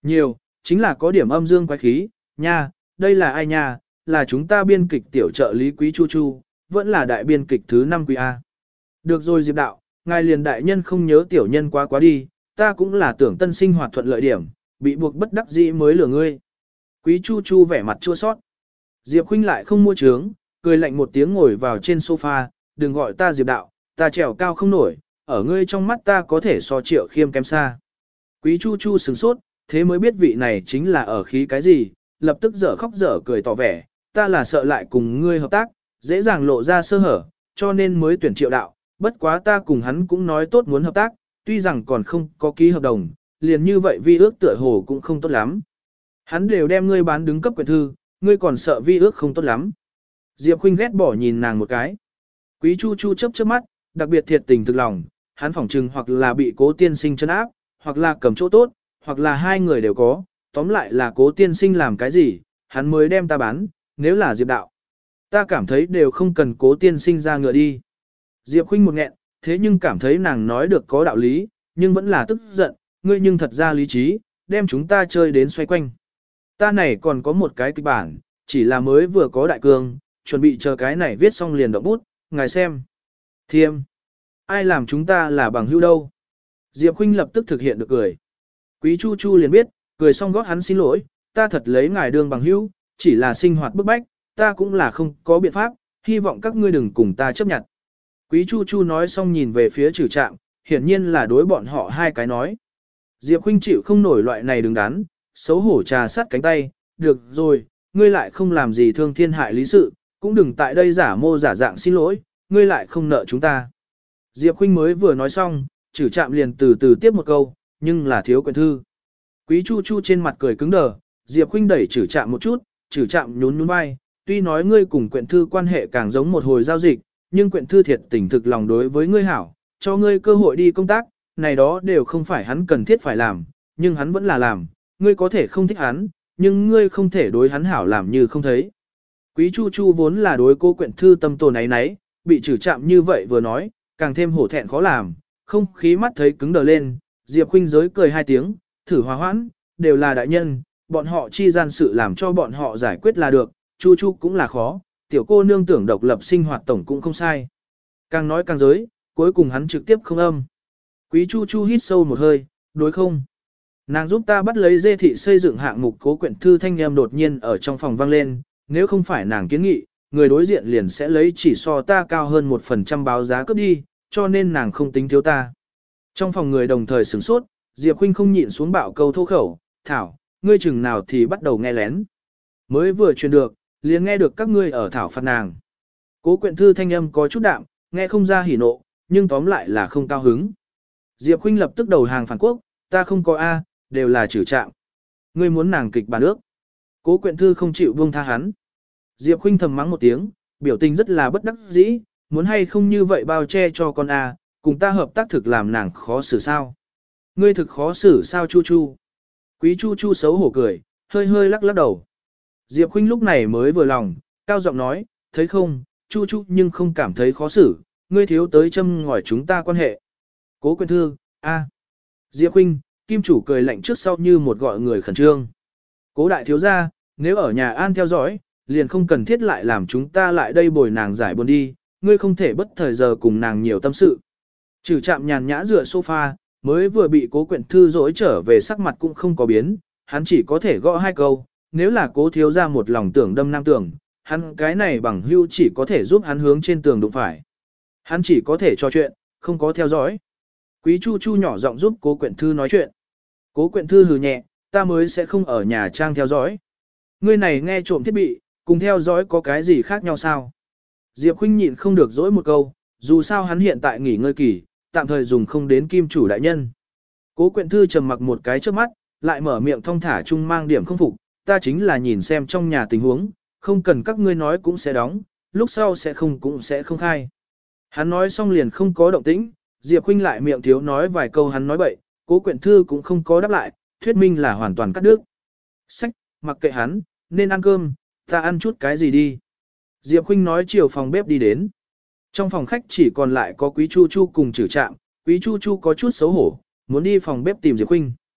Nhiều, chính là có điểm âm dương quái khí, nha, đây là ai nha, là chúng ta biên kịch tiểu trợ lý Quý Chu Chu, vẫn là đại biên kịch thứ 5 quý A. Được rồi Diệp đạo, ngài liền đại nhân không nhớ tiểu nhân quá đi, ta cũng là tưởng tân sinh hoạt thuận lợi điểm, bị buộc bất đắc dĩ mới lừa ngươi. Quý Chu Chu vẻ mặt chua sót. Diệp Khuynh lại không mua trướng, cười lạnh một tiếng ngồi vào trên sofa, đừng gọi ta Diệp đạo, ta trèo cao không nổi, ở ngươi trong mắt ta có thể so Triệu Khiêm kém xa. Quý Chu Chu sửng sốt, thế mới biết vị này chính là ở khí cái gì, lập tức dở khóc dở cười tỏ vẻ, ta là sợ lại cùng ngươi hợp tác, dễ dàng lộ ra sơ hở, cho nên mới tuyển Triệu đạo, bất quá ta cùng hắn cũng nói tốt muốn hợp tác, tuy rằng còn không có ký hợp đồng, liền như vậy vi ước tựa hồ cũng không tốt lắm. Hắn đều đem ngươi bán đứng cấp quyền thư, ngươi còn sợ vi ước không tốt lắm. Diệp Khuynh ghét bỏ nhìn nàng một cái. Quý Chu Chu chớp chớp mắt, đặc biệt thiệt tình thực lòng, hắn phỏng trừng hoặc là bị Cố tiên sinh trấn áp, hoặc là cầm chỗ tốt, hoặc là hai người đều có, tóm lại là Cố tiên sinh làm cái gì, hắn mới đem ta bán, nếu là Diệp đạo. Ta cảm thấy đều không cần Cố tiên sinh ra ngựa đi. Diệp Khuynh một nghẹn, thế nhưng cảm thấy nàng nói được có đạo lý, nhưng vẫn là tức giận, ngươi nhưng thật ra lý trí, đem chúng ta chơi đến xoay quanh. Ta này còn có một cái kịch bản, chỉ là mới vừa có đại cương, chuẩn bị chờ cái này viết xong liền động bút, ngài xem. Thiêm, ai làm chúng ta là bằng hữu đâu? Diệp Khuynh lập tức thực hiện được cười. Quý Chu Chu liền biết, cười xong gót hắn xin lỗi, ta thật lấy ngài đương bằng hữu, chỉ là sinh hoạt bức bách, ta cũng là không có biện pháp, hy vọng các ngươi đừng cùng ta chấp nhận. Quý Chu Chu nói xong nhìn về phía Trử Trạm, hiển nhiên là đối bọn họ hai cái nói. Diệp Khuynh chịu không nổi loại này đứng đắn, xấu hổ trà sát cánh tay, được rồi, ngươi lại không làm gì thương thiên hại lý sự, cũng đừng tại đây giả mô giả dạng xin lỗi, ngươi lại không nợ chúng ta. Diệp Khuynh mới vừa nói xong, Trử Trạm liền từ từ tiếp một câu, nhưng là thiếu quyển thư. Quý Chu Chu trên mặt cười cứng đờ, Diệp Khuynh đẩy Trử Trạm một chút, Trử Trạm nhún nhún vai, tuy nói ngươi cùng quyển thư quan hệ càng giống một hồi giao dịch, nhưng quyển thư thiệt tình thực lòng đối với ngươi hảo, cho ngươi cơ hội đi công tác, này đó đều không phải hắn cần thiết phải làm, nhưng hắn vẫn là làm, ngươi có thể không thích hắn, nhưng ngươi không thể đối hắn hảo làm như không thấy. Quý Chu Chu vốn là đối cô quyển thư tâm tồn ấy nấy, bị Trử Trạm như vậy vừa nói, càng thêm hổ thẹn khó làm, không khí mắt thấy cứng đờ lên, Diệp Khuynh giới cười hai tiếng, thử hòa hoãn, đều là đại nhân, bọn họ chi gian sự làm cho bọn họ giải quyết là được, Chu Chu cũng là khó, tiểu cô nương tưởng độc lập sinh hoạt tổng cũng không sai. Càng nói càng giới, cuối cùng hắn trực tiếp không âm. Quý Chu Chu hít sâu một hơi, đối không? Nàng giúp ta bắt lấy dê thị xây dựng hạng mục cố quyển thư thanh em đột nhiên ở trong phòng vang lên, nếu không phải nàng kiến nghị, người đối diện liền sẽ lấy chỉ so ta cao hơn 1% báo giá cướp đi, cho nên nàng không tính thiếu ta. Trong phòng người đồng thời sửng sốt, Diệp Khuynh không nhịn xuống bạo câu thô khẩu, thảo, ngươi chừng nào thì bắt đầu nghe lén. Mới vừa truyền được, liền nghe được các ngươi ở thảo phạt nàng. Cố quyển thư thanh âm có chút đạm, nghe không ra hỉ nộ, nhưng tóm lại là không cao hứng. Diệp Khuynh lập tức đầu hàng phản quốc, ta không có A, đều là Trử Trạm. Ngươi muốn nàng kịch bản ước. Cố quyển thư không chịu buông tha hắn. Diệp Khuynh thầm mắng một tiếng, biểu tình rất là bất đắc dĩ, muốn hay không như vậy bao che cho con A, cùng ta hợp tác thực làm nàng khó xử sao. Ngươi thực khó xử sao Chu Chu. Quý Chu Chu xấu hổ cười, hơi hơi lắc lắc đầu. Diệp Khuynh lúc này mới vừa lòng, cao giọng nói, thấy không, Chu Chu nhưng không cảm thấy khó xử, ngươi thiếu tới châm ngòi chúng ta quan hệ. Cố quyển thư, A. Diệp Khuynh, kim chủ cười lạnh trước sau như một gọi người khẩn trương. Cố đại thiếu gia, nếu ở nhà an theo dõi, liền không cần thiết lại làm chúng ta lại đây bồi nàng giải buồn đi, ngươi không thể bất thời giờ cùng nàng nhiều tâm sự. Trừ Trạm nhàn nhã dựa sofa, mới vừa bị cố quyển thư dỗi trở về sắc mặt cũng không có biến, hắn chỉ có thể gõ hai câu, nếu là cố thiếu gia một lòng tưởng đâm nam tưởng, hắn cái này bằng hưu chỉ có thể giúp hắn hướng trên tường đụng phải. Hắn chỉ có thể trò chuyện, không có theo dõi. Quý Chu Chu nhỏ giọng giúp cố quyển thư nói chuyện. Cố quyển thư hừ nhẹ, ta mới sẽ không ở nhà trang theo dõi. Ngươi này nghe trộm thiết bị, cùng theo dõi có cái gì khác nhau sao? Diệp Khuynh nhịn không được dỗi một câu, dù sao hắn hiện tại nghỉ ngơi kỳ, tạm thời dùng không đến kim chủ đại nhân. Cố quyển thư trầm mặc một cái trước mắt, lại mở miệng thong thả chung mang điểm không phục, ta chính là nhìn xem trong nhà tình huống, không cần các ngươi nói cũng sẽ đóng, lúc sau sẽ không cũng sẽ không khai. Hắn nói xong liền không có động tĩnh, Diệp Khuynh lại miệng thiếu nói vài câu hắn nói bậy, cố quyển thư cũng không có đáp lại, thuyết minh là hoàn toàn cắt đứt. Sách, mặc kệ hắn, nên ăn cơm, ta ăn chút cái gì đi. Diệp Khuynh nói chiều phòng bếp đi đến. Trong phòng khách chỉ còn lại có Quý Chu Chu cùng Trử Trạm, Quý Chu Chu có chút xấu hổ, muốn đi phòng bếp tìm Diệp Khuynh.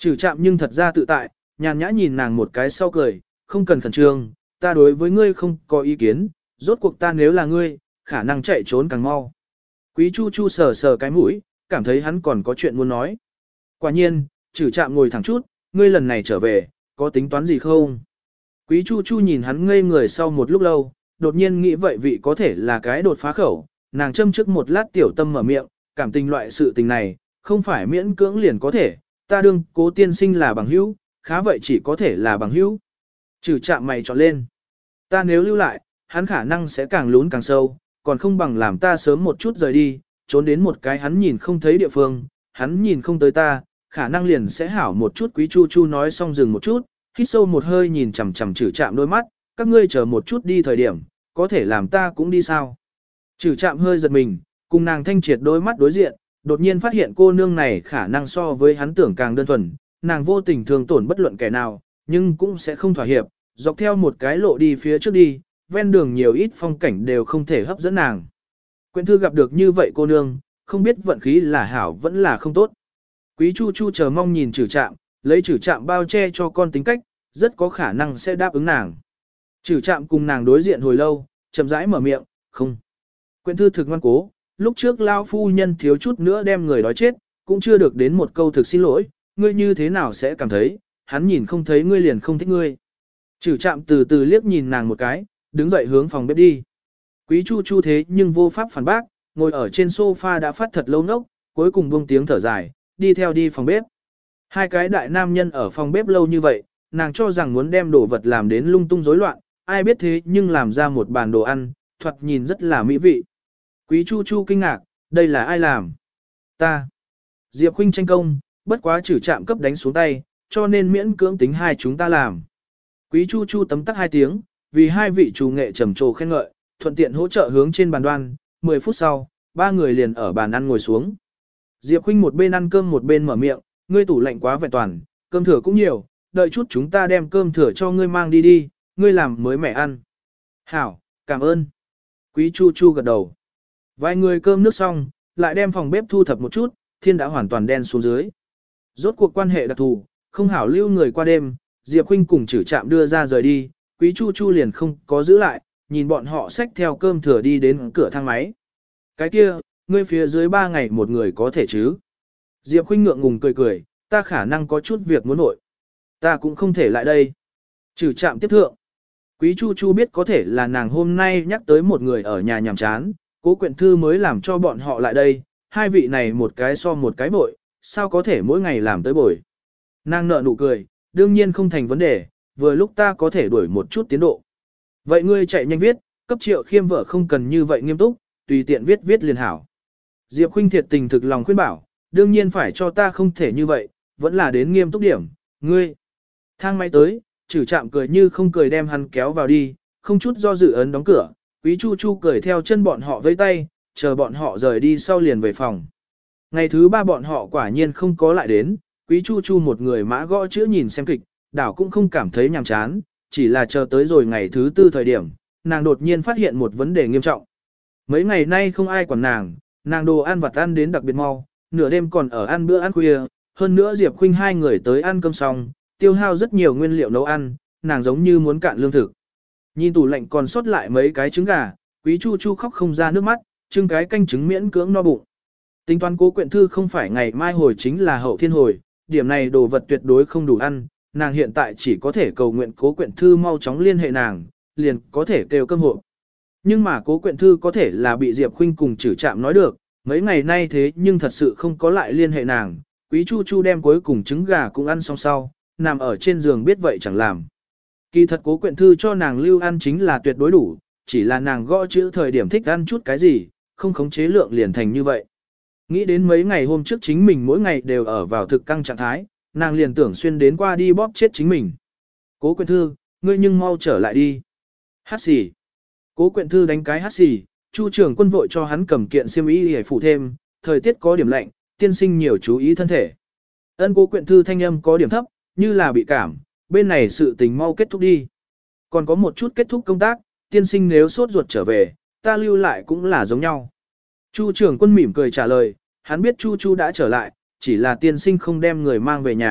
Trừ chạm nhưng thật ra tự tại, nhàn nhã nhìn nàng một cái sau cười, không cần khẩn trương, ta đối với ngươi không có ý kiến, rốt cuộc ta nếu là ngươi, khả năng chạy trốn càng mau. Quý Chu Chu sờ sờ cái mũi, cảm thấy hắn còn có chuyện muốn nói. Quả nhiên, Trừ chạm ngồi thẳng chút, ngươi lần này trở về, có tính toán gì không? Quý Chu Chu nhìn hắn ngây người sau một lúc lâu, đột nhiên nghĩ vậy vị có thể là cái đột phá khẩu, nàng châm trước một lát tiểu tâm mở miệng, cảm tình loại sự tình này, không phải miễn cưỡng liền có thể, ta đương Cố tiên sinh là bằng hữu, khá vậy chỉ có thể là bằng hữu. Trừ chạm mày chọn lên. Ta nếu lưu lại, hắn khả năng sẽ càng lún càng sâu, còn không bằng làm ta sớm một chút rời đi, trốn đến một cái hắn nhìn không thấy địa phương, hắn nhìn không tới ta, khả năng liền sẽ hảo một chút. Quý Chu Chu nói xong dừng một chút, hít sâu một hơi nhìn chằm chằm Trừ chạm đôi mắt, các ngươi chờ một chút đi thời điểm, có thể làm ta cũng đi sao? Trừ chạm hơi giật mình, cùng nàng thanh triệt đôi mắt đối diện, đột nhiên phát hiện cô nương này khả năng so với hắn tưởng càng đơn thuần, nàng vô tình thương tổn bất luận kẻ nào, nhưng cũng sẽ không thỏa hiệp, dọc theo một cái lộ đi phía trước đi, ven đường nhiều ít phong cảnh đều không thể hấp dẫn nàng. Quyển thư gặp được như vậy cô nương, không biết vận khí là hảo vẫn là không tốt. Quý Chu Chu chờ mong nhìn Trừ chạm, lấy Trừ chạm bao che cho con tính cách, rất có khả năng sẽ đáp ứng nàng. Trừ chạm cùng nàng đối diện hồi lâu, chậm rãi mở miệng, không. Quyển thư thực ngoan cố, lúc trước lao phu nhân thiếu chút nữa đem người đói chết, cũng chưa được đến một câu thực xin lỗi, ngươi như thế nào sẽ cảm thấy, hắn nhìn không thấy ngươi liền không thích ngươi. Trừ chạm từ từ liếc nhìn nàng một cái, đứng dậy hướng phòng bếp đi. Quý Chu Chu thế nhưng vô pháp phản bác, ngồi ở trên sofa đã phát thật lâu nốc, cuối cùng buông tiếng thở dài, đi theo đi phòng bếp. Hai cái đại nam nhân ở phòng bếp lâu như vậy, nàng cho rằng muốn đem đồ vật làm đến lung tung rối loạn, ai biết thế nhưng làm ra một bàn đồ ăn, thoạt nhìn rất là mỹ vị. Quý Chu Chu kinh ngạc, đây là ai làm? Ta. Diệp Khuynh tranh công, bất quá Trừ chạm cấp đánh xuống tay, cho nên miễn cưỡng tính hai chúng ta làm. Quý Chu Chu tấm tắc hai tiếng, vì hai vị chủ nghệ trầm trồ khen ngợi, thuận tiện hỗ trợ hướng trên bàn đoan, 10 phút sau, ba người liền ở bàn ăn ngồi xuống. Diệp Khuynh một bên ăn cơm một bên mở miệng, ngươi tủ lạnh quá vẹn toàn, cơm thừa cũng nhiều, đợi chút chúng ta đem cơm thừa cho ngươi mang đi đi, ngươi làm mới mẻ ăn. Hảo, cảm ơn. Quý Chu Chu gật đầu. Vài người cơm nước xong, lại đem phòng bếp thu thập một chút, thiên đã hoàn toàn đen xuống dưới. Rốt cuộc quan hệ đặc thù, không hảo lưu người qua đêm, Diệp Khuynh cùng Trừ chạm đưa ra rời đi, Quý Chu Chu liền không có giữ lại, nhìn bọn họ xách theo cơm thừa đi đến cửa thang máy. Cái kia, ngươi phía dưới 3 ngày một người có thể chứ? Diệp Khuynh ngượng ngùng cười cười, ta khả năng có chút việc muốn nội. Ta cũng không thể lại đây. Trừ chạm tiếp thượng. Quý Chu Chu biết có thể là nàng hôm nay nhắc tới một người ở nhà nhàm chán, Cố Quyện Thư mới làm cho bọn họ lại đây, hai vị này một cái so một cái vội, sao có thể mỗi ngày làm tới buổi. Nàng nở nụ cười, đương nhiên không thành vấn đề, vừa lúc ta có thể đuổi một chút tiến độ. Vậy ngươi chạy nhanh viết, cấp Triệu Khiêm vợ không cần như vậy nghiêm túc, tùy tiện viết viết liền hảo. Diệp Khuynh thiệt tình thực lòng khuyên bảo, đương nhiên phải cho ta không thể như vậy, vẫn là đến nghiêm túc điểm, ngươi. Thang máy tới, Trừ chạm cười như không cười đem hắn kéo vào đi, không chút do dự ấn đóng cửa, Quý Chu Chu cười theo chân bọn họ vẫy tay, chờ bọn họ rời đi sau liền về phòng. Ngày thứ 3 bọn họ quả nhiên không có lại đến, Quý Chu Chu một người mã gõ chữ nhìn xem kịch, đảo cũng không cảm thấy nhàm chán, chỉ là chờ tới rồi ngày thứ 4 thời điểm, nàng đột nhiên phát hiện một vấn đề nghiêm trọng. Mấy ngày nay không ai quản nàng đồ ăn vặt ăn đến đặc biệt mau, nửa đêm còn ở ăn bữa ăn khuya, hơn nữa Diệp Khuynh hai người tới ăn cơm xong, tiêu hao rất nhiều nguyên liệu nấu ăn, nàng giống như muốn cạn lương thực. Nhìn tủ lạnh còn sót lại mấy cái trứng gà, Quý Chu Chu khóc không ra nước mắt, trưng cái canh trứng miễn cưỡng no bụng. Tính toán Cố Quyện Thư không phải ngày mai hồi chính là hậu thiên hồi, điểm này đồ vật tuyệt đối không đủ ăn, nàng hiện tại chỉ có thể cầu nguyện Cố Quyện Thư mau chóng liên hệ nàng, liền có thể kêu cơm hộ. Nhưng mà Cố Quyện Thư có thể là bị Diệp Khuynh cùng Trừ chạm nói được, mấy ngày nay thế nhưng thật sự không có lại liên hệ nàng, Quý Chu Chu đem cuối cùng trứng gà cũng ăn xong sau, nằm ở trên giường biết vậy chẳng làm. Kỳ thật Cố Quyện Thư cho nàng lưu ăn chính là tuyệt đối đủ, chỉ là nàng gõ chữ thời điểm thích ăn chút cái gì, không khống chế lượng liền thành như vậy. Nghĩ đến mấy ngày hôm trước chính mình mỗi ngày đều ở vào thực căng trạng thái, nàng liền tưởng xuyên đến qua đi bóp chết chính mình. Cố Quyện Thư, ngươi nhưng mau trở lại đi. Hát xì. Cố Quyện Thư đánh cái hát xì, Chu trưởng quân vội cho hắn cầm kiện xiêm y để phủ thêm, thời tiết có điểm lạnh, tiên sinh nhiều chú ý thân thể. Ân Cố Quyện Thư thanh âm có điểm thấp, như là bị cảm, bên này sự tình mau kết thúc đi. Còn có một chút kết thúc công tác, tiên sinh nếu sốt ruột trở về, ta lưu lại cũng là giống nhau. Chu trưởng quân mỉm cười trả lời, hắn biết Chu Chu đã trở lại, chỉ là tiên sinh không đem người mang về nhà,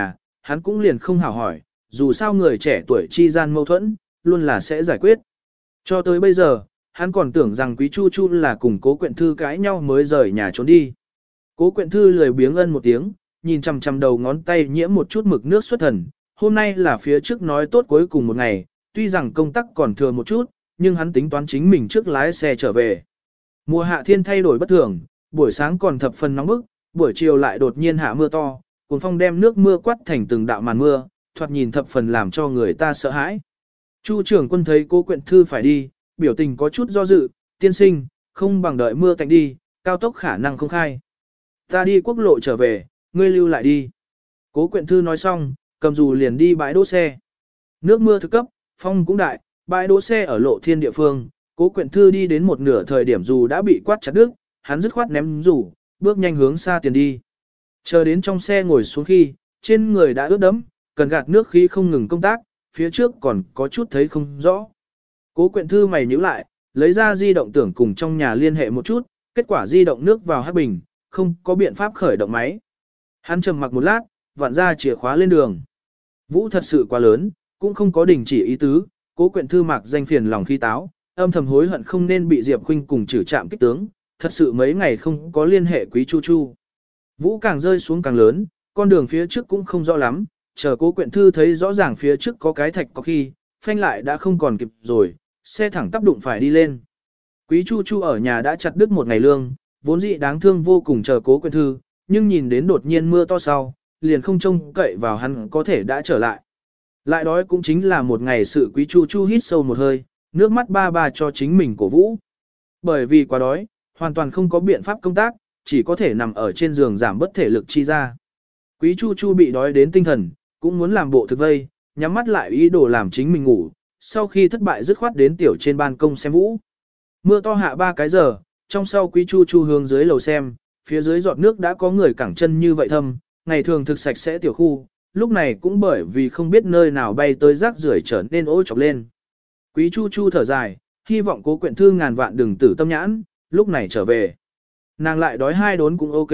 hắn cũng liền không hảo hỏi, dù sao người trẻ tuổi chi gian mâu thuẫn, luôn là sẽ giải quyết. Cho tới bây giờ, hắn còn tưởng rằng Quý Chu Chu là cùng Cố Quyện Thư cãi nhau mới rời nhà trốn đi. Cố Quyện Thư lười biếng ân một tiếng, nhìn chằm chằm đầu ngón tay nhiễm một chút mực nước xuất thần. Hôm nay là phía trước nói tốt cuối cùng một ngày, tuy rằng công tác còn thừa một chút, nhưng hắn tính toán chính mình trước lái xe trở về. Mùa hạ thiên thay đổi bất thường, buổi sáng còn thập phần nóng bức, buổi chiều lại đột nhiên hạ mưa to, cuốn phong đem nước mưa quát thành từng đạo màn mưa, thoạt nhìn thập phần làm cho người ta sợ hãi. Chu trưởng quân thấy Cố Quyện Thư phải đi, biểu tình có chút do dự, tiên sinh, không bằng đợi mưa tạnh đi, cao tốc khả năng không khai. Ta đi quốc lộ trở về, ngươi lưu lại đi. Cố Quyện Thư nói xong, cầm dù liền đi bãi đỗ xe. Nước mưa thực cấp, phong cũng đại, bãi đỗ xe ở lộ thiên địa phương, Cố Quyện Thư đi đến một nửa thời điểm dù đã bị quát chặt đứt, hắn dứt khoát ném dù, bước nhanh hướng xa tiền đi. Chờ đến trong xe ngồi xuống khi, trên người đã ướt đẫm, cần gạt nước khí không ngừng công tác, phía trước còn có chút thấy không rõ. Cố Quyện Thư mày nhíu lại, lấy ra di động tưởng cùng trong nhà liên hệ một chút, kết quả di động nước vào hắc bình, không có biện pháp khởi động máy. Hắn trầm mặc một lát, vặn ra chìa khóa lên đường. Vũ thật sự quá lớn, cũng không có đình chỉ ý tứ, Cố Quyện Thư mạc danh phiền lòng khi táo, âm thầm hối hận không nên bị Diệp Khuynh cùng trừ trạm kích tướng, thật sự mấy ngày không có liên hệ Quý Chu Chu. Vũ càng rơi xuống càng lớn, con đường phía trước cũng không rõ lắm, chờ Cố Quyện Thư thấy rõ ràng phía trước có cái thạch có khi, phanh lại đã không còn kịp rồi, xe thẳng tắp đụng phải đi lên. Quý Chu Chu ở nhà đã chặt đứt một ngày lương, vốn dĩ đáng thương vô cùng chờ Cố Quyện Thư, nhưng nhìn đến đột nhiên mưa to sau, liền không trông cậy vào hắn có thể đã trở lại. Lại đói cũng chính là một ngày sự. Quý Chu Chu hít sâu một hơi, nước mắt ba ba cho chính mình cổ vũ. Bởi vì quá đói, hoàn toàn không có biện pháp công tác, chỉ có thể nằm ở trên giường giảm bớt thể lực chi ra. Quý Chu Chu bị đói đến tinh thần, cũng muốn làm bộ thực vây, nhắm mắt lại ý đồ làm chính mình ngủ, sau khi thất bại dứt khoát đến tiểu trên ban công xem vũ. Mưa to hạ 3 cái giờ, trong sau Quý Chu Chu hướng dưới lầu xem, phía dưới giọt nước đã có người cẳng chân như vậy thâm, ngày thường thực sạch sẽ tiểu khu, lúc này cũng bởi vì không biết nơi nào bay tới rác rưởi trở nên ố chọc lên. Quý Chu Chu thở dài, hy vọng Cố Quyện Thư ngàn vạn đừng tử tâm nhãn, lúc này trở về. Nàng lại đói 2 đốn cũng ok.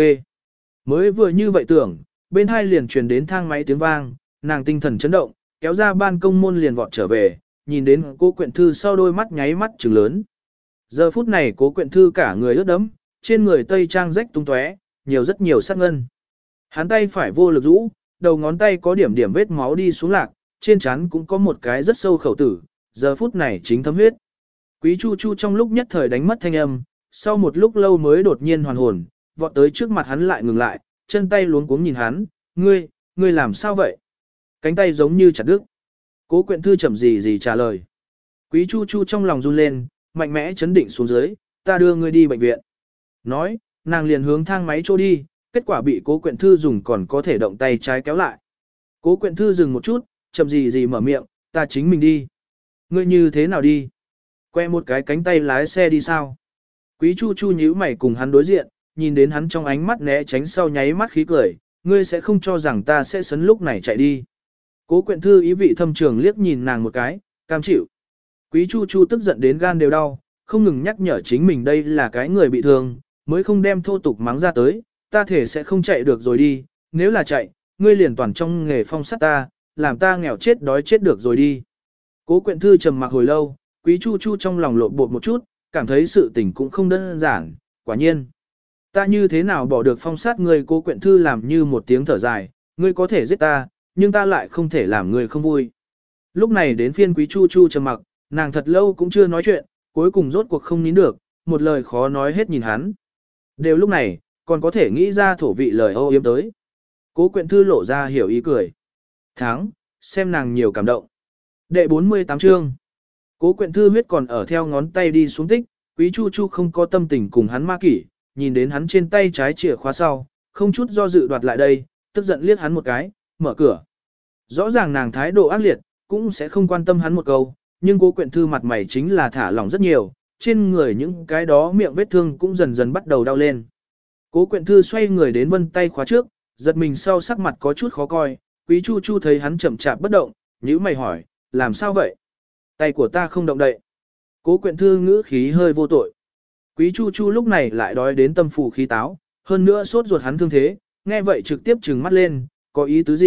Mới vừa như vậy tưởng, bên hai liền truyền đến thang máy tiếng vang, nàng tinh thần chấn động, kéo ra ban công môn liền vọt trở về, nhìn đến Cố Quyện Thư sau đôi mắt nháy mắt trừng lớn. Giờ phút này Cố Quyện Thư cả người ướt đẫm, trên người tây trang rách tung tóe, nhiều rất nhiều sát ngân. Hắn tay phải vô lực rũ, đầu ngón tay có điểm điểm vết máu đi xuống lạc, trên trán cũng có một cái rất sâu khẩu tử, giờ phút này chính thấm huyết. Quý Chu Chu trong lúc nhất thời đánh mất thanh âm, sau một lúc lâu mới đột nhiên hoàn hồn, vọt tới trước mặt hắn lại ngừng lại, chân tay luống cuống nhìn hắn, ngươi làm sao vậy? Cánh tay giống như chặt đứt. Cố Quyện Thư chậm gì trả lời. Quý Chu Chu trong lòng run lên, mạnh mẽ chấn định xuống dưới, ta đưa ngươi đi bệnh viện. Nói, nàng liền hướng thang máy trô đi, kết quả bị Cố Quyện Thư dùng còn có thể động tay trái kéo lại. Cố Quyện Thư dừng một chút, chậm gì mở miệng, ta chính mình đi. Ngươi như thế nào đi? Que một cái cánh tay lái xe đi sao? Quý Chu Chu nhíu mày cùng hắn đối diện, nhìn đến hắn trong ánh mắt né tránh sau nháy mắt khí cười, ngươi sẽ không cho rằng ta sẽ sấn lúc này chạy đi. Cố Quyện Thư ý vị thâm trường liếc nhìn nàng một cái, cam chịu. Quý Chu Chu tức giận đến gan đều đau, không ngừng nhắc nhở chính mình đây là cái người bị thương, mới không đem thô tục mắng ra tới, ta thể sẽ không chạy được rồi đi, nếu là chạy, ngươi liền toàn trong nghề phong sát ta, làm ta nghèo chết đói chết được rồi đi. Cố Quyện Thư trầm mặc hồi lâu, Quý Chu Chu trong lòng lộn bột một chút, cảm thấy sự tình cũng không đơn giản, quả nhiên. Ta như thế nào bỏ được phong sát ngươi? Cố Quyện Thư làm như một tiếng thở dài, ngươi có thể giết ta, nhưng ta lại không thể làm ngươi không vui. Lúc này đến phiên Quý Chu Chu trầm mặc, nàng thật lâu cũng chưa nói chuyện, cuối cùng rốt cuộc không nín được, một lời khó nói hết nhìn hắn. Đều lúc này, còn có thể nghĩ ra thổ vị lời ô yếm tới. Cố Quyện Thư lộ ra hiểu ý cười. Tháng, xem nàng nhiều cảm động. Đệ 48 chương. Cố Quyện Thư huyết còn ở theo ngón tay đi xuống tích, Quý Chu Chu không có tâm tình cùng hắn ma kỷ, nhìn đến hắn trên tay trái chìa khóa sau, không chút do dự đoạt lại đây, tức giận liếc hắn một cái, mở cửa. Rõ ràng nàng thái độ ác liệt, cũng sẽ không quan tâm hắn một câu, nhưng Cố Quyện Thư mặt mày chính là thả lỏng rất nhiều, trên người những cái đó miệng vết thương cũng dần dần bắt đầu đau lên. Cố Quyện Thư xoay người đến vân tay khóa trước, giật mình sau sắc mặt có chút khó coi, Quý Chu Chu thấy hắn chậm chạp bất động, nhíu mày hỏi, làm sao vậy? Tay của ta không động đậy. Cố Quyện Thư ngữ khí hơi vô tội. Quý Chu Chu lúc này lại đói đến tâm phù khí táo, hơn nữa sốt ruột hắn thương thế, nghe vậy trực tiếp trừng mắt lên, có ý tứ gì,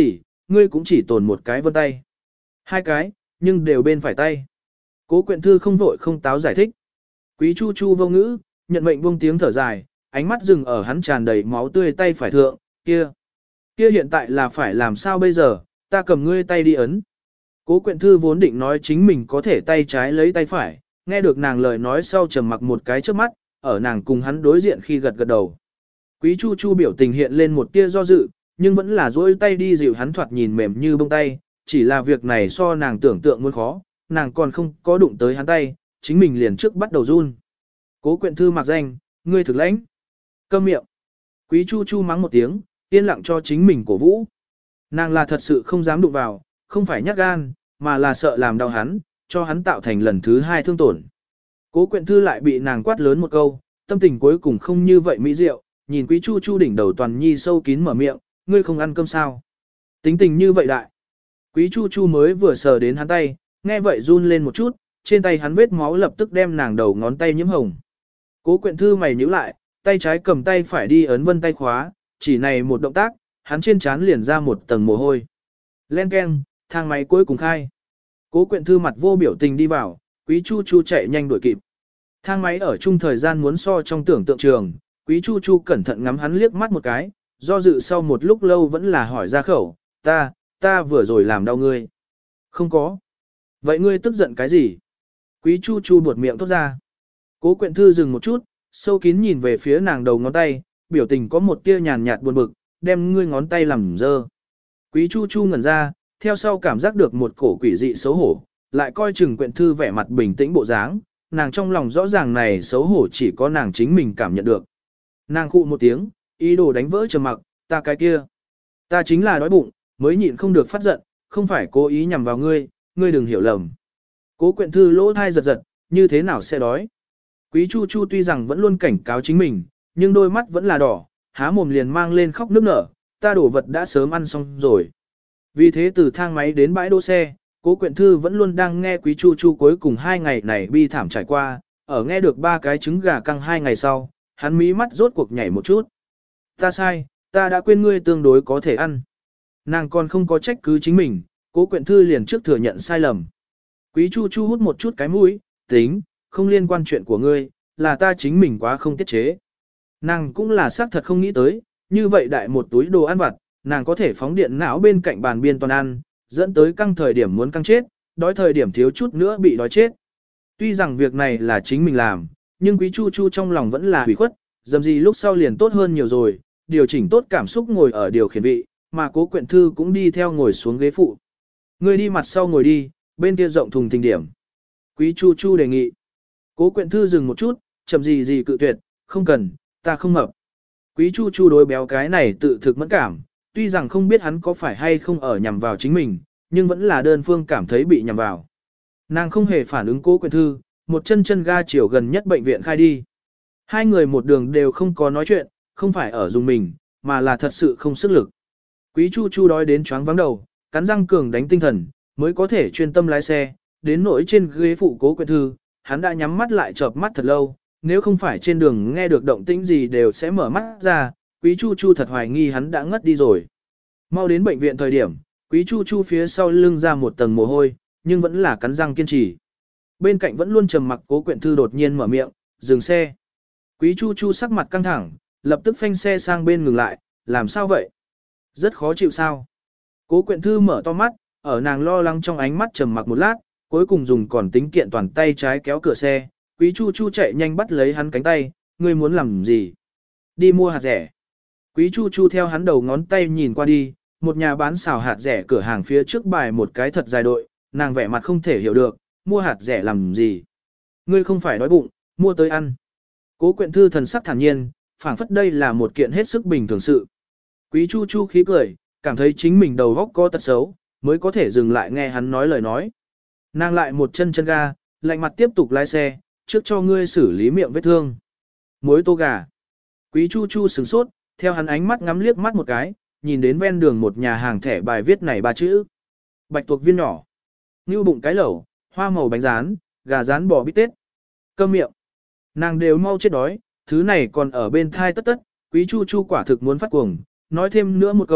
ngươi cũng chỉ tồn một cái vân tay. Hai cái, nhưng đều bên phải tay. Cố Quyện Thư không vội không táo giải thích. Quý Chu Chu vô ngữ, nhận mệnh buông tiếng thở dài, ánh mắt dừng ở hắn tràn đầy máu tươi tay phải thượng, kia hiện tại là phải làm sao bây giờ, ta cầm ngươi tay đi ấn. Cố Quyện Thư vốn định nói chính mình có thể tay trái lấy tay phải, nghe được nàng lời nói sau trầm mặc một cái trước mắt, ở nàng cùng hắn đối diện khi gật gật đầu. Quý Chu Chu biểu tình hiện lên một tia do dự, nhưng vẫn là dỗi tay đi dịu hắn thoạt nhìn mềm như bông tay, chỉ là việc này so nàng tưởng tượng muốn khó, nàng còn không có đụng tới hắn tay, chính mình liền trước bắt đầu run. Cố Quyện Thư mặc danh, ngươi thực lãnh. Câm miệng. Quý Chu Chu mắng một tiếng, yên lặng cho chính mình cổ vũ. Nàng là thật sự không dám đụng vào, không phải nhát gan, mà là sợ làm đau hắn, cho hắn tạo thành lần thứ hai thương tổn. Cố Quyện Thư lại bị nàng quát lớn một câu, tâm tình cuối cùng không như vậy mỹ diệu, nhìn Quý Chu Chu đỉnh đầu toàn nhi sâu kín mở miệng, ngươi không ăn cơm sao? Tính tình như vậy đại. Quý Chu Chu mới vừa sờ đến hắn tay, nghe vậy run lên một chút, trên tay hắn vết máu lập tức đem nàng đầu ngón tay nhiễm hồng. Cố Quyện Thư mày nhíu lại, tay trái cầm tay phải đi ấn vân tay khóa, chỉ này một động tác, hắn trên trán liền ra một tầng mồ hôi. Len keng, thang máy cuối cùng khai. Cố Quyện Thư mặt vô biểu tình đi vào, Quý Chu Chu chạy nhanh đuổi kịp. Thang máy ở chung thời gian muốn so trong tưởng tượng trường, Quý Chu Chu cẩn thận ngắm hắn liếc mắt một cái, do dự sau một lúc lâu vẫn là hỏi ra khẩu, ta vừa rồi làm đau ngươi. Không có. Vậy ngươi tức giận cái gì? Quý Chu Chu buột miệng thốt ra. Cố Quyện Thư dừng một chút, sâu kín nhìn về phía nàng đầu ngón tay, biểu tình có một tia nhàn nhạt buồn bực, đem ngươi ngón tay làm dơ. Quý Chu Chu ngẩn ra, theo sau cảm giác được một cổ quỷ dị xấu hổ, lại coi chừng Quyện Thư vẻ mặt bình tĩnh bộ dáng, nàng trong lòng rõ ràng này xấu hổ chỉ có nàng chính mình cảm nhận được. Nàng khụ một tiếng, ý đồ đánh vỡ trầm mặc, ta cái kia. Ta chính là đói bụng, mới nhịn không được phát giận, không phải cố ý nhằm vào ngươi, ngươi đừng hiểu lầm. Cố Quyện Thư lỗ thai giật giật, như thế nào sẽ đói? Quý Chu Chu tuy rằng vẫn luôn cảnh cáo chính mình, nhưng đôi mắt vẫn là đỏ, há mồm liền mang lên khóc nức nở, ta đổ vật đã sớm ăn xong rồi. Vì thế từ thang máy đến bãi đỗ xe, Cố Quyện Thư vẫn luôn đang nghe Quý Chu Chu cuối cùng 2 ngày này bi thảm trải qua, ở nghe được 3 cái trứng gà căng 2 ngày sau, hắn mí mắt rốt cuộc nhảy một chút. Ta sai, ta đã quên ngươi tương đối có thể ăn. Nàng còn không có trách cứ chính mình, Cố Quyện Thư liền trước thừa nhận sai lầm. Quý Chu Chu hút một chút cái mũi, tính, không liên quan chuyện của ngươi, là ta chính mình quá không tiết chế. Nàng cũng là xác thật không nghĩ tới, như vậy đại một túi đồ ăn vặt, nàng có thể phóng điện não bên cạnh bàn biên toàn ăn, dẫn tới căng thời điểm muốn căng chết, đói thời điểm thiếu chút nữa bị đói chết. Tuy rằng việc này là chính mình làm, nhưng Quý Chu Chu trong lòng vẫn là hủy khuất, dầm gì lúc sau liền tốt hơn nhiều rồi, điều chỉnh tốt cảm xúc ngồi ở điều khiển vị, mà Cố Quyện Thư cũng đi theo ngồi xuống ghế phụ. Ngươi đi mặt sau ngồi đi, bên kia rộng thùng thình điểm. Quý Chu Chu đề nghị. Cố Quyện Thư dừng một chút, chậm gì cự tuyệt, không cần, ta không mập. Quý Chu Chu đối béo cái này tự thực mẫn cảm, tuy rằng không biết hắn có phải hay không ở nhằm vào chính mình, nhưng vẫn là đơn phương cảm thấy bị nhằm vào. Nàng không hề phản ứng Cố Quyện Thư, một chân ga chiều gần nhất bệnh viện khai đi. Hai người một đường đều không có nói chuyện, không phải ở dùng mình, mà là thật sự không sức lực. Quý Chu Chu đói đến choáng vắng đầu, cắn răng cường đánh tinh thần, mới có thể chuyên tâm lái xe, đến nỗi trên ghế phụ Cố Quyện Thư, hắn đã nhắm mắt lại chợp mắt thật lâu, nếu không phải trên đường nghe được động tĩnh gì đều sẽ mở mắt ra, Quý Chu Chu thật hoài nghi hắn đã ngất đi rồi. Mau đến bệnh viện thời điểm, Quý Chu Chu phía sau lưng ra một tầng mồ hôi, nhưng vẫn là cắn răng kiên trì. Bên cạnh vẫn luôn trầm mặc Cố Quyện Thư đột nhiên mở miệng, dừng xe. Quý Chu Chu sắc mặt căng thẳng, lập tức phanh xe sang bên ngừng lại, làm sao vậy? Rất khó chịu sao? Cố Quyện Thư mở to mắt, ở nàng lo lắng trong ánh mắt trầm mặc một lát, cuối cùng dùng còn tính kiện toàn tay trái kéo cửa xe. Quý Chu Chu chạy nhanh bắt lấy hắn cánh tay, ngươi muốn làm gì? Đi mua hạt rẻ. Quý Chu Chu theo hắn đầu ngón tay nhìn qua đi, một nhà bán xào hạt rẻ cửa hàng phía trước bài một cái thật dài đội, nàng vẻ mặt không thể hiểu được, mua hạt rẻ làm gì? Ngươi không phải đói bụng, mua tới ăn. Cố Quyện Thư thần sắc thản nhiên, phảng phất đây là một kiện hết sức bình thường sự. Quý Chu Chu khí cười, cảm thấy chính mình đầu óc có tật xấu, mới có thể dừng lại nghe hắn nói lời nói. Nàng lại một chân ga, lạnh mặt tiếp tục lái xe, trước cho ngươi xử lý miệng vết thương. Muối tô gà. Quý Chu Chu sửng sốt, theo hắn ánh mắt ngắm liếc mắt một cái, nhìn đến ven đường một nhà hàng thẻ bài viết này 3 chữ. Bạch tuộc viên nhỏ. Ngưu bụng cái lẩu, hoa màu bánh rán, gà rán bò bít tết. Cơm miệng. Nàng đều mau chết đói, thứ này còn ở bên thai tất, Quý Chu Chu quả thực muốn phát cuồng, nói thêm nữa một câu,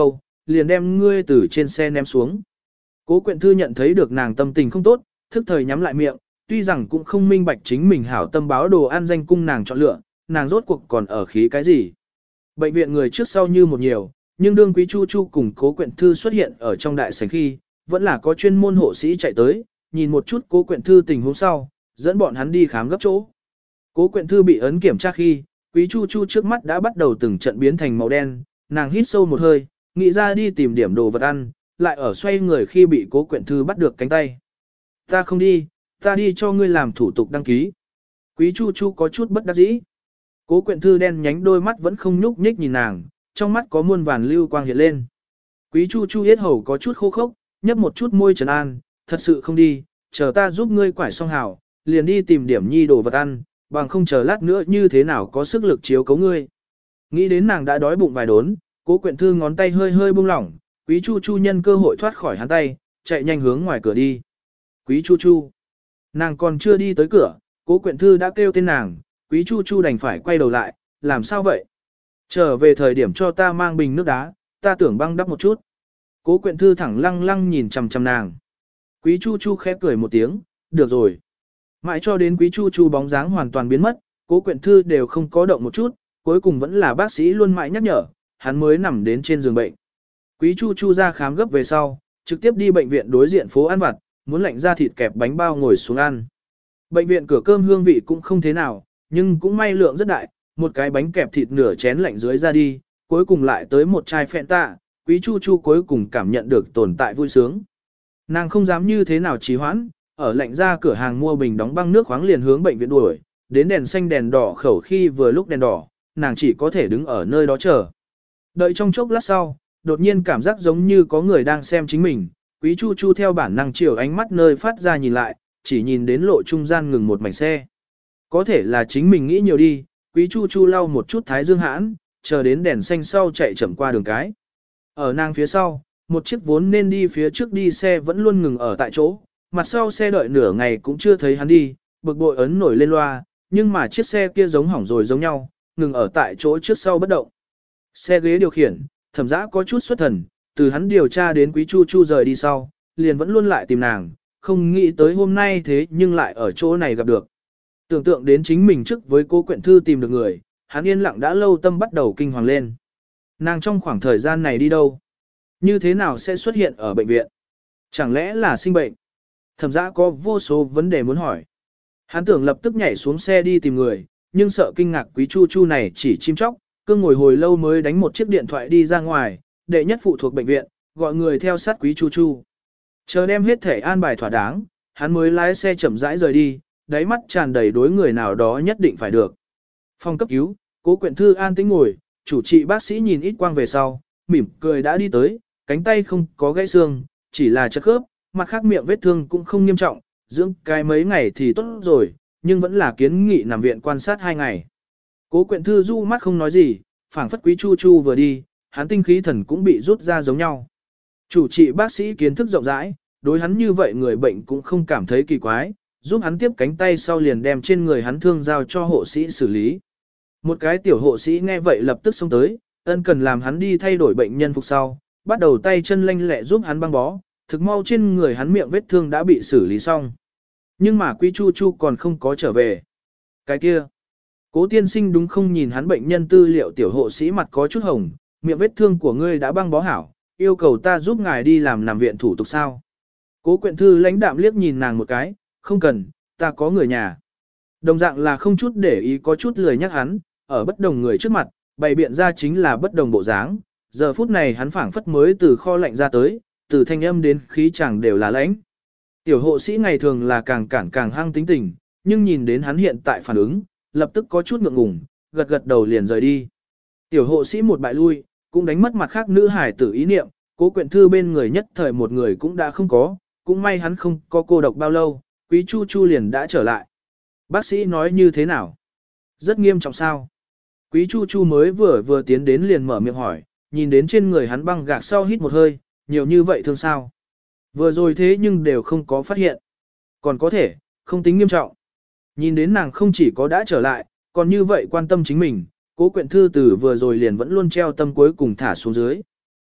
liền đem ngươi từ trên xe ném xuống. Cố Quyện Thư nhận thấy được nàng tâm tình không tốt, thức thời nhắm lại miệng, tuy rằng cũng không minh bạch chính mình hảo tâm báo đồ ăn danh cung nàng chọn lựa, nàng rốt cuộc còn ở khí cái gì. Bệnh viện người trước sau như một nhiều, nhưng đương Quý Chu Chu cùng Cố Quyện Thư xuất hiện ở trong đại sảnh khi, vẫn là có chuyên môn hộ sĩ chạy tới, nhìn một chút Cố Quyện Thư tình huống sau, dẫn bọn hắn đi khám gấp chỗ. Cố Quyện Thư bị ấn kiểm tra khi, Quý Chu Chu trước mắt đã bắt đầu từng trận biến thành màu đen, nàng hít sâu một hơi, nghĩ ra đi tìm điểm đồ vật ăn, lại ở xoay người khi bị Cố Quyện Thư bắt được cánh tay. Ta không đi, ta đi cho ngươi làm thủ tục đăng ký. Quý Chu Chu có chút bất đắc dĩ. Cố Quyện Thư đen nhánh đôi mắt vẫn không nhúc nhích nhìn nàng, trong mắt có muôn vàn lưu quang hiện lên. Quý Chu Chu yết hầu có chút khô khốc, nhấp một chút môi trấn an, thật sự không đi, chờ ta giúp ngươi quải xong hảo, liền đi tìm điểm nhi đồ vật ăn, bằng không chờ lát nữa như thế nào có sức lực chiếu cấu ngươi. Nghĩ đến nàng đã đói bụng vài đốn, Cố Quyện Thư ngón tay hơi hơi buông lỏng, Quý Chu Chu nhân cơ hội thoát khỏi hắn tay, chạy nhanh hướng ngoài cửa đi. Quý Chu Chu. Nàng còn chưa đi tới cửa, Cố Quyện Thư đã kêu tên nàng, Quý Chu Chu đành phải quay đầu lại, làm sao vậy? Trở về thời điểm cho ta mang bình nước đá, ta tưởng băng đắp một chút. Cố Quyện Thư thẳng lăng lăng nhìn chằm chằm nàng. Quý Chu Chu khẽ cười một tiếng, được rồi. Mãi cho đến Quý Chu Chu bóng dáng hoàn toàn biến mất, Cố Quyện Thư đều không có động một chút, cuối cùng vẫn là bác sĩ luôn mãi nhắc nhở, hắn mới nằm đến trên giường bệnh. Quý Chu Chu ra khám gấp về sau, trực tiếp đi bệnh viện đối diện phố ăn vặt, muốn lạnh ra thịt kẹp bánh bao ngồi xuống ăn. Bệnh viện cửa cơm hương vị cũng không thế nào, nhưng cũng may lượng rất đại, một cái bánh kẹp thịt nửa chén lạnh dưới ra đi, cuối cùng lại tới một chai phẹn tạ, Quý Chu Chu cuối cùng cảm nhận được tồn tại vui sướng. Nàng không dám như thế nào trì hoãn, ở lạnh ra cửa hàng mua bình đóng băng nước khoáng liền hướng bệnh viện đuổi, đến đèn xanh đèn đỏ khẩu khi vừa lúc đèn đỏ, nàng chỉ có thể đứng ở nơi đó chờ. Đợi trong chốc lát sau, đột nhiên cảm giác giống như có người đang xem chính mình, Quý Chu Chu theo bản năng chiều ánh mắt nơi phát ra nhìn lại, chỉ nhìn đến lộ trung gian ngừng một mảnh xe. Có thể là chính mình nghĩ nhiều đi, Quý Chu Chu lau một chút thái dương hãn, chờ đến đèn xanh sau chạy chậm qua đường cái. Ở nàng phía sau, một chiếc vốn nên đi phía trước đi xe vẫn luôn ngừng ở tại chỗ, mặt sau xe đợi nửa ngày cũng chưa thấy hắn đi, bực bội ấn nổi lên loa, nhưng mà chiếc xe kia giống hỏng rồi giống nhau, ngừng ở tại chỗ trước sau bất động. Xe ghế điều khiển, Thẩm Dã có chút xuất thần, từ hắn điều tra đến Quý Chu Chu rời đi sau, liền vẫn luôn lại tìm nàng, không nghĩ tới hôm nay thế nhưng lại ở chỗ này gặp được. Tưởng tượng đến chính mình trước với Cố Quyện Thư tìm được người, hắn yên lặng đã lâu tâm bắt đầu kinh hoàng lên. Nàng trong khoảng thời gian này đi đâu? Như thế nào sẽ xuất hiện ở bệnh viện? Chẳng lẽ là sinh bệnh? Thẩm Dã có vô số vấn đề muốn hỏi. Hắn tưởng lập tức nhảy xuống xe đi tìm người, nhưng sợ kinh ngạc Quý Chu Chu này chỉ chim chóc, cứ ngồi hồi lâu mới đánh một chiếc điện thoại đi ra ngoài, đệ nhất phụ thuộc bệnh viện, gọi người theo sát Quý Chu Chu. Chờ đem hết thể an bài thỏa đáng, hắn mới lái xe chậm rãi rời đi, đáy mắt tràn đầy đối người nào đó nhất định phải được. Phòng cấp cứu, Cố Quyện Thư an tĩnh ngồi, chủ trị bác sĩ nhìn ít quang về sau, mỉm cười đã đi tới, cánh tay không có gãy xương, chỉ là chật khớp, mặt khác miệng vết thương cũng không nghiêm trọng, dưỡng cái mấy ngày thì tốt rồi, nhưng vẫn là kiến nghị nằm viện quan sát 2 ngày. Cố Quyện Thư du mắt không nói gì, phảng phất Quý Chu Chu vừa đi, hắn tinh khí thần cũng bị rút ra giống nhau. Chủ trị bác sĩ kiến thức rộng rãi, đối hắn như vậy người bệnh cũng không cảm thấy kỳ quái, giúp hắn tiếp cánh tay sau liền đem trên người hắn thương giao cho hộ sĩ xử lý. Một cái tiểu hộ sĩ nghe vậy lập tức xông tới, ân cần làm hắn đi thay đổi bệnh nhân phục sau, bắt đầu tay chân lanh lẹ giúp hắn băng bó, thực mau trên người hắn miệng vết thương đã bị xử lý xong. Nhưng mà Quý Chu Chu còn không có trở về. Cái kia, Cố tiên sinh đúng không? Nhìn hắn bệnh nhân tư liệu, tiểu hộ sĩ mặt có chút hồng, miệng vết thương của ngươi đã băng bó hảo, yêu cầu ta giúp ngài đi làm nằm viện thủ tục sao? Cố Quyện Thư lãnh đạm liếc nhìn nàng một cái, không cần, ta có người nhà. Đồng dạng là không chút để ý, có chút lười nhắc hắn, ở bất đồng người trước mặt, bày biện ra chính là bất đồng bộ dáng. Giờ phút này hắn phảng phất mới từ kho lạnh ra tới, từ thanh âm đến khí chàng đều là lãnh. Tiểu hộ sĩ ngày thường là càng cản càng hăng tính tình, nhưng nhìn đến hắn hiện tại phản ứng, lập tức có chút ngượng ngùng, gật gật đầu liền rời đi. Tiểu hộ sĩ một bại lui, cũng đánh mất mặt khác nữ hải tử ý niệm, Cố Quyện Thư bên người nhất thời một người cũng đã không có, cũng may hắn không có cô độc bao lâu, Quý Chu Chu liền đã trở lại. Bác sĩ nói như thế nào? Rất nghiêm trọng sao? Quý Chu Chu mới vừa tiến đến liền mở miệng hỏi, nhìn đến trên người hắn băng gạc sau hít một hơi, nhiều như vậy thương sao? Vừa rồi thế nhưng đều không có phát hiện. Còn có thể, không tính nghiêm trọng. Nhìn đến nàng không chỉ có đã trở lại, còn như vậy quan tâm chính mình, Cố Quyện Thư từ vừa rồi liền vẫn luôn treo tâm cuối cùng thả xuống dưới.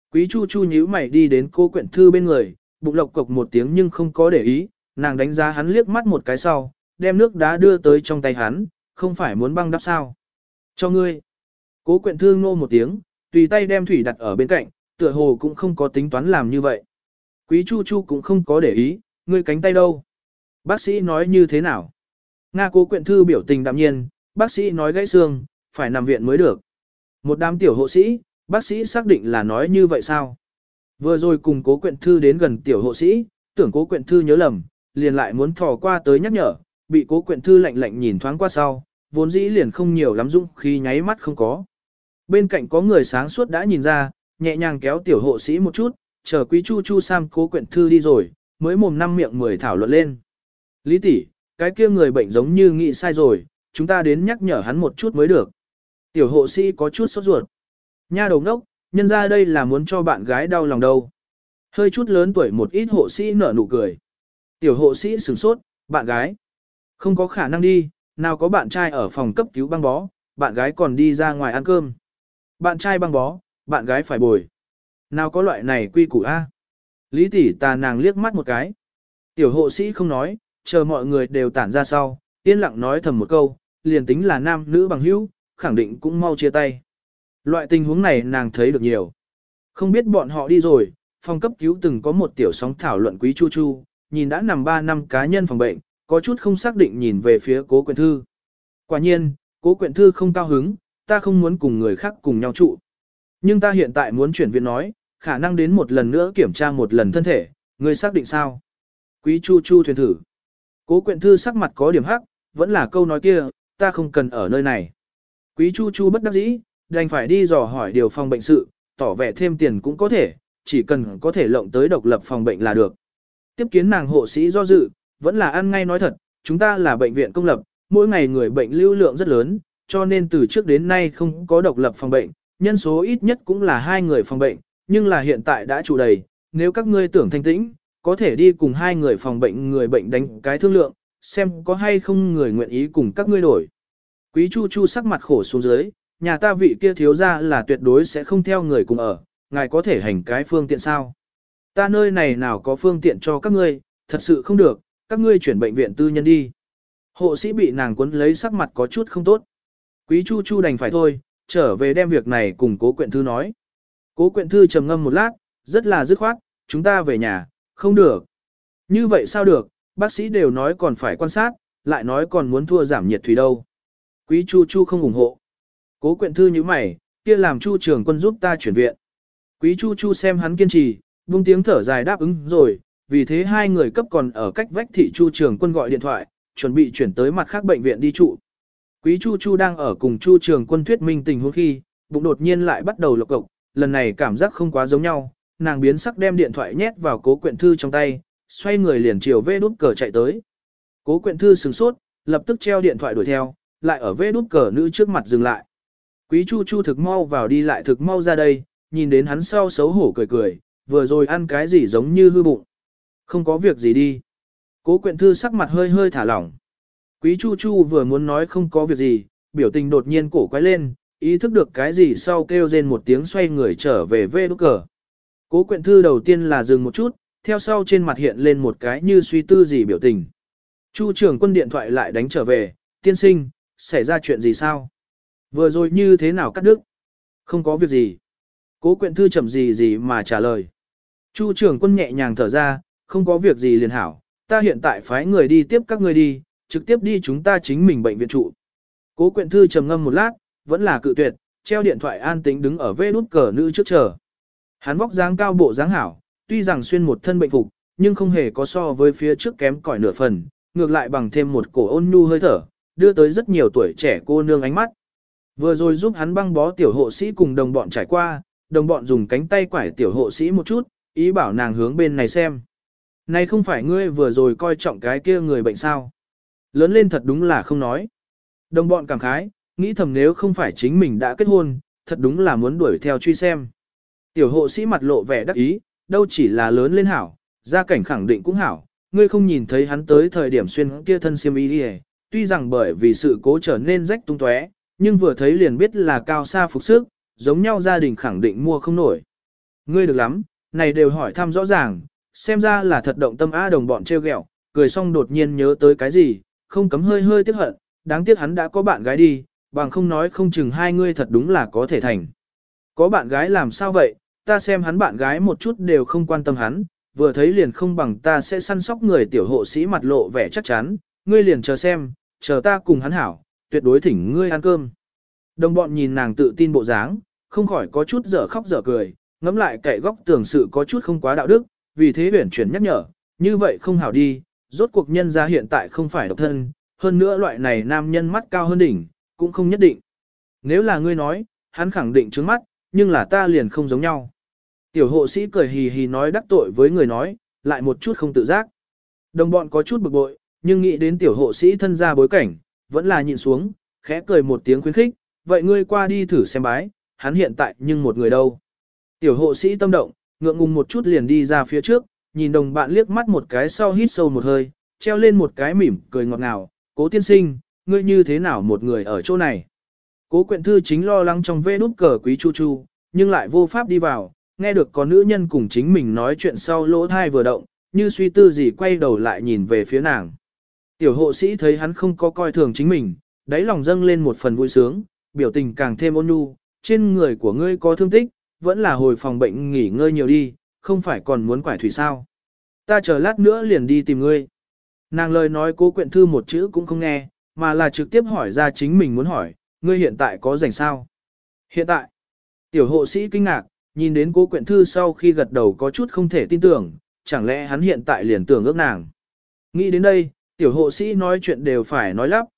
Quý Chu Chu nhíu mày đi đến Cố Quyện Thư bên người, bụng lộc cộc một tiếng nhưng không có để ý, nàng đánh giá hắn liếc mắt một cái sau, đem nước đá đưa tới trong tay hắn, không phải muốn băng đắp sao. Cho ngươi. Cố Quyện Thư ngô một tiếng, tùy tay đem thủy đặt ở bên cạnh, tựa hồ cũng không có tính toán làm như vậy. Quý Chu Chu cũng không có để ý, ngươi cánh tay đâu? Bác sĩ nói như thế nào? Nga. Cố Quyện Thư biểu tình đạm nhiên, bác sĩ nói gãy xương, phải nằm viện mới được. Một đám tiểu hộ sĩ, bác sĩ xác định là nói như vậy sao? Vừa rồi cùng Cố Quyện Thư đến gần tiểu hộ sĩ, tưởng Cố Quyện Thư nhớ lầm, liền lại muốn thò qua tới nhắc nhở, bị Cố Quyện Thư lạnh lạnh nhìn thoáng qua sau, vốn dĩ liền không nhiều lắm dũng khi nháy mắt không có. Bên cạnh có người sáng suốt đã nhìn ra, nhẹ nhàng kéo tiểu hộ sĩ một chút, chờ Quý Chu Chu Sam Cố Quyện Thư đi rồi, mới mồm năm miệng mười thảo luận lên. Lý tỷ, cái kia người bệnh giống như nghĩ sai rồi, chúng ta đến nhắc nhở hắn một chút mới được. Tiểu hộ sĩ có chút sốt ruột. Nha đầu ngốc, nhân ra đây là muốn cho bạn gái đau lòng đâu. Hơi chút lớn tuổi một ít hộ sĩ nở nụ cười. Tiểu hộ sĩ sửng sốt, bạn gái. Không có khả năng đi, nào có bạn trai ở phòng cấp cứu băng bó, bạn gái còn đi ra ngoài ăn cơm. Bạn trai băng bó, bạn gái phải bồi. Nào có loại này quy củ a? Lý tỷ tà nàng liếc mắt một cái. Tiểu hộ sĩ không nói, chờ mọi người đều tản ra sau, yên lặng nói thầm một câu, liền tính là nam nữ bằng hữu, khẳng định cũng mau chia tay. Loại tình huống này nàng thấy được nhiều. Không biết bọn họ đi rồi, phòng cấp cứu từng có một tiểu sóng thảo luận Quý Chu Chu, nhìn đã nằm 3 năm cá nhân phòng bệnh, có chút không xác định nhìn về phía Cố Quyện Thư. Quả nhiên, Cố Quyện Thư không cao hứng, ta không muốn cùng người khác cùng nhau trụ. Nhưng ta hiện tại muốn chuyển viện nói, khả năng đến một lần nữa kiểm tra một lần thân thể, người xác định sao? Quý Chu Chu thuyền thử. Cố Quyện Thư sắc mặt có điểm hắc, vẫn là câu nói kia, ta không cần ở nơi này. Quý Chu Chu bất đắc dĩ, đành phải đi dò hỏi điều phòng bệnh sự, tỏ vẻ thêm tiền cũng có thể, chỉ cần có thể lộng tới độc lập phòng bệnh là được. Tiếp kiến nàng hộ sĩ do dự, vẫn là ăn ngay nói thật, chúng ta là bệnh viện công lập, mỗi ngày người bệnh lưu lượng rất lớn, cho nên từ trước đến nay không có độc lập phòng bệnh, nhân số ít nhất cũng là 2 người phòng bệnh, nhưng là hiện tại đã trụ đầy, nếu các ngươi tưởng thanh tĩnh, có thể đi cùng 2 người phòng bệnh người bệnh đánh cái thương lượng, xem có hay không người nguyện ý cùng các ngươi đổi. Quý Chu Chu sắc mặt khổ xuống dưới, nhà ta vị kia thiếu ra là tuyệt đối sẽ không theo người cùng ở, ngài có thể hành cái phương tiện sao? Ta nơi này nào có phương tiện cho các ngươi, thật sự không được, các ngươi chuyển bệnh viện tư nhân đi. Hộ sĩ bị nàng cuốn lấy sắc mặt có chút không tốt. Quý Chu Chu đành phải thôi, trở về đem việc này cùng Cố Quyện Thư nói. Cố Quyện Thư trầm ngâm một lát, rất là dứt khoát, chúng ta về nhà, không được. Như vậy sao được, bác sĩ đều nói còn phải quan sát, lại nói còn muốn thua giảm nhiệt thủy đâu. Quý Chu Chu không ủng hộ. Cố Quyện Thư như mày, kia làm Chu Trường Quân giúp ta chuyển viện. Quý Chu Chu xem hắn kiên trì, buông tiếng thở dài đáp ứng rồi, vì thế 2 người cấp còn ở cách vách thị Chu Trường Quân gọi điện thoại, chuẩn bị chuyển tới mặt khác bệnh viện đi trụ. Quý Chu Chu đang ở cùng Chu Trường Quân thuyết minh tình huống khi, bụng đột nhiên lại bắt đầu lộc cộc, lần này cảm giác không quá giống nhau, nàng biến sắc đem điện thoại nhét vào Cố Quyện Thư trong tay, xoay người liền chiều vê đút cờ chạy tới. Cố Quyện Thư sửng sốt, lập tức treo điện thoại đuổi theo, lại ở vê đút cờ nữ trước mặt dừng lại. Quý Chu Chu thực mau vào đi lại thực mau ra đây, nhìn đến hắn sau xấu hổ cười cười, vừa rồi ăn cái gì giống như hư bụng. Không có việc gì đi. Cố Quyện Thư sắc mặt hơi hơi thả lỏng. Quý Chu Chu vừa muốn nói không có việc gì, biểu tình đột nhiên cổ quay lên, ý thức được cái gì sau kêu rên một tiếng xoay người trở về vê đút cờ. Cố Quyện Thư đầu tiên là dừng một chút, theo sau trên mặt hiện lên một cái như suy tư gì biểu tình. Chu Trường Quân điện thoại lại đánh trở về, tiên sinh, xảy ra chuyện gì sao? Vừa rồi như thế nào cắt đứt? Không có việc gì. Cố Quyện Thư chậm gì mà trả lời. Chu Trường Quân nhẹ nhàng thở ra, không có việc gì liền hảo, ta hiện tại phái người đi tiếp các ngươi đi, trực tiếp đi chúng ta chính mình bệnh viện trụ. Cố Quyện Thư trầm ngâm một lát, vẫn là cự tuyệt, treo điện thoại an tĩnh đứng ở vê đút cờ nữ trước chờ. Hắn vóc dáng cao bộ dáng hảo, tuy rằng xuyên một thân bệnh phục, nhưng không hề có so với phía trước kém cỏi nửa phần, ngược lại bằng thêm một cổ ôn nhu hơi thở, đưa tới rất nhiều tuổi trẻ cô nương ánh mắt. Vừa rồi giúp hắn băng bó tiểu hộ sĩ cùng đồng bọn trải qua, đồng bọn dùng cánh tay quải tiểu hộ sĩ một chút, ý bảo nàng hướng bên này xem. Này không phải ngươi vừa rồi coi trọng cái kia người bệnh sao? Lớn lên thật đúng là không nói. Đồng bọn cảm khái, nghĩ thầm nếu không phải chính mình đã kết hôn, thật đúng là muốn đuổi theo truy xem. Tiểu hộ sĩ mặt lộ vẻ đắc ý, đâu chỉ là lớn lên hảo, gia cảnh khẳng định cũng hảo, ngươi không nhìn thấy hắn tới thời điểm xuyên kia thân xiêm y đi, tuy rằng bởi vì sự cố trở nên rách tung tóe, nhưng vừa thấy liền biết là cao xa phục sức, giống nhau gia đình khẳng định mua không nổi. Ngươi được lắm, này đều hỏi thăm rõ ràng, xem ra là thật động tâm á đồng bọn treo ghẹo, cười xong đột nhiên nhớ tới cái gì, không cấm hơi hơi tiếc hận, đáng tiếc hắn đã có bạn gái đi, bằng không nói không chừng hai ngươi thật đúng là có thể thành. Có bạn gái làm sao vậy, ta xem hắn bạn gái một chút đều không quan tâm hắn, vừa thấy liền không bằng ta sẽ săn sóc người tiểu hộ sĩ mặt lộ vẻ chắc chắn, ngươi liền chờ xem, chờ ta cùng hắn hảo, tuyệt đối thỉnh ngươi ăn cơm. Đồng bọn nhìn nàng tự tin bộ dáng, không khỏi có chút dở khóc dở cười, ngẫm lại cậy góc tưởng sự có chút không quá đạo đức, vì thế huyển chuyển nhắc nhở, như vậy không hảo đi, rốt cuộc nhân gia hiện tại không phải độc thân, hơn nữa loại này nam nhân mắt cao hơn đỉnh, cũng không nhất định. Nếu là ngươi nói, hắn khẳng định trướng mắt, nhưng là ta liền không giống nhau. Tiểu hộ sĩ cười hì hì nói đắc tội với người nói, lại một chút không tự giác. Đồng bọn có chút bực bội, nhưng nghĩ đến tiểu hộ sĩ thân ra bối cảnh, vẫn là nhịn xuống, khẽ cười một tiếng khuyến khích, vậy ngươi qua đi thử xem bái, hắn hiện tại nhưng một người đâu. Tiểu hộ sĩ tâm động, ngượng ngùng một chút liền đi ra phía trước, nhìn đồng bạn liếc mắt một cái sau hít sâu một hơi, treo lên một cái mỉm cười ngọt ngào, cố tiên sinh, ngươi như thế nào một người ở chỗ này. Cố quyện thư chính lo lắng trong vê nút cờ quý chu chu, nhưng lại vô pháp đi vào, nghe được có nữ nhân cùng chính mình nói chuyện sau lỗ thai vừa động, như suy tư gì quay đầu lại nhìn về phía nàng. Tiểu hộ sĩ thấy hắn không có coi thường chính mình, đáy lòng dâng lên một phần vui sướng, biểu tình càng thêm ôn nhu, trên người của ngươi có thương tích, vẫn là hồi phòng bệnh nghỉ ngơi nhiều đi, không phải còn muốn quải thủy sao. Ta chờ lát nữa liền đi tìm ngươi. Nàng lời nói cố quyện thư một chữ cũng không nghe, mà là trực tiếp hỏi ra chính mình muốn hỏi, ngươi hiện tại có rảnh sao? Hiện tại, tiểu hộ sĩ kinh ngạc, nhìn đến cố quyện thư sau khi gật đầu có chút không thể tin tưởng, chẳng lẽ hắn hiện tại liền tưởng ước nàng. Nghĩ đến đây, tiểu hộ sĩ nói chuyện đều phải nói lắp,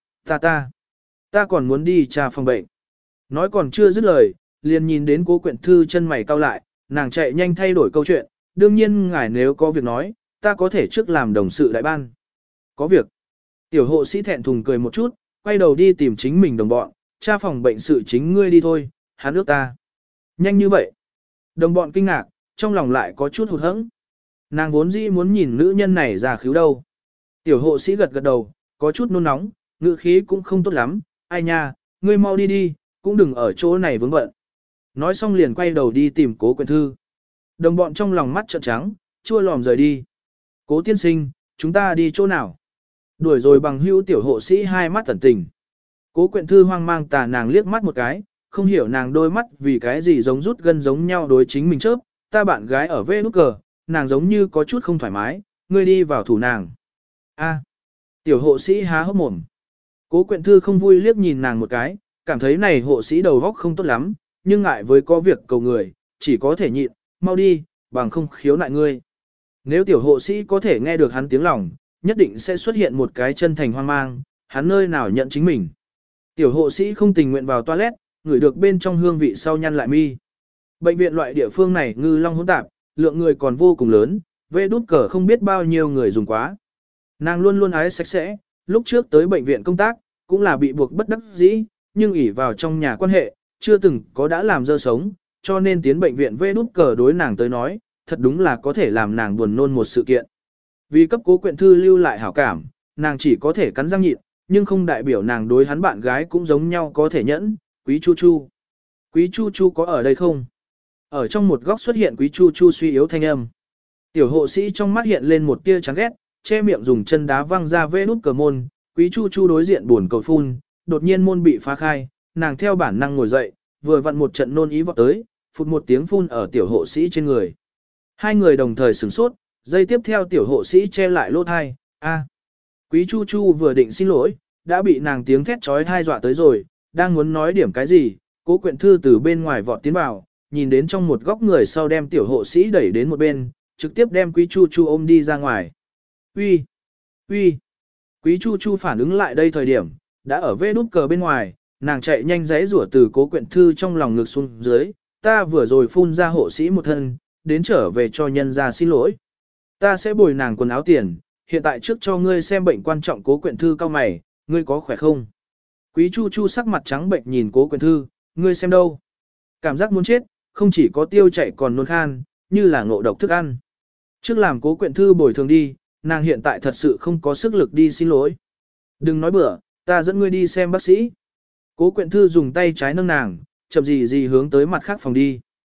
ta còn muốn đi tra phòng bệnh. Nói còn chưa dứt lời, liền nhìn đến cố quyện thư chân mày cau lại, nàng chạy nhanh thay đổi câu chuyện, đương nhiên ngài nếu có việc nói, ta có thể trước làm đồng sự đại ban. Có việc. Tiểu hộ sĩ thẹn thùng cười một chút, quay đầu đi tìm chính mình đồng bọn, tra phòng bệnh sự chính ngươi đi thôi, hắn ước ta. Nhanh như vậy. Đồng bọn kinh ngạc, trong lòng lại có chút hụt hẫng. Nàng vốn dĩ muốn nhìn nữ nhân này ra khíu đâu. Tiểu hộ sĩ gật gật đầu, có chút nôn nóng, ngữ khí cũng không tốt lắm, ai nha, ngươi mau đi đi, cũng đừng ở chỗ này vướng bận. Nói xong liền quay đầu đi tìm cố quyện thư. Đồng bọn trong lòng mắt trợn trắng, chua lòm rời đi. Cố tiên sinh, chúng ta đi chỗ nào? Đuổi rồi bằng hữu tiểu hộ sĩ hai mắt tẩn tình. Cố quyện thư hoang mang tà nàng liếc mắt một cái, không hiểu nàng đôi mắt vì cái gì giống rút gân giống nhau đối chính mình chớp, ta bạn gái ở vê nút cờ, nàng giống như có chút không thoải mái, ngươi đi vào thủ nàng. A. Tiểu hộ sĩ há hốc mồm. Cố quyện thư không vui liếc nhìn nàng một cái, cảm thấy này hộ sĩ đầu góc không tốt lắm, nhưng ngại với có việc cầu người, chỉ có thể nhịn, mau đi, bằng không khiếu nại ngươi. Nếu tiểu hộ sĩ có thể nghe được hắn tiếng lòng, nhất định sẽ xuất hiện một cái chân thành hoang mang, hắn nơi nào nhận chính mình. Tiểu hộ sĩ không tình nguyện vào toilet, ngửi được bên trong hương vị sau nhăn lại mi. Bệnh viện loại địa phương này ngư long hỗn tạp, lượng người còn vô cùng lớn, vê đút cờ không biết bao nhiêu người dùng quá. Nàng luôn luôn ái sạch sẽ, lúc trước tới bệnh viện công tác, cũng là bị buộc bất đắc dĩ, nhưng ỷ vào trong nhà quan hệ, chưa từng có đã làm dơ sống, cho nên tiến bệnh viện vê đút cờ đối nàng tới nói, thật đúng là có thể làm nàng buồn nôn một sự kiện. Vì cấp cố quyện thư lưu lại hảo cảm, nàng chỉ có thể cắn răng nhịn, nhưng không đại biểu nàng đối hắn bạn gái cũng giống nhau có thể nhẫn, Quý Chu Chu. Quý Chu Chu có ở đây không? Ở trong một góc xuất hiện Quý Chu Chu suy yếu thanh âm. Tiểu hộ sĩ trong mắt hiện lên một tia chán ghét, che miệng dùng chân đá văng ra vê nút cờ môn, Quý Chu Chu đối diện buồn cầu phun, đột nhiên môn bị phá khai, nàng theo bản năng ngồi dậy, vừa vặn một trận nôn ý vọt tới, phụt một tiếng phun ở tiểu hộ sĩ trên người. Hai người đồng thời sửng sốt, giây tiếp theo tiểu hộ sĩ che lại lỗ thai, a. Quý Chu Chu vừa định xin lỗi, đã bị nàng tiếng thét trói thai dọa tới rồi, đang muốn nói điểm cái gì, cố quyện thư từ bên ngoài vọt tiến vào, nhìn đến trong một góc người sau đem tiểu hộ sĩ đẩy đến một bên, trực tiếp đem Quý Chu Chu ôm đi ra ngoài. Uy, uy. Quý Chu Chu phản ứng lại đây thời điểm, đã ở vê đút cờ bên ngoài, nàng chạy nhanh giãy rủa từ cố quyện thư trong lòng ngực xuống dưới, ta vừa rồi phun ra hộ sĩ một thân, đến trở về cho nhân ra xin lỗi. Ta sẽ bồi nàng quần áo tiền, hiện tại trước cho ngươi xem bệnh quan trọng cố quyện thư cao mày, ngươi có khỏe không? Quý Chu Chu sắc mặt trắng bệnh nhìn cố quyện thư, ngươi xem đâu? Cảm giác muốn chết, không chỉ có tiêu chảy còn nôn khan, như là ngộ độc thức ăn. Trước làm cố quyện thư bồi thường đi, nàng hiện tại thật sự không có sức lực đi xin lỗi. Đừng nói bừa, ta dẫn ngươi đi xem bác sĩ. Cố quyện thư dùng tay trái nâng nàng, chậm gì gì hướng tới mặt khác phòng đi.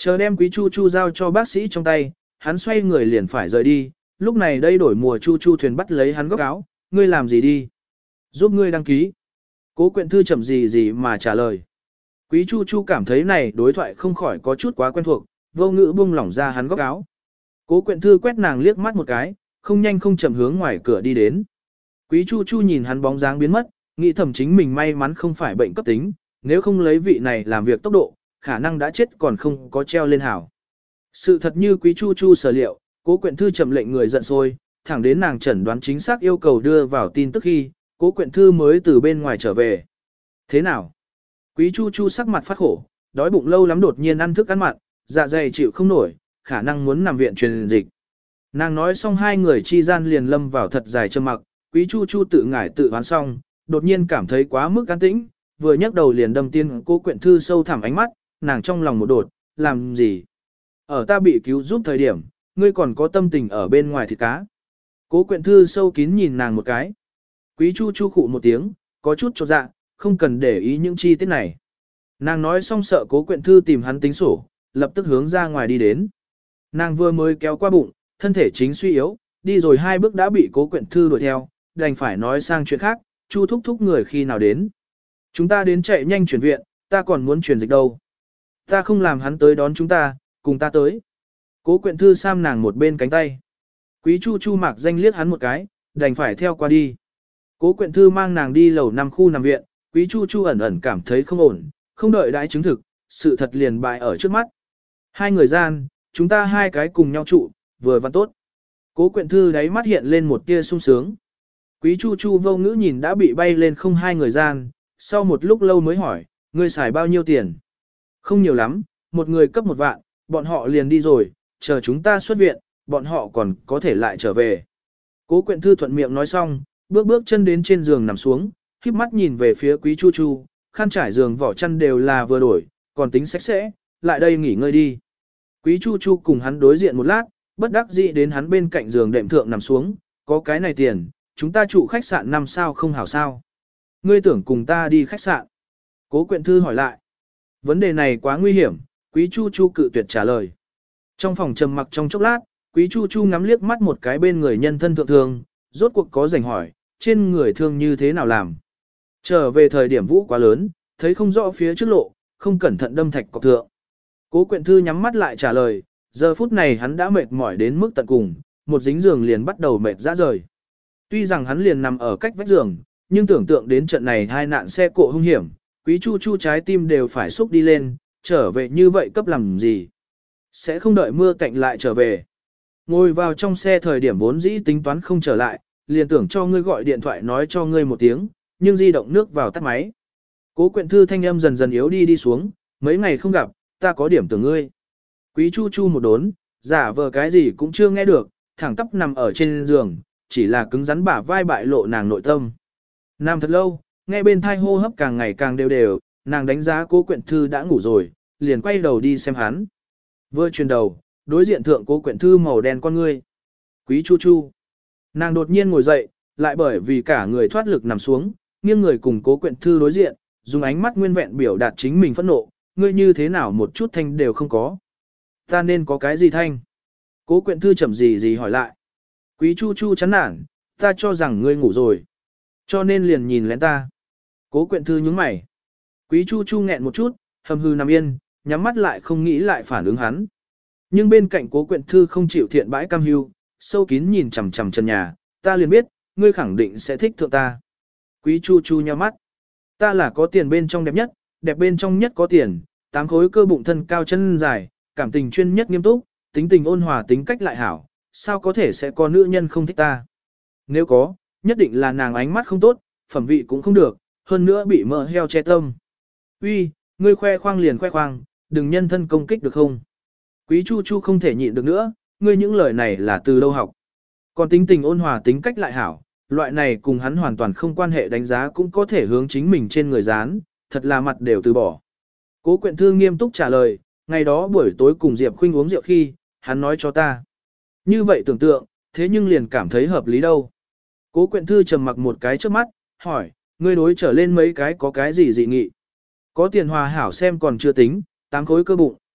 Chờ đem Quý Chu Chu giao cho bác sĩ trong tay, hắn xoay người liền phải rời đi, lúc này đây đổi mùa Chu Chu thuyền bắt lấy hắn góc áo, ngươi làm gì đi? Giúp ngươi đăng ký. Cố Quyện Thư chậm gì mà trả lời. Quý Chu Chu cảm thấy này đối thoại không khỏi có chút quá quen thuộc, vô ngữ buông lỏng ra hắn góc áo. Cố Quyện Thư quét nàng liếc mắt một cái, không nhanh không chậm hướng ngoài cửa đi đến. Quý Chu Chu nhìn hắn bóng dáng biến mất, nghĩ thầm chính mình may mắn không phải bệnh cấp tính, nếu không lấy vị này làm việc tốc độ, khả năng đã chết còn không có treo lên hảo. Sự thật như Quý Chu Chu sở liệu, Cố Quyện Thư chậm lệnh người giận sôi, thẳng đến nàng chẩn đoán chính xác yêu cầu đưa vào tin tức khi, Cố Quyện Thư mới từ bên ngoài trở về. Thế nào? Quý Chu Chu sắc mặt phát khổ, đói bụng lâu lắm đột nhiên ăn thức ăn mặn, dạ dày chịu không nổi, khả năng muốn nằm viện truyền dịch. Nàng nói xong hai người chi gian liền lâm vào thật dài trầm mặc, Quý Chu Chu tự ngải tự hoán xong, đột nhiên cảm thấy quá mức an tĩnh, vừa nhấc đầu liền đâm tiên Cố Quyện Thư sâu thẳm ánh mắt, nàng trong lòng một đột, làm gì? Ở ta bị cứu giúp thời điểm, ngươi còn có tâm tình ở bên ngoài thịt cá. Cố Quyện Thư sâu kín nhìn nàng một cái. Quý Chu Chu khụ một tiếng, có chút chột dạ, không cần để ý những chi tiết này. Nàng nói xong sợ Cố Quyện Thư tìm hắn tính sổ, lập tức hướng ra ngoài đi đến. Nàng vừa mới kéo qua bụng, thân thể chính suy yếu, đi rồi hai bước đã bị Cố Quyện Thư đuổi theo, đành phải nói sang chuyện khác, Chu thúc thúc người khi nào đến. Chúng ta đến chạy nhanh chuyển viện, ta còn muốn chuyển dịch đâu. Ta không làm hắn tới đón chúng ta, cùng ta tới. Cố Quyện Thư sam nàng một bên cánh tay. Quý Chu Chu mạc danh liếc hắn một cái, đành phải theo qua đi. Cố Quyện Thư mang nàng đi lầu 5 khu nằm viện, Quý Chu Chu ẩn ẩn cảm thấy không ổn, không đợi đãi chứng thực, sự thật liền bại ở trước mắt. Hai người gian, chúng ta hai cái cùng nhau trụ, vừa văn tốt. Cố Quyện Thư đáy mắt hiện lên một tia sung sướng. Quý Chu Chu vô ngữ nhìn đã bị bay lên không hai người gian, sau một lúc lâu mới hỏi, ngươi xài bao nhiêu tiền? Không nhiều lắm, một người cấp 1 vạn, bọn họ liền đi rồi, chờ chúng ta xuất viện, bọn họ còn có thể lại trở về. Cố Quyện Thư thuận miệng nói xong, bước chân đến trên giường nằm xuống, khép mắt nhìn về phía Quý Chu Chu, khăn trải giường vỏ chăn đều là vừa đổi, còn tính sạch sẽ, lại đây nghỉ ngơi đi. Quý Chu Chu cùng hắn đối diện một lát, bất đắc dĩ đến hắn bên cạnh giường đệm thượng nằm xuống, có cái này tiền, chúng ta trụ khách sạn 5 sao không hảo sao. Ngươi tưởng cùng ta đi khách sạn? Cố Quyện Thư hỏi lại. Vấn đề này quá nguy hiểm, Quý Chu Chu cự tuyệt trả lời. Trong phòng trầm mặc trong chốc lát, Quý Chu Chu ngắm liếc mắt một cái bên người nhân thân thượng thường, rốt cuộc có rảnh hỏi, trên người thương như thế nào làm. Trở về thời điểm vũ quá lớn, thấy không rõ phía trước lộ, không cẩn thận đâm thạch cọc thượng. Cố Quyện Thư nhắm mắt lại trả lời, giờ phút này hắn đã mệt mỏi đến mức tận cùng, một dính giường liền bắt đầu mệt ra rời. Tuy rằng hắn liền nằm ở cách vách giường, nhưng tưởng tượng đến trận này hai nạn xe cộ hung hiểm, Quý Chu Chu trái tim đều phải xúc đi lên, trở về như vậy cấp làm gì. Sẽ không đợi mưa cạnh lại trở về. Ngồi vào trong xe thời điểm vốn dĩ tính toán không trở lại, liền tưởng cho ngươi gọi điện thoại nói cho ngươi một tiếng, nhưng di động nước vào tắt máy. Cố Quyện Thư thanh âm dần dần yếu đi xuống, mấy ngày không gặp, ta có điểm tưởng ngươi. Quý Chu Chu một đốn, giả vờ cái gì cũng chưa nghe được, thẳng tắp nằm ở trên giường, chỉ là cứng rắn bả vai bại lộ nàng nội tâm. Nằm thật lâu, nghe bên thai hô hấp càng ngày càng đều, nàng đánh giá Cố Quyện Thư đã ngủ rồi, liền quay đầu đi xem hắn. Vừa chuyển đầu, đối diện thượng Cố Quyện Thư màu đen con ngươi. Quý Chu Chu. Nàng đột nhiên ngồi dậy, lại bởi vì cả người thoát lực nằm xuống, nghiêng người cùng Cố Quyện Thư đối diện, dùng ánh mắt nguyên vẹn biểu đạt chính mình phẫn nộ, ngươi như thế nào một chút thanh đều không có. Ta nên có cái gì thanh? Cố Quyện Thư chậm gì hỏi lại. Quý Chu Chu chán nản, ta cho rằng ngươi ngủ rồi. Cho nên liền nhìn lén ta. Cố Quyện Thư nhướng mày. Quý Chu Chu nghẹn một chút, hầm hư nằm yên, nhắm mắt lại không nghĩ lại phản ứng hắn. Nhưng bên cạnh Cố Quyện Thư không chịu thiện bãi cam hưu, sâu kín nhìn chằm chằm trần nhà, ta liền biết, ngươi khẳng định sẽ thích thượng ta. Quý Chu Chu nhíu mắt. Ta là có tiền bên trong đẹp nhất, đẹp bên trong nhất có tiền, 8 khối cơ bụng thân cao chân dài, cảm tình chuyên nhất nghiêm túc, tính tình ôn hòa tính cách lại hảo, sao có thể sẽ có nữ nhân không thích ta. Nếu có, nhất định là nàng ánh mắt không tốt, phẩm vị cũng không được, hơn nữa bị mỡ heo che tâm. Uy, ngươi khoe khoang liền khoe khoang, đừng nhân thân công kích được không? Quý Chu Chu không thể nhịn được nữa, ngươi những lời này là từ đâu học. Còn tính tình ôn hòa tính cách lại hảo, loại này cùng hắn hoàn toàn không quan hệ đánh giá cũng có thể hướng chính mình trên người dán, thật là mặt đều từ bỏ. Cố Quyện Thư nghiêm túc trả lời, ngày đó buổi tối cùng Diệp Khuynh uống rượu khi, hắn nói cho ta. Như vậy tưởng tượng, thế nhưng liền cảm thấy hợp lý đâu. Cố Quyện Thư trầm mặc một cái trước mắt, hỏi, ngươi đối trở lên mấy cái có cái gì dị nghị? Có tiền hòa hảo xem còn chưa tính, 8 khối cơ bụng.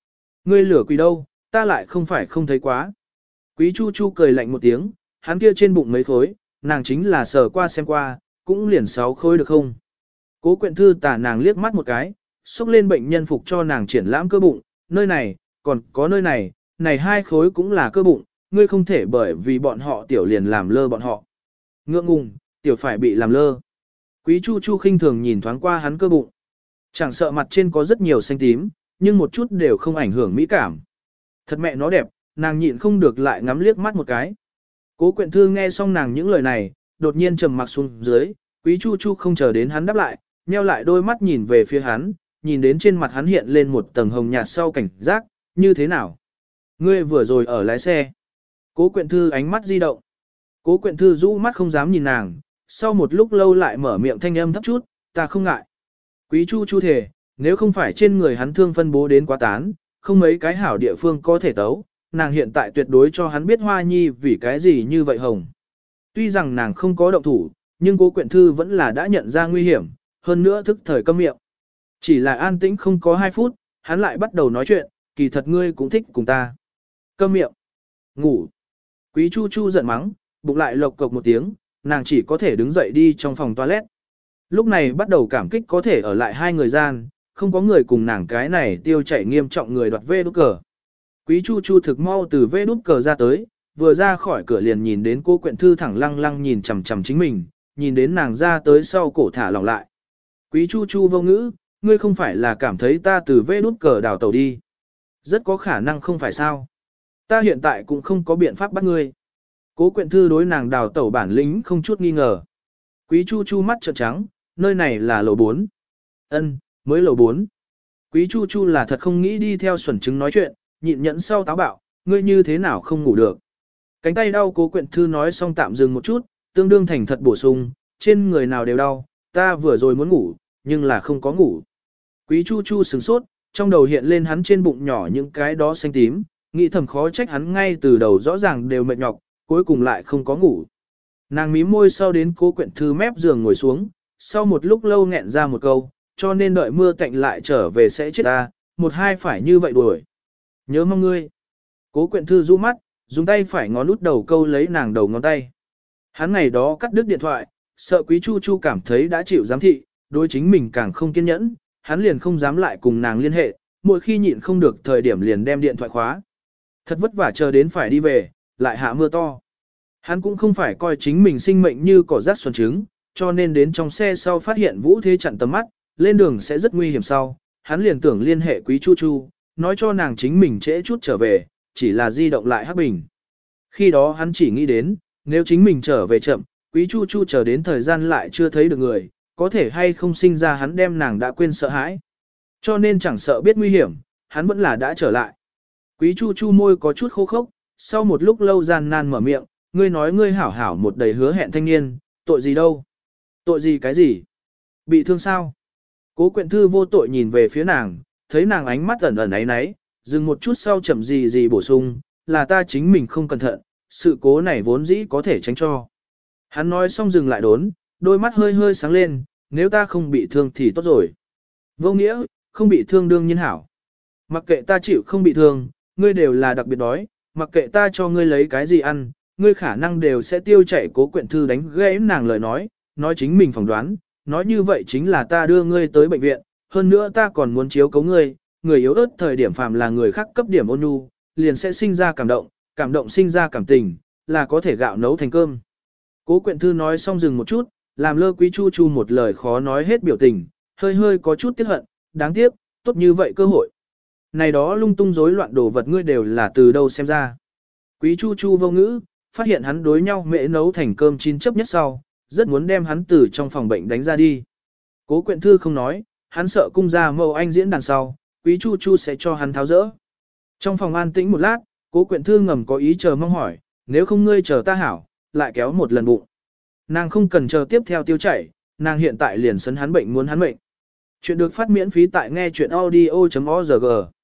Ngươi lửa quỷ đâu, ta lại không phải không thấy quá. Quý Chu Chu cười lạnh một tiếng, hắn kia trên bụng mấy khối, nàng chính là sờ qua xem qua, cũng liền 6 khối được không. Cố Quyện Thư tả nàng liếc mắt một cái, xúc lên bệnh nhân phục cho nàng triển lãm cơ bụng, nơi này, còn có nơi này, này 2 khối cũng là cơ bụng, ngươi không thể bởi vì bọn họ tiểu liền làm lơ bọn họ. Ngượng ngùng, tiểu phải bị làm lơ. Quý Chu Chu khinh thường nhìn thoáng qua hắn cơ bụng. Chẳng sợ mặt trên có rất nhiều xanh tím, nhưng một chút đều không ảnh hưởng mỹ cảm. Thật mẹ nó đẹp, nàng nhịn không được lại ngắm liếc mắt một cái. Cố Quyện Thư nghe xong nàng những lời này, đột nhiên trầm mặc xuống dưới, Quý Chu Chu không chờ đến hắn đáp lại, nheo lại đôi mắt nhìn về phía hắn, nhìn đến trên mặt hắn hiện lên một tầng hồng nhạt sau cảnh giác, như thế nào? Ngươi vừa rồi ở lái xe. Cố Quyện Thư ánh mắt di động. Cố Quyện Thư rũ mắt không dám nhìn nàng, sau một lúc lâu lại mở miệng thanh âm thấp chút, ta không ngại. Quý Chu Chu thề, nếu không phải trên người hắn thương phân bố đến quá tán, không mấy cái hảo địa phương có thể tấu, nàng hiện tại tuyệt đối cho hắn biết Hoa Nhi vì cái gì như vậy hồng. Tuy rằng nàng không có động thủ, nhưng Cố Quyện Thư vẫn là đã nhận ra nguy hiểm, hơn nữa thức thời câm miệng. Chỉ là an tĩnh không có 2 phút, hắn lại bắt đầu nói chuyện, kỳ thật ngươi cũng thích cùng ta. Câm miệng. Ngủ. Quý Chu Chu giận mắng, bụng lại lộc cộc một tiếng, nàng chỉ có thể đứng dậy đi trong phòng toilet. Lúc này bắt đầu cảm kích có thể ở lại 2 người gian, không có người cùng nàng cái này tiêu chảy nghiêm trọng người đoạt vê đút cờ. Quý Chu Chu thực mau từ vê đút cờ ra tới, vừa ra khỏi cửa liền nhìn đến Cố Quyện Thư thẳng lăng lăng nhìn chằm chằm chính mình, nhìn đến nàng ra tới sau cổ thả lỏng lại. Quý Chu Chu vô ngữ, ngươi không phải là cảm thấy ta từ vê đút cờ đào tàu đi. Rất có khả năng không phải sao. Ta hiện tại cũng không có biện pháp bắt ngươi. Cố Quyện Thư đối nàng đào tẩu bản lĩnh không chút nghi ngờ. Quý Chu Chu mắt trợn trắng, nơi này là lầu 4. Ân, mới lầu 4. Quý Chu Chu là thật không nghĩ đi theo xuẩn chứng nói chuyện, nhịn nhẫn sau táo bạo, ngươi như thế nào không ngủ được. Cánh tay đau Cố Quyện Thư nói xong tạm dừng một chút, tương đương thành thật bổ sung, trên người nào đều đau, ta vừa rồi muốn ngủ, nhưng là không có ngủ. Quý Chu Chu sửng sốt, trong đầu hiện lên hắn trên bụng nhỏ những cái đó xanh tím, nghĩ thầm khó trách hắn ngay từ đầu rõ ràng đều mệt nhọc, cuối cùng lại không có ngủ. Nàng mím môi sau đến Cố Quyện Thư mép giường ngồi xuống, sau một lúc lâu nghẹn ra một câu, cho nên đợi mưa tạnh lại trở về sẽ chết ta, một hai phải như vậy đuổi. Nhớ mong ngươi. Cố Quyện Thư rũ mắt, dùng tay phải ngón út đầu câu lấy nàng đầu ngón tay. Hắn ngày đó cắt đứt điện thoại, sợ Quý Chu Chu cảm thấy đã chịu giám thị, đối chính mình càng không kiên nhẫn, hắn liền không dám lại cùng nàng liên hệ, mỗi khi nhịn không được thời điểm liền đem điện thoại khóa. Thật vất vả chờ đến phải đi về, lại hạ mưa to. Hắn cũng không phải coi chính mình sinh mệnh như cỏ rác xuân trứng, cho nên đến trong xe sau phát hiện Vũ Thế chặn tầm mắt, lên đường sẽ rất nguy hiểm sau, hắn liền tưởng liên hệ Quý Chu Chu, nói cho nàng chính mình trễ chút trở về, chỉ là di động lại hắc bình. Khi đó hắn chỉ nghĩ đến, nếu chính mình trở về chậm, Quý Chu Chu chờ đến thời gian lại chưa thấy được người, có thể hay không sinh ra hắn đem nàng đã quên sợ hãi. Cho nên chẳng sợ biết nguy hiểm, hắn vẫn là đã trở lại. Quý Chu Chu môi có chút khô khốc, sau một lúc lâu gian nan mở miệng, ngươi nói ngươi hảo hảo một đầy hứa hẹn thanh niên, tội gì đâu? Tội gì cái gì? Bị thương sao? Cố Quyện Thư vô tội nhìn về phía nàng, thấy nàng ánh mắt ẩn ẩn ấy náy, dừng một chút sau chậm gì bổ sung, là ta chính mình không cẩn thận, sự cố này vốn dĩ có thể tránh cho. Hắn nói xong dừng lại đốn, đôi mắt hơi hơi sáng lên, nếu ta không bị thương thì tốt rồi. Vô nghĩa, không bị thương đương nhiên hảo. Mặc kệ ta chịu không bị thương, ngươi đều là đặc biệt đói, mặc kệ ta cho ngươi lấy cái gì ăn, ngươi khả năng đều sẽ tiêu chảy. Cố Quyện Thư đánh gãy nàng lời nói chính mình phỏng đoán, nói như vậy chính là ta đưa ngươi tới bệnh viện, hơn nữa ta còn muốn chiếu cấu ngươi, người yếu ớt thời điểm phàm là người khác cấp điểm ôn nhu, liền sẽ sinh ra cảm động sinh ra cảm tình, là có thể gạo nấu thành cơm. Cố Quyện Thư nói xong dừng một chút, làm lơ Quý Chu Chu một lời khó nói hết biểu tình, hơi hơi có chút tiếc hận, đáng tiếc, tốt như vậy cơ hội. Này đó lung tung rối loạn đồ vật ngươi đều là từ đâu xem ra. Quý Chu Chu vô ngữ, phát hiện hắn đối nhau mẹ nấu thành cơm chín chấp nhất sau, rất muốn đem hắn từ trong phòng bệnh đánh ra đi. Cố Quyện Thư không nói, hắn sợ cung ra mâu anh diễn đàn sau, Quý Chu Chu sẽ cho hắn tháo rỡ. Trong phòng an tĩnh một lát, Cố Quyện Thư ngầm có ý chờ mong hỏi, nếu không ngươi chờ ta hảo, lại kéo một lần bụng. Nàng không cần chờ tiếp theo tiêu chảy, nàng hiện tại liền sấn hắn bệnh muốn hắn bệnh. Chuyện được phát miễn phí tại nghe chuyện audio.org.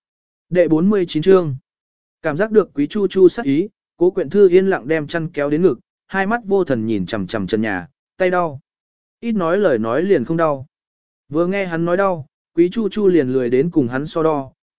Đệ 49 chương. Cảm giác được Quý Chu Chu sắc ý, Cố Quyện Thư yên lặng đem chăn kéo đến ngực, hai mắt vô thần nhìn chằm chằm trần nhà, tay đau. Ít nói lời nói liền không đau. Vừa nghe hắn nói đau, Quý Chu Chu liền lười đến cùng hắn so đo,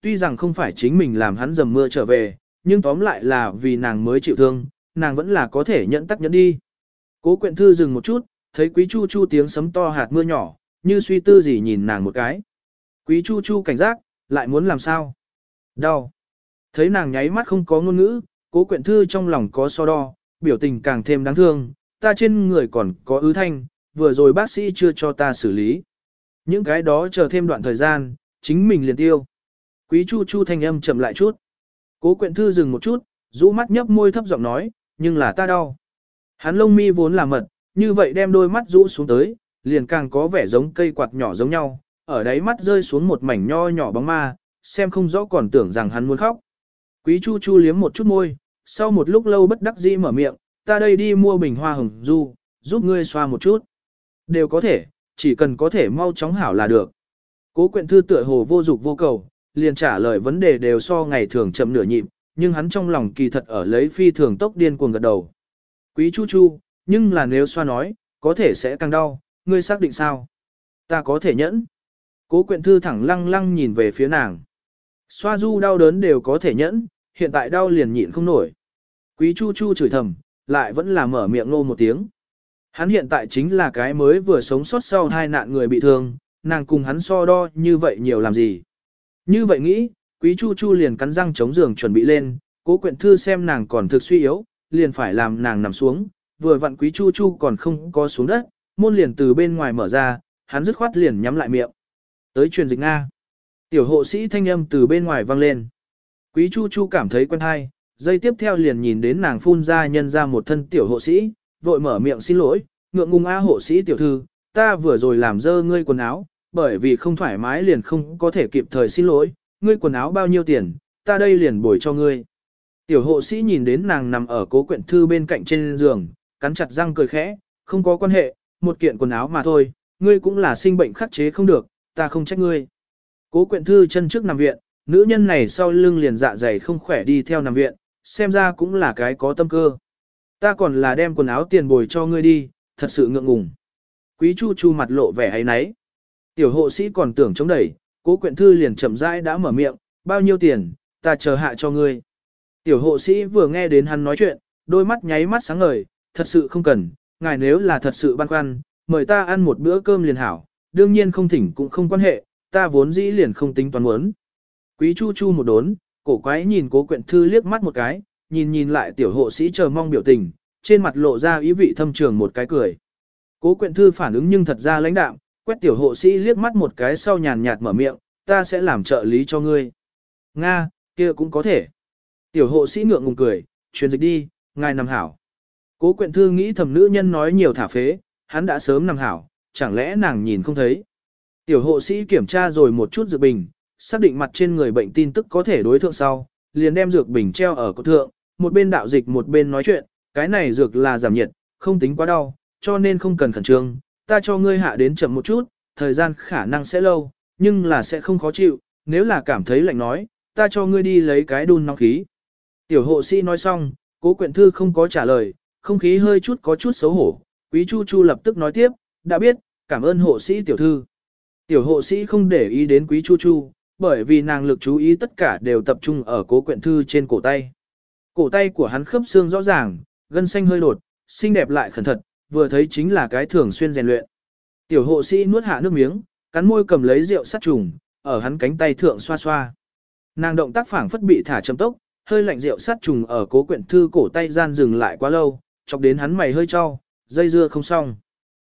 tuy rằng không phải chính mình làm hắn dầm mưa trở về, nhưng tóm lại là vì nàng mới chịu thương, nàng vẫn là có thể nhẫn tắc nhẫn đi. Cố Quyện Thư dừng một chút, thấy Quý Chu Chu tiếng sấm to hạt mưa nhỏ, như suy tư gì nhìn nàng một cái. Quý Chu Chu cảnh giác, lại muốn làm sao? Đau. Thấy nàng nháy mắt không có ngôn ngữ, Cố Quyện Thư trong lòng có so đo, biểu tình càng thêm đáng thương, ta trên người còn có ứ thanh, vừa rồi bác sĩ chưa cho ta xử lý. Những cái đó chờ thêm đoạn thời gian, chính mình liền tiêu. Quý Chu Chu thanh âm chậm lại chút. Cố Quyện Thư dừng một chút, rũ mắt nhấp môi thấp giọng nói, nhưng là ta đau. Hắn lông mi vốn là mật, như vậy đem đôi mắt rũ xuống tới, liền càng có vẻ giống cây quạt nhỏ giống nhau, ở đáy mắt rơi xuống một mảnh nho nhỏ bóng ma, xem không rõ còn tưởng rằng hắn muốn khóc. Quý Chu Chu liếm một chút môi, sau một lúc lâu bất đắc dĩ mở miệng, ta đây đi mua bình hoa hồng du, giúp ngươi xoa một chút. Đều có thể, chỉ cần có thể mau chóng hảo là được. Cố Quyện Thư tựa hồ vô dục vô cầu, liền trả lời vấn đề đều so ngày thường chậm nửa nhịp, nhưng hắn trong lòng kỳ thật ở lấy phi thường tốc điên cuồng gật đầu. Quý Chu Chu, nhưng là nếu xoa nói, có thể sẽ càng đau, ngươi xác định sao? Ta có thể nhẫn. Cố Quyện Thư thẳng lăng lăng nhìn về phía nàng. Xoa du đau đớn đều có thể nhẫn, hiện tại đau liền nhịn không nổi. Quý Chu Chu chửi thầm, lại vẫn là mở miệng nô một tiếng. Hắn hiện tại chính là cái mới vừa sống sót sau hai nạn người bị thương, nàng cùng hắn so đo như vậy nhiều làm gì. Như vậy nghĩ, Quý Chu Chu liền cắn răng chống giường chuẩn bị lên, Cố Quyện Thư xem nàng còn thực suy yếu, liền phải làm nàng nằm xuống, vừa vặn Quý Chu Chu còn không có xuống đất, môn liền từ bên ngoài mở ra, hắn dứt khoát liền nhắm lại miệng. Tới truyền dịch Nga. Tiểu hộ sĩ thanh âm từ bên ngoài vang lên. Quý Chu Chu cảm thấy quen hay, giây tiếp theo liền nhìn đến nàng phun ra nhân ra một thân tiểu hộ sĩ, vội mở miệng xin lỗi, ngượng ngùng a hộ sĩ tiểu thư, ta vừa rồi làm dơ ngươi quần áo, bởi vì không thoải mái liền không có thể kịp thời xin lỗi, ngươi quần áo bao nhiêu tiền, ta đây liền bồi cho ngươi. Tiểu hộ sĩ nhìn đến nàng nằm ở Cố Quyện Thư bên cạnh trên giường, cắn chặt răng cười khẽ, không có quan hệ, một kiện quần áo mà thôi, ngươi cũng là sinh bệnh khắc chế không được, ta không trách ngươi. Cố Quyện Thư chân trước nằm viện, nữ nhân này sau lưng liền dạ dày không khỏe đi theo nằm viện, xem ra cũng là cái có tâm cơ. Ta còn là đem quần áo tiền bồi cho ngươi đi, thật sự ngượng ngùng. Quý Chu Chu mặt lộ vẻ ấy nấy. Tiểu hộ sĩ còn tưởng chống đẩy, Cố Quyện Thư liền chậm rãi đã mở miệng, bao nhiêu tiền, ta chờ hạ cho ngươi. Tiểu hộ sĩ vừa nghe đến hắn nói chuyện, đôi mắt nháy mắt sáng ngời, thật sự không cần, ngài nếu là thật sự băn khoăn, mời ta ăn một bữa cơm liền hảo, đương nhiên không thỉnh cũng không quan hệ, ta vốn dĩ liền không tính toán muốn. Quý Chu Chu một đốn, cổ quái nhìn Cố Quyện Thư liếc mắt một cái, nhìn lại tiểu hộ sĩ chờ mong biểu tình, trên mặt lộ ra ý vị thâm trường một cái cười. Cố Quyện Thư phản ứng nhưng thật ra lãnh đạm, quét tiểu hộ sĩ liếc mắt một cái sau nhàn nhạt mở miệng, ta sẽ làm trợ lý cho ngươi. Nga, kia cũng có thể. Tiểu hộ sĩ ngượng ngùng cười, truyền dịch đi, ngài nằm hảo. Cố Quyện Thư nghĩ thầm nữ nhân nói nhiều thả phế, hắn đã sớm nằm hảo, chẳng lẽ nàng nhìn không thấy. Tiểu hộ sĩ kiểm tra rồi một chút dược bình, xác định mặt trên người bệnh tin tức có thể đối thượng sau, liền đem dược bình treo ở cột thượng, một bên đạo dịch một bên nói chuyện, cái này dược là giảm nhiệt, không tính quá đau, cho nên không cần khẩn trương, ta cho ngươi hạ đến chậm một chút, thời gian khả năng sẽ lâu, nhưng là sẽ không khó chịu, nếu là cảm thấy lạnh nói, ta cho ngươi đi lấy cái đun nóng khí. Tiểu hộ sĩ nói xong, Cố Quyện Thư không có trả lời, không khí hơi chút có chút xấu hổ, Quý Chu Chu lập tức nói tiếp, đã biết, cảm ơn hộ sĩ tiểu thư. Tiểu hộ sĩ không để ý đến Quý Chu Chu, bởi vì nàng lực chú ý tất cả đều tập trung ở Cố Quyện Thư trên cổ tay. Cổ tay của hắn khớp xương rõ ràng, gân xanh hơi đột, xinh đẹp lại khẩn thật, vừa thấy chính là cái thường xuyên rèn luyện. Tiểu hộ sĩ nuốt hạ nước miếng, cắn môi cầm lấy rượu sát trùng, ở hắn cánh tay thượng xoa xoa. Nàng động tác phảng phất bị thả chậm tốc, hơi lạnh rượu sát trùng ở Cố Quyện Thư cổ tay gian dừng lại quá lâu, chọc đến hắn mày hơi cho, dây dưa không xong.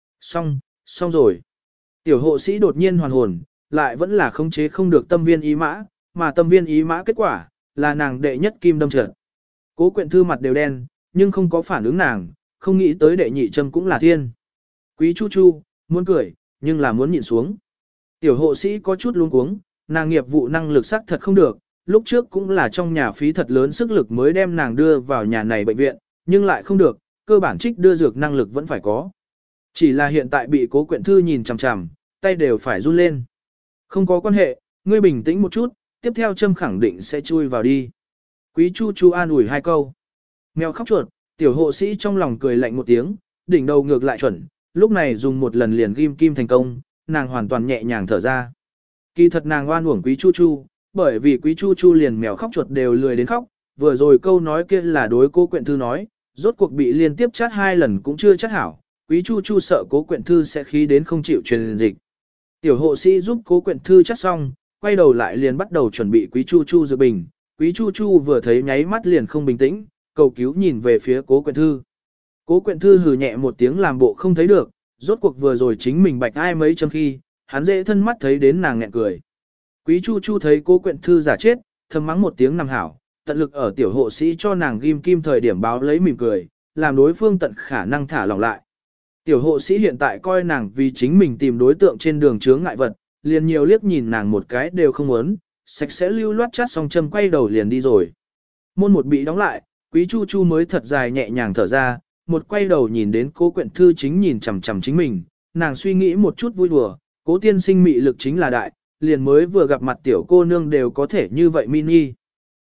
Xong rồi. Tiểu hộ sĩ đột nhiên hoàn hồn, lại vẫn là khống chế không được tâm viên ý mã, mà tâm viên ý mã kết quả, là nàng đệ nhất kim đâm trượt. Cố Quyện Thư mặt đều đen, nhưng không có phản ứng nàng, không nghĩ tới đệ nhị châm cũng là thiên. Quý Chu Chu, muốn cười, nhưng là muốn nhịn xuống. Tiểu hộ sĩ có chút luống cuống, nàng nghiệp vụ năng lực sắc thật không được, lúc trước cũng là trong nhà phí thật lớn sức lực mới đem nàng đưa vào nhà này bệnh viện, nhưng lại không được, cơ bản trích đưa dược năng lực vẫn phải có. Chỉ là hiện tại bị Cố Quyện Thư nhìn chằm chằm, tay đều phải run lên. Không có quan hệ, ngươi bình tĩnh một chút, tiếp theo châm khẳng định sẽ chui vào đi. Quý Chu Chu an ủi hai câu. Mèo khóc chuột, tiểu hộ sĩ trong lòng cười lạnh một tiếng, đỉnh đầu ngược lại chuẩn, lúc này dùng một lần liền ghim kim thành công, nàng hoàn toàn nhẹ nhàng thở ra. Kỳ thật nàng oan uổng Quý Chu Chu, bởi vì Quý Chu Chu liền mèo khóc chuột đều lười đến khóc, vừa rồi câu nói kia là đối Cố Quyện Thư nói, rốt cuộc bị liên tiếp chát 2 lần cũng chưa chát hảo, Quý Chu Chu sợ Cố Quyện Thư sẽ khí đến không chịu truyền dịch. Tiểu hộ sĩ giúp Cố Quyện Thư chát xong, quay đầu lại liền bắt đầu chuẩn bị Quý Chu Chu dự bình, Quý Chu Chu vừa thấy nháy mắt liền không bình tĩnh, cầu cứu nhìn về phía Cố Quyện Thư. Cố Quyện Thư hừ nhẹ một tiếng làm bộ không thấy được, rốt cuộc vừa rồi chính mình bạch ai mấy chấm khi, hắn dễ thân mắt thấy đến nàng nghẹn cười. Quý Chu Chu thấy Cố Quyện Thư giả chết, thầm mắng một tiếng nằm hảo, tận lực ở tiểu hộ sĩ cho nàng ghim kim thời điểm báo lấy mỉm cười, làm đối phương tận khả năng thả lỏng lại. Tiểu hộ sĩ hiện tại coi nàng vì chính mình tìm đối tượng trên đường chướng ngại vật, liền nhiều liếc nhìn nàng một cái đều không muốn, sạch sẽ lưu loát chát xong châm quay đầu liền đi rồi. Môn một bị đóng lại, Quý Chu Chu mới thật dài nhẹ nhàng thở ra, một quay đầu nhìn đến Cố Quyện Thư chính nhìn chằm chằm chính mình, nàng suy nghĩ một chút vui đùa, Cố tiên sinh mị lực chính là đại, liền mới vừa gặp mặt tiểu cô nương đều có thể như vậy mini.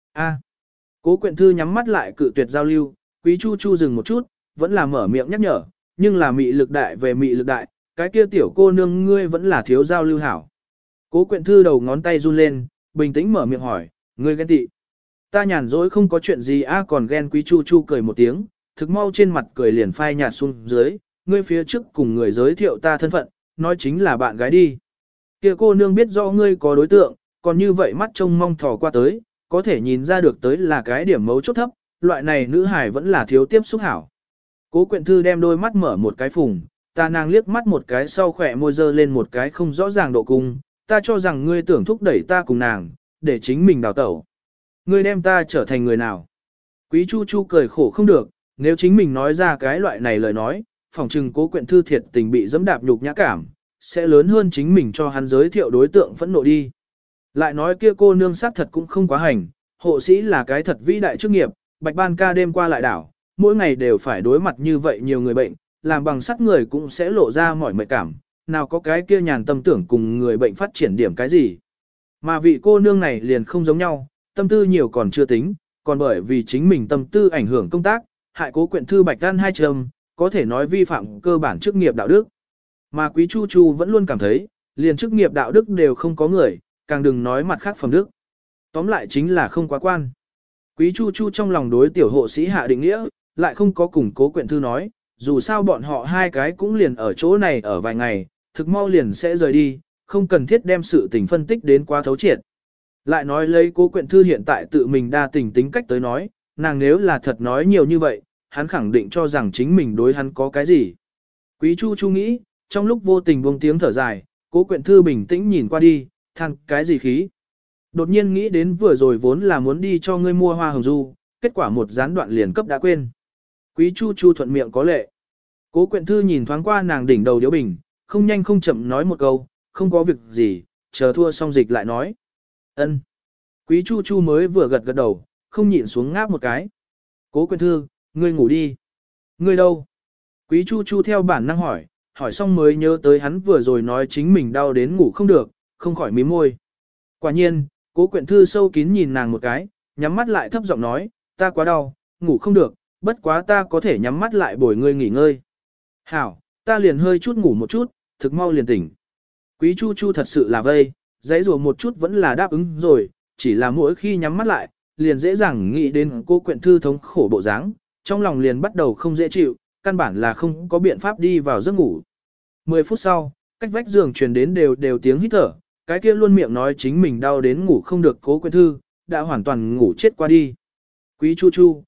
Cố Quyện Thư nhắm mắt lại cự tuyệt giao lưu, Quý Chu Chu dừng một chút, vẫn là mở miệng nhắc nhở, nhưng là mị lực đại về mị lực đại, cái kia tiểu cô nương ngươi vẫn là thiếu giao lưu hảo. Cố Quyện Thư đầu ngón tay run lên, bình tĩnh mở miệng hỏi, ngươi ghen tị. Ta nhàn rỗi không có chuyện gì còn ghen. Quý Chu Chu cười một tiếng, thực mau trên mặt cười liền phai nhạt xuống dưới, ngươi phía trước cùng người giới thiệu ta thân phận, nói chính là bạn gái đi. Kia cô nương biết rõ ngươi có đối tượng, còn như vậy mắt trông mong thò qua tới, có thể nhìn ra được tới là cái điểm mấu chốt thấp, loại này nữ hài vẫn là thiếu tiếp xúc hảo. Cố Quyện Thư đem đôi mắt mở một cái phùng, ta nàng liếc mắt một cái sau khỏe môi dơ lên một cái không rõ ràng độ cung, ta cho rằng ngươi tưởng thúc đẩy ta cùng nàng, để chính mình đào tẩu. Ngươi đem ta trở thành người nào? Quý Chu Chu cười khổ không được, nếu chính mình nói ra cái loại này lời nói, phỏng chừng Cố Quyện Thư thiệt tình bị dẫm đạp nhục nhã cảm, sẽ lớn hơn chính mình cho hắn giới thiệu đối tượng phẫn nộ đi. Lại nói kia cô nương sắc thật cũng không quá hành, hộ sĩ là cái thật vĩ đại chức nghiệp, bạch ban ca đêm qua lại đảo, mỗi ngày đều phải đối mặt như vậy nhiều người bệnh, làm bằng sắt người cũng sẽ lộ ra mỏi mệt cảm, nào có cái kia nhàn tâm tưởng cùng người bệnh phát triển điểm cái gì. Mà vị cô nương này liền không giống nhau, tâm tư nhiều còn chưa tính, còn bởi vì chính mình tâm tư ảnh hưởng công tác, hại Cố Quyện Thư bạch ăn 2 trầm, có thể nói vi phạm cơ bản chức nghiệp đạo đức. Mà Quý Chu Chu vẫn luôn cảm thấy, liền chức nghiệp đạo đức đều không có người, càng đừng nói mặt khác phẩm đức. Tóm lại chính là không quá quan. Quý Chu Chu trong lòng đối tiểu hộ sĩ hạ định nghĩa, lại không có cùng Cố Quyện Thư nói, dù sao bọn họ hai cái cũng liền ở chỗ này ở vài ngày, thực mau liền sẽ rời đi, không cần thiết đem sự tình phân tích đến quá thấu triệt. Lại nói lấy Cố Quyện Thư hiện tại tự mình đa tình tính cách tới nói, nàng nếu là thật nói nhiều như vậy, hắn khẳng định cho rằng chính mình đối hắn có cái gì. Quý Chu Chu nghĩ, trong lúc vô tình buông tiếng thở dài, Cố Quyện Thư bình tĩnh nhìn qua đi, than cái gì khí. Đột nhiên nghĩ đến vừa rồi vốn là muốn đi cho ngươi mua hoa hồng du, kết quả một gián đoạn liền cấp đã quên. Quý Chu Chu thuận miệng có lệ. Cố Quyện Thư nhìn thoáng qua nàng đỉnh đầu điếu bình, không nhanh không chậm nói một câu, không có việc gì, chờ thua xong dịch lại nói. Ân. Quý Chu Chu mới vừa gật gật đầu, không nhịn xuống ngáp một cái. Cố Quyện Thư, ngươi ngủ đi. Ngươi đâu? Quý Chu Chu theo bản năng hỏi xong mới nhớ tới hắn vừa rồi nói chính mình đau đến ngủ không được, không khỏi mím môi. Quả nhiên, Cố Quyện Thư sâu kín nhìn nàng một cái, nhắm mắt lại thấp giọng nói, ta quá đau, ngủ không được, bất quá ta có thể nhắm mắt lại bồi ngươi nghỉ ngơi. Hảo, ta liền hơi chút ngủ một chút, thực mau liền tỉnh. Quý Chu Chu thật sự là vây, dãy rùa một chút vẫn là đáp ứng rồi, chỉ là mỗi khi nhắm mắt lại, liền dễ dàng nghĩ đến Cố Quyện Thư thống khổ bộ dáng, trong lòng liền bắt đầu không dễ chịu, căn bản là không có biện pháp đi vào giấc ngủ. 10 phút sau, cách vách giường truyền đến đều tiếng hít thở, cái kia luôn miệng nói chính mình đau đến ngủ không được Cố Quyện Thư, đã hoàn toàn ngủ chết qua đi. Quý Chu Chu,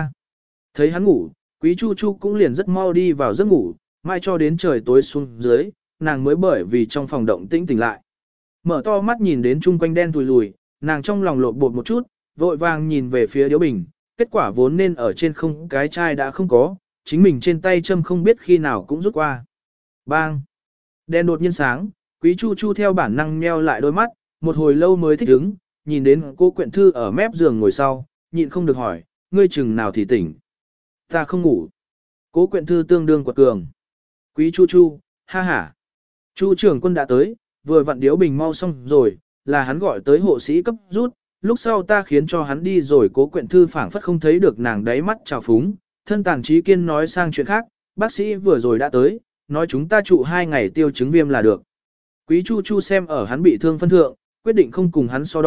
thấy hắn ngủ, Quý Chu Chu cũng liền rất mau đi vào giấc ngủ, mai cho đến trời tối xuống dưới, nàng mới bởi vì trong phòng động tĩnh tỉnh lại. Mở to mắt nhìn đến chung quanh đen tùi lùi, nàng trong lòng lột bột một chút, vội vàng nhìn về phía điếu bình, kết quả vốn nên ở trên không cái chai đã không có, chính mình trên tay châm không biết khi nào cũng rút qua. Bang! Đèn đột nhiên sáng, Quý Chu Chu theo bản năng nheo lại đôi mắt, một hồi lâu mới thích ứng, nhìn đến Cố Quyện Thư ở mép giường ngồi sau, nhịn không được hỏi, ngươi chừng nào thì tỉnh. Ta không ngủ. Cố Quyện Thư tương đương quật cường. Quý Chu Chu, ha ha. Chu trưởng quân đã tới, vừa vặn điếu bình mau xong rồi, là hắn gọi tới hộ sĩ cấp rút, lúc sau ta khiến cho hắn đi rồi. Cố Quyện Thư phảng phất không thấy được nàng đáy mắt trào phúng, thân tàn trí kiên nói sang chuyện khác, bác sĩ vừa rồi đã tới, nói chúng ta trụ 2 ngày tiêu chứng viêm là được. Quý Chu Chu xem ở hắn bị thương phân thượng, quyết định không cùng hắn so đo,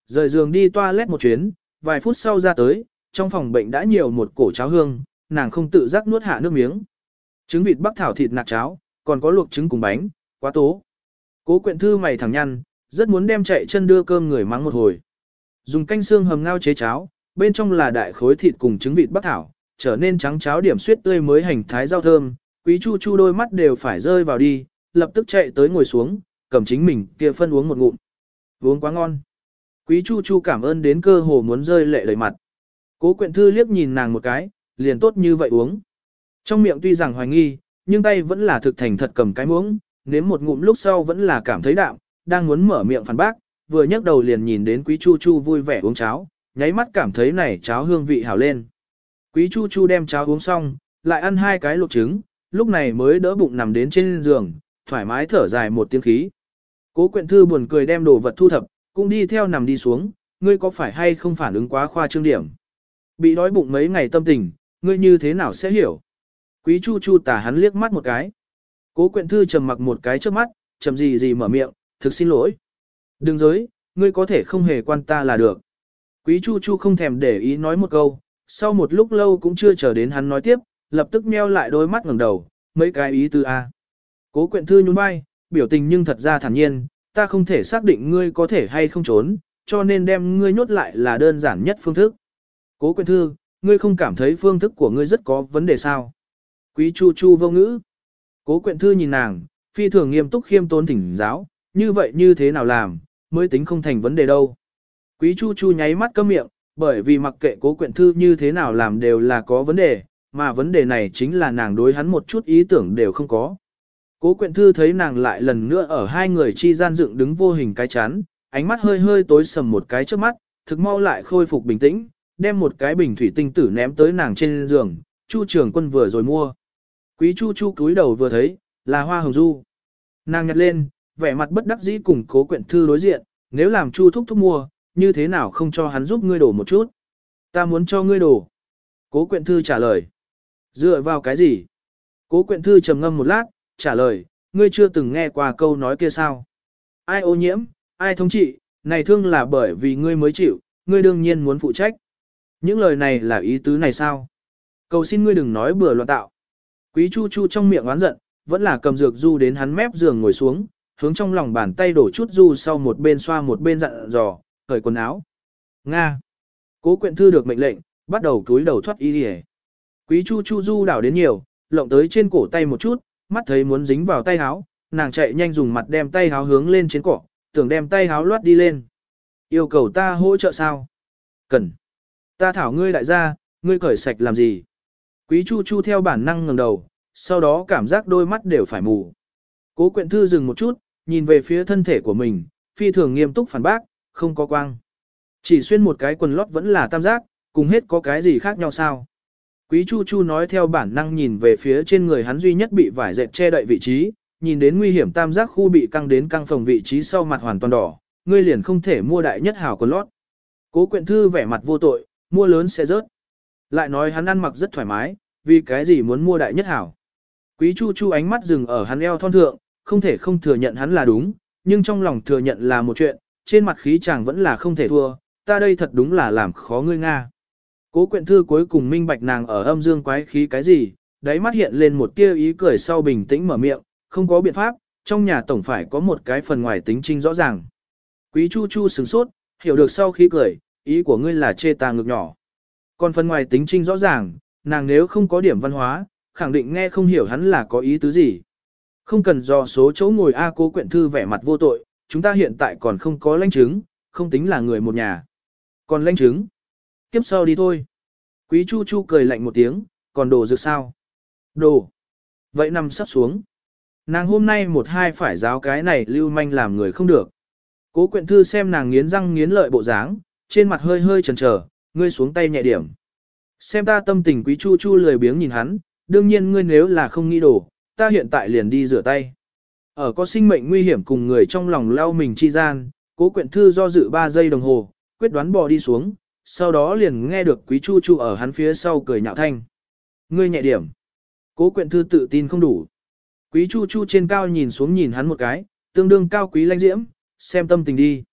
rời giường đi toilet một chuyến, vài phút sau ra tới, trong phòng bệnh đã nhiều một cổ cháo hương, nàng không tự giác nuốt hạ nước miếng. Trứng vịt bắc thảo thịt nạc cháo, còn có luộc trứng cùng bánh, quá tố. Cố Quyện Thư mày thẳng nhăn, rất muốn đem chạy chân đưa cơm người mắng một hồi. Dùng canh xương hầm ngao chế cháo, bên trong là đại khối thịt cùng trứng vịt bắc thảo, trở nên trắng cháo điểm suyết tươi mới hành thái rau thơm, Quý Chu Chu đôi mắt đều phải rơi vào đi, lập tức chạy tới ngồi xuống, cầm chính mình kia phân uống một ngụm. Uống quá ngon. Quý Chu Chu cảm ơn đến cơ hồ muốn rơi lệ đầy mặt. Cố Quyện Thư liếc nhìn nàng một cái, liền tốt như vậy uống. Trong miệng tuy rằng hoài nghi, nhưng tay vẫn là thực thành thật cầm cái muỗng, nếm một ngụm lúc sau vẫn là cảm thấy đạm, đang muốn mở miệng phản bác, vừa nhấc đầu liền nhìn đến Quý Chu Chu vui vẻ uống cháo, nháy mắt cảm thấy này cháo hương vị hảo lên. Quý Chu Chu đem cháo uống xong, lại ăn 2 cái luộc trứng, lúc này mới đỡ bụng nằm đến trên giường, thoải mái thở dài một tiếng khí. Cố Quyện Thư buồn cười đem đồ vật thu thập, cũng đi theo nằm đi xuống, ngươi có phải hay không phản ứng quá khoa trương điểm. Bị đói bụng mấy ngày tâm tình, ngươi như thế nào sẽ hiểu. Quý Chu Chu tả hắn liếc mắt một cái. Cố Quyện Thư trầm mặc một cái trước mắt, trầm gì mở miệng, thực xin lỗi. Đừng dối, ngươi có thể không hề quan ta là được. Quý Chu Chu không thèm để ý nói một câu, sau một lúc lâu cũng chưa chờ đến hắn nói tiếp, lập tức meo lại đôi mắt ngẩng đầu, mấy cái ý tư a. Cố Quyện Thư nhún vai, biểu tình nhưng thật ra thản nhiên, ta không thể xác định ngươi có thể hay không trốn, cho nên đem ngươi nhốt lại là đơn giản nhất phương thức. Cố Quyện Thư, ngươi không cảm thấy phương thức của ngươi rất có vấn đề sao? Quý Chu Chu vô ngữ. Cố Quyện Thư nhìn nàng, phi thường nghiêm túc khiêm tốn thỉnh giáo, như vậy như thế nào làm, mới tính không thành vấn đề đâu. Quý Chu Chu nháy mắt câm miệng, bởi vì mặc kệ Cố Quyện Thư như thế nào làm đều là có vấn đề, mà vấn đề này chính là nàng đối hắn một chút ý tưởng đều không có. Cố Quyện Thư thấy nàng lại lần nữa ở hai người chi gian dựng đứng vô hình cái chắn, ánh mắt hơi hơi tối sầm một cái trước mắt, thực mau lại khôi phục bình tĩnh, đem một cái bình thủy tinh tử ném tới nàng trên giường, Chu Trường Quân vừa rồi mua. Quý Chu Chu cúi đầu vừa thấy, là hoa hồng du. Nàng nhặt lên, vẻ mặt bất đắc dĩ cùng Cố Quyện Thư đối diện, nếu làm Chu thúc thúc mua, như thế nào không cho hắn giúp ngươi đổ một chút. Ta muốn cho ngươi đổ. Cố Quyện Thư trả lời. Dựa vào cái gì? Cố Quyện Thư trầm ngâm một lát, trả lời, ngươi chưa từng nghe qua câu nói kia sao? Ai ô nhiễm, ai thống trị, này thương là bởi vì ngươi mới chịu, ngươi đương nhiên muốn phụ trách. Những lời này là ý tứ này sao? Cầu xin ngươi đừng nói bừa loạn tạo. Quý Chu Chu trong miệng oán giận, vẫn là cầm dược du đến hắn mép giường ngồi xuống, hướng trong lòng bàn tay đổ chút du sau một bên xoa một bên dặn dò, cởi quần áo. Nga. Cố Quyện Thư được mệnh lệnh, bắt đầu túi đầu thoát y đi. Quý Chu Chu du đảo đến nhiều, lộng tới trên cổ tay một chút, mắt thấy muốn dính vào tay áo, nàng chạy nhanh dùng mặt đem tay áo hướng lên trên cỏ, tưởng đem tay áo loát đi lên. Yêu cầu ta hỗ trợ sao? Cần. Ta thảo ngươi đại gia, ngươi cởi sạch làm gì? Quý Chu Chu theo bản năng ngẩng đầu, sau đó cảm giác đôi mắt đều phải mù. Cố Quyện Thư dừng một chút, nhìn về phía thân thể của mình, phi thường nghiêm túc phản bác, không có quang. Chỉ xuyên một cái quần lót vẫn là tam giác, cùng hết có cái gì khác nhau sao? Quý Chu Chu nói theo bản năng nhìn về phía trên người hắn duy nhất bị vải dệt che đậy vị trí, nhìn đến nguy hiểm tam giác khu bị căng đến căng phòng vị trí sau mặt hoàn toàn đỏ, ngươi liền không thể mua đại nhất hảo quần lót. Cố Quyện Thư vẻ mặt vô tội, mua lớn sẽ rớt. Lại nói hắn ăn mặc rất thoải mái, vì cái gì muốn mua đại nhất hảo. Quý Chu Chu ánh mắt dừng ở hắn eo thon thượng, không thể không thừa nhận hắn là đúng, nhưng trong lòng thừa nhận là một chuyện, trên mặt khí chàng vẫn là không thể thua, ta đây thật đúng là làm khó ngươi Nga. Cố Quyện Thư cuối cùng minh bạch nàng ở âm dương quái khí cái gì, đáy mắt hiện lên một tia ý cười sau bình tĩnh mở miệng, không có biện pháp, trong nhà tổng phải có một cái phần ngoài tính trinh rõ ràng. Quý Chu Chu sửng sốt, hiểu được sau khi cười, ý của ngươi là chê ta ngực nhỏ. Còn phần ngoài tính trinh rõ ràng, nàng nếu không có điểm văn hóa, khẳng định nghe không hiểu hắn là có ý tứ gì. Không cần do số chỗ ngồi A. Cố Quyện Thư vẻ mặt vô tội, chúng ta hiện tại còn không có lãnh chứng, không tính là người một nhà. Còn lãnh chứng? Kiếp sau đi thôi. Quý Chu Chu cười lạnh một tiếng, còn đồ dược sao? Đồ. Vậy nằm sắp xuống. Nàng hôm nay một hai phải giáo cái này lưu manh làm người không được. Cố Quyện Thư xem nàng nghiến răng nghiến lợi bộ dáng, trên mặt hơi hơi chần chờ, ngươi xuống tay nhẹ điểm. Xem ta tâm tình. Quý Chu Chu lười biếng nhìn hắn, đương nhiên ngươi nếu là không nghĩ đổ, ta hiện tại liền đi rửa tay. Ở có sinh mệnh nguy hiểm cùng người trong lòng lao mình chi gian, Cố Quyện Thư do dự 3 giây đồng hồ, quyết đoán bò đi xuống, sau đó liền nghe được Quý Chu Chu ở hắn phía sau cười nhạo thanh. Ngươi nhẹ điểm. Cố Quyện Thư tự tin không đủ. Quý Chu Chu trên cao nhìn xuống nhìn hắn một cái, tương đương cao quý lãnh diễm, xem tâm tình đi.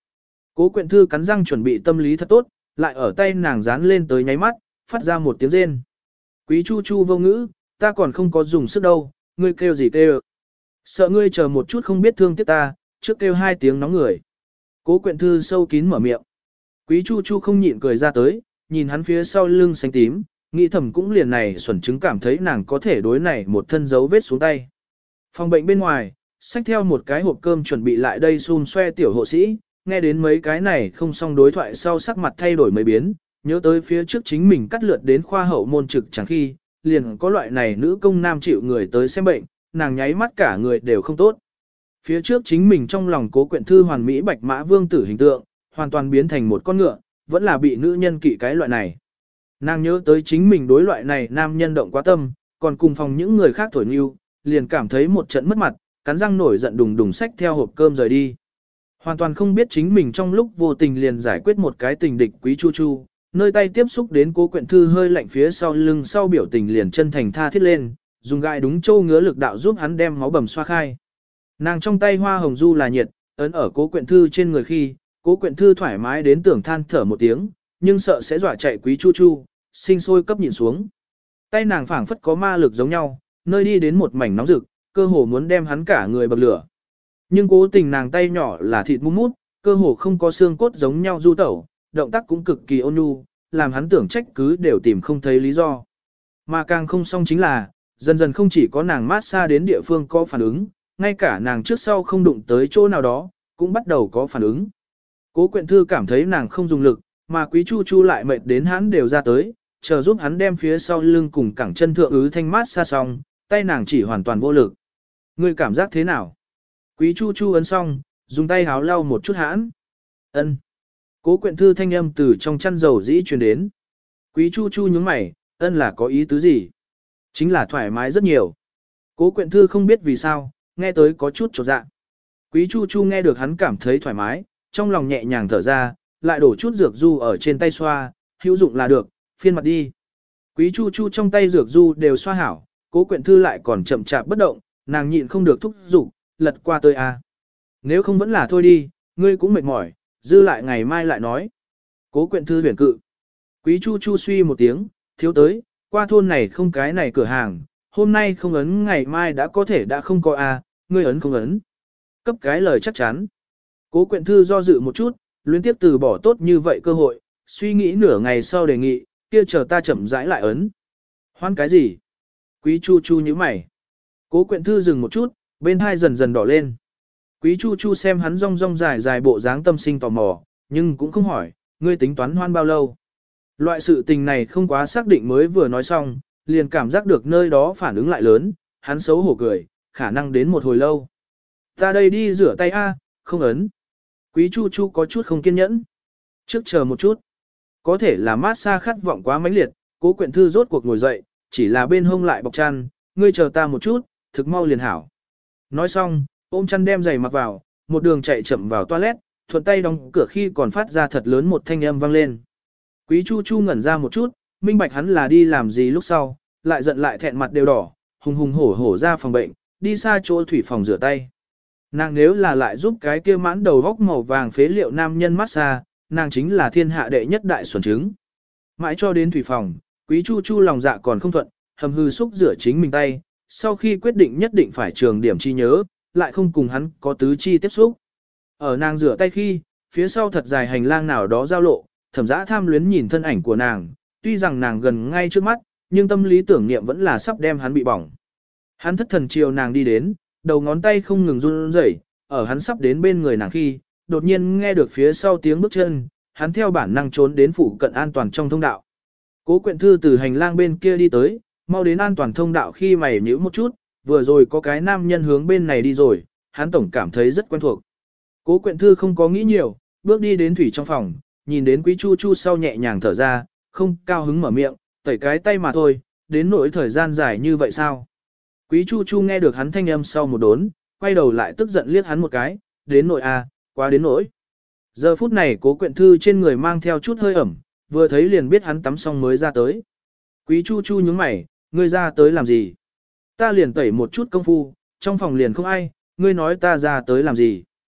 Cố Quyện Thư cắn răng chuẩn bị tâm lý thật tốt, lại ở tay nàng dán lên tới nháy mắt, phát ra một tiếng rên. Quý Chu Chu vô ngữ, ta còn không có dùng sức đâu, ngươi kêu gì kêu. Sợ ngươi chờ một chút không biết thương tiếc ta, trước kêu 2 tiếng nóng người. Cố Quyện Thư sâu kín mở miệng. Quý Chu Chu không nhịn cười ra tới, nhìn hắn phía sau lưng xanh tím, nghĩ thầm cũng liền này xuẩn chứng cảm thấy nàng có thể đối này một thân dấu vết xuống tay. Phòng bệnh bên ngoài, xách theo một cái hộp cơm chuẩn bị lại đây xun xoe tiểu hộ sĩ, nghe đến mấy cái này không xong đối thoại sau sắc mặt thay đổi mấy biến, nhớ tới phía trước chính mình cắt lượt đến khoa hậu môn trực chẳng khi, liền có loại này nữ công nam chịu người tới xem bệnh, nàng nháy mắt cả người đều không tốt. Phía trước chính mình trong lòng Cố Quyện Thư hoàn mỹ bạch mã vương tử hình tượng, hoàn toàn biến thành một con ngựa, vẫn là bị nữ nhân kỵ cái loại này. Nàng nhớ tới chính mình đối loại này nam nhân động quá tâm, còn cùng phòng những người khác thổi nhu, liền cảm thấy một trận mất mặt, cắn răng nổi giận đùng đùng xách theo hộp cơm rời đi. Hoàn toàn không biết chính mình trong lúc vô tình liền giải quyết một cái tình địch Quý Chu Chu, nơi tay tiếp xúc đến Cố Quyện Thư hơi lạnh phía sau lưng sau biểu tình liền chân thành tha thiết lên, dùng gai đúng châu ngứa lực đạo giúp hắn đem máu bầm xoa khai. Nàng trong tay hoa hồng du là nhiệt, ấn ở Cố Quyện Thư trên người khi, Cố Quyện Thư thoải mái đến tưởng than thở một tiếng, nhưng sợ sẽ dọa chạy Quý Chu Chu, sinh sôi cấp nhìn xuống. Tay nàng phảng phất có ma lực giống nhau, nơi đi đến một mảnh nóng rực, cơ hồ muốn đem hắn cả người bậc lửa. Nhưng cố tình nàng tay nhỏ là thịt mút mút, cơ hồ không có xương cốt giống nhau du tẩu, động tác cũng cực kỳ ôn nhu, làm hắn tưởng trách cứ đều tìm không thấy lý do. Mà càng không xong chính là, dần dần không chỉ có nàng mát xa đến địa phương có phản ứng, ngay cả nàng trước sau không đụng tới chỗ nào đó, cũng bắt đầu có phản ứng. Cố Quyện Thư cảm thấy nàng không dùng lực, mà Quý Chu Chu lại mệt đến hắn đều ra tới, chờ giúp hắn đem phía sau lưng cùng cẳng chân thượng ứ thanh mát xa xong, tay nàng chỉ hoàn toàn vô lực. Ngươi cảm giác thế nào? Quý Chu Chu ấn xong, dùng tay háo lau một chút hãn. Ân. Cố Quyện Thư thanh âm từ trong chăn dầu dĩ truyền đến. Quý Chu Chu nhướng mày, ân là có ý tứ gì? Chính là thoải mái rất nhiều. Cố Quyện Thư không biết vì sao, nghe tới có chút chột dạ. Quý Chu Chu nghe được hắn cảm thấy thoải mái, trong lòng nhẹ nhàng thở ra, lại đổ chút dược du ở trên tay xoa, hữu dụng là được, phiên mặt đi. Quý Chu Chu trong tay dược du đều xoa hảo, Cố Quyện Thư lại còn chậm chạp bất động, nàng nhịn không được thúc giục, lật qua tôi a. Nếu không vẫn là thôi đi, ngươi cũng mệt mỏi, dư lại ngày mai lại nói. Cố Quyện Thư huyền cự. Quý Chu Chu suy một tiếng, thiếu tới, qua thôn này không cái này cửa hàng, hôm nay không ấn ngày mai đã có thể đã không có a, ngươi ấn không ấn. Cấp cái lời chắc chắn. Cố Quyện Thư do dự một chút, luyến tiếp từ bỏ tốt như vậy cơ hội, suy nghĩ nửa ngày sau đề nghị, kia chờ ta chậm rãi lại ấn. Hoan cái gì? Quý Chu Chu nhíu mày. Cố Quyện Thư dừng một chút, bên hai dần dần đỏ lên. Quý Chu Chu xem hắn rong rong dài dài bộ dáng tâm sinh tò mò, nhưng cũng không hỏi, ngươi tính toán hoan bao lâu. Loại sự tình này không quá xác định mới vừa nói xong, liền cảm giác được nơi đó phản ứng lại lớn, hắn xấu hổ cười, khả năng đến một hồi lâu. Ta đây đi rửa tay a, không ấn. Quý Chu Chu có chút không kiên nhẫn. Trước chờ một chút. Có thể là mát xa khát vọng quá mãnh liệt, Cố Quyện Thư rốt cuộc ngồi dậy, chỉ là bên hông lại bọc chăn, ngươi chờ ta một chút, thực mau liền hảo. Nói xong, ôm chăn đem giày mặc vào, một đường chạy chậm vào toilet, thuận tay đóng cửa khi còn phát ra thật lớn một thanh âm vang lên. Quý Chu Chu ngẩn ra một chút, minh bạch hắn là đi làm gì lúc sau, lại giận lại thẹn mặt đều đỏ, hùng hùng hổ hổ ra phòng bệnh, đi xa chỗ thủy phòng rửa tay. Nàng nếu là lại giúp cái kia mãn đầu góc màu vàng phế liệu nam nhân massage, nàng chính là thiên hạ đệ nhất đại xuẩn trứng. Mãi cho đến thủy phòng, Quý Chu Chu lòng dạ còn không thuận, hầm hư xúc rửa chính mình tay, sau khi quyết định nhất định phải trường điểm chi nhớ, lại không cùng hắn có tứ chi tiếp xúc. Ở nàng rửa tay khi, phía sau thật dài hành lang nào đó giao lộ, Thẩm Dã tham luyến nhìn thân ảnh của nàng, tuy rằng nàng gần ngay trước mắt, nhưng tâm lý tưởng niệm vẫn là sắp đem hắn bị bỏng. Hắn thất thần chiều nàng đi đến, đầu ngón tay không ngừng run rẩy, ở hắn sắp đến bên người nàng khi, đột nhiên nghe được phía sau tiếng bước chân, hắn theo bản năng trốn đến phụ cận an toàn trong thông đạo. Cố Quyện Thư từ hành lang bên kia đi tới, mau đến an toàn thông đạo khi mày nhíu một chút, vừa rồi có cái nam nhân hướng bên này đi rồi, hắn tổng cảm thấy rất quen thuộc. Cố Quyện Thư không có nghĩ nhiều, bước đi đến thủy trong phòng, nhìn đến Quý Chu Chu sau nhẹ nhàng thở ra, không cao hứng mở miệng, tẩy cái tay mà thôi, đến nỗi thời gian dài như vậy sao? Quý Chu Chu nghe được hắn thanh âm sau một đốn, quay đầu lại tức giận liếc hắn một cái, đến nỗi à, quá đến nỗi. Giờ phút này Cố Quyện Thư trên người mang theo chút hơi ẩm, vừa thấy liền biết hắn tắm xong mới ra tới. Quý Chu Chu nhướng mày, ngươi ra tới làm gì? Ta liền tẩy một chút công phu, trong phòng liền không ai, ngươi nói ta ra tới làm gì?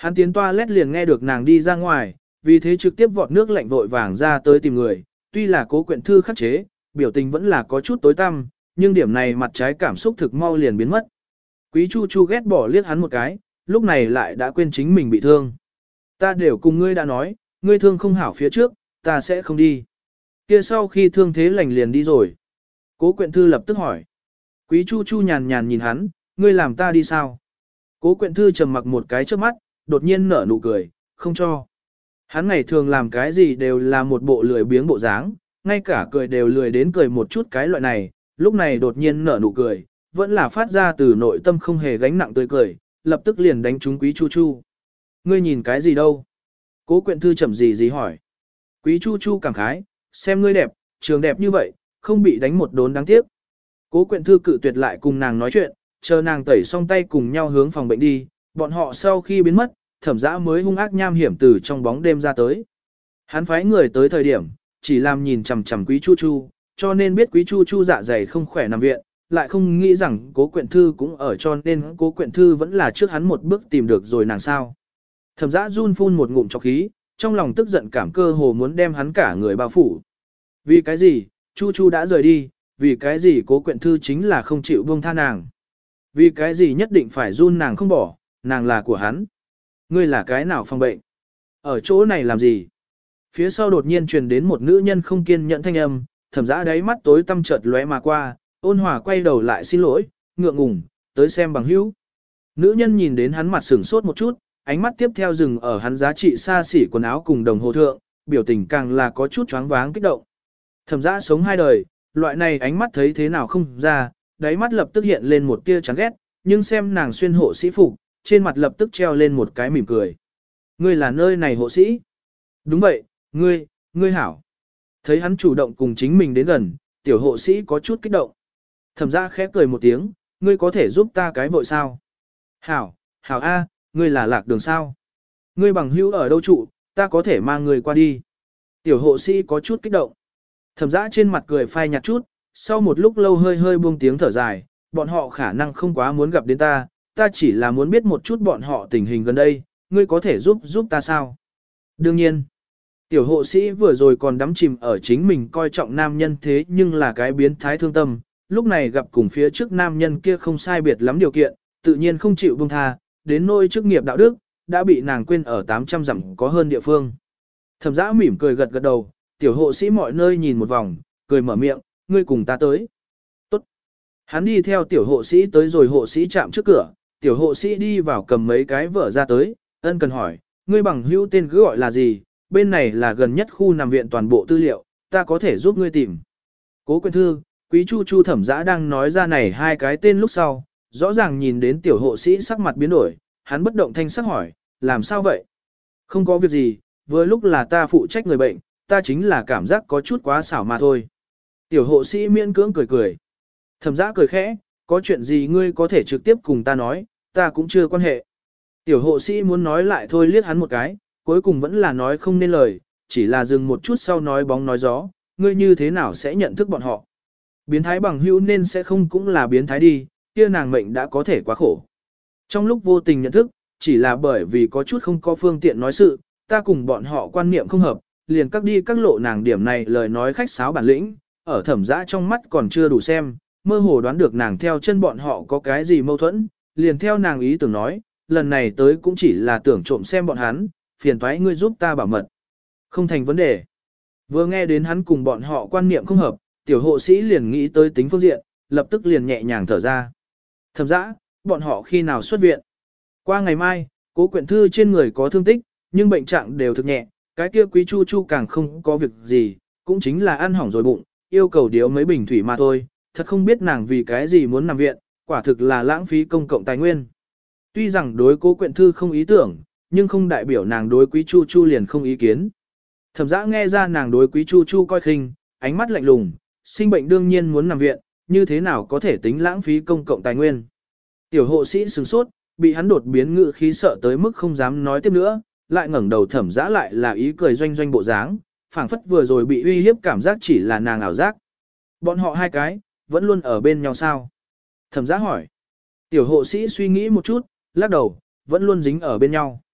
Hắn tiến toilet liền nghe được nàng đi ra ngoài, vì thế trực tiếp vọt nước lạnh vội vàng ra tới tìm người, tuy là Cố Quyện Thư khắc chế, biểu tình vẫn là có chút tối tăm, nhưng điểm này mặt trái cảm xúc thực mau liền biến mất. Quý Chu Chu ghét bỏ liếc hắn một cái, lúc này lại đã quên chính mình bị thương. Ta đều cùng ngươi đã nói, ngươi thương không hảo phía trước, ta sẽ không đi. Kia sau khi thương thế lành liền đi rồi. Cố Quyện Thư lập tức hỏi. Quý Chu Chu nhàn nhàn nhìn hắn, ngươi làm ta đi sao? Cố Quyện Thư trầm mặc một cái trước mắt, đột nhiên nở nụ cười, không cho. Hắn ngày thường làm cái gì đều là một bộ lười biếng bộ dáng, ngay cả cười đều lười đến cười một chút cái loại này, lúc này đột nhiên nở nụ cười, vẫn là phát ra từ nội tâm không hề gánh nặng tươi cười, lập tức liền đánh trúng Quý Chu Chu. Ngươi nhìn cái gì đâu? Cố Quyện Thư chậm gì hỏi. Quý Chu Chu cảm khái, xem ngươi đẹp, trường đẹp như vậy, không bị đánh một đốn đáng tiếc. Cố Quyện Thư cự tuyệt lại cùng nàng nói chuyện, chờ nàng tẩy xong tay cùng nhau hướng phòng bệnh đi, bọn họ sau khi biến mất, Thẩm Dã mới hung ác nham hiểm từ trong bóng đêm ra tới. Hắn phái người tới thời điểm, chỉ làm nhìn chằm chằm Quý Chu Chu, cho nên biết Quý Chu Chu dạ dày không khỏe nằm viện, lại không nghĩ rằng Cố Quyện Thư cũng ở, cho nên Cố Quyện Thư vẫn là trước hắn một bước tìm được rồi nàng sao. Thẩm Dã run phun một ngụm trọc khí, trong lòng tức giận cảm cơ hồ muốn đem hắn cả người bao phủ. Vì cái gì, Chu Chu đã rời đi, vì cái gì Cố Quyện Thư chính là không chịu buông tha nàng. Vì cái gì nhất định phải run nàng không bỏ, nàng là của hắn. Ngươi là cái nào phòng bệnh? Ở chỗ này làm gì? Phía sau đột nhiên truyền đến một nữ nhân không kiên nhẫn thanh âm, Thẩm Dã đáy mắt tối tăm chợt lóe mà qua, ôn hòa quay đầu lại xin lỗi, ngượng ngùng, tới xem bằng hữu. Nữ nhân nhìn đến hắn mặt sửng sốt một chút, ánh mắt tiếp theo dừng ở hắn giá trị xa xỉ quần áo cùng đồng hồ thượng, biểu tình càng là có chút choáng váng kích động. Thẩm Dã sống hai đời, loại này ánh mắt thấy thế nào không ra, đáy mắt lập tức hiện lên một tia chán ghét, nhưng xem nàng xuyên hộ sĩ phục, trên mặt lập tức treo lên một cái mỉm cười. Ngươi là nơi này hộ sĩ? Đúng vậy, ngươi hảo. Thấy hắn chủ động cùng chính mình đến gần, tiểu hộ sĩ có chút kích động. Thẩm Dã khẽ cười một tiếng, ngươi có thể giúp ta cái vội sao? Hảo a, ngươi là Lạc Đường sao? Ngươi bằng hữu ở đâu trụ, ta có thể mang ngươi qua đi. Tiểu hộ sĩ có chút kích động. Thẩm Dã trên mặt cười phai nhạt chút, sau một lúc lâu hơi buông tiếng thở dài, bọn họ khả năng không quá muốn gặp đến ta chỉ là muốn biết một chút bọn họ tình hình gần đây, ngươi có thể giúp ta sao? Đương nhiên. Tiểu hộ sĩ vừa rồi còn đắm chìm ở chính mình coi trọng nam nhân thế nhưng là cái biến thái thương tâm, lúc này gặp cùng phía trước nam nhân kia không sai biệt lắm điều kiện, tự nhiên không chịu buông tha, đến nỗi chức nghiệp đạo đức, đã bị nàng quên ở 800 dặm có hơn địa phương. Thẩm Dã mỉm cười gật gật đầu, tiểu hộ sĩ mọi nơi nhìn một vòng, cười mở miệng, ngươi cùng ta tới. Tốt. Hắn đi theo tiểu hộ sĩ tới rồi hộ sĩ chạm trước cửa, tiểu hộ sĩ đi vào cầm mấy cái vở ra tới, ân cần hỏi, ngươi bằng hữu tên cứ gọi là gì, bên này là gần nhất khu nằm viện toàn bộ tư liệu, ta có thể giúp ngươi tìm. Cố Quyện Thư, Quý Chu Chu. Thẩm Dã đang nói ra này hai cái tên lúc sau, rõ ràng nhìn đến tiểu hộ sĩ sắc mặt biến đổi, hắn bất động thanh sắc hỏi, làm sao vậy? Không có việc gì, vừa lúc là ta phụ trách người bệnh, ta chính là cảm giác có chút quá xảo mà thôi. Tiểu hộ sĩ miễn cưỡng cười cười. Thẩm Dã cười khẽ, có chuyện gì ngươi có thể trực tiếp cùng ta nói, ta cũng chưa quan hệ. Tiểu hộ sĩ muốn nói lại thôi liếc hắn một cái, cuối cùng vẫn là nói không nên lời, chỉ là dừng một chút sau nói bóng nói gió, ngươi như thế nào sẽ nhận thức bọn họ. Biến thái bằng hữu nên sẽ không cũng là biến thái đi, kia nàng mệnh đã có thể quá khổ. Trong lúc vô tình nhận thức, chỉ là bởi vì có chút không có phương tiện nói sự, ta cùng bọn họ quan niệm không hợp, liền các đi các lộ nàng điểm này lời nói khách sáo bản lĩnh, ở Thẩm Dã trong mắt còn chưa đủ xem, mơ hồ đoán được nàng theo chân bọn họ có cái gì mâu thuẫn, liền theo nàng ý tưởng nói, lần này tới cũng chỉ là tưởng trộm xem bọn hắn, phiền toái ngươi giúp ta bảo mật. Không thành vấn đề. Vừa nghe đến hắn cùng bọn họ quan niệm không hợp, tiểu hộ sĩ liền nghĩ tới tính phương diện, lập tức liền nhẹ nhàng thở ra. Thẩm Dã, bọn họ khi nào xuất viện? Qua ngày mai, Cố Quyện Thư trên người có thương tích, nhưng bệnh trạng đều thực nhẹ, cái kia Quý Chu Chu càng không có việc gì, cũng chính là ăn hỏng rồi bụng, yêu cầu điếu mấy bình thủy mà thôi, thật không biết nàng vì cái gì muốn nằm viện, quả thực là lãng phí công cộng tài nguyên. Tuy rằng đối Cố Quyện Thư không ý tưởng, nhưng không đại biểu nàng đối Quý Chu Chu liền không ý kiến. Thẩm Dã nghe ra nàng đối Quý Chu Chu coi khinh, ánh mắt lạnh lùng, sinh bệnh đương nhiên muốn nằm viện, như thế nào có thể tính lãng phí công cộng tài nguyên. Tiểu hộ sĩ sửng sốt, bị hắn đột biến ngữ khí sợ tới mức không dám nói tiếp nữa, lại ngẩng đầu Thẩm Dã lại là ý cười doanh doanh bộ dáng, phảng phất vừa rồi bị uy hiếp cảm giác chỉ là nàng ảo giác. Bọn họ hai cái, vẫn luôn ở bên nhau sao? Thẩm Dã hỏi. Tiểu hộ sĩ suy nghĩ một chút, lắc đầu, vẫn luôn dính ở bên nhau.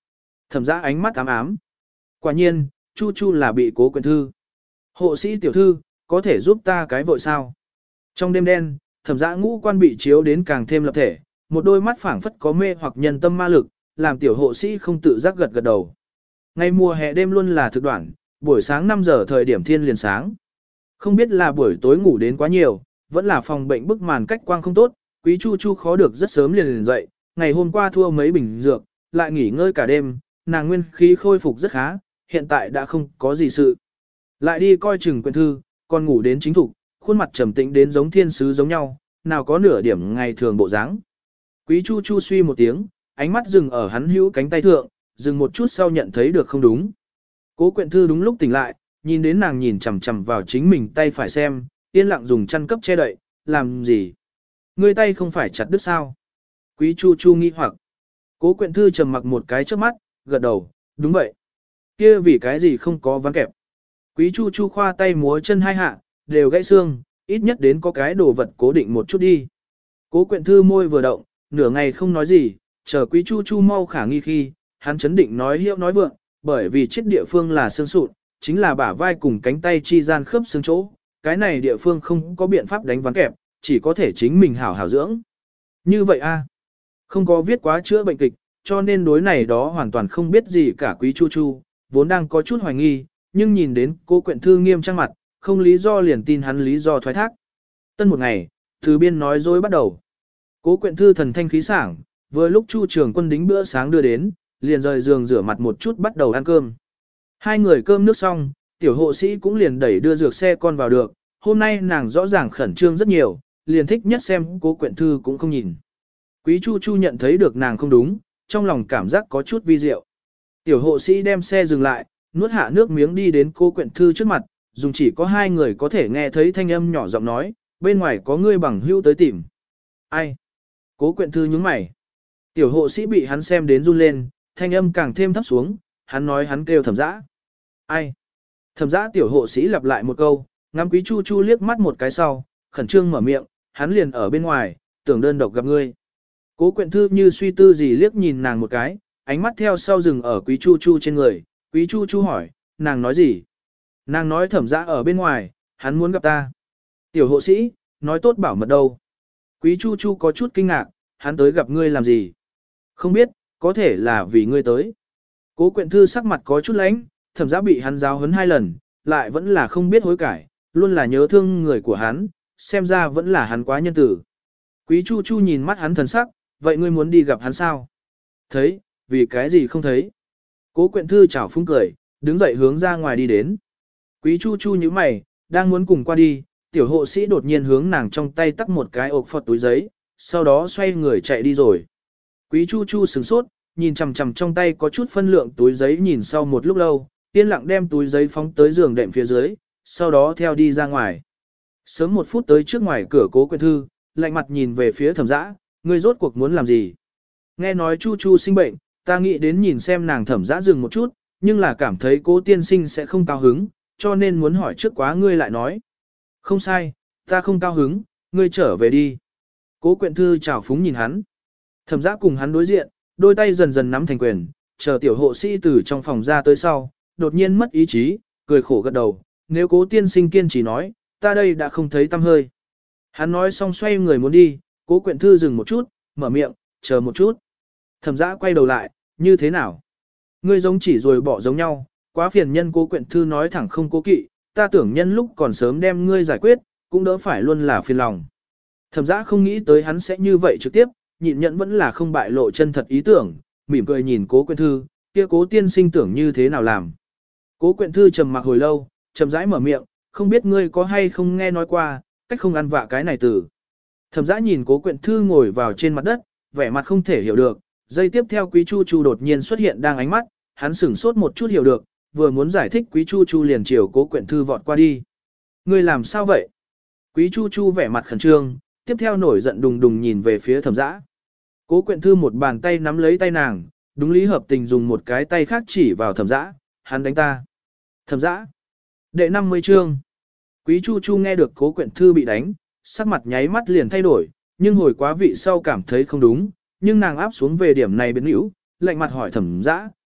Thẩm Dã ánh mắt ám ám. Quả nhiên, Chu Chu là bị Cố Quyện Thư. Hộ sĩ tiểu thư, có thể giúp ta cái vội sao? Trong đêm đen, Thẩm Dã ngũ quan bị chiếu đến càng thêm lập thể, một đôi mắt phảng phất có mê hoặc nhân tâm ma lực, làm tiểu hộ sĩ không tự giác gật gật đầu. Ngày mùa hè đêm luôn là thực đoạn, buổi sáng 5 giờ thời điểm thiên liền sáng. Không biết là buổi tối ngủ đến quá nhiều, vẫn là phòng bệnh bức màn cách quang không tốt, Quý Chu Chu khó được rất sớm liền dậy, ngày hôm qua thua mấy bình dược, lại nghỉ ngơi cả đêm, nàng nguyên khí khôi phục rất khá, hiện tại đã không có gì sự. Lại đi coi chừng Quyện Thư, còn ngủ đến chính thục, khuôn mặt trầm tĩnh đến giống thiên sứ giống nhau, nào có nửa điểm ngày thường bộ dáng. Quý Chu Chu suy một tiếng, ánh mắt dừng ở hắn hữu cánh tay thượng, dừng một chút sau nhận thấy được không đúng. Cố Quyện Thư đúng lúc tỉnh lại, nhìn đến nàng nhìn chằm chằm vào chính mình tay phải xem, yên lặng dùng chăn cấp che đậy, làm gì? Ngươi tay không phải chặt đứt sao? Quý Chu Chu nghi hoặc. Cố Quyện Thư trầm mặc một cái trước mắt, gật đầu, đúng vậy. Kia vì cái gì không có ván kẹp? Quý Chu Chu khoa tay múa chân hai hạ, đều gãy xương, ít nhất đến có cái đồ vật cố định một chút đi. Cố Quyện Thư môi vừa động, nửa ngày không nói gì, chờ Quý Chu Chu mau khả nghi khi, hắn chấn định nói hiệu nói vượng, bởi vì chết địa phương là xương sụn, chính là bả vai cùng cánh tay chi gian khớp xương chỗ, cái này địa phương không có biện pháp đánh ván kẹp, chỉ có thể chính mình hảo hảo dưỡng. Như vậy a, không có viết quá chữa bệnh kịch, cho nên đối này đó hoàn toàn không biết gì cả. Quý Chu Chu, vốn đang có chút hoài nghi, nhưng nhìn đến Cố Quyện Thư nghiêm trang mặt, không lý do liền tin hắn lý do thoái thác. Tân một ngày, từ biên nói dối bắt đầu. Cố Quyện Thư thần thanh khí sảng, vừa lúc Chu Trường Quân đính bữa sáng đưa đến, liền rời giường rửa mặt một chút bắt đầu ăn cơm. Hai người cơm nước xong, tiểu hộ sĩ cũng liền đẩy đưa dược xe con vào được, hôm nay nàng rõ ràng khẩn trương rất nhiều, liền thích nhất xem Cố Quyện Thư cũng không nhìn. Quý Chu Chu nhận thấy được nàng không đúng, trong lòng cảm giác có chút vi diệu. Tiểu hộ sĩ đem xe dừng lại, nuốt hạ nước miếng đi đến Cố Quyện Thư trước mặt, dùng chỉ có hai người có thể nghe thấy thanh âm nhỏ giọng nói, bên ngoài có người bằng hữu tới tìm. Ai? Cố Quyện Thư nhướng mày. Tiểu hộ sĩ bị hắn xem đến run lên, thanh âm càng thêm thấp xuống, hắn nói hắn kêu Thẩm Dã. Ai? Thẩm Dã tiểu hộ sĩ lặp lại một câu, ngắm Quý Chu Chu liếc mắt một cái sau, khẩn trương mở miệng, hắn liền ở bên ngoài, tưởng đơn độc gặp ngươi. Cố Quyện Thư như suy tư gì liếc nhìn nàng một cái, ánh mắt theo sau dừng ở Quý Chu Chu trên người, Quý Chu Chu hỏi, nàng nói gì? Nàng nói Thẩm Dã ở bên ngoài, hắn muốn gặp ta. Tiểu hộ sĩ, nói tốt bảo mật đâu. Quý Chu Chu có chút kinh ngạc, hắn tới gặp ngươi làm gì? Không biết, có thể là vì ngươi tới. Cố Quyện Thư sắc mặt có chút lãnh, Thẩm Dã bị hắn giáo huấn 2 lần, lại vẫn là không biết hối cải, luôn là nhớ thương người của hắn, xem ra vẫn là hắn quá nhân tử. Quý Chu Chu nhìn mắt hắn thần sắc, vậy ngươi muốn đi gặp hắn sao? Thấy, vì cái gì không thấy? Cố Quyện Thư chảo phúng cười, đứng dậy hướng ra ngoài đi đến. Quý Chu Chu nhíu mày, đang muốn cùng qua đi, tiểu hộ sĩ đột nhiên hướng nàng trong tay tắc một cái ộp phật túi giấy, sau đó xoay người chạy đi rồi. Quý Chu Chu sửng sốt, nhìn chằm chằm trong tay có chút phân lượng túi giấy, nhìn sau một lúc lâu, yên lặng đem túi giấy phóng tới giường đệm phía dưới, sau đó theo đi ra ngoài. Sớm 1 phút tới trước ngoài cửa Cố Quyện Thư, lạnh mặt nhìn về phía Thẩm Dã, ngươi rốt cuộc muốn làm gì? Nghe nói Chu Chu sinh bệnh, ta nghĩ đến nhìn xem nàng. Thẩm Dã dừng một chút, nhưng là cảm thấy Cố tiên sinh sẽ không cao hứng, cho nên muốn hỏi trước quá. Ngươi lại nói, không sai, ta không cao hứng, ngươi trở về đi. Cố Quyện Thư chào phúng nhìn hắn. Thẩm Dã cùng hắn đối diện, đôi tay dần dần nắm thành quyền, chờ tiểu hộ sĩ từ trong phòng ra tới sau, đột nhiên mất ý chí, cười khổ gật đầu, nếu Cố tiên sinh kiên trì nói, ta đây đã không thấy tăm hơi. Hắn nói xong xoay người muốn đi, Cố Quyện Thư dừng một chút, mở miệng, chờ một chút. Thẩm Dã quay đầu lại, như thế nào? Ngươi giống chỉ rồi bỏ giống nhau, quá phiền nhân. Cố Quyện Thư nói thẳng không cố kỵ, ta tưởng nhân lúc còn sớm đem ngươi giải quyết, cũng đỡ phải luôn là phiền lòng. Thẩm Dã không nghĩ tới hắn sẽ như vậy trực tiếp, nhịn nhẫn vẫn là không bại lộ chân thật ý tưởng, mỉm cười nhìn Cố Quyện Thư, kia Cố tiên sinh tưởng như thế nào làm. Cố Quyện Thư trầm mặc hồi lâu, chậm rãi mở miệng, không biết ngươi có hay không nghe nói qua, cách không ăn vạ cái này từ. Thẩm Dã nhìn Cố Quyện Thư ngồi vào trên mặt đất, vẻ mặt không thể hiểu được, giây tiếp theo Quý Chu Chu đột nhiên xuất hiện đang ánh mắt, hắn sửng sốt một chút hiểu được, vừa muốn giải thích Quý Chu Chu liền chiều Cố Quyện Thư vọt qua đi. Ngươi làm sao vậy? Quý Chu Chu vẻ mặt khẩn trương, tiếp theo nổi giận đùng đùng nhìn về phía Thẩm Dã. Cố Quyện Thư một bàn tay nắm lấy tay nàng, đúng lý hợp tình dùng một cái tay khác chỉ vào Thẩm Dã, hắn đánh ta. Thẩm Dã. Đệ 50 chương. Quý Chu Chu nghe được Cố Quyện Thư bị đánh, sắc mặt nháy mắt liền thay đổi, nhưng hồi quá vị sau cảm thấy không đúng, nhưng nàng áp xuống về điểm này biến hữu, lạnh mặt hỏi Thẩm Dã,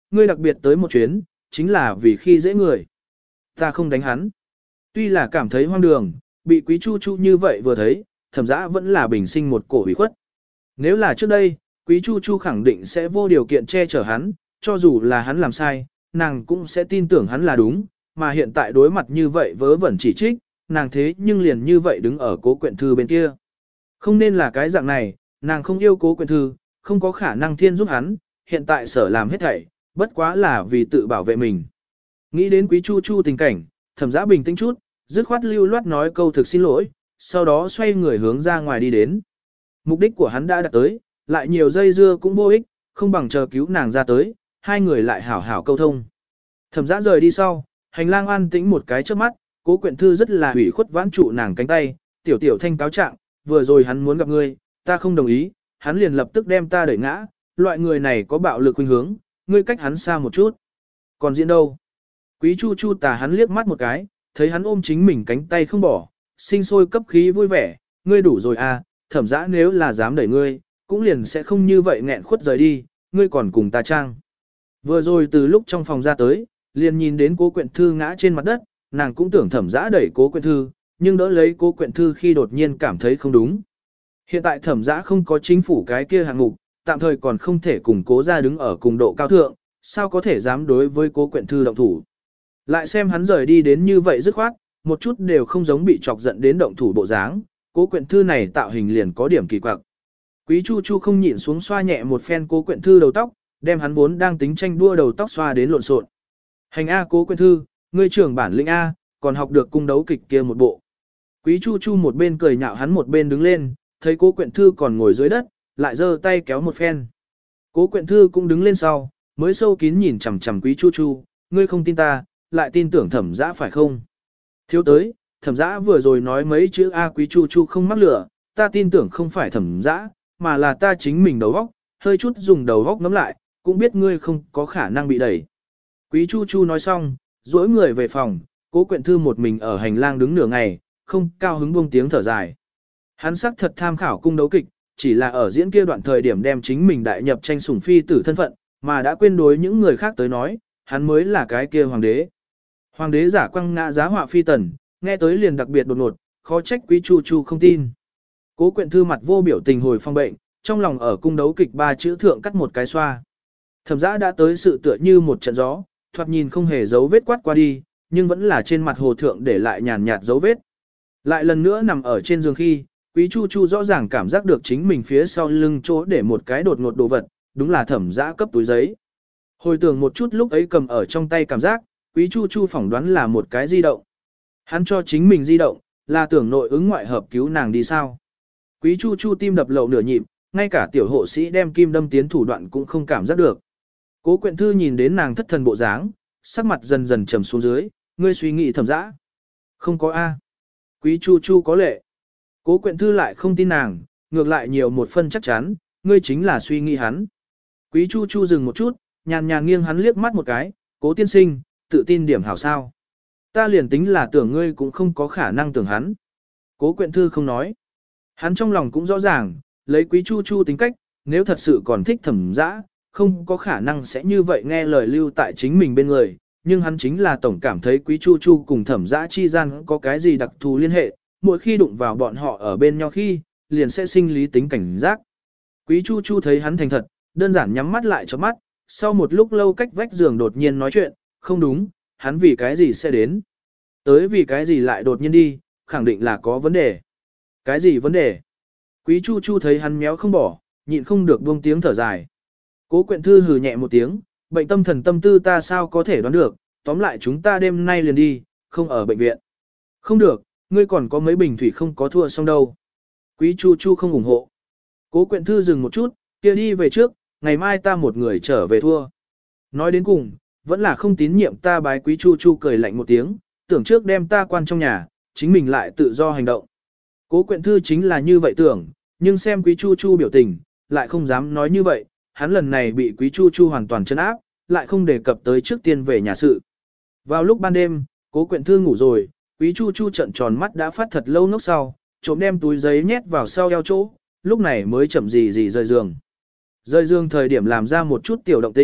ngươi đặc biệt tới một chuyến, chính là vì khi dễ người. Ta không đánh hắn. Tuy là cảm thấy hoang đường, bị Quý Chu Chu như vậy vừa thấy, Thẩm Dã vẫn là bình sinh một cổ ủy khuất. Nếu là trước đây, Quý Chu Chu khẳng định sẽ vô điều kiện che chở hắn, cho dù là hắn làm sai, nàng cũng sẽ tin tưởng hắn là đúng, mà hiện tại đối mặt như vậy vớ vẩn chỉ trích, nàng thế nhưng liền như vậy đứng ở Cố Quyện Thư bên kia. Không nên là cái dạng này, nàng không yêu Cố Quyện Thư, không có khả năng thiên giúp hắn, hiện tại sở làm hết thảy, bất quá là vì tự bảo vệ mình. Nghĩ đến Quý Chu Chu tình cảnh, Thẩm Dã bình tĩnh chút, dứt khoát lưu loát nói câu thực xin lỗi, sau đó xoay người hướng ra ngoài đi đến. Mục đích của hắn đã đạt tới, lại nhiều dây dưa cũng vô ích, không bằng chờ cứu nàng ra tới, hai người lại hảo hảo câu thông. Thẩm Dã rời đi sau, hành lang an tĩnh một cái trước mắt, Cố Quyện Thư rất là hủy khuất vãn trụ nàng cánh tay, tiểu tiểu thanh cáo trạng, vừa rồi hắn muốn gặp ngươi, ta không đồng ý, hắn liền lập tức đem ta đẩy ngã, loại người này có bạo lực khuynh hướng, ngươi cách hắn xa một chút. Còn diễn đâu? Quý Chu Chu tà hắn liếc mắt một cái, thấy hắn ôm chính mình cánh tay không bỏ, sinh sôi cấp khí vui vẻ, ngươi đủ rồi à, Thẩm Dã nếu là dám đẩy ngươi, cũng liền sẽ không như vậy nghẹn khuất rời đi, ngươi còn cùng ta trang. Vừa rồi từ lúc trong phòng ra tới, liền nhìn đến Cố Quyện Thư ngã trên mặt đất, nàng cũng tưởng Thẩm Dã đẩy Cố Quyện Thư, nhưng đỡ lấy Cố Quyện Thư khi đột nhiên cảm thấy không đúng. Hiện tại Thẩm Dã không có chính phủ cái kia hạng mục, tạm thời còn không thể cùng Cố gia đứng ở cùng độ cao thượng, sao có thể dám đối với Cố Quyện Thư động thủ. Lại xem hắn rời đi đến như vậy dứt khoát, một chút đều không giống bị chọc giận đến động thủ bộ dáng, Cố Quyện Thư này tạo hình liền có điểm kỳ quặc. Quý Chu Chu không nhịn xuống xoa nhẹ một phen Cố Quyện Thư đầu tóc, đem hắn vốn đang tính tranh đua đầu tóc xoa đến lộn xộn. Hành A Cố Quyện Thư, ngươi trưởng bản lĩnh A, còn học được cung đấu kịch kia một bộ. Quý Chu Chu một bên cười nhạo hắn một bên đứng lên, thấy Cố Quyện Thư còn ngồi dưới đất, lại giơ tay kéo một phen. Cố Quyện Thư cũng đứng lên sau, mới sâu kín nhìn chằm chằm Quý Chu Chu, ngươi không tin ta, lại tin tưởng Thẩm Dã phải không? Thiếu tới, Thẩm Dã vừa rồi nói mấy chữ A Quý Chu Chu không mắc lửa, ta tin tưởng không phải Thẩm Dã, mà là ta chính mình đầu óc, hơi chút dùng đầu óc ngắm lại, cũng biết ngươi không có khả năng bị đẩy. Quý Chu Chu nói xong, duỗi người về phòng, Cố Quyện Thư một mình ở hành lang đứng nửa ngày, không cao hứng buông tiếng thở dài. Hắn sắc thật tham khảo cung đấu kịch, chỉ là ở diễn kia đoạn thời điểm đem chính mình đại nhập tranh sủng phi tử thân phận, mà đã quên đối những người khác tới nói, hắn mới là cái kia hoàng đế. Hoàng đế giả quăng ngã giá họa phi tần, nghe tới liền đặc biệt đột ngột, khó trách Quý Chu Chu không tin. Cố Quyện Thư mặt vô biểu tình hồi phòng bệnh, trong lòng ở cung đấu kịch ba chữ thượng cắt một cái xoa. Thẩm Dã đã tới sự tựa như một trận gió, thoạt nhìn không hề dấu vết quát qua đi, nhưng vẫn là trên mặt hồ thượng để lại nhàn nhạt dấu vết. Lại lần nữa nằm ở trên giường khi, Quý Chu Chu rõ ràng cảm giác được chính mình phía sau lưng chỗ để một cái đột ngột đồ vật, đúng là Thẩm Dã cấp túi giấy. Hồi tưởng một chút lúc ấy cầm ở trong tay cảm giác, Quý Chu Chu phỏng đoán là một cái di động. Hắn cho chính mình di động, là tưởng nội ứng ngoại hợp cứu nàng đi sao. Quý Chu Chu tim đập lậu nửa nhịp, ngay cả tiểu hộ sĩ đem kim đâm tiến thủ đoạn cũng không cảm giác được. Cố Quyện Thư nhìn đến nàng thất thần bộ dáng, sắc mặt dần dần trầm xuống dưới, ngươi suy nghĩ Thẩm Dã. Không có A. Quý Chu Chu có lệ. Cố Quyện Thư lại không tin nàng, ngược lại nhiều một phân chắc chắn, ngươi chính là suy nghĩ hắn. Quý Chu Chu dừng một chút, nhàn nhàn nghiêng hắn liếc mắt một cái, Cố tiên sinh, tự tin điểm hảo sao. Ta liền tính là tưởng ngươi cũng không có khả năng tưởng hắn. Cố Quyện Thư không nói. Hắn trong lòng cũng rõ ràng, lấy Quý Chu Chu tính cách, nếu thật sự còn thích Thẩm Dã, không có khả năng sẽ như vậy nghe lời lưu tại chính mình bên người, nhưng hắn chính là tổng cảm thấy Quý Chu Chu cùng Thẩm Dã chi gian có cái gì đặc thù liên hệ, mỗi khi đụng vào bọn họ ở bên nhau khi, liền sẽ sinh lý tính cảnh giác. Quý Chu Chu thấy hắn thành thật, đơn giản nhắm mắt lại cho mắt, sau một lúc lâu cách vách giường đột nhiên nói chuyện, không đúng, hắn vì cái gì sẽ đến. Tới vì cái gì lại đột nhiên đi, khẳng định là có vấn đề. Cái gì vấn đề? Quý Chu Chu thấy hắn méo không bỏ, nhịn không được buông tiếng thở dài. Cố Quyện Thư hừ nhẹ một tiếng, bệnh tâm thần tâm tư ta sao có thể đoán được, tóm lại chúng ta đêm nay liền đi, không ở bệnh viện. Không được, ngươi còn có mấy bình thủy không có thua xong đâu. Quý Chu Chu không ủng hộ. Cố Quyện Thư dừng một chút, kia đi về trước, ngày mai ta một người trở về thua. Nói đến cùng, vẫn là không tín nhiệm ta bái. Quý Chu Chu cười lạnh một tiếng, tưởng trước đem ta quan trong nhà, chính mình lại tự do hành động. Cố Quyện Thư chính là như vậy tưởng, nhưng xem Quý Chu Chu biểu tình, lại không dám nói như vậy, hắn lần này bị Quý Chu Chu hoàn toàn trấn áp, lại không đề cập tới trước tiên về nhà sự. Vào lúc ban đêm, Cố Quyện Thư ngủ rồi, Quý Chu Chu trợn tròn mắt đã phát thật lâu ngốc sau, trộm đem túi giấy nhét vào sau eo chỗ, lúc này mới chậm gì rời giường. Rời giường thời điểm làm ra một chút tiểu động tĩnh,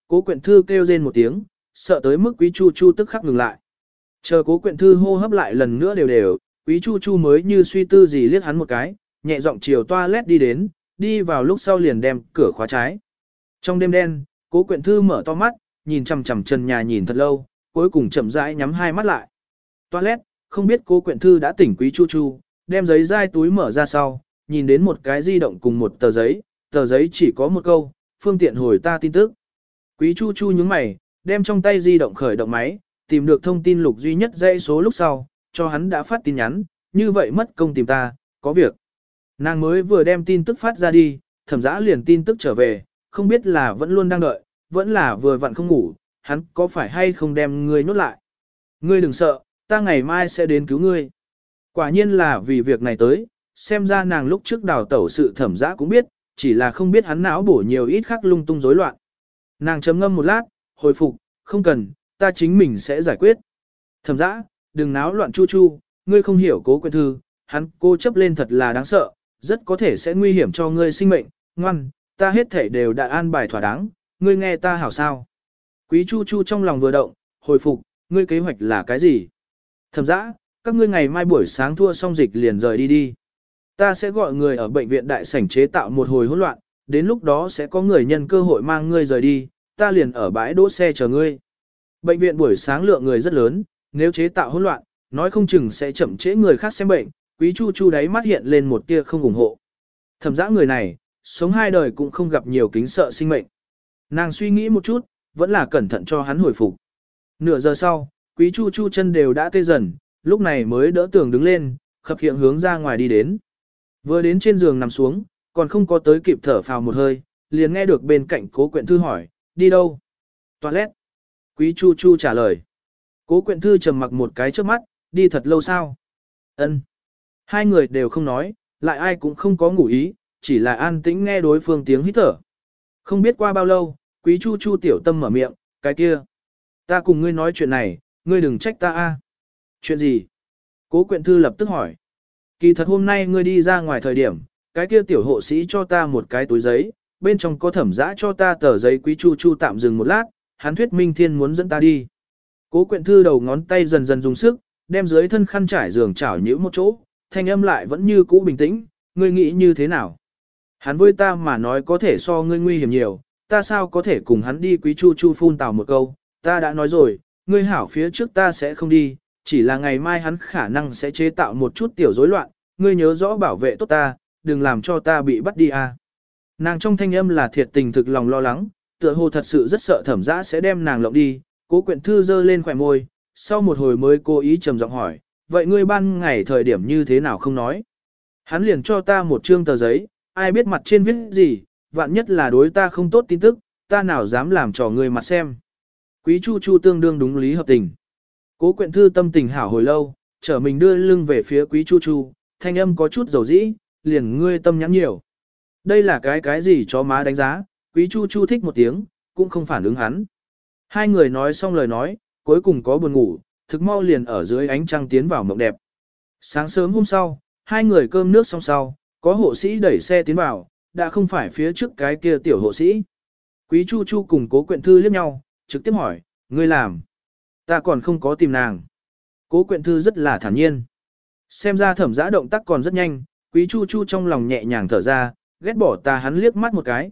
Cố Quyện Thư kêu rên một tiếng, sợ tới mức Quý Chu Chu tức khắc ngừng lại. Chờ Cố Quyện Thư hô hấp lại lần nữa đều đều, Quý Chu Chu mới như suy tư gì liếc hắn một cái, nhẹ giọng chiều toilet đi đến, đi vào lúc sau liền đem cửa khóa trái. Trong đêm đen, Cố Quyện Thư mở to mắt, nhìn chằm chằm trần nhà nhìn thật lâu, cuối cùng chậm rãi nhắm hai mắt lại. Toilet, không biết Cố Quyện Thư đã tỉnh Quý Chu Chu, đem giấy dai túi mở ra sau, nhìn đến một cái di động cùng một tờ giấy chỉ có một câu, phương tiện hồi ta tin tức. Quý Chu Chu nhướng mày, đem trong tay di động khởi động máy, tìm được thông tin lục duy nhất dãy số lúc sau, cho hắn đã phát tin nhắn, như vậy mất công tìm ta, có việc. Nàng mới vừa đem tin tức phát ra đi, Thẩm Dã liền tin tức trở về, không biết là vẫn luôn đang đợi, vẫn là vừa vặn không ngủ, hắn có phải hay không đem ngươi nhốt lại. Ngươi đừng sợ, ta ngày mai sẽ đến cứu ngươi. Quả nhiên là vì việc này tới, xem ra nàng lúc trước đào tẩu sự Thẩm Dã cũng biết, chỉ là không biết hắn não bổ nhiều ít khác lung tung rối loạn. Nàng chấm ngâm một lát, hồi phục, không cần, ta chính mình sẽ giải quyết. Thẩm Dã, đừng náo loạn Chu Chu, ngươi không hiểu Cố Quyện Thư, hắn cô chấp lên thật là đáng sợ, rất có thể sẽ nguy hiểm cho ngươi sinh mệnh, ngoan, ta hết thể đều đã an bài thỏa đáng, ngươi nghe ta hảo sao. Quý Chu Chu trong lòng vừa động, hồi phục, ngươi kế hoạch là cái gì? Thẩm Dã, các ngươi ngày mai buổi sáng thua xong dịch liền rời đi đi. Ta sẽ gọi người ở bệnh viện đại sảnh chế tạo một hồi hỗn loạn, đến lúc đó sẽ có người nhân cơ hội mang ngươi rời đi, ta liền ở bãi đỗ xe chờ ngươi. Bệnh viện buổi sáng lượng người rất lớn, nếu chế tạo hỗn loạn, nói không chừng sẽ chậm trễ người khác xem bệnh, Quý Chu Chu đáy mắt hiện lên một tia không ủng hộ. Thẩm Dã người này, sống hai đời cũng không gặp nhiều kính sợ sinh mệnh. Nàng suy nghĩ một chút, vẫn là cẩn thận cho hắn hồi phục. Nửa giờ sau, Quý Chu Chu chân đều đã tê dần, lúc này mới đỡ tường đứng lên, khập khiễng hướng ra ngoài đi đến. Vừa đến trên giường nằm xuống, còn không có tới kịp thở phào một hơi, liền nghe được bên cạnh Cố Quyện Thư hỏi, đi đâu? Toilet. Quý Chu Chu trả lời. Cố Quyện Thư trầm mặc một cái trước mắt, đi thật lâu sao? Ân. Hai người đều không nói, lại ai cũng không có ngủ ý, chỉ là an tĩnh nghe đối phương tiếng hít thở. Không biết qua bao lâu, Quý Chu Chu tiểu tâm mở miệng, cái kia. Ta cùng ngươi nói chuyện này, ngươi đừng trách ta a. Chuyện gì? Cố Quyện Thư lập tức hỏi. Kỳ thật hôm nay ngươi đi ra ngoài thời điểm, cái kia tiểu hộ sĩ cho ta một cái túi giấy, bên trong có Thẩm Dã cho ta tờ giấy. Quý Chu Chu tạm dừng một lát, hắn thuyết minh thiên muốn dẫn ta đi. Cố Quyện Thư đầu ngón tay dần dần dùng sức, đem dưới thân khăn trải giường chảo nhũ một chỗ, thanh âm lại vẫn như cũ bình tĩnh, ngươi nghĩ như thế nào? Hắn với ta mà nói có thể so ngươi nguy hiểm nhiều, ta sao có thể cùng hắn đi. Quý Chu Chu phun tào một câu, ta đã nói rồi, ngươi hảo phía trước ta sẽ không đi, chỉ là ngày mai hắn khả năng sẽ chế tạo một chút tiểu rối loạn, ngươi nhớ rõ bảo vệ tốt ta, đừng làm cho ta bị bắt đi a. Nàng trong thanh âm là thiệt tình thực lòng lo lắng, tựa hồ thật sự rất sợ Thẩm Dã sẽ đem nàng lộng đi. Cố Quyện Thư giơ lên khóe môi, sau một hồi mới cố ý trầm giọng hỏi, vậy ngươi ban ngày thời điểm như thế nào không nói? Hắn liền cho ta một trương tờ giấy, ai biết mặt trên viết gì, vạn nhất là đối ta không tốt tin tức, ta nào dám làm trò ngươi mặt xem. Quý Chu Chu tương đương đúng lý hợp tình. Cố Quyện Thư tâm tình hảo hồi lâu, trở mình đưa lưng về phía Quý Chu Chu, thanh âm có chút dầu dĩ, liền ngươi tâm nhắn nhiều. Đây là cái gì chó má đánh giá, Quý Chu Chu thích một tiếng, cũng không phản ứng hắn. Hai người nói xong lời nói, cuối cùng có buồn ngủ, thực mau liền ở dưới ánh trăng tiến vào mộng đẹp. Sáng sớm hôm sau, hai người cơm nước xong sau, có hộ sĩ đẩy xe tiến vào, đã không phải phía trước cái kia tiểu hộ sĩ. Quý Chu Chu cùng Cố Quyện Thư liếc nhau, trực tiếp hỏi, ngươi làm? Ta còn không có tìm nàng. Cố Quyện Thư rất là thản nhiên. Xem ra Thẩm Dã động tác còn rất nhanh, Quý Chu Chu trong lòng nhẹ nhàng thở ra, ghét bỏ ta hắn liếc mắt một cái,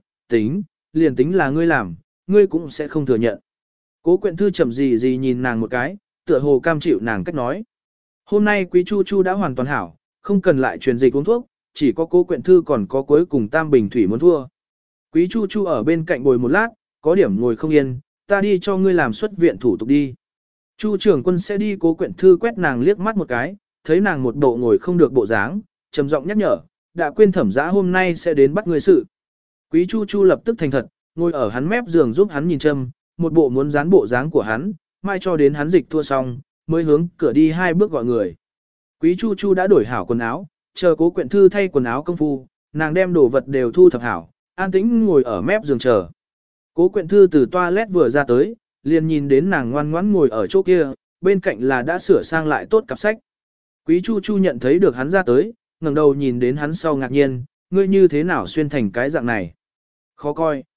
liền tính là ngươi làm, ngươi cũng sẽ không thừa nhận. Cố Quyện Thư chậm gì nhìn nàng một cái, tựa hồ cam chịu nàng cách nói. Hôm nay Quý Chu Chu đã hoàn toàn hảo, không cần lại truyền dịch uống thuốc, chỉ có Cố Quyện Thư còn có cuối cùng tam bình thủy muốn thua. Quý Chu Chu ở bên cạnh ngồi một lát, có điểm ngồi không yên, ta đi cho ngươi làm xuất viện thủ tục đi. Chu trưởng quân sẽ đi. Cố Quyện Thư quét nàng liếc mắt một cái, thấy nàng một bộ ngồi không được bộ dáng, trầm giọng nhắc nhở, đã quên Thẩm Dã hôm nay sẽ đến bắt ngươi sự. Quý Chu Chu lập tức thành thật, ngồi ở hắn mép giường giúp hắn nhìn châm, một bộ muốn dán bộ dáng của hắn, mai cho đến hắn dịch thua xong, mới hướng cửa đi hai bước gọi người. Quý Chu Chu đã đổi hảo quần áo, chờ Cố Quyện Thư thay quần áo công phu, nàng đem đồ vật đều thu thập hảo, an tĩnh ngồi ở mép giường chờ. Cố Quyện Thư từ toilet vừa ra tới, liền nhìn đến nàng ngoan ngoãn ngồi ở chỗ kia, bên cạnh là đã sửa sang lại tốt cặp sách. Quý Chu Chu nhận thấy được hắn ra tới, ngẩng đầu nhìn đến hắn sau ngạc nhiên, ngươi như thế nào xuyên thành cái dạng này? Khó coi.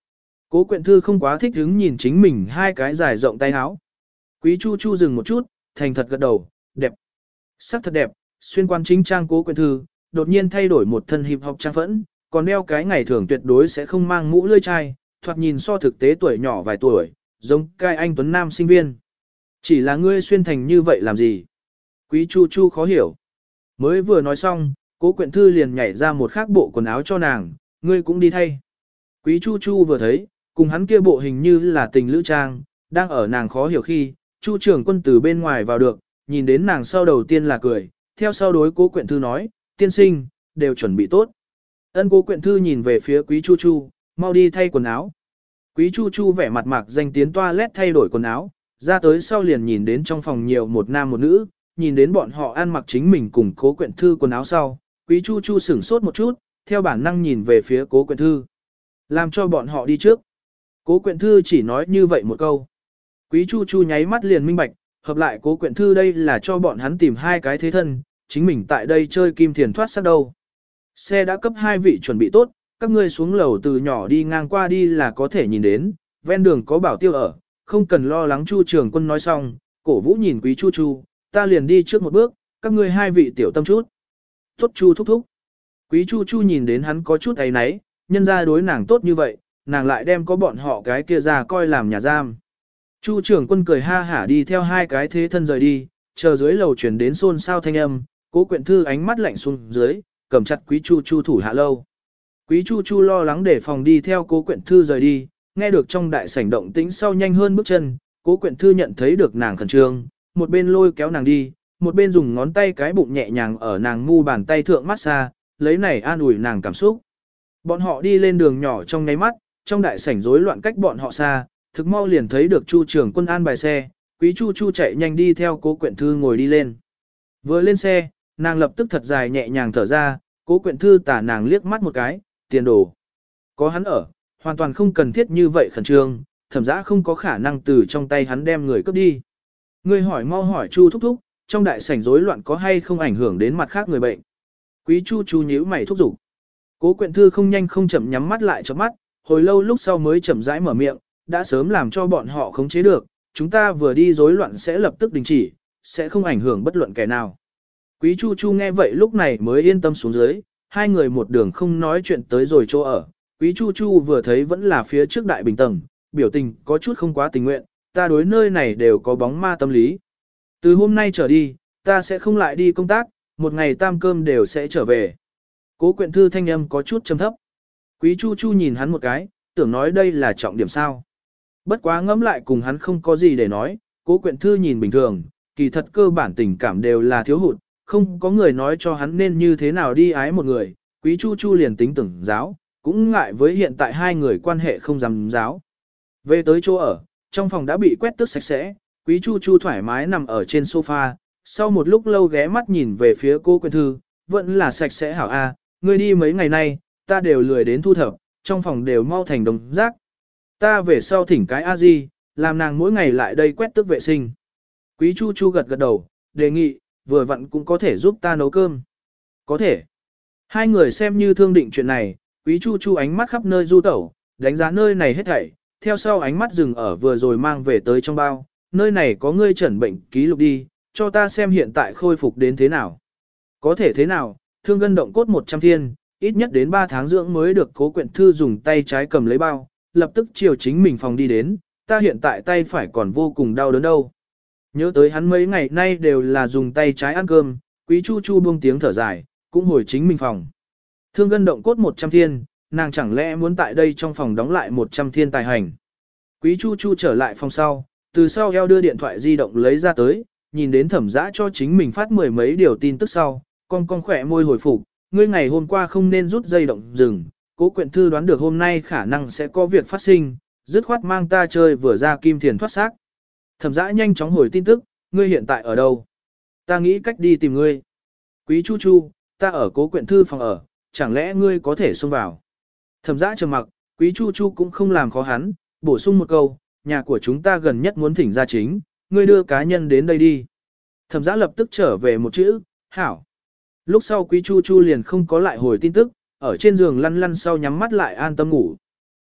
Cố Quyện Thư không quá thích hứng nhìn chính mình hai cái dài rộng tay áo. Quý Chu Chu dừng một chút, thành thật gật đầu, đẹp. Sắc thật đẹp, xuyên quan chính trang Cố Quyện Thư, đột nhiên thay đổi một thân hiệp học trang phẫn, còn đeo cái ngày thường tuyệt đối sẽ không mang mũ lưỡi chai, thoạt nhìn so thực tế tuổi nhỏ vài tuổi, giống cái anh tuấn nam sinh viên. Chỉ là ngươi xuyên thành như vậy làm gì? Quý Chu Chu khó hiểu. Mới vừa nói xong, Cố Quyện Thư liền nhảy ra một khác bộ quần áo cho nàng, ngươi cũng đi thay. Quý Chu Chu vừa thấy, cùng hắn kia bộ hình như là tình lữ trang, đang ở nàng khó hiểu khi, Chu trưởng quân từ bên ngoài vào được, nhìn đến nàng sau đầu tiên là cười, theo sau đối Cố Quyện Thư nói, tiên sinh, đều chuẩn bị tốt. Ân Cố Quyện Thư nhìn về phía Quý Chu Chu, mau đi thay quần áo. Quý Chu Chu vẻ mặt mạc danh tiến toilet thay đổi quần áo, ra tới sau liền nhìn đến trong phòng nhiều một nam một nữ, nhìn đến bọn họ ăn mặc chính mình cùng Cố Quyện Thư quần áo sau, Quý Chu Chu sửng sốt một chút, theo bản năng nhìn về phía Cố Quyện Thư. Làm cho bọn họ đi trước. Cố Quyện Thư chỉ nói như vậy một câu. Quý Chu Chu nháy mắt liền minh bạch, hợp lại Cố Quyện Thư đây là cho bọn hắn tìm hai cái thế thân, chính mình tại đây chơi kim thiền thoát sắc đâu. Xe đã cấp hai vị chuẩn bị tốt, các ngươi xuống lầu từ nhỏ đi ngang qua đi là có thể nhìn đến, ven đường có bảo tiêu ở, không cần lo lắng. Chu trưởng quân nói xong, cổ vũ nhìn Quý Chu Chu, ta liền đi trước một bước, các ngươi hai vị tiểu tâm chút. Tốt Chu thúc thúc. Quý Chu Chu nhìn đến hắn có chút ấy náy, nhân ra đối nàng tốt như vậy, nàng lại đem có bọn họ cái kia ra coi làm nhà giam. Chu trưởng quân cười ha hả đi theo hai cái thế thân rời đi, chờ dưới lầu chuyển đến xôn xao thanh âm, Cố Quyện Thư ánh mắt lạnh xuống dưới, cầm chặt Quý Chu Chu thủ hạ lâu. Quý Chu Chu lo lắng để phòng đi theo Cố Quyện Thư rời đi, nghe được trong đại sảnh động tĩnh sau nhanh hơn bước chân, Cố Quyện Thư nhận thấy được nàng khẩn trương, một bên lôi kéo nàng đi, một bên dùng ngón tay cái bụng nhẹ nhàng ở nàng mu bàn tay thượng massage, lấy này an ủi nàng cảm xúc. Bọn họ đi lên đường nhỏ trong nháy mắt, trong đại sảnh rối loạn cách bọn họ xa, thực mau liền thấy được Chu trưởng quân an bài xe, Quý Chu Chu chạy nhanh đi theo Cố Quyện Thư ngồi đi lên. Vừa lên xe, nàng lập tức thật dài nhẹ nhàng thở ra, Cố Quyện Thư tả nàng liếc mắt một cái, tiền đồ. Có hắn ở, hoàn toàn không cần thiết như vậy khẩn trương, thẩm dã không có khả năng từ trong tay hắn đem người cướp đi. Ngươi hỏi mau hỏi Chu thúc thúc, trong đại sảnh rối loạn có hay không ảnh hưởng đến mặt khác người bệnh. Quý Chu Chu nhíu mày thúc giục. Cố Quyện Thư không nhanh không chậm nhắm mắt lại cho mắt, hồi lâu lúc sau mới chậm rãi mở miệng, đã sớm làm cho bọn họ khống chế được, chúng ta vừa đi rối loạn sẽ lập tức đình chỉ, sẽ không ảnh hưởng bất luận kẻ nào. Quý Chu Chu nghe vậy lúc này mới yên tâm xuống dưới, hai người một đường không nói chuyện tới rồi chỗ ở. Quý Chu Chu vừa thấy vẫn là phía trước đại bình tầng, biểu tình có chút không quá tình nguyện, ta đối nơi này đều có bóng ma tâm lý. Từ hôm nay trở đi, ta sẽ không lại đi công tác, một ngày tam cơm đều sẽ trở về. Cố Quyện Thư thanh âm có chút trầm thấp. Quý Chu Chu nhìn hắn một cái, tưởng nói đây là trọng điểm sao. Bất quá ngẫm lại cùng hắn không có gì để nói, Cố Quyện Thư nhìn bình thường, kỳ thật cơ bản tình cảm đều là thiếu hụt, không có người nói cho hắn nên như thế nào đi ái một người. Quý Chu Chu liền tính tưởng giáo, cũng ngại với hiện tại hai người quan hệ không dám giáo. Về tới chỗ ở, trong phòng đã bị quét tước sạch sẽ, Quý Chu Chu thoải mái nằm ở trên sofa, sau một lúc lâu ghé mắt nhìn về phía Cố Quyện Thư, vẫn là sạch sẽ hảo a, ngươi đi mấy ngày nay, ta đều lười đến thu thập, trong phòng đều mau thành đống rác. Ta về sau thỉnh cái A-di, làm nàng mỗi ngày lại đây quét tước vệ sinh. Quý Chu Chu gật gật đầu, đề nghị, vừa vặn cũng có thể giúp ta nấu cơm. Có thể. Hai người xem như thương định chuyện này, Quý Chu Chu ánh mắt khắp nơi du tẩu, đánh giá nơi này hết thảy, theo sau ánh mắt dừng ở vừa rồi mang về tới trong bao, nơi này có ngươi chẩn bệnh ký lục đi, cho ta xem hiện tại khôi phục đến thế nào. Có thể thế nào, thương gân động cốt 100 thiên, ít nhất đến 3 tháng dưỡng mới được. Cố Quyện Thư dùng tay trái cầm lấy bao, lập tức chiều chính mình phòng đi đến, ta hiện tại tay phải còn vô cùng đau đớn đâu. Nhớ tới hắn mấy ngày nay đều là dùng tay trái ăn cơm, Quý Chu Chu buông tiếng thở dài, cũng hồi chính mình phòng. Thương gân động cốt 100 thiên, nàng chẳng lẽ muốn tại đây trong phòng đóng lại 100 thiên tài hành. Quý Chu Chu trở lại phòng sau, từ sau eo đưa điện thoại di động lấy ra tới, nhìn đến thẩm dã cho chính mình phát mười mấy điều tin tức sau, con khỏe môi hồi phục, ngươi ngày hôm qua không nên rút dây động dừng, Cố Quyện Thư đoán được hôm nay khả năng sẽ có việc phát sinh, dứt khoát mang ta chơi vừa ra kim thiền thoát xác. Thẩm dã nhanh chóng hồi tin tức, ngươi hiện tại ở đâu? Ta nghĩ cách đi tìm ngươi. Quý Chu Chu, ta ở Cố Quyện Thư phòng ở, chẳng lẽ ngươi có thể xông vào? Thẩm dã trầm mặc, Quý Chu Chu cũng không làm khó hắn, bổ sung một câu, nhà của chúng ta gần nhất muốn thỉnh gia chính, ngươi đưa cá nhân đến đây đi. Thẩm dã lập tức trở về một chữ, hảo. Lúc sau Quý Chu Chu liền không có lại hồi tin tức, ở trên giường lăn lăn sau nhắm mắt lại an tâm ngủ.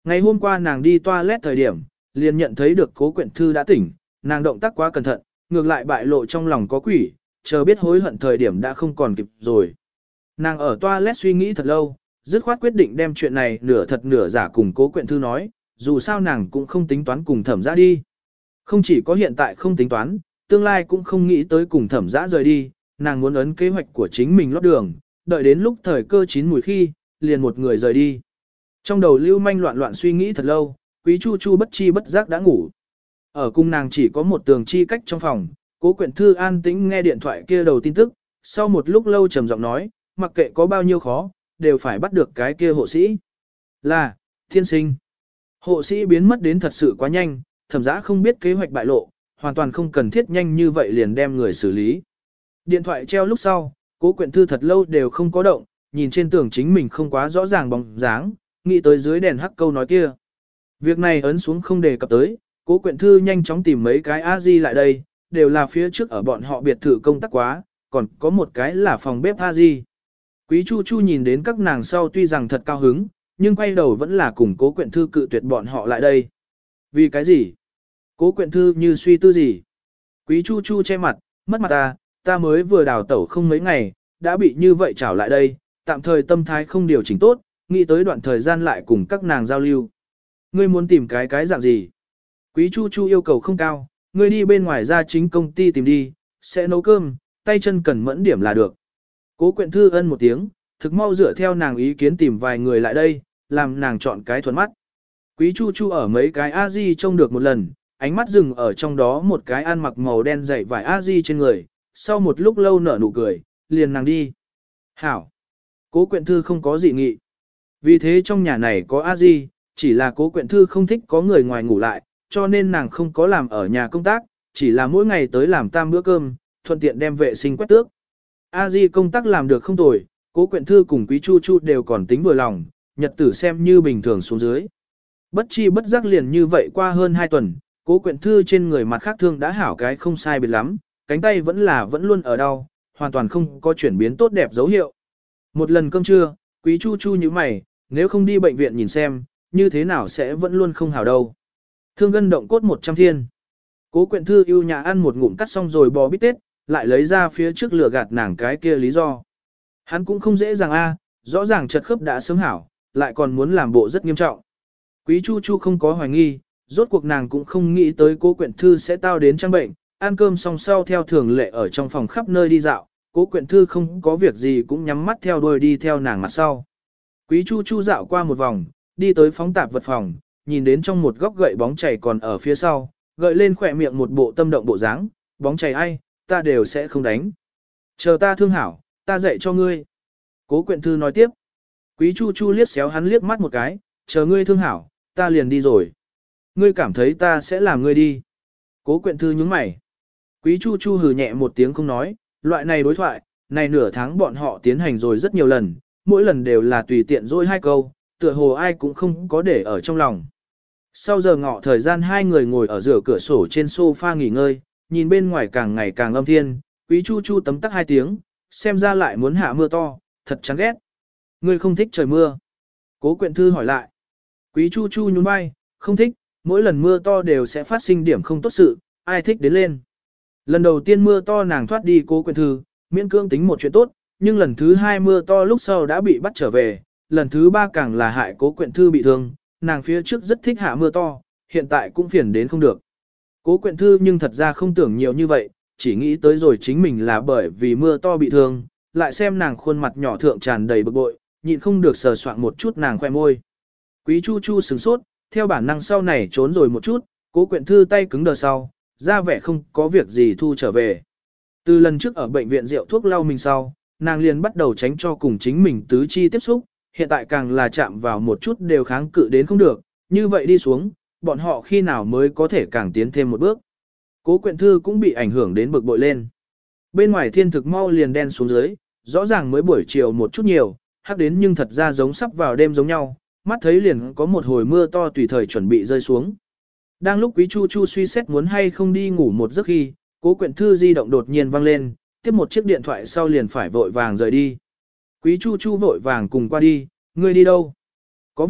Ngày hôm qua nàng đi toilet thời điểm, liền nhận thấy được Cố Quyện Thư đã tỉnh, nàng động tác quá cẩn thận, ngược lại bại lộ trong lòng có quỷ, chờ biết hối hận thời điểm đã không còn kịp rồi. Nàng ở toilet suy nghĩ thật lâu, dứt khoát quyết định đem chuyện này nửa thật nửa giả cùng Cố Quyện Thư nói, dù sao nàng cũng không tính toán cùng Thẩm Dã đi. Không chỉ có hiện tại không tính toán, tương lai cũng không nghĩ tới cùng Thẩm Dã rời đi, nàng muốn ấn kế hoạch của chính mình lót đường, đợi đến lúc thời cơ chín mùi khi, liền một người rời đi. Trong đầu lưu manh loạn loạn suy nghĩ thật lâu, Quý Chu Chu bất chi bất giác đã ngủ. Ở cung nàng chỉ có một tường chi cách trong phòng, Cố Quyện Thư an tĩnh nghe điện thoại kia đầu tin tức, sau một lúc lâu trầm giọng nói, mặc kệ có bao nhiêu khó, đều phải bắt được cái kia hộ sĩ. Là, thiên sinh. Hộ sĩ biến mất đến thật sự quá nhanh, Thẩm Dã không biết kế hoạch bại lộ, hoàn toàn không cần thiết nhanh như vậy liền đem người xử lý. Điện thoại treo lúc sau, Cố Quyện Thư thật lâu đều không có động, nhìn trên tường chính mình không quá rõ ràng bóng dáng, nghĩ tới dưới đèn hắc câu nói kia. Việc này ấn xuống không đề cập tới, Cố Quyện Thư nhanh chóng tìm mấy cái A-di lại đây, đều là phía trước ở bọn họ biệt thự công tác quá, còn có một cái là phòng bếp A-di. Quý Chu Chu nhìn đến các nàng sau tuy rằng thật cao hứng, nhưng quay đầu vẫn là cùng Cố Quyện Thư cự tuyệt bọn họ lại đây. Vì cái gì? Cố Quyện Thư như suy tư gì? Quý Chu Chu che mặt, mất mặt ta mới vừa đào tẩu không mấy ngày, đã bị như vậy trảo lại đây, tạm thời tâm thái không điều chỉnh tốt, nghĩ tới đoạn thời gian lại cùng các nàng giao lưu. Ngươi muốn tìm cái dạng gì? Quý Chu Chu yêu cầu không cao, ngươi đi bên ngoài ra chính công ty tìm đi, sẽ nấu cơm, tay chân cần mẫn điểm là được. Cố Quyện Thư ân một tiếng, thực mau dựa theo nàng ý kiến tìm vài người lại đây, làm nàng chọn cái thuận mắt. Quý Chu Chu ở mấy cái A-di trông được một lần, ánh mắt dừng ở trong đó một cái ăn mặc màu đen dày vải A-di trên người, sau một lúc lâu nở nụ cười, liền nàng đi. Hảo! Cố Quyện Thư không có dị nghị. Vì thế trong nhà này có A-di, chỉ là Cố Quyện Thư không thích có người ngoài ngủ lại, cho nên nàng không có làm ở nhà công tác, chỉ là mỗi ngày tới làm tam bữa cơm, thuận tiện đem vệ sinh quét tước. A-di công tác làm được không tồi, Cố Quyện Thư cùng Quý Chu Chu đều còn tính vừa lòng, nhật tử xem như bình thường xuống dưới. Bất chi bất giác liền như vậy qua hơn 2 tuần, Cố Quyện Thư trên người mặt khác thương đã hảo cái không sai biệt lắm, cánh tay vẫn luôn ở đau, hoàn toàn không có chuyển biến tốt đẹp dấu hiệu. Một lần cơm trưa, Quý Chu Chu như mày, nếu không đi bệnh viện nhìn xem, như thế nào sẽ vẫn luôn không hảo đâu. Thương gân động cốt 100 thiên. Cố Quyện Thư yêu nhà ăn một ngụm cắt xong rồi bò bít tết, lại lấy ra phía trước lửa gạt nàng cái kia lý do. Hắn cũng không dễ dàng rõ ràng chật khớp đã sớm hảo, lại còn muốn làm bộ rất nghiêm trọng. Quý Chu Chu không có hoài nghi, rốt cuộc nàng cũng không nghĩ tới Cố Quyện Thư sẽ tao đến trang bệnh, ăn cơm xong sau theo thường lệ ở trong phòng khắp nơi đi dạo, Cố Quyện Thư không có việc gì cũng nhắm mắt theo đuôi đi theo nàng mặt sau. Quý Chu Chu dạo qua một vòng, đi tới phóng tạp vật phòng, nhìn đến trong một góc gậy bóng chảy còn ở phía sau, gợi lên khỏe miệng một bộ tâm động bộ dáng, bóng chảy ai, ta đều sẽ không đánh. Chờ ta thương hảo, ta dạy cho ngươi. Cố Quyện Thư nói tiếp. Quý Chu Chu liếc xéo hắn liếc mắt một cái, chờ ngươi thương hảo, ta liền đi rồi. Ngươi cảm thấy ta sẽ làm ngươi đi. Cố Quyện Thư nhướng mày. Quý Chu Chu hừ nhẹ một tiếng không nói, loại này đối thoại, này nửa tháng bọn họ tiến hành rồi rất nhiều lần, mỗi lần đều là tùy tiện dỗi 2 câu, tựa hồ ai cũng không có để ở trong lòng. Sau giờ ngọ thời gian hai người ngồi ở giữa cửa sổ trên sofa nghỉ ngơi, nhìn bên ngoài càng ngày càng âm thiên, Quý Chu Chu tấm tắc 2 tiếng, xem ra lại muốn hạ mưa to, thật chán ghét. Ngươi không thích trời mưa. Cố Quyện Thư hỏi lại. Quý Chu Chu nhún vai, không thích, mỗi lần mưa to đều sẽ phát sinh điểm không tốt sự, ai thích đến lên. Lần đầu tiên mưa to nàng thoát đi Cố Quyện Thư, miễn cưỡng tính một chuyện tốt, nhưng lần thứ 2 mưa to lúc sau đã bị bắt trở về, lần thứ 3 càng là hại Cố Quyện Thư bị thương, nàng phía trước rất thích hạ mưa to, hiện tại cũng phiền đến không được. Cố Quyện Thư nhưng thật ra không tưởng nhiều như vậy, chỉ nghĩ tới rồi chính mình là bởi vì mưa to bị thương, lại xem nàng khuôn mặt nhỏ thượng tràn đầy bực bội, nhịn không được sờ soạng một chút nàng khoe môi. Quý Chu Chu sửng sốt, theo bản năng sau này trốn rồi một chút, Cố Quyện Thư tay cứng đờ sau, ra vẻ không có việc gì thu trở về. Từ lần trước ở bệnh viện rượu thuốc lau mình sau, nàng liền bắt đầu tránh cho cùng chính mình tứ chi tiếp xúc, hiện tại càng là chạm vào một chút đều kháng cự đến không được, như vậy đi xuống, bọn họ khi nào mới có thể càng tiến thêm một bước. Cố Quyện Thư cũng bị ảnh hưởng đến bực bội lên. Bên ngoài thiên thực mau liền đen xuống dưới, rõ ràng mới buổi chiều một chút nhiều, hắc đến nhưng thật ra giống sắp vào đêm giống nhau, mắt thấy liền có một hồi mưa to tùy thời chuẩn bị rơi xuống. Đang lúc Quý Chu Chu suy xét muốn hay không đi ngủ một giấc khi, Cố Quyện Thư di động đột nhiên vang lên, tiếp một chiếc điện thoại sau liền phải vội vàng rời đi. Quý Chu Chu vội vàng cùng qua đi, ngươi đi đâu? Có việc,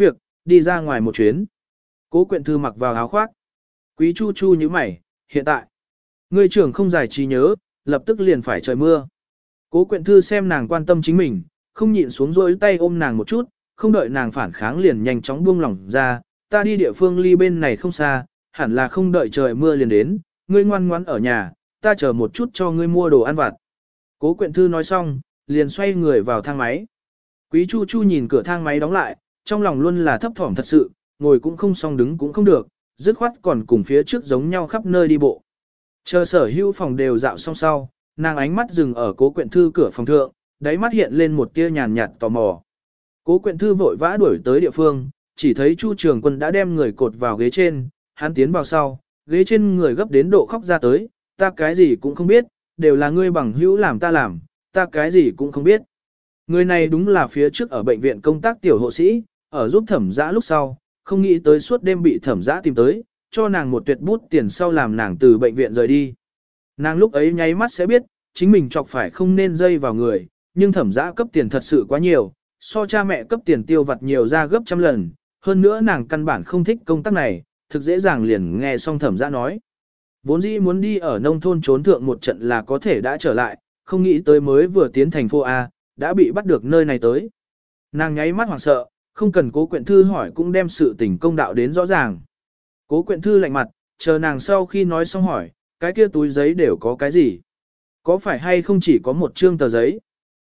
đi ra ngoài một chuyến. Cố Quyện Thư mặc vào áo khoác. Quý Chu Chu như mày, hiện tại. Người trưởng không giải trí nhớ, lập tức liền phải trời mưa. Cố Quyện Thư xem nàng quan tâm chính mình, không nhịn xuống rỗi tay ôm nàng một chút, không đợi nàng phản kháng liền nhanh chóng buông lỏng ra, ta đi địa phương ly bên này không xa, hẳn là không đợi trời mưa liền đến, ngươi ngoan ngoãn ở nhà, ta chờ một chút cho ngươi mua đồ ăn vặt. Cố Quyện Thư nói xong, liền xoay người vào thang máy. Quý Chu Chu nhìn cửa thang máy đóng lại, trong lòng luôn là thấp thỏm thật sự, ngồi cũng không xong đứng cũng không được, dứt khoát còn cùng phía trước giống nhau khắp nơi đi bộ. Chờ sở hữu phòng đều dạo xong sau, nàng ánh mắt dừng ở Cố Quyện Thư cửa phòng thượng, đáy mắt hiện lên một tia nhàn nhạt tò mò. Cố Quyện Thư vội vã đuổi tới địa phương, chỉ thấy Chu Trường Quân đã đem người cột vào ghế trên, hắn tiến vào sau, ghế trên người gấp đến độ khóc ra tới, ta cái gì cũng không biết, đều là ngươi bằng hữu làm ta cái gì cũng không biết. Người này đúng là phía trước ở bệnh viện công tác tiểu hộ sĩ, ở giúp Thẩm Dã lúc sau, không nghĩ tới suốt đêm bị Thẩm Dã tìm tới, cho nàng một tuyệt bút tiền sau làm nàng từ bệnh viện rời đi. Nàng lúc ấy nháy mắt sẽ biết, chính mình chọc phải không nên dây vào người, nhưng Thẩm Dã cấp tiền thật sự quá nhiều, so cha mẹ cấp tiền tiêu vặt nhiều ra gấp trăm lần, hơn nữa nàng căn bản không thích công tác này, thực dễ dàng liền nghe xong Thẩm Dã nói. Vốn dĩ muốn đi ở nông thôn trốn thượng một trận là có thể đã trở lại, không nghĩ tới mới vừa tiến thành phố A, đã bị bắt được nơi này tới. Nàng nháy mắt hoảng sợ, không cần Cố Quyện Thư hỏi cũng đem sự tình công đạo đến rõ ràng. Cố Quyện Thư lạnh mặt, chờ nàng sau khi nói xong hỏi, cái kia túi giấy đều có cái gì? Có phải hay không chỉ có một trương tờ giấy?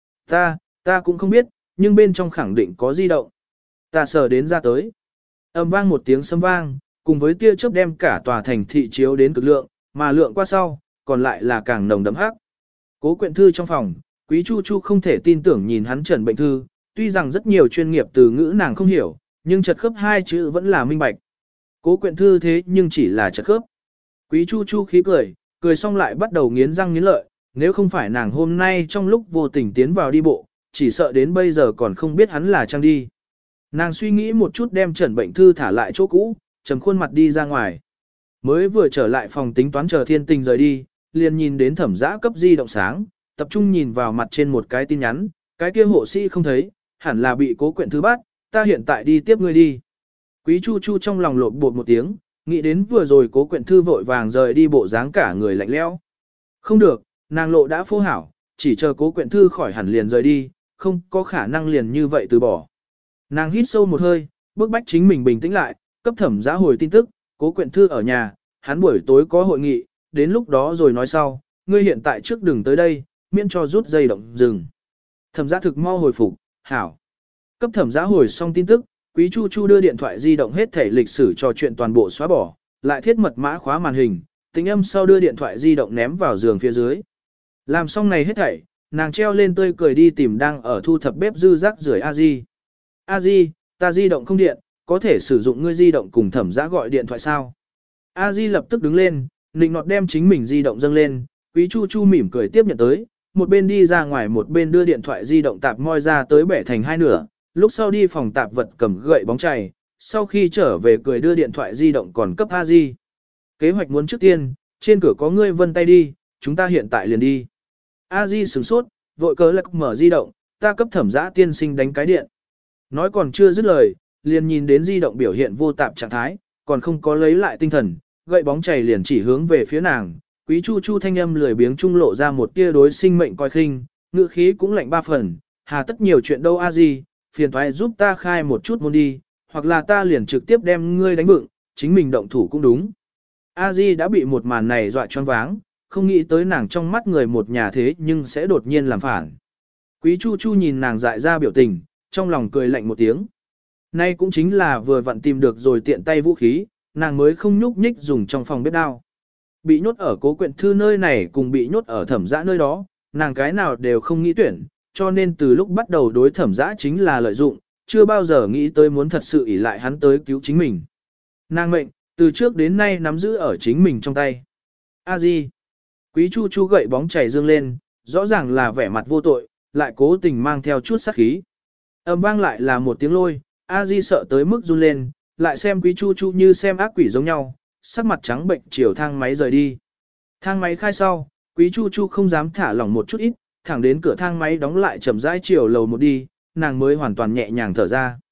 Ta cũng không biết, nhưng bên trong khẳng định có di động. Ta sờ đến ra tới. Âm vang một tiếng sấm vang, cùng với tia chớp đem cả tòa thành thị chiếu đến cực lượng, mà lượng qua sau, còn lại là càng nồng đậm hắc. Cố Quyện Thư trong phòng, Quý Chu Chu không thể tin tưởng nhìn hắn Trần Bệnh Thư, tuy rằng rất nhiều chuyên nghiệp từ ngữ nàng không hiểu, nhưng chật khớp hai chữ vẫn là minh bạch. Cố Quyện Thư thế nhưng chỉ là chật khớp. Quý Chu Chu khí cười xong lại bắt đầu nghiến răng nghiến lợi, nếu không phải nàng hôm nay trong lúc vô tình tiến vào đi bộ, chỉ sợ đến bây giờ còn không biết hắn là trang đi. Nàng suy nghĩ một chút đem Trần Bệnh Thư thả lại chỗ cũ, trầm khuôn mặt đi ra ngoài. Mới vừa trở lại phòng tính toán chờ Thiên Tình rời đi, liền nhìn đến Thẩm Dã cấp di động sáng, tập trung nhìn vào mặt trên một cái tin nhắn, cái kia hộ sĩ không thấy, hẳn là bị Cố Quyện Thư bắt, ta hiện tại đi tiếp ngươi đi. Quý Chu Chu trong lòng lộn bột một tiếng, nghĩ đến vừa rồi Cố Quyện Thư vội vàng rời đi bộ dáng cả người lạnh lẽo. Không được, nàng lộ đã phô hảo, chỉ chờ Cố Quyện Thư khỏi hẳn liền rời đi, không có khả năng liền như vậy từ bỏ. Nàng hít sâu một hơi, bước bách chính mình bình tĩnh lại, cấp Thẩm Dã hồi tin tức, Cố Quyện Thư ở nhà, hắn buổi tối có hội nghị, đến lúc đó rồi nói sau, ngươi hiện tại trước đừng tới đây, miễn cho rút dây động dừng. Thẩm Dã thực mau hồi phục, hảo. Cấp Thẩm Dã hồi xong tin tức, Quý Chu Chu đưa điện thoại di động hết thể lịch sử trò chuyện toàn bộ xóa bỏ, lại thiết mật mã khóa màn hình, tính âm sau đưa điện thoại di động ném vào giường phía dưới. Làm xong này hết thảy, nàng treo lên tươi cười đi tìm đang ở thu thập bếp dư rác rưởi A Di. A Di, ta di động không điện, có thể sử dụng ngươi di động cùng Thẩm Dã gọi điện thoại sao? A Di lập tức đứng lên, nịnh nọt đem chính mình di động dâng lên, Quý Chu Chu mỉm cười tiếp nhận tới, một bên đi ra ngoài một bên đưa điện thoại di động tạp moi ra tới bẻ thành hai nửa, lúc sau đi phòng tạp vật cầm gậy bóng chày, sau khi trở về cười đưa điện thoại di động còn cấp A Di. Kế hoạch muốn trước tiên, trên cửa có ngươi vân tay đi, chúng ta hiện tại liền đi. A Di sửng sốt, vội cớ lạc mở di động, ta cấp Thẩm Dã tiên sinh đánh cái điện. Nói còn chưa dứt lời, liền nhìn đến di động biểu hiện vô tạp trạng thái, còn không có lấy lại tinh thần, gậy bóng chày liền chỉ hướng về phía nàng. Quý Chu Chu thanh âm lười biếng trung lộ ra một tia đối sinh mệnh coi khinh, ngữ khí cũng lạnh ba phần, hà tất nhiều chuyện đâu A Di, phiền toái giúp ta khai một chút môn đi, hoặc là ta liền trực tiếp đem ngươi đánh vựng, chính mình động thủ cũng đúng. A Di đã bị một màn này dọa choáng váng, không nghĩ tới nàng trong mắt người một nhà thế nhưng sẽ đột nhiên làm phản. Quý Chu Chu nhìn nàng dại ra biểu tình, trong lòng cười lạnh một tiếng. Nay cũng chính là vừa vặn tìm được rồi tiện tay vũ khí, nàng mới không nhúc nhích dùng trong phòng bếp đao. Bị nhốt ở Cố Quyện Thư nơi này cùng bị nhốt ở Thẩm Dã nơi đó, nàng cái nào đều không nghĩ tuyển, cho nên từ lúc bắt đầu đối Thẩm Dã chính là lợi dụng, chưa bao giờ nghĩ tới muốn thật sự ỷ lại hắn tới cứu chính mình. Nàng mệnh, từ trước đến nay nắm giữ ở chính mình trong tay. A Di. Quý Chu Chu gậy bóng chảy dương lên, rõ ràng là vẻ mặt vô tội, lại cố tình mang theo chút sát khí. Âm vang lại là một tiếng lôi, A Di sợ tới mức run lên, lại xem Quý Chu Chu như xem ác quỷ giống nhau, sắc mặt trắng bệnh chiều thang máy rời đi. Thang máy khai sau, Quý Chu Chu không dám thả lỏng một chút ít, thẳng đến cửa thang máy đóng lại chậm rãi chiều lầu một đi, nàng mới hoàn toàn nhẹ nhàng thở ra.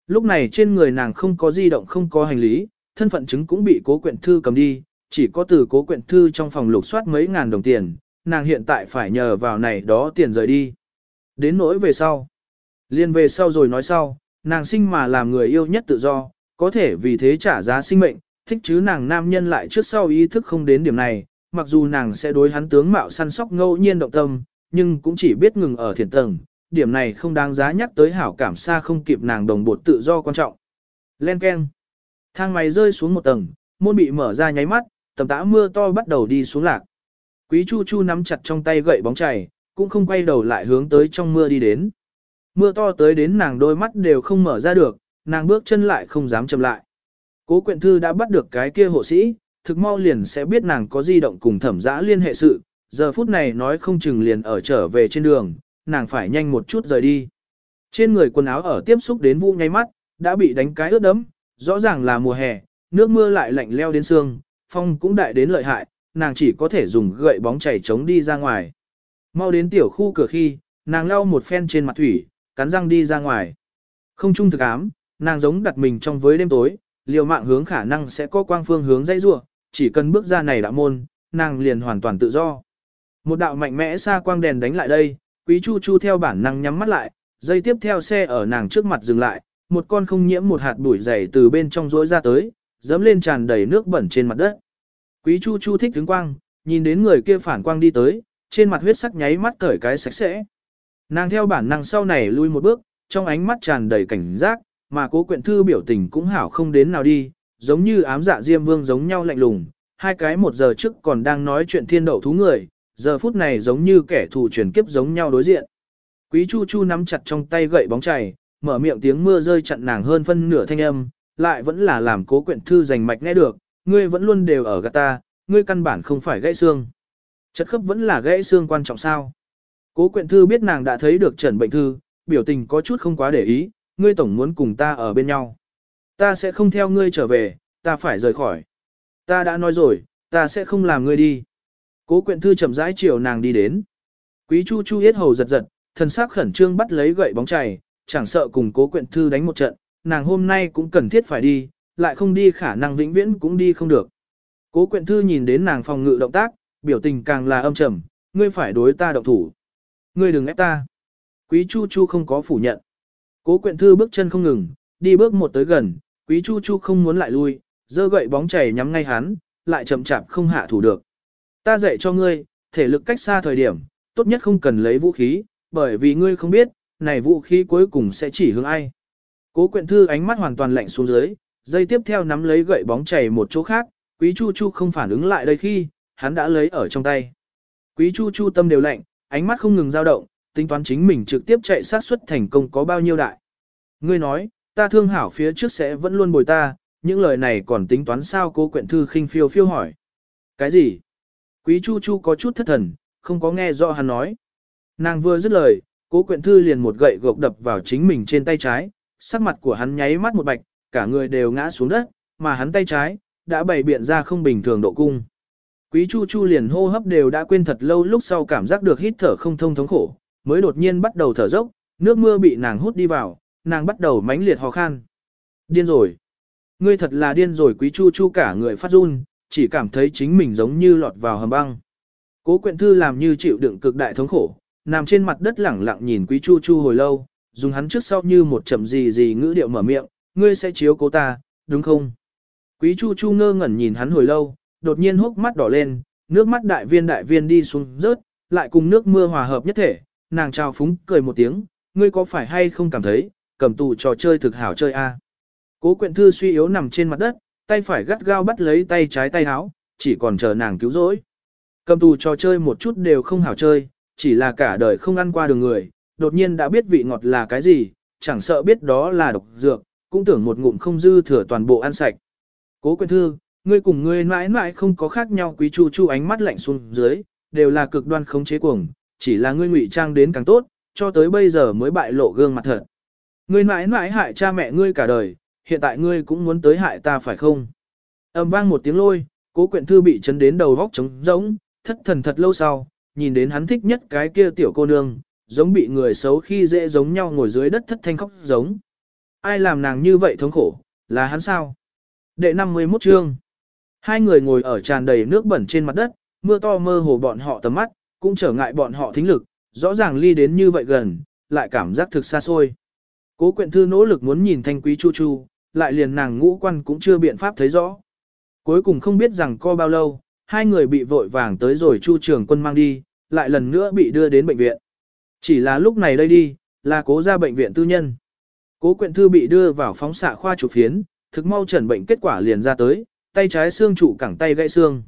Lúc này trên người nàng không có di động không có hành lý, thân phận chứng cũng bị Cố Quyện Thư cầm đi, chỉ có từ Cố Quyện Thư trong phòng lục soát mấy ngàn đồng tiền, nàng hiện tại phải nhờ vào này đó tiền rời đi. Đến nỗi về sau. Liên về sau rồi nói sau, nàng sinh mà làm người yêu nhất tự do, có thể vì thế trả giá sinh mệnh, thích chứ nàng nam nhân lại trước sau ý thức không đến điểm này, mặc dù nàng sẽ đối hắn tướng mạo săn sóc ngẫu nhiên động tâm, nhưng cũng chỉ biết ngừng ở thiền tầng, điểm này không đáng giá nhắc tới hảo cảm xa không kịp nàng đồng bột tự do quan trọng. Len keng. Thang máy rơi xuống một tầng, môn bị mở ra nháy mắt, tầm tã mưa to bắt đầu đi xuống lạc. Quý Chu Chu nắm chặt trong tay gậy bóng chày, cũng không quay đầu lại hướng tới trong mưa đi đến. Mưa to tới đến nàng đôi mắt đều không mở ra được, nàng bước chân lại không dám chậm lại. Cố Quyện Thư đã bắt được cái kia hộ sĩ, thực mau liền sẽ biết nàng có di động cùng Thẩm Dã liên hệ sự, giờ phút này nói không chừng liền ở trở về trên đường, nàng phải nhanh một chút rời đi. Trên người quần áo ở tiếp xúc đến Vũ nháy mắt, đã bị đánh cái ướt đẫm, rõ ràng là mùa hè, nước mưa lại lạnh leo đến xương, phong cũng đại đến lợi hại, nàng chỉ có thể dùng gậy bóng chảy chống đi ra ngoài. Mau đến tiểu khu cửa khi, nàng lau một phen trên mặt thủy, cắn răng đi ra ngoài. Không trung thực ám, nàng giống đặt mình trong với đêm tối, liều mạng hướng khả năng sẽ có quang phương hướng dây rua, chỉ cần bước ra này đạo môn, nàng liền hoàn toàn tự do. Một đạo mạnh mẽ xa quang đèn đánh lại đây, Quý Chu Chu theo bản năng nhắm mắt lại, dây tiếp theo xe ở nàng trước mặt dừng lại, một con không nhiễm một hạt bụi dày từ bên trong rỗi ra tới, dẫm lên tràn đầy nước bẩn trên mặt đất. Quý Chu Chu thích tướng quang, nhìn đến người kia phản quang đi tới, trên mặt huyết sắc nháy mắt cởi cái sạch sẽ. Nàng theo bản năng sau này lui một bước, trong ánh mắt tràn đầy cảnh giác, mà Cố Quyện Thư biểu tình cũng hảo không đến nào đi, giống như ám dạ Diêm Vương giống nhau lạnh lùng, hai cái một giờ trước còn đang nói chuyện thiên đậu thú người, giờ phút này giống như kẻ thù truyền kiếp giống nhau đối diện. Quý Chu Chu nắm chặt trong tay gậy bóng chày, mở miệng tiếng mưa rơi chặn nàng hơn phân nửa thanh âm, lại vẫn là làm Cố Quyện Thư rành mạch nghe được, ngươi vẫn luôn đều ở gạt ta, ngươi căn bản không phải gãy xương. Chất khớp vẫn là gãy xương quan trọng sao? Cố Quyện Thư biết nàng đã thấy được Trần Bệnh Thư, biểu tình có chút không quá để ý, ngươi tổng muốn cùng ta ở bên nhau. Ta sẽ không theo ngươi trở về, ta phải rời khỏi. Ta đã nói rồi, ta sẽ không làm ngươi đi. Cố Quyện Thư chậm rãi chiều nàng đi đến. Quý Chu Chu yết hầu giật giật, thần sắc khẩn trương bắt lấy gậy bóng chày, chẳng sợ cùng Cố Quyện Thư đánh một trận, nàng hôm nay cũng cần thiết phải đi, lại không đi khả năng vĩnh viễn cũng đi không được. Cố Quyện Thư nhìn đến nàng phòng ngự động tác, biểu tình càng là âm trầm, ngươi phải đối ta động thủ. Ngươi đừng ép ta. Quý Chu Chu không có phủ nhận. Cố Quyện Thư bước chân không ngừng, đi bước một tới gần, Quý Chu Chu không muốn lại lui, giơ gậy bóng chảy nhắm ngay hắn, lại chậm chạp không hạ thủ được. Ta dạy cho ngươi, thể lực cách xa thời điểm, tốt nhất không cần lấy vũ khí, bởi vì ngươi không biết, này vũ khí cuối cùng sẽ chỉ hướng ai. Cố Quyện Thư ánh mắt hoàn toàn lạnh xuống dưới, dây tiếp theo nắm lấy gậy bóng chảy một chỗ khác, Quý Chu Chu không phản ứng lại đây khi, hắn đã lấy ở trong tay. Quý Chu Chu tâm đều lạnh, ánh mắt không ngừng dao động, tính toán chính mình trực tiếp chạy sát suất thành công có bao nhiêu đại. Ngươi nói, ta thương hảo phía trước sẽ vẫn luôn bồi ta, những lời này còn tính toán sao? Cố Quyện Thư khinh phiêu phiêu hỏi. Cái gì? Quý Chu Chu có chút thất thần, không có nghe rõ hắn nói. Nàng vừa dứt lời, Cố Quyện Thư liền một gậy gộc đập vào chính mình trên tay trái, sắc mặt của hắn nháy mắt một bạch, cả người đều ngã xuống đất, mà hắn tay trái đã bày biện ra không bình thường độ cung. Quý Chu Chu liền hô hấp đều đã quên thật lâu, lúc sau cảm giác được hít thở không thông thống khổ, mới đột nhiên bắt đầu thở dốc, nước mưa bị nàng hút đi vào, nàng bắt đầu mãnh liệt ho khan. Điên rồi. Ngươi thật là điên rồi. Quý Chu Chu cả người phát run, chỉ cảm thấy chính mình giống như lọt vào hầm băng. Cố Quyện Thư làm như chịu đựng cực đại thống khổ, nằm trên mặt đất lẳng lặng nhìn Quý Chu Chu hồi lâu, dùng hắn trước sau như một chậm gì ngữ điệu mở miệng, ngươi sẽ chiếu cố ta, đúng không? Quý Chu Chu ngơ ngẩn nhìn hắn hồi lâu, đột nhiên hốc mắt đỏ lên, nước mắt đại viên đi xuống rớt, lại cùng nước mưa hòa hợp nhất thể, nàng trao phúng cười một tiếng, ngươi có phải hay không cảm thấy, cầm tù trò chơi thực hảo chơi a? Cố Quyện Thư suy yếu nằm trên mặt đất, tay phải gắt gao bắt lấy tay trái tay áo, chỉ còn chờ nàng cứu rỗi. Cầm tù trò chơi một chút đều không hảo chơi, chỉ là cả đời không ăn qua đường người, đột nhiên đã biết vị ngọt là cái gì, chẳng sợ biết đó là độc dược, cũng tưởng một ngụm không dư thừa toàn bộ ăn sạch. Cố Quyện Thư, ngươi cùng ngươi mãi mãi không có khác nhau. Quý Chu Chu ánh mắt lạnh xuống dưới, đều là cực đoan khống chế cuồng, chỉ là ngươi ngụy trang đến càng tốt, cho tới bây giờ mới bại lộ gương mặt thật. Ngươi mãi mãi hại cha mẹ ngươi cả đời, hiện tại ngươi cũng muốn tới hại ta phải không? Ầm vang một tiếng lôi, Cố Quyện Thư bị chấn đến đầu vóc trống rỗng, thất thần thật lâu sau, nhìn đến hắn thích nhất cái kia tiểu cô nương, giống bị người xấu khi dễ giống nhau ngồi dưới đất thất thanh khóc giống. Ai làm nàng như vậy thống khổ, là hắn sao? Đệ 51 chương. Hai người ngồi ở tràn đầy nước bẩn trên mặt đất, mưa to mơ hồ bọn họ tầm mắt, cũng trở ngại bọn họ thính lực, rõ ràng ly đến như vậy gần, lại cảm giác thực xa xôi. Cố Quyện Thư nỗ lực muốn nhìn Thanh Quý Chu Chu, lại liền nàng ngũ quan cũng chưa biện pháp thấy rõ. Cuối cùng không biết rằng co bao lâu, hai người bị vội vàng tới rồi Chu Trường Quân mang đi, lại lần nữa bị đưa đến bệnh viện. Chỉ là lúc này đây đi, là Cố ra bệnh viện tư nhân. Cố Quyện Thư bị đưa vào phóng xạ khoa chụp phiến, thực mau chẩn bệnh kết quả liền ra tới, tay trái xương trụ cẳng tay gãy xương.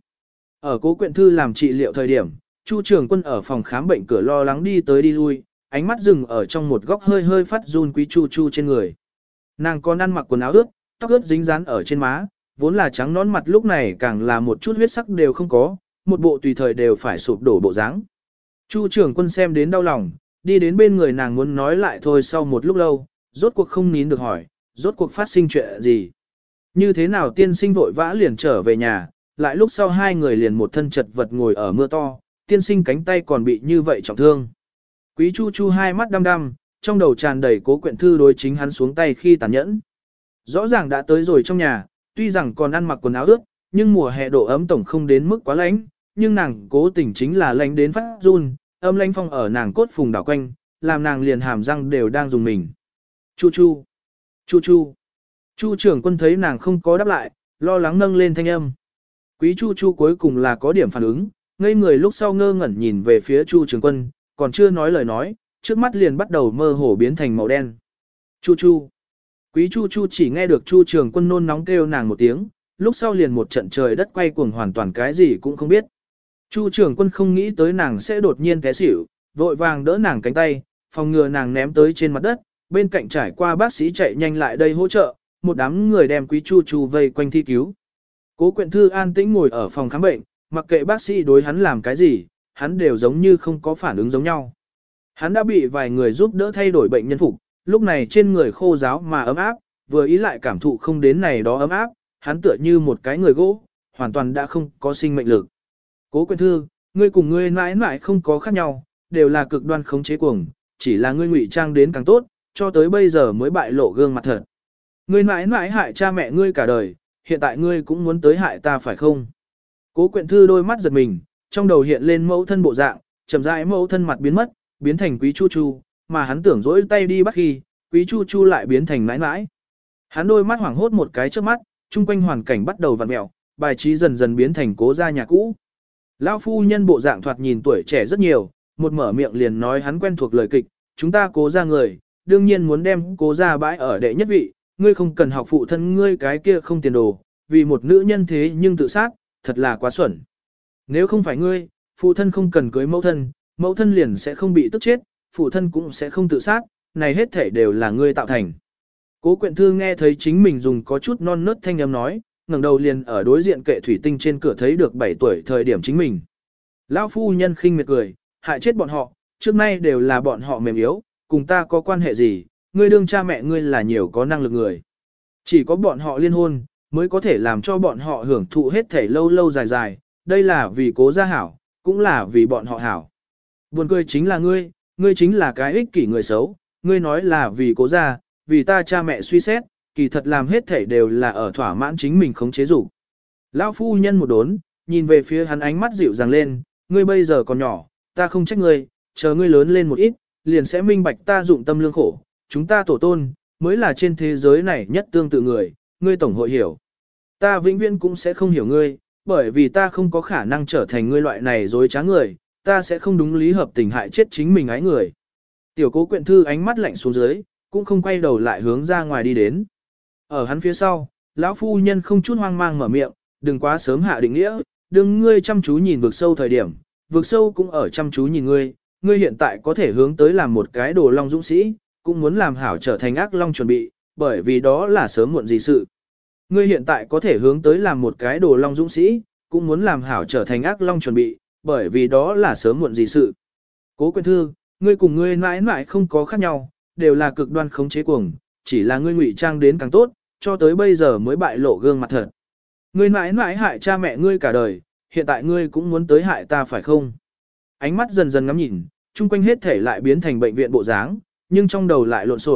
Ở Cố Quyện Thư làm trị liệu thời điểm, Chu Trường Quân ở phòng khám bệnh cửa lo lắng đi tới đi lui, ánh mắt dừng ở trong một góc hơi hơi phát run Quý Chu Chu trên người. Nàng còn ăn mặc quần áo ướt, tóc ướt dính dán ở trên má, vốn là trắng nón mặt lúc này càng là một chút huyết sắc đều không có, một bộ tùy thời đều phải sụp đổ bộ dáng. Chu Trường Quân xem đến đau lòng, đi đến bên người nàng muốn nói lại thôi sau một lúc lâu, rốt cuộc không nín được hỏi, rốt cuộc phát sinh chuyện gì. Như thế nào tiên sinh vội vã liền trở về nhà, lại lúc sau hai người liền một thân chật vật ngồi ở mưa to, tiên sinh cánh tay còn bị như vậy trọng thương. Quý Chu Chu hai mắt đăm đăm, trong đầu tràn đầy Cố Quyện Thư đối chính hắn xuống tay khi tàn nhẫn. Rõ ràng đã tới rồi trong nhà, tuy rằng còn ăn mặc quần áo ướt, nhưng mùa hè độ ấm tổng không đến mức quá lạnh, nhưng nàng cố tình chính là lạnh đến phát run, âm lãnh phong ở nàng cốt phùng đảo quanh, làm nàng liền hàm răng đều đang dùng mình. Chu Chu, Chu Chu. Chu Trường Quân thấy nàng không có đáp lại, lo lắng nâng lên thanh âm. Quý Chu Chu cuối cùng là có điểm phản ứng, ngây người lúc sau ngơ ngẩn nhìn về phía Chu Trường Quân, còn chưa nói lời nói, trước mắt liền bắt đầu mơ hồ biến thành màu đen. Chu Chu. Quý Chu Chu chỉ nghe được Chu Trường Quân nôn nóng kêu nàng một tiếng, lúc sau liền một trận trời đất quay cuồng hoàn toàn cái gì cũng không biết. Chu Trường Quân không nghĩ tới nàng sẽ đột nhiên té xỉu, vội vàng đỡ nàng cánh tay, phòng ngừa nàng ném tới trên mặt đất, bên cạnh trải qua bác sĩ chạy nhanh lại đây hỗ trợ, một đám người đem Quý Chu Chu vây quanh thi cứu. Cố Quyện Thư an tĩnh ngồi ở phòng khám bệnh, mặc kệ bác sĩ đối hắn làm cái gì, hắn đều giống như không có phản ứng giống nhau. Hắn đã bị vài người giúp đỡ thay đổi bệnh nhân phục, lúc này trên người khô ráo mà ấm áp, vừa ý lại cảm thụ không đến này đó ấm áp, hắn tựa như một cái người gỗ, hoàn toàn đã không có sinh mệnh lực. Cố Quyện Thư, ngươi cùng ngươi mãi mãi không có khác nhau, đều là cực đoan khống chế cuồng, chỉ là ngươi ngụy trang đến càng tốt, cho tới bây giờ mới bại lộ gương mặt thật. Ngươi mãi mãi hại cha mẹ ngươi cả đời, hiện tại ngươi cũng muốn tới hại ta phải không? Cố Quyện Thư đôi mắt giật mình, trong đầu hiện lên mẫu thân bộ dạng, chậm rãi mẫu thân mặt biến mất, biến thành Quý Chu Chu, mà hắn tưởng dỗi tay đi bắt khi, Quý Chu Chu lại biến thành mãi mãi. Hắn đôi mắt hoảng hốt một cái trước mắt, chung quanh hoàn cảnh bắt đầu vặn mẹo, bài trí dần dần biến thành Cố gia nhà cũ. Lão phu nhân bộ dạng thoạt nhìn tuổi trẻ rất nhiều, một mở miệng liền nói hắn quen thuộc lời kịch, chúng ta Cố gia người, đương nhiên muốn đem Cố gia bãi ở đệ nhất vị, ngươi không cần học phụ thân ngươi cái kia không tiền đồ, vì một nữ nhân thế nhưng tự sát, thật là quá xuẩn. Nếu không phải ngươi, phụ thân không cần cưới mẫu thân liền sẽ không bị tức chết, phụ thân cũng sẽ không tự sát, này hết thể đều là ngươi tạo thành. Cố Quyện Thư nghe thấy chính mình dùng có chút non nớt thanh âm nói, ngẩng đầu liền ở đối diện kệ thủy tinh trên cửa thấy được 7 tuổi thời điểm chính mình. Lão phu nhân khinh miệt cười, hại chết bọn họ, trước nay đều là bọn họ mềm yếu, cùng ta có quan hệ gì, ngươi đương cha mẹ ngươi là nhiều có năng lực người. Chỉ có bọn họ liên hôn, mới có thể làm cho bọn họ hưởng thụ hết thể lâu lâu dài dài, đây là vì Cố gia hảo, cũng là vì bọn họ hảo. Buồn cười chính là ngươi chính là cái ích kỷ người xấu, ngươi nói là vì Cố gia, vì ta cha mẹ suy xét, kỳ thật làm hết thể đều là ở thỏa mãn chính mình khống chế dục. Lão phu nhân một đốn, nhìn về phía hắn ánh mắt dịu dàng lên, ngươi bây giờ còn nhỏ, ta không trách ngươi, chờ ngươi lớn lên một ít, liền sẽ minh bạch ta dụng tâm lương khổ, chúng ta tổ tôn, mới là trên thế giới này nhất tương tự người, ngươi tổng hội hiểu. Ta vĩnh viễn cũng sẽ không hiểu ngươi, bởi vì ta không có khả năng trở thành ngươi loại này dối trá người, ta sẽ không đúng lý hợp tình hại chết chính mình ái người. Tiểu Cố Quyện Thư ánh mắt lạnh xuống dưới, cũng không quay đầu lại hướng ra ngoài đi đến. Ở hắn phía sau, lão phu nhân không chút hoang mang mở miệng, đừng quá sớm hạ định nghĩa, đừng ngươi chăm chú nhìn vực sâu thời điểm, vực sâu cũng ở chăm chú nhìn ngươi, ngươi hiện tại có thể hướng tới làm một cái đồ long dũng sĩ, cũng muốn làm hảo trở thành ác long chuẩn bị, bởi vì đó là sớm muộn gì sự. Ngươi hiện tại có thể hướng tới làm một cái đồ long dũng sĩ, cũng muốn làm hảo trở thành ác long chuẩn bị, bởi vì đó là sớm muộn gì sự. Cố Quyện Thư, ngươi cùng ngươi mãi mãi không có khác nhau, đều là cực đoan khống chế cuồng, chỉ là ngươi ngụy trang đến càng tốt, cho tới bây giờ mới bại lộ gương mặt thật. Ngươi mãi mãi hại cha mẹ ngươi cả đời, hiện tại ngươi cũng muốn tới hại ta phải không? Ánh mắt dần dần ngắm nhìn, chung quanh hết thể lại biến thành bệnh viện bộ dáng, nhưng trong đầu lại lộn xộn.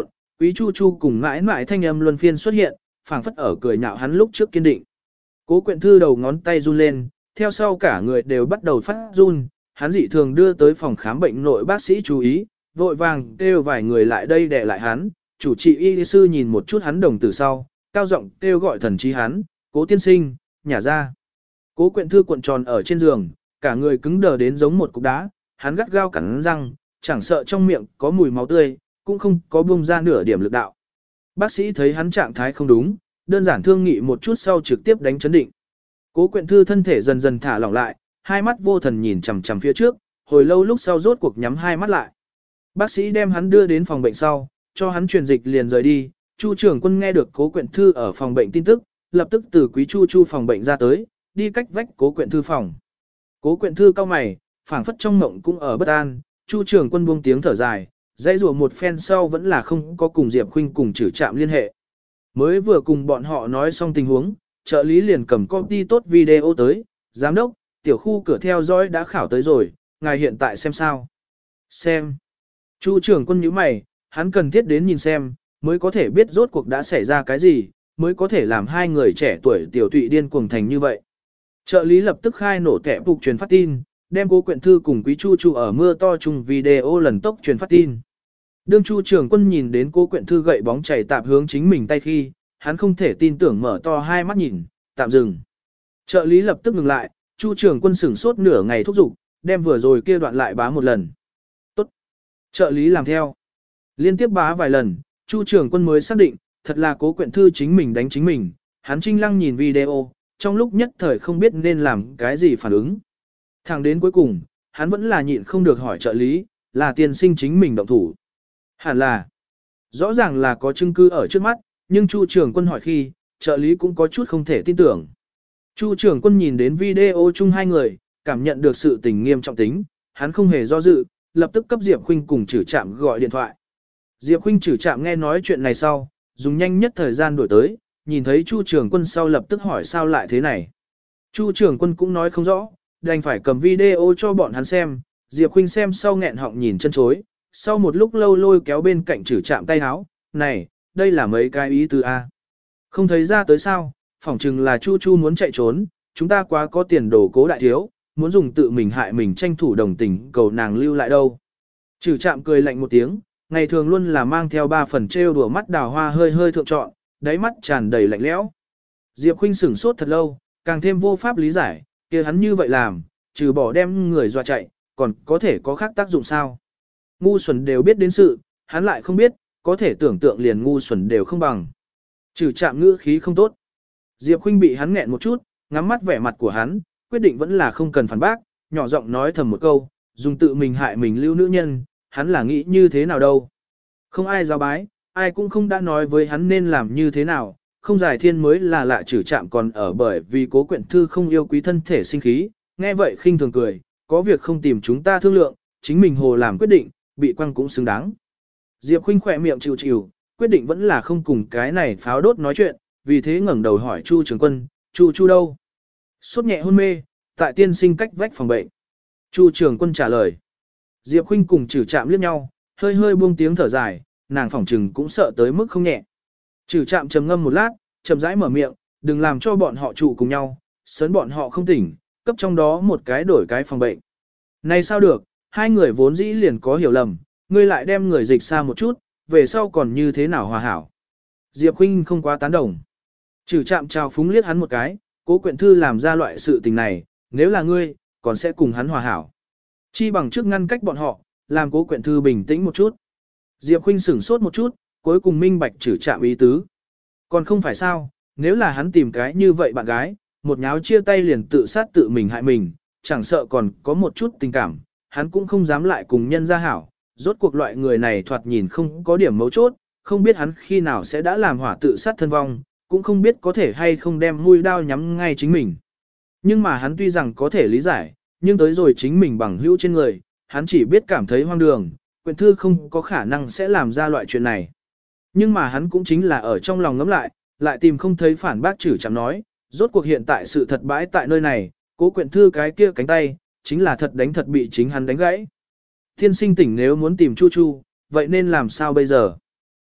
Quý Chu Chu cùng mãi mãi thanh âm luân phiên xuất hiện, phảng phất ở cười nhạo hắn lúc trước kiên định. Cố Quyện Thư đầu ngón tay run lên, theo sau cả người đều bắt đầu phát run, hắn dị thường đưa tới phòng khám bệnh nội bác sĩ chú ý, vội vàng kêu vài người lại đây đè lại hắn, chủ trị y sư nhìn một chút hắn đồng tử sau, cao giọng kêu gọi thần trí hắn, Cố tiên sinh, nhả ra. Cố Quyện Thư cuộn tròn ở trên giường, cả người cứng đờ đến giống một cục đá, hắn gắt gao cắn răng, chẳng sợ trong miệng có mùi máu tươi, cũng không có buông ra nửa điểm lực đạo. Bác sĩ thấy hắn trạng thái không đúng, đơn giản thương nghị một chút sau trực tiếp đánh chấn định. Cố Quyện Thư thân thể dần dần thả lỏng lại, hai mắt vô thần nhìn chằm chằm phía trước, hồi lâu lúc sau rốt cuộc nhắm hai mắt lại. Bác sĩ đem hắn đưa đến phòng bệnh sau, cho hắn truyền dịch liền rời đi. Chu trưởng quân nghe được Cố Quyện Thư ở phòng bệnh tin tức, lập tức từ Quý Chu Chu phòng bệnh ra tới, đi cách vách Cố Quyện Thư phòng. Cố Quyện Thư cau mày, phảng phất trong mộng cũng ở bất an. Chu trưởng quân buông tiếng thở dài, dãy rủa một phen sau vẫn là không có cùng Diệp Khuynh cùng Trử Trạm liên hệ. Mới vừa cùng bọn họ nói xong tình huống, trợ lý liền cầm copy tốt video tới, giám đốc, tiểu khu cửa theo dõi đã khảo tới rồi, ngài hiện tại xem sao? Xem. Chu trưởng quân nhíu mày, hắn cần thiết đến nhìn xem, mới có thể biết rốt cuộc đã xảy ra cái gì, mới có thể làm hai người trẻ tuổi tiểu tụy điên cuồng thành như vậy. Trợ lý lập tức khai nổ kẻ phục truyền phát tin, đem Cố Quyện Thư cùng Quý Chu Chu ở mưa to chung video lần tốc truyền phát tin. Đương Chu trưởng quân nhìn đến Cố Quyện Thư gậy bóng chảy tạp hướng chính mình tay khi, hắn không thể tin tưởng mở to hai mắt nhìn, tạm dừng. Trợ lý lập tức ngừng lại, Chu trưởng quân sửng sốt nửa ngày thúc giục, đem vừa rồi kia đoạn lại bá một lần. Tốt. Trợ lý làm theo. Liên tiếp bá vài lần, Chu trưởng quân mới xác định, thật là Cố Quyện Thư chính mình đánh chính mình, hắn trinh lăng nhìn video, trong lúc nhất thời không biết nên làm cái gì phản ứng. Thẳng đến cuối cùng, hắn vẫn là nhịn không được hỏi trợ lý, là tiên sinh chính mình động thủ. Hẳn là, rõ ràng là có chứng cứ ở trước mắt, nhưng Chu trưởng quân hỏi khi, trợ lý cũng có chút không thể tin tưởng. Chu trưởng quân nhìn đến video chung hai người, cảm nhận được sự tình nghiêm trọng tính, hắn không hề do dự, lập tức cấp Diệp Khuynh cùng Trử Trạm gọi điện thoại. Diệp Khuynh Trử Trạm nghe nói chuyện này sau, dùng nhanh nhất thời gian đổi tới, nhìn thấy Chu trưởng quân sau lập tức hỏi sao lại thế này. Chu trưởng quân cũng nói không rõ, đành phải cầm video cho bọn hắn xem, Diệp Khuynh xem sau nghẹn họng nhìn chân chối, sau một lúc lâu lôi kéo bên cạnh Trử Trạm tay áo, này, đây là mấy cái ý tứ A. Không thấy ra tới sao, phỏng chừng là Chu Chu muốn chạy trốn, chúng ta quá có tiền đồ Cố đại thiếu, muốn dùng tự mình hại mình tranh thủ đồng tình cầu nàng lưu lại đâu. Trử Trạm cười lạnh một tiếng, ngày thường luôn là mang theo ba phần trêu đùa mắt đào hoa hơi hơi thượng trọn, đáy mắt tràn đầy lạnh lẽo. Diệp Khuynh sửng sốt thật lâu, càng thêm vô pháp lý giải, kia hắn như vậy làm, trừ bỏ đem người dọa chạy, còn có thể có khác tác dụng sao? Ngu xuẩn đều biết đến sự, hắn lại không biết, có thể tưởng tượng liền ngu xuẩn đều không bằng. Trừ Trạm ngữ khí không tốt. Diệp Khuynh bị hắn nghẹn một chút, ngắm mắt vẻ mặt của hắn, quyết định vẫn là không cần phản bác, nhỏ giọng nói thầm một câu, dùng tự mình hại mình lưu nữ nhân, hắn là nghĩ như thế nào đâu. Không ai giao bái, ai cũng không đã nói với hắn nên làm như thế nào, không giải thiên mới là lạ. Trừ Trạm còn ở bởi vì Cố Quyện Thư không yêu quý thân thể sinh khí, nghe vậy khinh thường cười, có việc không tìm chúng ta thương lượng, chính mình hồ làm quyết định, bị quăng cũng xứng đáng. Diệp Khuynh khỏe miệng chịu chịu, quyết định vẫn là không cùng cái này pháo đốt nói chuyện, vì thế ngẩng đầu hỏi Chu trưởng quân, Chu Chu đâu? Sốt nhẹ hôn mê, tại tiên sinh cách vách phòng bệnh. Chu trưởng quân trả lời. Diệp Khuynh cùng Trử Trạm liếc nhau, hơi hơi buông tiếng thở dài, nàng phỏng trừng cũng sợ tới mức không nhẹ. Trử Trạm trầm ngâm một lát, chậm rãi mở miệng, đừng làm cho bọn họ trụ cùng nhau, sớn bọn họ không tỉnh, cấp trong đó một cái đổi cái phòng bệnh. Này sao được, hai người vốn dĩ liền có hiểu lầm, ngươi lại đem người dịch xa một chút, về sau còn như thế nào hòa hảo. Diệp Khuynh không quá tán đồng. Trử Trạm trao phúng liếc hắn một cái, Cố Quyện Thư làm ra loại sự tình này, nếu là ngươi, còn sẽ cùng hắn hòa hảo. Chi bằng trước ngăn cách bọn họ, làm Cố Quyện Thư bình tĩnh một chút. Diệp Khuynh sửng sốt một chút, cuối cùng minh bạch Trử Trạm ý tứ. Còn không phải sao, nếu là hắn tìm cái như vậy bạn gái, một nháo chia tay liền tự sát tự mình hại mình, chẳng sợ còn có một chút tình cảm, hắn cũng không dám lại cùng nhân ra hảo. Rốt cuộc loại người này thoạt nhìn không có điểm mấu chốt, không biết hắn khi nào sẽ đã làm hỏa tự sát thân vong, cũng không biết có thể hay không đem mũi đao nhắm ngay chính mình. Nhưng mà hắn tuy rằng có thể lý giải, nhưng tới rồi chính mình bằng hữu trên người, hắn chỉ biết cảm thấy hoang đường, Quyện Thư không có khả năng sẽ làm ra loại chuyện này. Nhưng mà hắn cũng chính là ở trong lòng ngẫm lại tìm không thấy phản bác Trử Trạm nói, rốt cuộc hiện tại sự thật bãi tại nơi này, Cố Quyện Thư cái kia cánh tay, chính là thật đánh thật bị chính hắn đánh gãy. Tiên sinh tỉnh nếu muốn tìm Chu Chu, vậy nên làm sao bây giờ?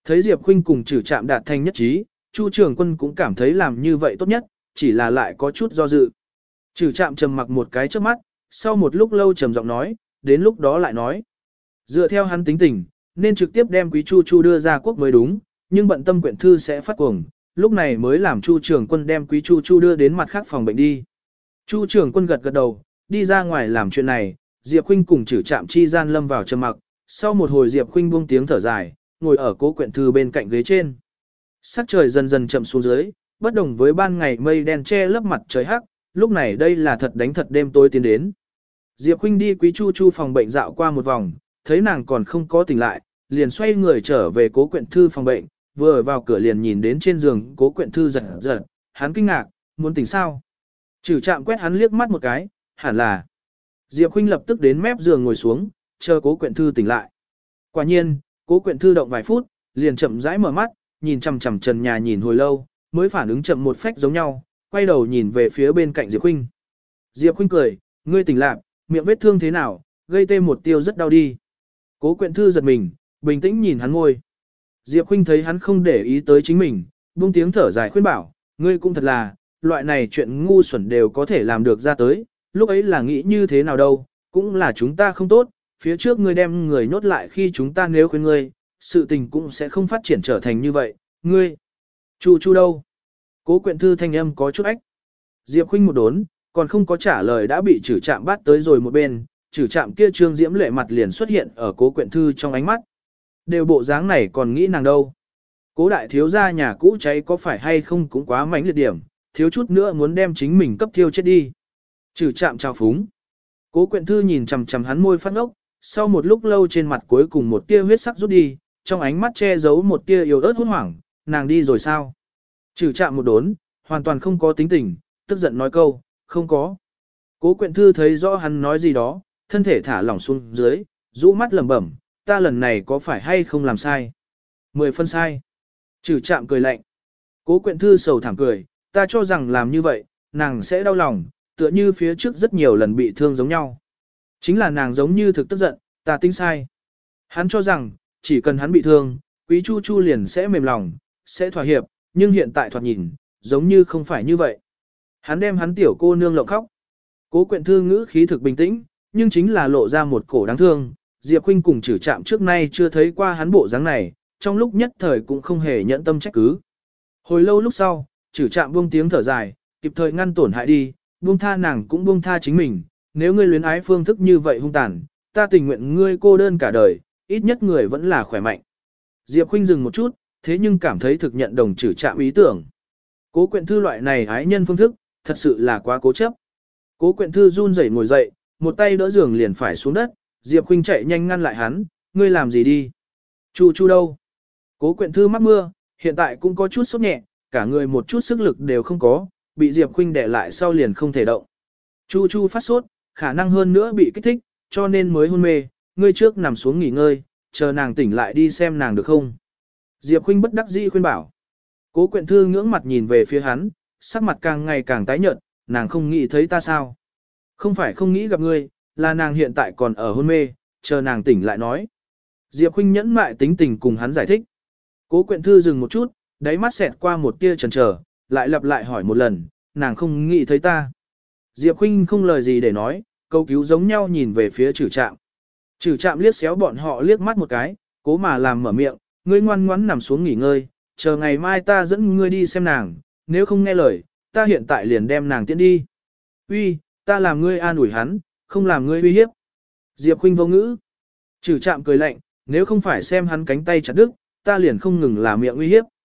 Thấy Diệp Khuynh cùng Trử Trạm đạt thành nhất trí, Chu Trường Quân cũng cảm thấy làm như vậy tốt nhất, chỉ là lại có chút do dự. Trử Trạm trầm mặc một cái trước mắt, sau một lúc lâu trầm giọng nói, đến lúc đó lại nói. Dựa theo hắn tính tình, nên trực tiếp đem Quý Chu Chu đưa ra quốc mới đúng, nhưng bận tâm quyển thư sẽ phát cuồng, lúc này mới làm Chu Trường Quân đem Quý Chu Chu đưa đến mặt khác phòng bệnh đi. Chu Trường Quân gật gật đầu, đi ra ngoài làm chuyện này, Diệp Khuynh cùng Trử Trạm chi gian lâm vào trầm mặc, sau một hồi Diệp Khuynh buông tiếng thở dài, ngồi ở cố quyển thư bên cạnh ghế trên. Sắc trời dần dần chậm xuống dưới, bất đồng với ban ngày mây đen che lấp mặt trời hắc, lúc này đây là thật đánh thật đêm tối tiến đến. Diệp Khuynh đi Quý Chu Chu phòng bệnh dạo qua một vòng, thấy nàng còn không có tỉnh lại, liền xoay người trở về cố quyển thư phòng bệnh, vừa vào cửa liền nhìn đến trên giường cố quyển thư giật giật, hắn kinh ngạc, muốn tỉnh sao? Trử Trạm quét hắn liếc mắt một cái, hẳn là. Diệp Khuynh lập tức đến mép giường ngồi xuống, chờ cố quyển thư tỉnh lại. Quả nhiên, cố quyển thư động vài phút, liền chậm rãi mở mắt, nhìn chằm chằm trần nhà nhìn hồi lâu, mới phản ứng chậm một phách giống nhau, quay đầu nhìn về phía bên cạnh Diệp Khuynh. Diệp Khuynh cười, ngươi tỉnh lạc, miệng vết thương thế nào, gây tê một tiêu rất đau đi. Cố quyển thư giật mình, bình tĩnh nhìn hắn ngồi. Diệp Khuynh thấy hắn không để ý tới chính mình, buông tiếng thở dài khuyên bảo, ngươi cũng thật là, loại này chuyện ngu xuẩn đều có thể làm được ra tới, lúc ấy là nghĩ như thế nào đâu, cũng là chúng ta không tốt, phía trước ngươi đem người nhốt lại khi chúng ta nếu khuyên ngươi, sự tình cũng sẽ không phát triển trở thành như vậy, ngươi. Chu Chu đâu? Cố quyển thư thanh âm có chút ách. Diệp Khuynh một đốn, còn không có trả lời đã bị Trử Trạm bắt tới rồi một bên, Trử Trạm kia trương diễm lệ mặt liền xuất hiện ở cố quyển thư trong ánh mắt. Đều bộ dáng này còn nghĩ nàng đâu. Cố đại thiếu gia nhà cũ cháy có phải hay không cũng quá mãnh liệt điểm, thiếu chút nữa muốn đem chính mình cấp thiêu chết đi. Trử Trạm trào phúng. Cố quyển thư nhìn chằm chằm hắn môi phát ngốc, sau một lúc lâu trên mặt cuối cùng một tia huyết sắc rút đi, trong ánh mắt che giấu một tia yếu ớt hốt hoảng, nàng đi rồi sao? Trử Trạm một đốn, hoàn toàn không có tính tình, tức giận nói câu, không có. Cố quyển thư thấy rõ hắn nói gì đó, thân thể thả lỏng xuống dưới, rũ mắt lẩm bẩm, ta lần này có phải hay không làm sai? 10 phân sai. Trử Trạm cười lạnh. Cố quyển thư sầu thảm cười, ta cho rằng làm như vậy, nàng sẽ đau lòng, tựa như phía trước rất nhiều lần bị thương giống nhau. Chính là nàng giống như thực tức giận, ta tính sai. Hắn cho rằng, chỉ cần hắn bị thương, Quý Chu Chu liền sẽ mềm lòng, sẽ thỏa hiệp, nhưng hiện tại thoạt nhìn, giống như không phải như vậy. Hắn đem hắn tiểu cô nương lộng khóc. Cố quyển thư ngữ khí thực bình tĩnh, nhưng chính là lộ ra một cổ đáng thương. Diệp Khuynh cùng Trử Trạm trước nay chưa thấy qua hắn bộ dáng này, trong lúc nhất thời cũng không hề nhẫn tâm trách cứ. Hồi lâu lúc sau, Trử Trạm buông tiếng thở dài, kịp thời ngăn tổn hại đi, buông tha nàng cũng buông tha chính mình. Nếu ngươi luyến ái phương thức như vậy hung tàn, ta tình nguyện ngươi cô đơn cả đời, ít nhất người vẫn là khỏe mạnh. Diệp Khuynh dừng một chút, thế nhưng cảm thấy thực nhận đồng Trử Trạm ý tưởng. Cố quyển thư loại này ái nhân phương thức, thật sự là quá cố chấp. Cố quyển thư run rẩy ngồi dậy, một tay đỡ giường liền phải xuống đất, Diệp Khuynh chạy nhanh ngăn lại hắn, ngươi làm gì đi? Chu Chu đâu? Cố quyển thư mắc mưa, hiện tại cũng có chút sốt nhẹ, cả người một chút sức lực đều không có, bị Diệp Khuynh đè lại sau liền không thể động. Chu Chu phát sốt, khả năng hơn nữa bị kích thích, cho nên mới hôn mê, ngươi trước nằm xuống nghỉ ngơi, chờ nàng tỉnh lại đi xem nàng được không? Diệp Khuynh bất đắc dĩ khuyên bảo. Cố quyển thư ngưỡng mặt nhìn về phía hắn, sắc mặt càng ngày càng tái nhợt, nàng không nghĩ thấy ta sao? Không phải không nghĩ gặp ngươi, là nàng hiện tại còn ở hôn mê, chờ nàng tỉnh lại nói. Diệp Khuynh nhẫn mại tính tình cùng hắn giải thích. Cố quyển thư dừng một chút, đáy mắt xẹt qua một tia chần chờ, lại lặp lại hỏi một lần, nàng không nghĩ thấy ta. Diệp Khuynh không lời gì để nói, câu cứu giống nhau nhìn về phía Trử Trạm. Trử Trạm liếc xéo bọn họ liếc mắt một cái, cố mà làm mở miệng, ngươi ngoan ngoãn nằm xuống nghỉ ngơi, chờ ngày mai ta dẫn ngươi đi xem nàng, nếu không nghe lời, ta hiện tại liền đem nàng tiễn đi. Uy, ta làm ngươi an ủi hắn, không làm ngươi uy hiếp. Diệp Khuynh vô ngữ. Trử Trạm cười lạnh, nếu không phải xem hắn cánh tay chặt đứt, ta liền không ngừng là miệng uy hiếp.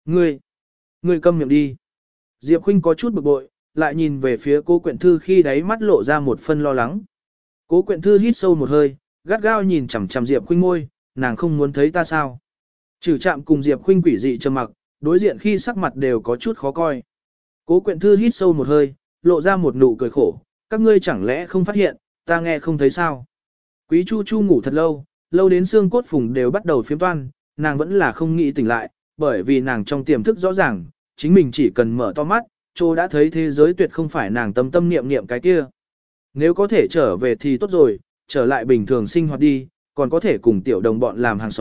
Ngươi câm miệng đi. Diệp Khuynh có chút bực bội, lại nhìn về phía Cố quyển thư khi đáy mắt lộ ra một phân lo lắng. Cố quyển thư hít sâu một hơi, gắt gao nhìn chằm chằm Diệp Khuynh môi, nàng không muốn thấy ta sao? Trử Trạm cùng Diệp Khuynh quỷ dị trầm mặc, đối diện khi sắc mặt đều có chút khó coi. Cố quyển thư hít sâu một hơi, lộ ra một nụ cười khổ, các ngươi chẳng lẽ không phát hiện, ta nghe không thấy sao? Quý Chu Chu ngủ thật lâu, lâu đến xương cốt phùng đều bắt đầu phiếm toan, nàng vẫn là không nghĩ tỉnh lại, bởi vì nàng trong tiềm thức rõ ràng, chính mình chỉ cần mở to mắt, Châu đã thấy thế giới tuyệt không phải nàng tâm tâm niệm niệm cái kia. Nếu có thể trở về thì tốt rồi, trở lại bình thường sinh hoạt đi, còn có thể cùng tiểu đồng bọn làm hàng xóm,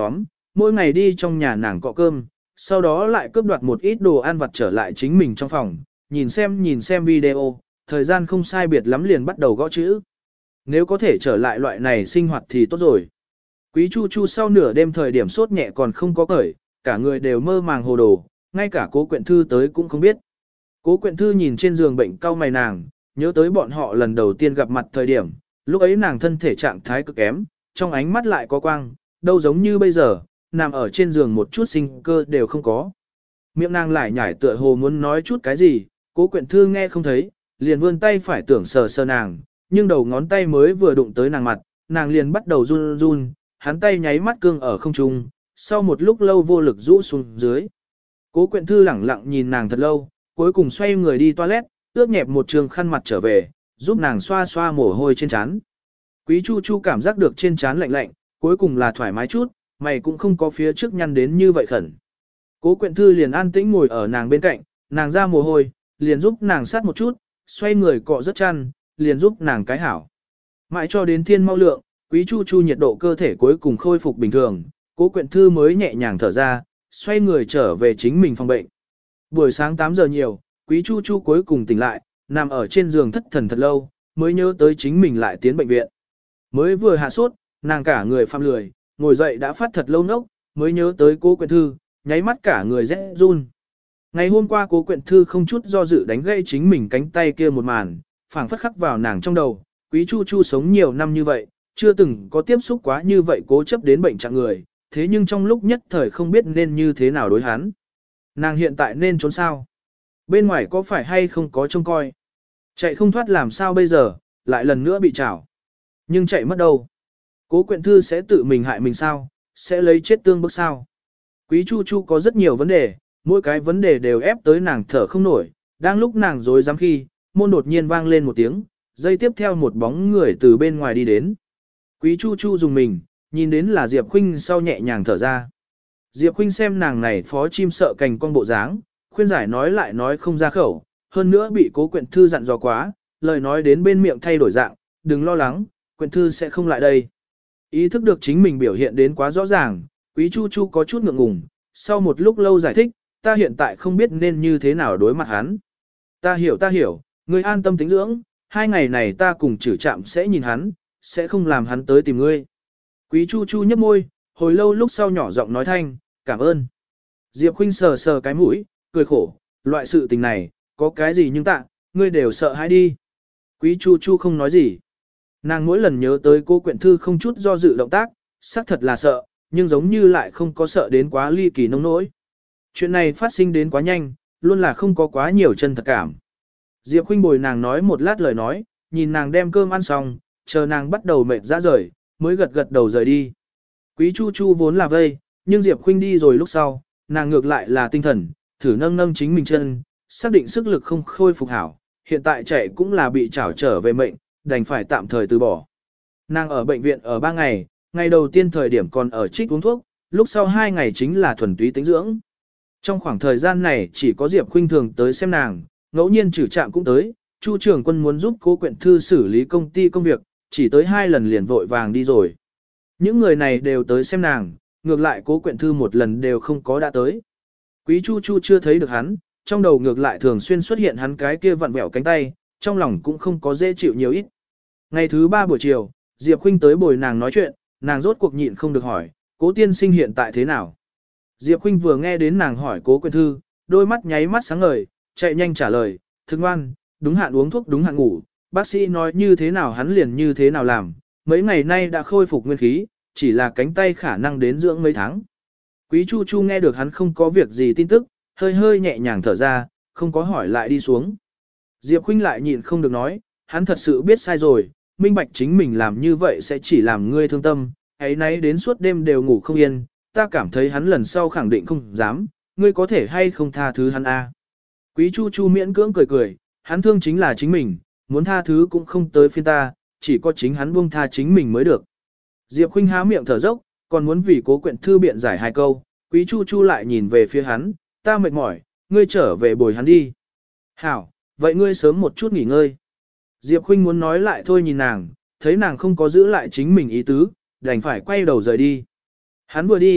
mỗi ngày đi trong nhà nàng cọ cơm, sau đó lại cướp đoạt một ít đồ ăn vặt trở lại chính mình trong phòng, nhìn xem video, thời gian không sai biệt lắm liền bắt đầu gõ chữ. Nếu có thể trở lại loại này sinh hoạt thì tốt rồi. Quý Chu Chu sau nửa đêm thời điểm sốt nhẹ còn không có cởi, cả người đều mơ màng hồ đồ, ngay cả Cố Quyện Thư tới cũng không biết. Cố Quyện Thư nhìn trên giường bệnh cau mày nàng, nhớ tới bọn họ lần đầu tiên gặp mặt thời điểm, lúc ấy nàng thân thể trạng thái cực kém, trong ánh mắt lại có quang, đâu giống như bây giờ, nằm ở trên giường một chút sinh cơ đều không có. Miệng nàng lại nhải tựa hồ muốn nói chút cái gì, Cố Quyện Thư nghe không thấy, liền vươn tay phải tưởng sờ sờ nàng, nhưng đầu ngón tay mới vừa đụng tới nàng mặt, nàng liền bắt đầu run run, hắn tay nháy mắt cương ở không trung, sau một lúc lâu vô lực rũ xuống dưới. Cố Quyện Thư lẳng lặng nhìn nàng thật lâu, cuối cùng xoay người đi toilet, ướt nhẹp một trường khăn mặt trở về, giúp nàng xoa xoa mồ hôi trên trán. Quý Chu Chu cảm giác được trên trán lạnh lạnh, cuối cùng là thoải mái chút, mày cũng không có phía trước nhăn đến như vậy khẩn. Cố Quyện Thư liền an tĩnh ngồi ở nàng bên cạnh, nàng ra mồ hôi, liền giúp nàng sát một chút, xoay người cọ rất chăn, liền giúp nàng cái hảo. Mãi cho đến thiên mau lượng, Quý Chu Chu nhiệt độ cơ thể cuối cùng khôi phục bình thường, Cố Quyện Thư mới nhẹ nhàng thở ra, xoay người trở về chính mình phòng bệnh. Buổi sáng 8 giờ nhiều, Quý Chu Chu cuối cùng tỉnh lại, nằm ở trên giường thất thần thật lâu, mới nhớ tới chính mình lại tiến bệnh viện. Mới vừa hạ sốt, nàng cả người phạm lười, ngồi dậy đã phát thật lâu nốc, mới nhớ tới Cố Quyện Thư, nháy mắt cả người rẽ run. Ngày hôm qua Cố Quyện Thư không chút do dự đánh gãy chính mình cánh tay kia một màn, phảng phất khắc vào nàng trong đầu, Quý Chu Chu sống nhiều năm như vậy, chưa từng có tiếp xúc quá như vậy cố chấp đến bệnh trạng người, thế nhưng trong lúc nhất thời không biết nên như thế nào đối hắn. Nàng hiện tại nên trốn sao? Bên ngoài có phải hay không có trông coi? Chạy không thoát làm sao bây giờ, lại lần nữa bị trảo. Nhưng chạy mất đâu? Cố Quyện Thư sẽ tự mình hại mình sao? Sẽ lấy chết tương bức sao? Quý Chu Chu có rất nhiều vấn đề, mỗi cái vấn đề đều ép tới nàng thở không nổi. Đang lúc nàng rối rắm khi, môn đột nhiên vang lên một tiếng, giây tiếp theo một bóng người từ bên ngoài đi đến. Quý Chu Chu dùng mình, nhìn đến là Diệp Khuynh sau nhẹ nhàng thở ra. Diệp Khuynh xem nàng này phó chim sợ cành con bộ dáng, khuyên giải nói lại nói không ra khẩu, hơn nữa bị Cố Quyện Thư dặn dò quá, lời nói đến bên miệng thay đổi dạng, đừng lo lắng, Quyện Thư sẽ không lại đây. Ý thức được chính mình biểu hiện đến quá rõ ràng, Quý Chu Chu có chút ngượng ngùng, sau một lúc lâu giải thích, ta hiện tại không biết nên như thế nào đối mặt hắn. Ta hiểu, ngươi an tâm tĩnh dưỡng, 2 ngày này ta cùng Trử Trạm sẽ nhìn hắn, sẽ không làm hắn tới tìm ngươi. Quý Chu Chu nhếch môi, hồi lâu lúc sau nhỏ giọng nói thanh, cảm ơn. Diệp Khuynh sờ sờ cái mũi, cười khổ, loại sự tình này, có cái gì nhưng tạ, ngươi đều sợ hãi đi. Quý Chu Chu không nói gì. Nàng mỗi lần nhớ tới Cố Quyện Thư không chút do dự động tác, xác thật là sợ, nhưng giống như lại không có sợ đến quá ly kỳ nông nỗi. Chuyện này phát sinh đến quá nhanh, luôn là không có quá nhiều chân thật cảm. Diệp Khuynh bồi nàng nói một lát lời nói, nhìn nàng đem cơm ăn xong, chờ nàng bắt đầu mệt ra rời, mới gật gật đầu rời đi. Quý Chu Chu vốn là vây, nhưng Diệp Khuynh đi rồi lúc sau, nàng ngược lại là tinh thần, thử nâng nâng chính mình chân, xác định sức lực không khôi phục hảo, hiện tại chạy cũng là bị trảo trở về mệnh, đành phải tạm thời từ bỏ. Nàng ở bệnh viện ở 3 ngày, ngày đầu tiên thời điểm còn ở trích uống thuốc, lúc sau 2 ngày chính là thuần túy tĩnh dưỡng. Trong khoảng thời gian này chỉ có Diệp Khuynh thường tới xem nàng, ngẫu nhiên Trử Trạm cũng tới, Chu trưởng quân muốn giúp Cố Quyện Thư xử lý công ty công việc, chỉ tới 2 lần liền vội vàng đi rồi. Những người này đều tới xem nàng, ngược lại Cố Quyện Thư một lần đều không có đã tới. Quý Chu Chu chưa thấy được hắn, trong đầu ngược lại thường xuyên xuất hiện hắn cái kia vặn vẹo cánh tay, trong lòng cũng không có dễ chịu nhiều ít. Ngày thứ 3 buổi chiều, Diệp Khuynh tới bồi nàng nói chuyện, nàng rốt cuộc nhịn không được hỏi, Cố tiên sinh hiện tại thế nào? Diệp Khuynh vừa nghe đến nàng hỏi Cố Quyện Thư, đôi mắt nháy mắt sáng ngời, chạy nhanh trả lời, thương ngoan, đúng hạn uống thuốc đúng hạn ngủ, bác sĩ nói như thế nào hắn liền như thế nào làm, mấy ngày nay đã khôi phục nguyên khí, chỉ là cánh tay khả năng đến dưỡng mấy tháng. Quý Chu Chu nghe được hắn không có việc gì tin tức, hơi hơi nhẹ nhàng thở ra, không có hỏi lại đi xuống. Diệp Khuynh lại nhịn không được nói, hắn thật sự biết sai rồi, minh bạch chính mình làm như vậy sẽ chỉ làm ngươi thương tâm, ấy nấy đến suốt đêm đều ngủ không yên, ta cảm thấy hắn lần sau khẳng định không dám, ngươi có thể hay không tha thứ hắn a? Quý Chu Chu miễn cưỡng cười cười, hắn thương chính là chính mình, muốn tha thứ cũng không tới phiên ta, chỉ có chính hắn buông tha chính mình mới được. Diệp Khuynh há miệng thở dốc, còn muốn vì Cố Quyện Thư biện giải 2 câu, Quý Chu Chu lại nhìn về phía hắn, ta mệt mỏi, ngươi trở về bồi hắn đi. Hảo, vậy ngươi sớm một chút nghỉ ngơi. Diệp Khuynh muốn nói lại thôi nhìn nàng, thấy nàng không có giữ lại chính mình ý tứ, đành phải quay đầu rời đi. Hắn vừa đi,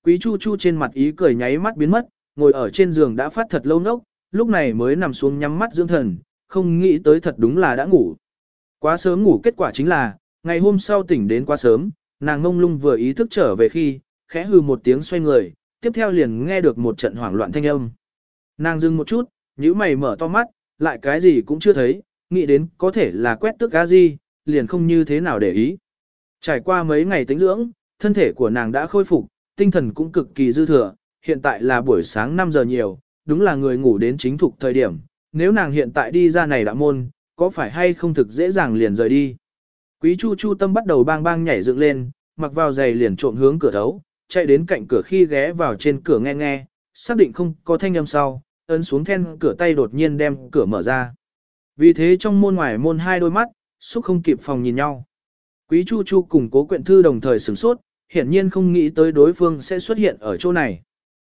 Quý Chu Chu trên mặt ý cười nháy mắt biến mất, ngồi ở trên giường đã phát thật lâu nốc, lúc này mới nằm xuống nhắm mắt dưỡng thần, không nghĩ tới thật đúng là đã ngủ. Quá sớm ngủ kết quả chính là, ngày hôm sau tỉnh đến quá sớm, nàng ngông lung vừa ý thức trở về khi, khẽ hừ một tiếng xoay người, tiếp theo liền nghe được một trận hoảng loạn thanh âm. Nàng dừng một chút, nhíu mày mở to mắt, lại cái gì cũng chưa thấy, nghĩ đến có thể là quét tước cá gì, liền không như thế nào để ý. Trải qua mấy ngày tĩnh dưỡng, thân thể của nàng đã khôi phục, tinh thần cũng cực kỳ dư thừa, hiện tại là buổi sáng 5 giờ nhiều, đúng là người ngủ đến chính thục thời điểm, nếu nàng hiện tại đi ra này đã môn, có phải hay không thực dễ dàng liền rời đi. Quý Chu Chu tâm bắt đầu bang bang nhảy dựng lên, mặc vào giày liền trộm hướng cửa thấu, chạy đến cạnh cửa khi ghé vào trên cửa nghe nghe, xác định không có thanh âm sau, ấn xuống then cửa tay đột nhiên đem cửa mở ra. Vì thế trong môn ngoài môn hai đôi mắt, xúc không kịp phòng nhìn nhau. Quý Chu Chu cùng Cố Quyện Thư đồng thời sửng sốt, hiển nhiên không nghĩ tới đối phương sẽ xuất hiện ở chỗ này.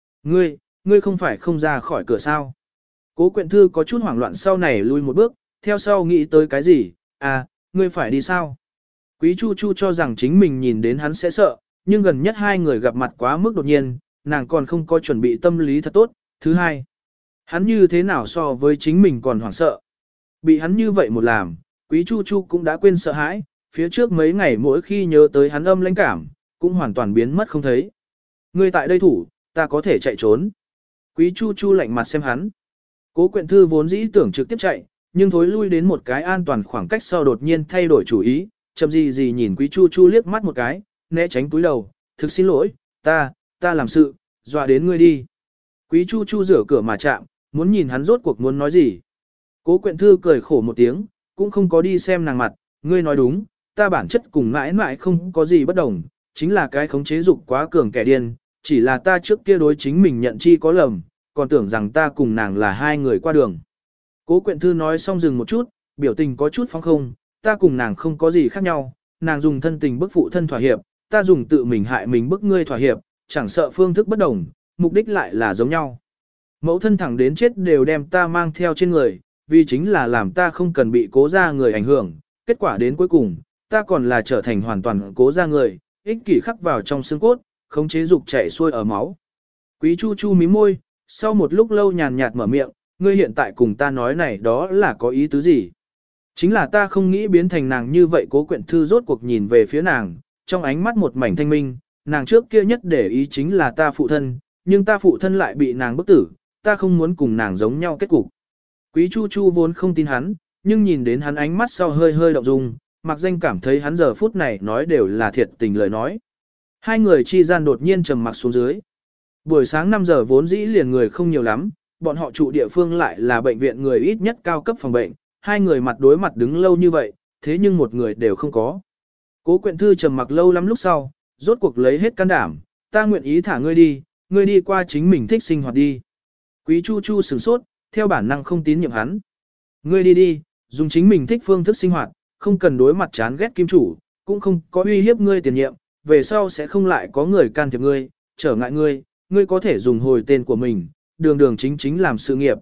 Ngươi không phải không ra khỏi cửa sao? Cố Quyện Thư có chút hoảng loạn sau này lui một bước, theo sau nghĩ tới cái gì, ngươi phải đi sao? Quý Chu Chu cho rằng chính mình nhìn đến hắn sẽ sợ, nhưng gần nhất hai người gặp mặt quá mức đột nhiên, nàng còn không có chuẩn bị tâm lý thật tốt. Thứ hai, hắn như thế nào so với chính mình còn hoảng sợ. Bị hắn như vậy một làm, Quý Chu Chu cũng đã quên sợ hãi, phía trước mấy ngày mỗi khi nhớ tới hắn âm lãnh cảm, cũng hoàn toàn biến mất không thấy. Ngươi tại đây thủ, ta có thể chạy trốn. Quý Chu Chu lạnh mặt xem hắn. Cố Quyện Thư vốn dĩ tưởng trực tiếp chạy, nhưng thối lui đến một cái an toàn khoảng cách sau đột nhiên thay đổi chủ ý, chậm gì nhìn Quý Chu Chu liếc mắt một cái, né tránh túi đầu, thực xin lỗi, ta làm sự, dọa đến ngươi đi. Quý Chu Chu rửa cửa mà chạm, muốn nhìn hắn rốt cuộc muốn nói gì. Cố Quyện Thư cười khổ một tiếng, cũng không có đi xem nàng mặt, ngươi nói đúng, ta bản chất cùng mãi mãi không có gì bất đồng, chính là cái khống chế dục quá cường kẻ điên, chỉ là ta trước kia đối chính mình nhận chi có lầm, còn tưởng rằng ta cùng nàng là hai người qua đường. Cố Quyện Thư nói xong dừng một chút, biểu tình có chút phóng không, ta cùng nàng không có gì khác nhau, nàng dùng thân tình bức phụ thân thỏa hiệp, ta dùng tự mình hại mình bức ngươi thỏa hiệp, chẳng sợ phương thức bất đồng, mục đích lại là giống nhau. Mẫu thân thẳng đến chết đều đem ta mang theo trên người, vì chính là làm ta không cần bị Cố gia người ảnh hưởng, kết quả đến cuối cùng, ta còn là trở thành hoàn toàn Cố gia người, ích kỷ khắc vào trong xương cốt, khống chế dục chảy xuôi ở máu. Quý Chu Chu mím môi, sau một lúc lâu nhàn nhạt mở miệng, ngươi hiện tại cùng ta nói này đó là có ý tứ gì? Chính là ta không nghĩ biến thành nàng như vậy. Cố Quyện Thư rốt cuộc nhìn về phía nàng, trong ánh mắt một mảnh thanh minh, nàng trước kia nhất để ý chính là ta phụ thân, nhưng ta phụ thân lại bị nàng bức tử, ta không muốn cùng nàng giống nhau kết cục. Quý Chu Chu vốn không tin hắn, nhưng nhìn đến hắn ánh mắt sau hơi hơi động dung, mặc danh cảm thấy hắn giờ phút này nói đều là thiệt tình lời nói. Hai người chi gian đột nhiên trầm mặc xuống dưới. Buổi sáng 5 giờ vốn dĩ liền người không nhiều lắm, bọn họ trụ địa phương lại là bệnh viện người ít nhất cao cấp phòng bệnh, hai người mặt đối mặt đứng lâu như vậy, thế nhưng một người đều không có. Cố Quyện Thư trầm mặc lâu lắm lúc sau, rốt cuộc lấy hết can đảm, ta nguyện ý thả ngươi đi qua chính mình thích sinh hoạt đi. Quý Chu Chu sửng sốt, theo bản năng không tín nhiệm hắn. Ngươi đi, dùng chính mình thích phương thức sinh hoạt, không cần đối mặt chán ghét kim chủ, cũng không có uy hiếp ngươi tiền nhiệm, về sau sẽ không lại có người can thiệp ngươi, trở ngại ngươi có thể dùng hồi tên của mình, đường chính làm sự nghiệp,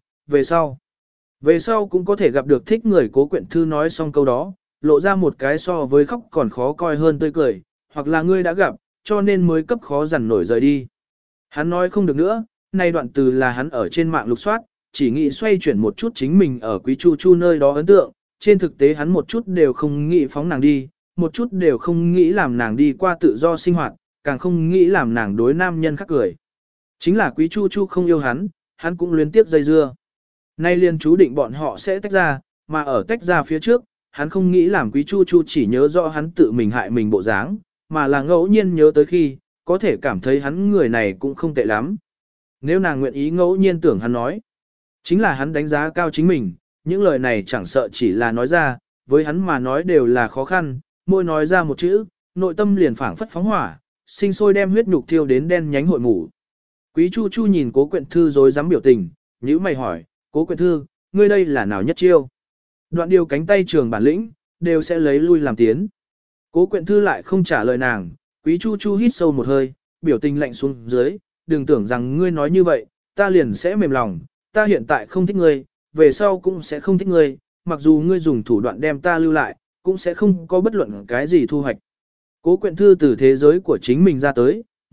về sau cũng có thể gặp được thích người. Cố Quyện Thư nói xong câu đó, lộ ra một cái so với khóc còn khó coi hơn tươi cười, hoặc là ngươi đã gặp, cho nên mới cấp khó dằn nổi rời đi. Hắn nói không được nữa, nay đoạn từ là hắn ở trên mạng lục soát, chỉ nghĩ xoay chuyển một chút chính mình ở Quý Chu Chu nơi đó ấn tượng, trên thực tế hắn một chút đều không nghĩ phóng nàng đi, một chút đều không nghĩ làm nàng đi qua tự do sinh hoạt, càng không nghĩ làm nàng đối nam nhân khác cười. Chính là Quý Chu Chu không yêu hắn cũng luyến tiếp dây dưa. Nay liền chú định bọn họ sẽ tách ra, mà ở tách ra phía trước, hắn không nghĩ làm Quý Chu Chu chỉ nhớ rõ hắn tự mình hại mình bộ dáng, mà là ngẫu nhiên nhớ tới khi, có thể cảm thấy hắn người này cũng không tệ lắm. Nếu nàng nguyện ý ngẫu nhiên tưởng hắn nói, chính là hắn đánh giá cao chính mình, những lời này chẳng sợ chỉ là nói ra, với hắn mà nói đều là khó khăn, môi nói ra một chữ, nội tâm liền phảng phất phóng hỏa, sinh sôi đem huyết nhục thiêu đến đen nhánh hội ngủ. Quý Chu Chu nhìn Cố Quyện Thư rồi dám biểu tình, nhíu mày hỏi, Cố Quyện Thư, ngươi đây là nào nhất chiêu? Đoạn điều cánh tay trường bản lĩnh, đều sẽ lấy lui làm tiến. Cố Quyện Thư lại không trả lời nàng, Quý Chu Chu hít sâu một hơi, biểu tình lạnh xuống dưới, đừng tưởng rằng ngươi nói như vậy, ta liền sẽ mềm lòng, ta hiện tại không thích ngươi, về sau cũng sẽ không thích ngươi, mặc dù ngươi dùng thủ đoạn đem ta lưu lại, cũng sẽ không có bất luận cái gì thu hoạch. Cố Quyện Thư từ thế giới của chính mình ra tới,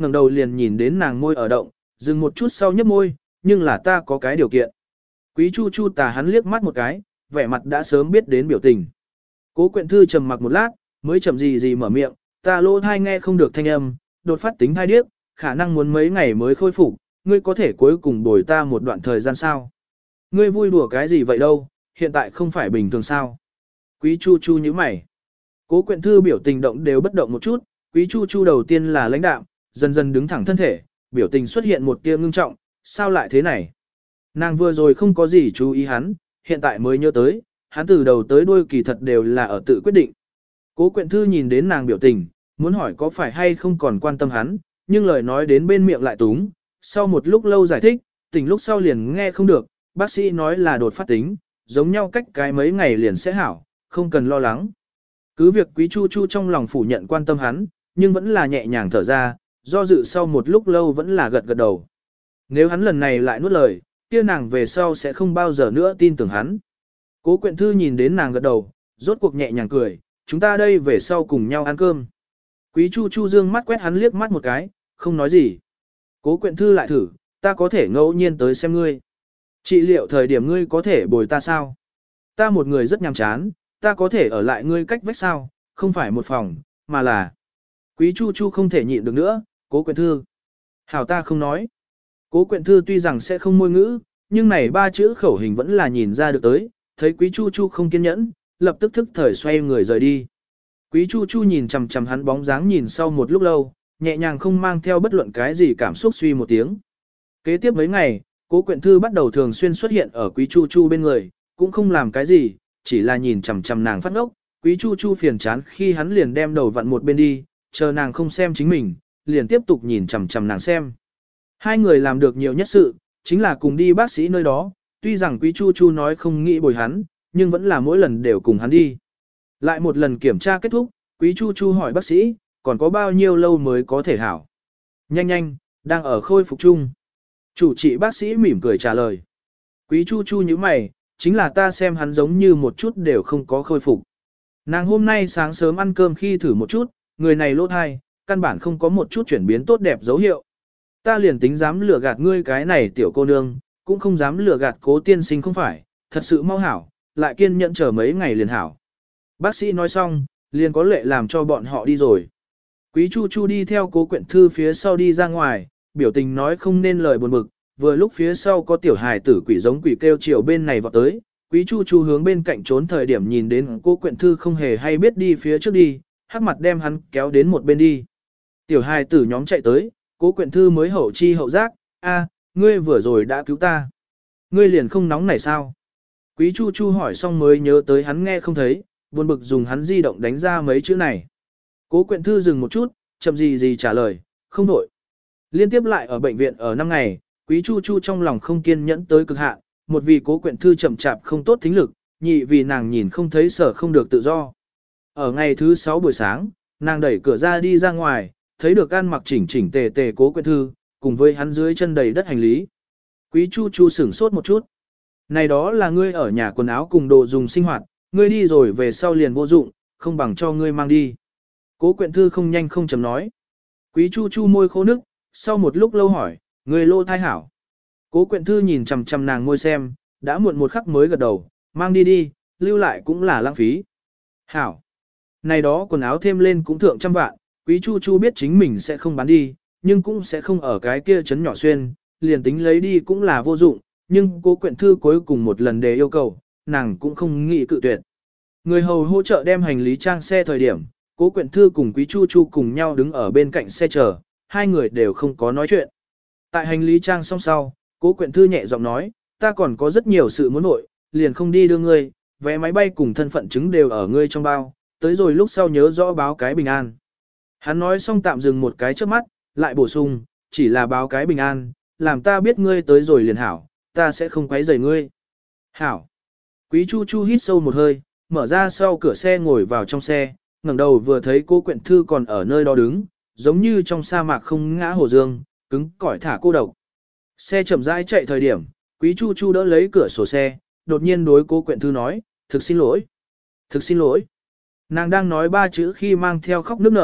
ngẩng đầu liền nhìn đến nàng môi ở động, dừng một chút sau nhấp môi, nhưng là ta có cái điều kiện. Quý Chu Chu tà hắn liếc mắt một cái, vẻ mặt đã sớm biết đến biểu tình. Cố Quyện Thư trầm mặc một lát, mới chậm gì mở miệng, ta lỗ thai nghe không được thanh âm, đột phát tính thai điếc, khả năng muốn mấy ngày mới khôi phục, ngươi có thể cuối cùng bồi ta một đoạn thời gian sao? Ngươi vui đùa cái gì vậy đâu, hiện tại không phải bình thường sao? Quý Chu Chu nhíu mày. Cố Quyện Thư biểu tình động đều bất động một chút, Quý Chu Chu đầu tiên là lãnh đạm, dần dần đứng thẳng thân thể, biểu tình xuất hiện một tia ngưng trọng, sao lại thế này? Nàng vừa rồi không có gì chú ý hắn, hiện tại mới nhớ tới, hắn từ đầu tới đuôi kỳ thật đều là ở tự quyết định. Cố Quyện Thư nhìn đến nàng biểu tình, muốn hỏi có phải hay không còn quan tâm hắn, nhưng lời nói đến bên miệng lại túng, sau một lúc lâu giải thích, tỉnh lúc sau liền nghe không được, bác sĩ nói là đột phát tính, giống nhau cách cái mấy ngày liền sẽ hảo, không cần lo lắng. Cứ việc Quý Chu Chu trong lòng phủ nhận quan tâm hắn, nhưng vẫn là nhẹ nhàng thở ra, do dự sau một lúc lâu vẫn là gật gật đầu. Nếu hắn lần này lại nuốt lời, kia nàng về sau sẽ không bao giờ nữa tin tưởng hắn. Cố Quyện Thư nhìn đến nàng gật đầu, rốt cuộc nhẹ nhàng cười, chúng ta đây về sau cùng nhau ăn cơm. Quý Chu Chu dương mắt quét hắn liếc mắt một cái, không nói gì. Cố Quyện Thư lại thử, ta có thể ngẫu nhiên tới xem ngươi. Trị liệu thời điểm ngươi có thể bồi ta sao? Ta một người rất nhàm chán, ta có thể ở lại ngươi cách vách sao, không phải một phòng, mà là... Quý Chu Chu không thể nhịn được nữa, Cố Quyện Thư. Hảo ta không nói. Cố Quyện Thư tuy rằng sẽ không môi ngữ, nhưng này ba chữ khẩu hình vẫn là nhìn ra được tới, thấy Quý Chu Chu không kiên nhẫn, lập tức thức thời xoay người rời đi. Quý Chu Chu nhìn chằm chằm hắn bóng dáng nhìn sau một lúc lâu, nhẹ nhàng không mang theo bất luận cái gì cảm xúc suy một tiếng. Kế tiếp mấy ngày, Cố Quyện Thư bắt đầu thường xuyên xuất hiện ở Quý Chu Chu bên người, cũng không làm cái gì, chỉ là nhìn chằm chằm nàng phát ngốc. Quý Chu Chu phiền chán khi hắn liền đem đầu vặn một bên đi, chờ nàng không xem chính mình, liền tiếp tục nhìn chằm chằm nàng xem. Hai người làm được nhiều nhất sự, chính là cùng đi bác sĩ nơi đó, tuy rằng Quý Chu Chu nói không nghĩ bồi hắn, nhưng vẫn là mỗi lần đều cùng hắn đi. Lại một lần kiểm tra kết thúc, Quý Chu Chu hỏi bác sĩ, còn có bao nhiêu lâu mới có thể hảo? Nhanh nhanh, đang ở khôi phục chung. Chủ trị bác sĩ mỉm cười trả lời. Quý Chu Chu như mày, chính là ta xem hắn giống như một chút đều không có khôi phục. Nàng hôm nay sáng sớm ăn cơm khi thử một chút, người này lỗ thai, căn bản không có một chút chuyển biến tốt đẹp dấu hiệu. Ta liền tính dám lừa gạt ngươi cái này tiểu cô nương, cũng không dám lừa gạt Cố tiên sinh không phải, thật sự mau hảo, lại kiên nhẫn chờ mấy ngày liền hảo. Bác sĩ nói xong, liền có lệ làm cho bọn họ đi rồi. Quý Chu Chu đi theo Cố Quyện Thư phía sau đi ra ngoài, biểu tình nói không nên lời buồn bực, vừa lúc phía sau có tiểu hài tử quỷ giống quỷ kêu chiều bên này vọt tới, Quý Chu Chu hướng bên cạnh trốn thời điểm nhìn đến Cố Quyện Thư không hề hay biết đi phía trước đi, hắc mặt đem hắn kéo đến một bên đi. Tiểu hài tử nhóm chạy tới, Cố Quyện Thư mới hậu chi hậu giác, a, ngươi vừa rồi đã cứu ta. Ngươi liền không nóng này sao? Quý Chu Chu hỏi xong mới nhớ tới hắn nghe không thấy, buồn bực dùng hắn di động đánh ra mấy chữ này. Cố Quyện Thư dừng một chút, chậm gì trả lời, không đổi. Liên tiếp lại ở bệnh viện ở 5 ngày, Quý Chu Chu trong lòng không kiên nhẫn tới cực hạn, một vì Cố Quyện Thư chậm chạp không tốt thính lực, nhị vì nàng nhìn không thấy sở không được tự do. Ở ngày thứ 6 buổi sáng, nàng đẩy cửa ra đi ra ngoài, thấy được ăn mặc chỉnh chỉnh tề tề Cố Quyện Thư, cùng với hắn dưới chân đầy đất hành lý. Quý Chu Chu sửng sốt một chút. Này đó là ngươi ở nhà quần áo cùng đồ dùng sinh hoạt, ngươi đi rồi về sau liền vô dụng, không bằng cho ngươi mang đi. Cố Quyện Thư không nhanh không chậm nói. Quý Chu Chu môi khô nức, sau một lúc lâu hỏi, ngươi lô thai hảo. Cố Quyện Thư nhìn chằm chằm nàng môi xem, đã muộn một khắc mới gật đầu, mang đi đi, lưu lại cũng là lãng phí. Hảo. Này đó quần áo thêm lên cũng thượng trăm vạn, Quý Chu Chu biết chính mình sẽ không bán đi, nhưng cũng sẽ không ở cái kia trấn nhỏ xuyên, liền tính lấy đi cũng là vô dụng, nhưng Cố Quyện Thư cuối cùng một lần đề yêu cầu, nàng cũng không nghĩ cự tuyệt. Người hầu hỗ trợ đem hành lý trang xe thời điểm, Cố Quyện Thư cùng Quý Chu Chu cùng nhau đứng ở bên cạnh xe chờ, hai người đều không có nói chuyện. Tại hành lý trang xong sau, Cố Quyện Thư nhẹ giọng nói, ta còn có rất nhiều sự muốn nội, liền không đi đưa ngươi, vé máy bay cùng thân phận chứng đều ở ngươi trong bao, tới rồi lúc sau nhớ rõ báo cái bình an. Hắn nói xong tạm dừng một cái trước mắt, lại bổ sung, chỉ là báo cái bình an, làm ta biết ngươi tới rồi liền hảo, ta sẽ không quấy rầy ngươi. Hảo. Quý Chu Chu hít sâu một hơi, mở ra sau cửa xe ngồi vào trong xe, ngẩng đầu vừa thấy Cố Quyện Thư còn ở nơi đó đứng, giống như trong sa mạc không ngã hồ dương, cứng cỏi thả cô độc. Xe chậm rãi chạy thời điểm, Quý Chu Chu đỡ lấy cửa sổ xe, đột nhiên đối Cố Quyện Thư nói, thực xin lỗi. Thực xin lỗi. Nàng đang nói ba chữ khi mang theo khóc nức nở,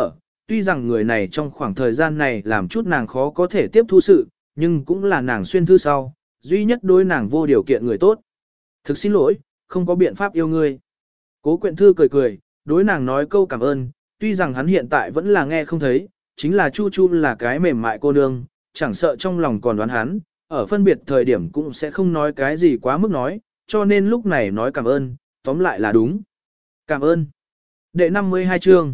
tuy rằng người này trong khoảng thời gian này làm chút nàng khó có thể tiếp thu sự, nhưng cũng là nàng xuyên thư sau, duy nhất đối nàng vô điều kiện người tốt. Thực xin lỗi, không có biện pháp yêu ngươi. Cố Quyện Thư cười cười, đối nàng nói câu cảm ơn, tuy rằng hắn hiện tại vẫn là nghe không thấy, chính là Chu Chu là cái mềm mại cô nương, chẳng sợ trong lòng còn đoán hắn, ở phân biệt thời điểm cũng sẽ không nói cái gì quá mức nói, cho nên lúc này nói cảm ơn, tóm lại là đúng. Cảm ơn. Đệ 52 chương.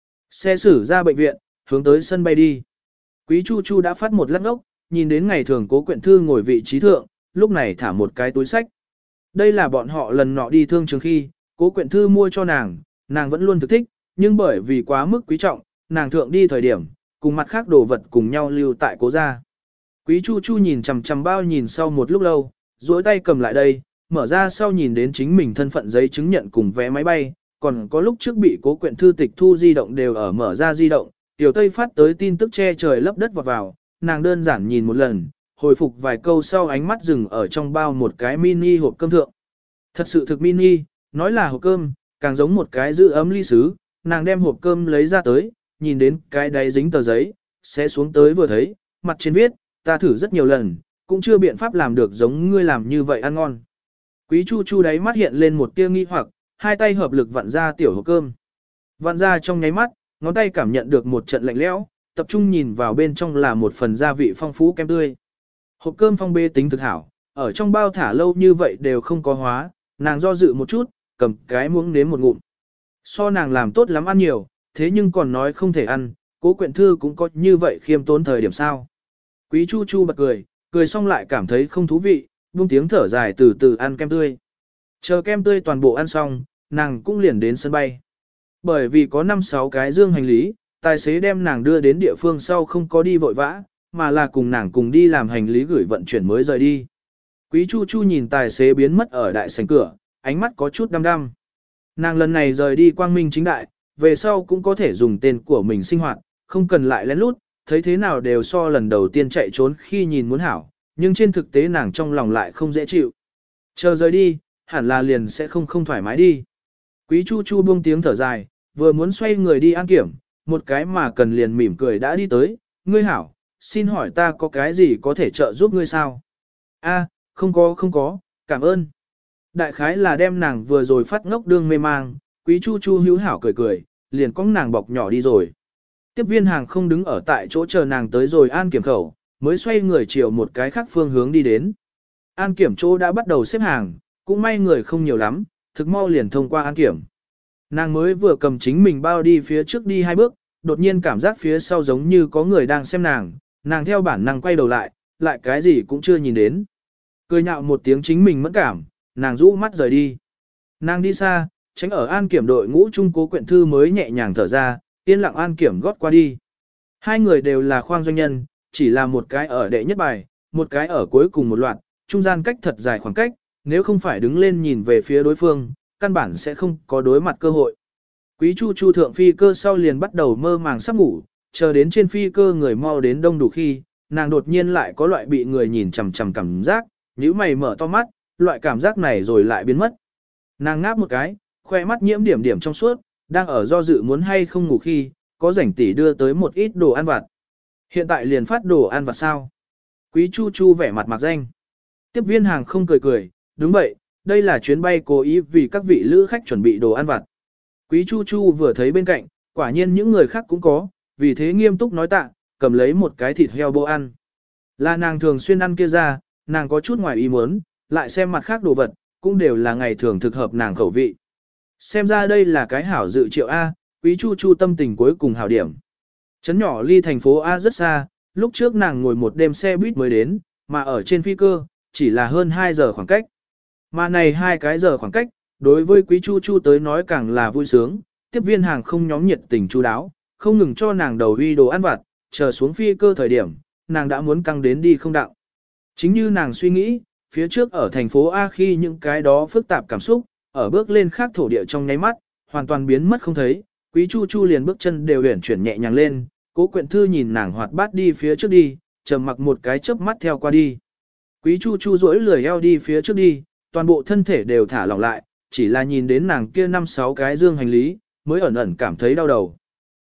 Xe xử ra bệnh viện, hướng tới sân bay đi. Quý Chu Chu đã phát một lát ốc, nhìn đến ngày thường Cố Quyện Thư ngồi vị trí thượng, lúc này thả một cái túi sách. Đây là bọn họ lần nọ đi thương trường khi, Cố Quyện Thư mua cho nàng vẫn luôn thực thích, nhưng bởi vì quá mức quý trọng, nàng thượng đi thời điểm, cùng mặt khác đồ vật cùng nhau lưu tại Cố gia. Quý Chu Chu nhìn chằm chằm bao nhìn sau một lúc lâu, duỗi tay cầm lại đây, mở ra sau nhìn đến chính mình thân phận giấy chứng nhận cùng vé máy bay, còn có lúc trước bị Cố Quyện Thư tịch thu di động đều ở mở ra di động, Tiểu Tây phát tới tin tức che trời lấp đất vọt vào, nàng đơn giản nhìn một lần, hồi phục vài câu sau ánh mắt dừng ở trong bao một cái mini hộp cơm thượng. Thật sự thực mini, nói là hộp cơm, càng giống một cái giữ ấm ly sứ, nàng đem hộp cơm lấy ra tới, nhìn đến cái đáy dính tờ giấy, sẽ xuống tới vừa thấy, mặt trên viết, ta thử rất nhiều lần, cũng chưa biện pháp làm được giống ngươi làm như vậy ăn ngon. Quý Chu Chu đáy mắt hiện lên một tia nghi hoặc, hai tay hợp lực vặn ra tiểu hộp cơm. Vặn ra trong nháy mắt, ngón tay cảm nhận được một trận lạnh lẽo, tập trung nhìn vào bên trong là một phần gia vị phong phú kem tươi. Hộp cơm phong bê tính thực hảo, ở trong bao thả lâu như vậy đều không có hóa, nàng do dự một chút, cầm cái muỗng nếm một ngụm. So nàng làm tốt lắm ăn nhiều, thế nhưng còn nói không thể ăn, Cố Quyện Thư cũng có như vậy khiêm tốn thời điểm sao. Quý Chu Chu bật cười, cười xong lại cảm thấy không thú vị, buông tiếng thở dài từ từ ăn kem tươi. Chờ kem tươi toàn bộ ăn xong, nàng cũng liền đến sân bay. Bởi vì có 5-6 cái dương hành lý, tài xế đem nàng đưa đến địa phương sau không có đi vội vã, mà là cùng nàng cùng đi làm hành lý gửi vận chuyển mới rời đi. Quý Chu Chu nhìn tài xế biến mất ở đại sảnh cửa, ánh mắt có chút đăm đăm. Nàng lần này rời đi quang minh chính đại, về sau cũng có thể dùng tên của mình sinh hoạt, không cần lại lén lút, thấy thế nào đều so lần đầu tiên chạy trốn khi nhìn muốn hảo, nhưng trên thực tế nàng trong lòng lại không dễ chịu. Chờ rời đi, hẳn là liền sẽ không thoải mái đi. Quý Chu Chu buông tiếng thở dài, vừa muốn xoay người đi an kiểm, một cái mà cần liền mỉm cười đã đi tới, ngươi hảo, xin hỏi ta có cái gì có thể trợ giúp ngươi sao? A, không có, cảm ơn. Đại khái là đem nàng vừa rồi phát ngốc đương mê mang, Quý Chu Chu hữu hảo cười cười, liền cong nàng bọc nhỏ đi rồi. Tiếp viên hàng không đứng ở tại chỗ chờ nàng tới rồi an kiểm khẩu, mới xoay người chiều một cái khác phương hướng đi đến. An kiểm chỗ đã bắt đầu xếp hàng, cũng may người không nhiều lắm, thực mau liền thông qua an kiểm. Nàng mới vừa cầm chính mình bao đi phía trước đi 2 bước, đột nhiên cảm giác phía sau giống như có người đang xem nàng theo bản năng quay đầu lại cái gì cũng chưa nhìn đến. Cười nhạo một tiếng chính mình mẫn cảm, nàng rũ mắt rời đi. Nàng đi xa, tránh ở an kiểm đội ngũ trung Cố Quyện Thư mới nhẹ nhàng thở ra, yên lặng an kiểm gót qua đi. Hai người đều là khoang doanh nhân, chỉ là một cái ở đệ nhất bài, một cái ở cuối cùng một loạt, trung gian cách thật dài khoảng cách, nếu không phải đứng lên nhìn về phía đối phương, căn bản sẽ không có đối mặt cơ hội. Quý Chu Chu thượng phi cơ sau liền bắt đầu mơ màng sắp ngủ, chờ đến trên phi cơ người mau đến đông đủ khi, nàng đột nhiên lại có loại bị người nhìn chằm chằm cảm giác, nhíu mày mở to mắt, loại cảm giác này rồi lại biến mất. Nàng ngáp một cái, khoe mắt nhiễm điểm điểm trong suốt, đang ở do dự muốn hay không ngủ khi, có rảnh tỷ đưa tới một ít đồ ăn vặt. Hiện tại liền phát đồ ăn vặt sao? Quý Chu Chu vẻ mặt mặc danh. Tiếp viên hàng không cười cười, đúng vậy, đây là chuyến bay cố ý vì các vị lữ khách chuẩn bị đồ ăn vặt. Quý Chu Chu vừa thấy bên cạnh, quả nhiên những người khác cũng có, vì thế nghiêm túc nói tạ, cầm lấy một cái thịt heo bô ăn. Là nàng thường xuyên ăn kia ra, nàng có chút ngoài ý muốn, lại xem mặt khác đồ vật, cũng đều là ngày thường thực hợp nàng khẩu vị. Xem ra đây là cái hảo dự triệu A, Quý Chu Chu tâm tình cuối cùng hảo điểm. Trấn nhỏ ly thành phố A rất xa, lúc trước nàng ngồi một đêm xe buýt mới đến, mà ở trên phi cơ, chỉ là hơn 2 giờ khoảng cách. Mà này 2 cái giờ khoảng cách, đối với Quý Chu Chu tới nói càng là vui sướng, tiếp viên hàng không nhóm nhiệt tình chu đáo, không ngừng cho nàng đầu uy đồ ăn vặt, chờ xuống phi cơ thời điểm, nàng đã muốn căng đến đi không đạo. Chính như nàng suy nghĩ, phía trước ở thành phố A khi những cái đó phức tạp cảm xúc, ở bước lên khác thổ địa trong nháy mắt, hoàn toàn biến mất không thấy, Quý Chu Chu liền bước chân đều uyển chuyển nhẹ nhàng lên, Cố Quyện Thư nhìn nàng hoạt bát đi phía trước đi, trầm mặc một cái chớp mắt theo qua đi. Quý Chu Chu duỗi lười eo đi phía trước đi, toàn bộ thân thể đều thả lỏng lại, chỉ là nhìn đến nàng kia 5-6 cái dương hành lý, mới ẩn ẩn cảm thấy đau đầu.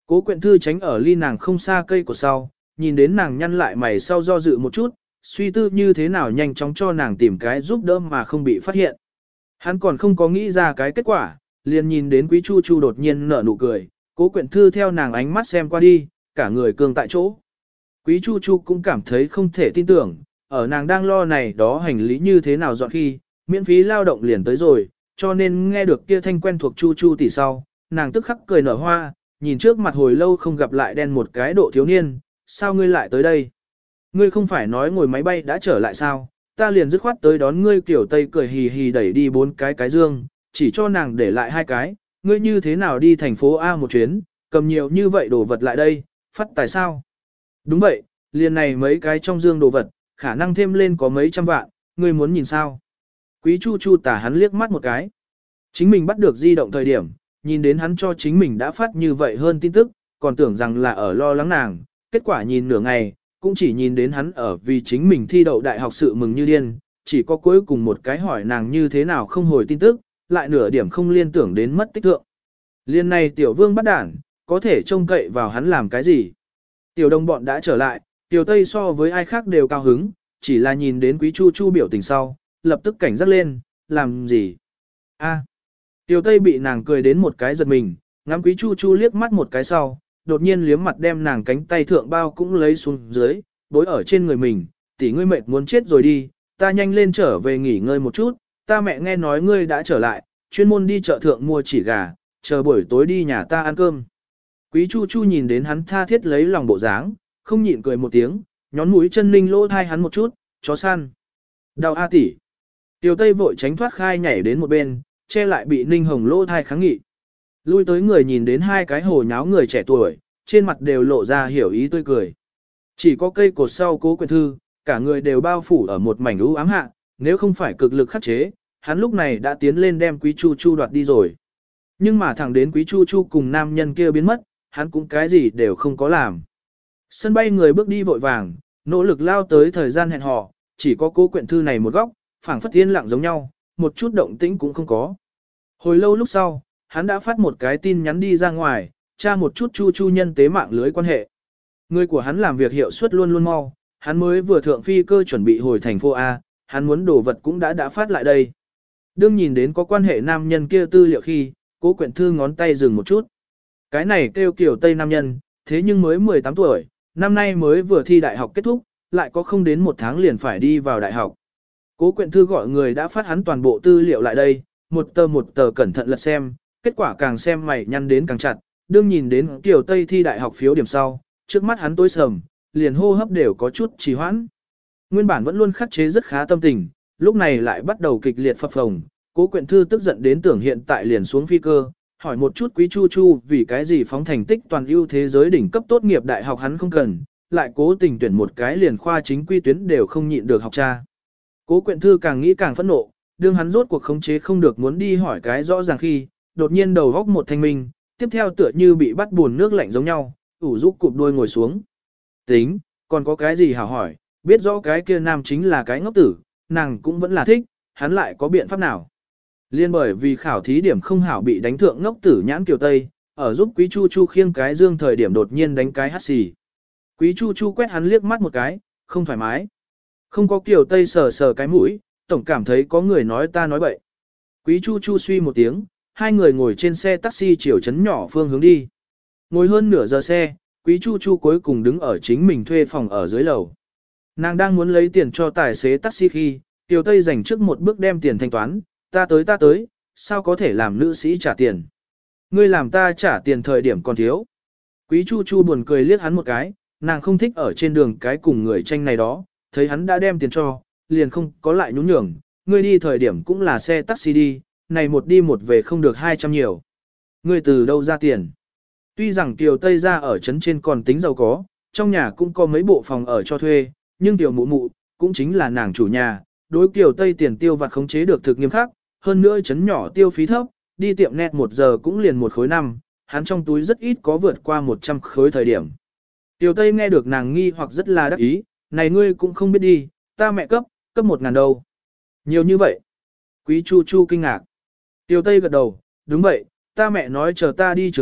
Cố Quyện Thư tránh ở ly nàng không xa cây của sau, nhìn đến nàng nhăn lại mày sau do dự một chút, suy tư như thế nào nhanh chóng cho nàng tìm cái giúp đỡ mà không bị phát hiện. Hắn còn không có nghĩ ra cái kết quả, liền nhìn đến Quý Chu Chu đột nhiên nở nụ cười, Cố Quyện Thư theo nàng ánh mắt xem qua đi, cả người cương tại chỗ. Quý Chu Chu cũng cảm thấy không thể tin tưởng, ở nàng đang lo này đó hành lý như thế nào dọn khi, miễn phí lao động liền tới rồi, cho nên nghe được kia thanh quen thuộc Chu Chu tỷ sau, nàng tức khắc cười nở hoa, nhìn trước mặt hồi lâu không gặp lại đen một cái độ thiếu niên, sao ngươi lại tới đây? Ngươi không phải nói ngồi máy bay đã trở lại sao? Ta liền dứt khoát tới đón ngươi kiểu Tây cười hì hì đẩy đi 4 cái dương, chỉ cho nàng để lại 2 cái, ngươi như thế nào đi thành phố A một chuyến, cầm nhiều như vậy đồ vật lại đây, phát tài sao? Đúng vậy, liền này mấy cái trong dương đồ vật, khả năng thêm lên có mấy trăm vạn, ngươi muốn nhìn sao? Quý Chu Chu tả hắn liếc mắt một cái. Chính mình bắt được di động thời điểm, nhìn đến hắn cho chính mình đã phát như vậy hơn tin tức, còn tưởng rằng là ở lo lắng nàng, kết quả nhìn nửa ngày, cũng chỉ nhìn đến hắn ở vì chính mình thi đậu đại học sự mừng như điên, chỉ có cuối cùng một cái hỏi nàng như thế nào không hồi tin tức, lại nửa điểm không liên tưởng đến mất tích thượng. Liên này tiểu vương bắt đản, có thể trông cậy vào hắn làm cái gì? Tiểu đồng bọn đã trở lại, tiểu Tây so với ai khác đều cao hứng, chỉ là nhìn đến Quý Chu Chu biểu tình sau, lập tức cảnh giác lên, làm gì? A. Tiểu Tây bị nàng cười đến một cái giật mình, ngắm Quý Chu Chu liếc mắt một cái sau, đột nhiên liếm mặt đem nàng cánh tay thượng bao cũng lấy xuống dưới, bối ở trên người mình, tỷ ngươi mệt muốn chết rồi đi, ta nhanh lên trở về nghỉ ngơi một chút, ta mẹ nghe nói ngươi đã trở lại, chuyên môn đi chợ thượng mua chỉ gà, chờ buổi tối đi nhà ta ăn cơm. Quý Chu Chu nhìn đến hắn tha thiết lấy lòng bộ dáng, không nhịn cười một tiếng, nhón mũi chân ninh lỗ thai hắn một chút, chó săn. Đau A tỷ. Tiểu Tây vội tránh thoát khai nhảy đến một bên, che lại bị ninh hồng lỗ thai kháng nghị. Lui tới người nhìn đến 2 cái hồ nháo người trẻ tuổi, trên mặt đều lộ ra hiểu ý tươi cười. Chỉ có cây cột sau Cố Quyện Thư, cả người đều bao phủ ở một mảnh u ám hạ, nếu không phải cực lực khắc chế, hắn lúc này đã tiến lên đem Quý Chu Chu đoạt đi rồi. Nhưng mà thẳng đến Quý Chu Chu cùng nam nhân kia biến mất, hắn cũng cái gì đều không có làm. Sân bay người bước đi vội vàng, nỗ lực lao tới thời gian hẹn hò, chỉ có Cố Quyện Thư này một góc, phảng phất yên lặng giống nhau, một chút động tĩnh cũng không có. Hồi lâu lúc sau, hắn đã phát một cái tin nhắn đi ra ngoài, tra một chút Chu Chu nhân tế mạng lưới quan hệ. Người của hắn làm việc hiệu suất luôn luôn mau, hắn mới vừa thượng phi cơ chuẩn bị hồi thành phố A, hắn muốn đồ vật cũng đã phát lại đây. Đương nhìn đến có quan hệ nam nhân kia tư liệu khi, Cố Quyện Thư ngón tay dừng một chút. Cái này kêu kiểu Tây nam nhân, thế nhưng mới 18 tuổi, năm nay mới vừa thi đại học kết thúc, lại có không đến 1 tháng liền phải đi vào đại học. Cố Quyện Thư gọi người đã phát hắn toàn bộ tư liệu lại đây, một tờ cẩn thận lật xem, kết quả càng xem mày nhăn đến càng chặt, đương nhìn đến Kiều Tây thi đại học phiếu điểm sau, trước mắt hắn tối sầm, liền hô hấp đều có chút trì hoãn. Nguyên bản vẫn luôn khắc chế rất khá tâm tình, lúc này lại bắt đầu kịch liệt phập phồng, Cố Quyện Thư tức giận đến tưởng hiện tại liền xuống phi cơ, hỏi một chút Quý Chu Chu vì cái gì phóng thành tích toàn ưu thế giới đỉnh cấp tốt nghiệp đại học hắn không cần, lại cố tình tuyển một cái liền khoa chính quy tuyến đều không nhịn được học cha. Cố Quyện Thư càng nghĩ càng phẫn nộ, đương hắn rốt cuộc khống chế không được muốn đi hỏi cái rõ ràng khi, đột nhiên đầu góc một thanh minh, tiếp theo tựa như bị bắt buồn nước lạnh giống nhau, ủ rũ cụp đuôi ngồi xuống. Tính, còn có cái gì hảo hỏi, biết rõ cái kia nam chính là cái ngốc tử, nàng cũng vẫn là thích, hắn lại có biện pháp nào. Liên bởi vì khảo thí điểm không hảo bị đánh thượng ngốc tử nhãn Kiều Tây, ở giúp Quý Chu Chu khiêng cái dương thời điểm đột nhiên đánh cái hắt xì. Quý Chu Chu quét hắn liếc mắt một cái, không thoải mái. Không có Kiều Tây sờ sờ cái mũi, tổng cảm thấy có người nói ta nói bậy. Quý Chu Chu suy một tiếng, hai người ngồi trên xe taxi chiều trấn nhỏ phương hướng đi. Ngồi hơn nửa giờ xe, Quý Chu Chu cuối cùng đứng ở chính mình thuê phòng ở dưới lầu. Nàng đang muốn lấy tiền cho tài xế taxi khi, Kiều Tây dành trước một bước đem tiền thanh toán, ta tới, sao có thể làm nữ sĩ trả tiền. Ngươi làm ta trả tiền thời điểm còn thiếu. Quý Chu Chu buồn cười liếc hắn một cái, nàng không thích ở trên đường cái cùng người tranh này đó, thấy hắn đã đem tiền cho, liền không có lại nhún nhường, ngươi đi thời điểm cũng là xe taxi đi, này một đi một về không được 200 nhiều. Ngươi từ đâu ra tiền? Tuy rằng Kiều Tây ra ở trấn trên còn tính giàu có, trong nhà cũng có mấy bộ phòng ở cho thuê, nhưng Kiều Mụ Mụ, cũng chính là nàng chủ nhà, đối Kiều Tây tiền tiêu vặt khống chế được thực nghiêm khắc, hơn nữa trấn nhỏ tiêu phí thấp, đi tiệm net 1 giờ cũng liền 1 khối 5, hắn trong túi rất ít có vượt qua 100 khối thời điểm. Kiều Tây nghe được nàng nghi hoặc rất là đắc ý, này ngươi cũng không biết đi, ta mẹ cấp 1.000 đâu. Nhiều như vậy. Quý Chu Chu kinh ngạc. Kiều Tây gật đầu, đúng vậy, ta mẹ nói chờ ta đi trường học,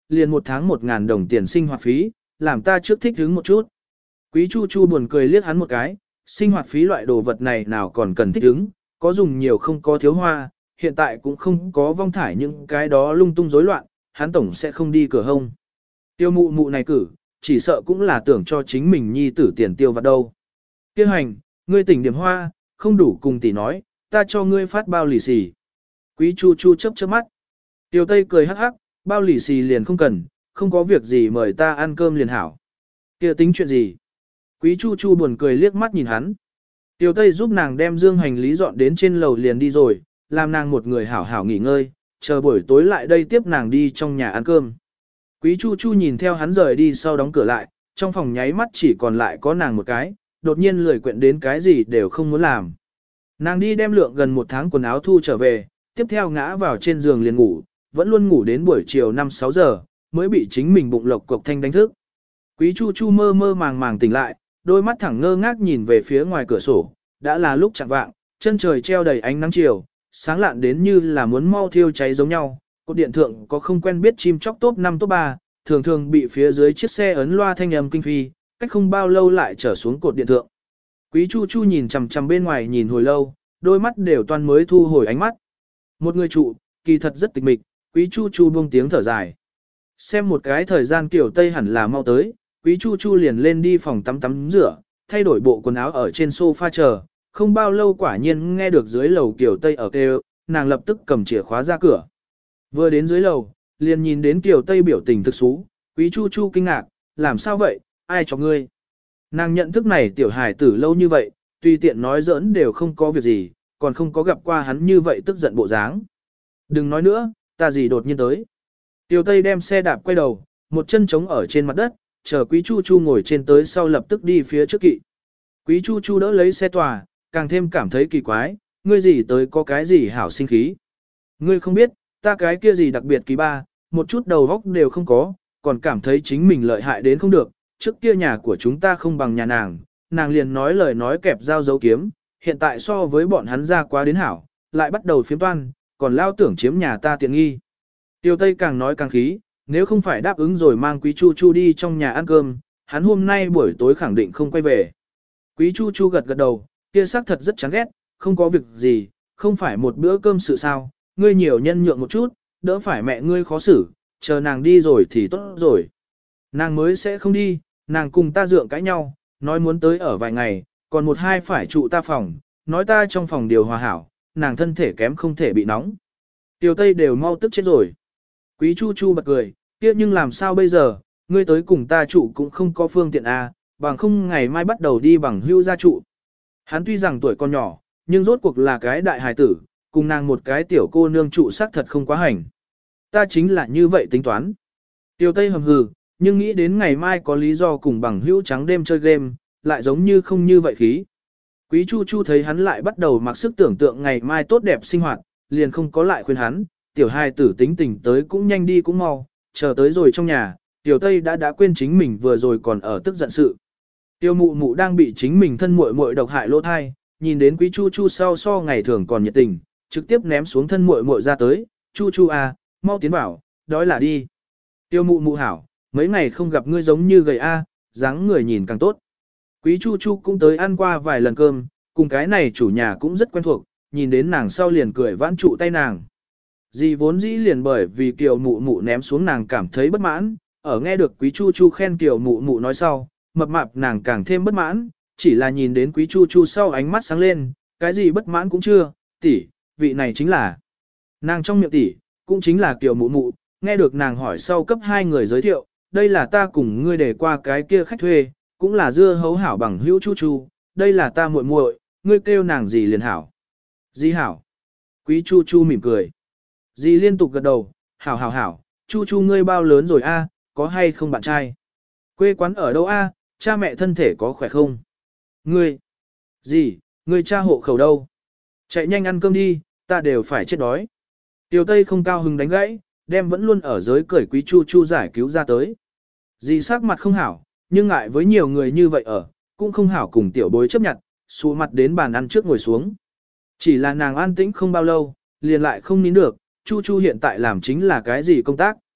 liền một tháng 1.000 đồng tiền sinh hoạt phí, làm ta trước thích hứng một chút. Quý Chu Chu buồn cười liếc hắn một cái, sinh hoạt phí loại đồ vật này nào còn cần thích hứng, có dùng nhiều không có thiếu hoa, hiện tại cũng không có vong thải những cái đó lung tung rối loạn, hắn tổng sẽ không đi cửa hông. Tiêu mụ mụ này cử, chỉ sợ cũng là tưởng cho chính mình nhi tử tiền tiêu vặt đâu. Kêu hành, ngươi tỉnh điểm hoa, không đủ cùng tỷ nói, ta cho ngươi phát bao lì xì. Quý Chu Chu chớp chớp mắt. Tiêu Tây cười hắc hắc, bao lì xì liền không cần, không có việc gì mời ta ăn cơm liền hảo. Kia tính chuyện gì? Quý Chu Chu buồn cười liếc mắt nhìn hắn. Tiêu Tây giúp nàng đem dương hành lý dọn đến trên lầu liền đi rồi, làm nàng một người hảo hảo nghỉ ngơi, chờ buổi tối lại đây tiếp nàng đi trong nhà ăn cơm. Quý Chu Chu nhìn theo hắn rời đi sau đóng cửa lại, trong phòng nháy mắt chỉ còn lại có nàng một cái, đột nhiên lười quyện đến cái gì đều không muốn làm. Nàng đi đem lượng gần 1 tháng quần áo thu trở về, tiếp theo ngã vào trên giường liền ngủ, vẫn luôn ngủ đến buổi chiều 5-6 giờ, mới bị chính mình bụng lộc cộc thanh đánh thức. Quý Chu Chu mơ mơ màng màng tỉnh lại, đôi mắt thẳng ngơ ngác nhìn về phía ngoài cửa sổ, đã là lúc chạng vạng, chân trời treo đầy ánh nắng chiều, sáng lạn đến như là muốn mau thiêu cháy giống nhau. Cột điện thượng có không quen biết chim chóc top 5 top 3, thường thường bị phía dưới chiếc xe ấn loa thanh âm kinh phi, cách không bao lâu lại trở xuống cột điện thượng. Quý Chu Chu nhìn chằm chằm bên ngoài nhìn hồi lâu, đôi mắt đều toan mới thu hồi ánh mắt. Một người trụ, kỳ thật rất tịch mịch, Quý Chu Chu buông tiếng thở dài. Xem một cái thời gian kiểu Tây hẳn là mau tới, Quý Chu Chu liền lên đi phòng tắm rửa, thay đổi bộ quần áo ở trên sofa chờ, không bao lâu quả nhiên nghe được dưới lầu kiểu Tây ở kêu, nàng lập tức cầm chìa khóa ra cửa. Vừa đến dưới lầu, liền nhìn đến kiểu Tây biểu tình thực xú, Quý Chu Chu kinh ngạc, làm sao vậy, ai cho ngươi? Nàng nhận thức này tiểu hài tử lâu như vậy, tùy tiện nói giỡn đều không có việc gì, còn không có gặp qua hắn như vậy tức giận bộ dáng. Đừng nói nữa, ta gì đột nhiên tới. Tiểu Tây đem xe đạp quay đầu, một chân trống ở trên mặt đất, chờ Quý Chu Chu ngồi trên tới sau lập tức đi phía trước kỵ. Quý Chu Chu đỡ lấy xe tòa, càng thêm cảm thấy kỳ quái, ngươi gì tới có cái gì hảo sinh khí. Ngươi không biết, ta cái kia gì đặc biệt kỳ ba, một chút đầu óc đều không có, còn cảm thấy chính mình lợi hại đến không được, trước kia nhà của chúng ta không bằng nhà nàng, nàng liền nói lời nói kẹp dao dấu kiếm, hiện tại so với bọn hắn ra quá đến hảo, lại bắt đầu phiếm toan, còn lao tưởng chiếm nhà ta tiện nghi. Tiêu Tây càng nói càng khí, nếu không phải đáp ứng rồi mang Quý Chu Chu đi trong nhà ăn cơm, hắn hôm nay buổi tối khẳng định không quay về. Quý Chu Chu gật gật đầu, kia xác thật rất chán ghét, không có việc gì, không phải một bữa cơm sự sao, ngươi nhiều nhân nhượng một chút, đỡ phải mẹ ngươi khó xử, chờ nàng đi rồi thì tốt rồi. Nàng mới sẽ không đi, nàng cùng ta dượng cãi nhau, nói muốn tới ở vài ngày, còn một hai phải trụ ta phòng, nói ta trong phòng điều hòa hảo, nàng thân thể kém không thể bị nóng. Tiêu Tây đều mau tức chết rồi. Quý Chu Chu bật cười, kia nhưng làm sao bây giờ, ngươi tới cùng ta trụ cũng không có phương tiện à, bằng không ngày mai bắt đầu đi bằng hưu gia trụ. Hắn tuy rằng tuổi còn nhỏ, nhưng rốt cuộc là cái đại hài tử, cùng nàng một cái tiểu cô nương trụ xác thật không quá hành. Ta chính là như vậy tính toán. Tiêu Tây hầm hừ, nhưng nghĩ đến ngày mai có lý do cùng bằng hữu trắng đêm chơi game, lại giống như không như vậy khí. Quý Chu Chu thấy hắn lại bắt đầu mặc sức tưởng tượng ngày mai tốt đẹp sinh hoạt, liền không có lại khuyên hắn, tiểu hài tử tính tình tới cũng nhanh đi cũng mau, chờ tới rồi trong nhà, Tiểu Tây đã quên chính mình vừa rồi còn ở tức giận sự. Tiêu mụ mụ đang bị chính mình thân muội muội độc hại lỗ thai, nhìn đến Quý Chu Chu sau so ngày thường còn nhiệt tình, trực tiếp ném xuống thân muội muội ra tới, Chu Chu à, mau tiến vào, đói là đi. Tiêu mụ mụ hảo, mấy ngày không gặp ngươi giống như gầy a, dáng người nhìn càng tốt. Quý Chu Chu cũng tới ăn qua vài lần cơm, cùng cái này chủ nhà cũng rất quen thuộc, nhìn đến nàng sau liền cười vãn trụ tay nàng. Dì vốn dĩ liền bởi vì Kiều mụ mụ ném xuống nàng cảm thấy bất mãn, ở nghe được Quý Chu Chu khen Kiều mụ mụ nói sau, mập mạp nàng càng thêm bất mãn, chỉ là nhìn đến Quý Chu Chu sau ánh mắt sáng lên, cái gì bất mãn cũng chưa, tỷ, vị này chính là. Nàng trong miệng tỷ, cũng chính là Kiều mụ mụ, nghe được nàng hỏi sau cấp 2 người giới thiệu, đây là ta cùng ngươi để qua cái kia khách thuê, cũng là dưa hấu hảo bằng hữu Chu Chu, đây là ta muội muội, ngươi kêu nàng gì liền hảo. Gì hảo? Quý Chu Chu mỉm cười. Dì liên tục gật đầu, hảo hảo hảo, Chu Chu ngươi bao lớn rồi a, có hay không bạn trai? Quê quán ở đâu a, cha mẹ thân thể có khỏe không? Ngươi, dì, ngươi cha hộ khẩu đâu? Chạy nhanh ăn cơm đi, ta đều phải chết đói. Tiểu Tây không cao hứng đánh gãy, đem vẫn luôn ở giới cởi Quý Chu Chu giải cứu ra tới. Dì sắc mặt không hảo, nhưng ngại với nhiều người như vậy ở, cũng không hảo cùng tiểu bối chấp nhận, xù mặt đến bàn ăn trước ngồi xuống. Chỉ là nàng an tĩnh không bao lâu, liền lại không nín được, Chu Chu hiện tại làm chính là cái gì công tác.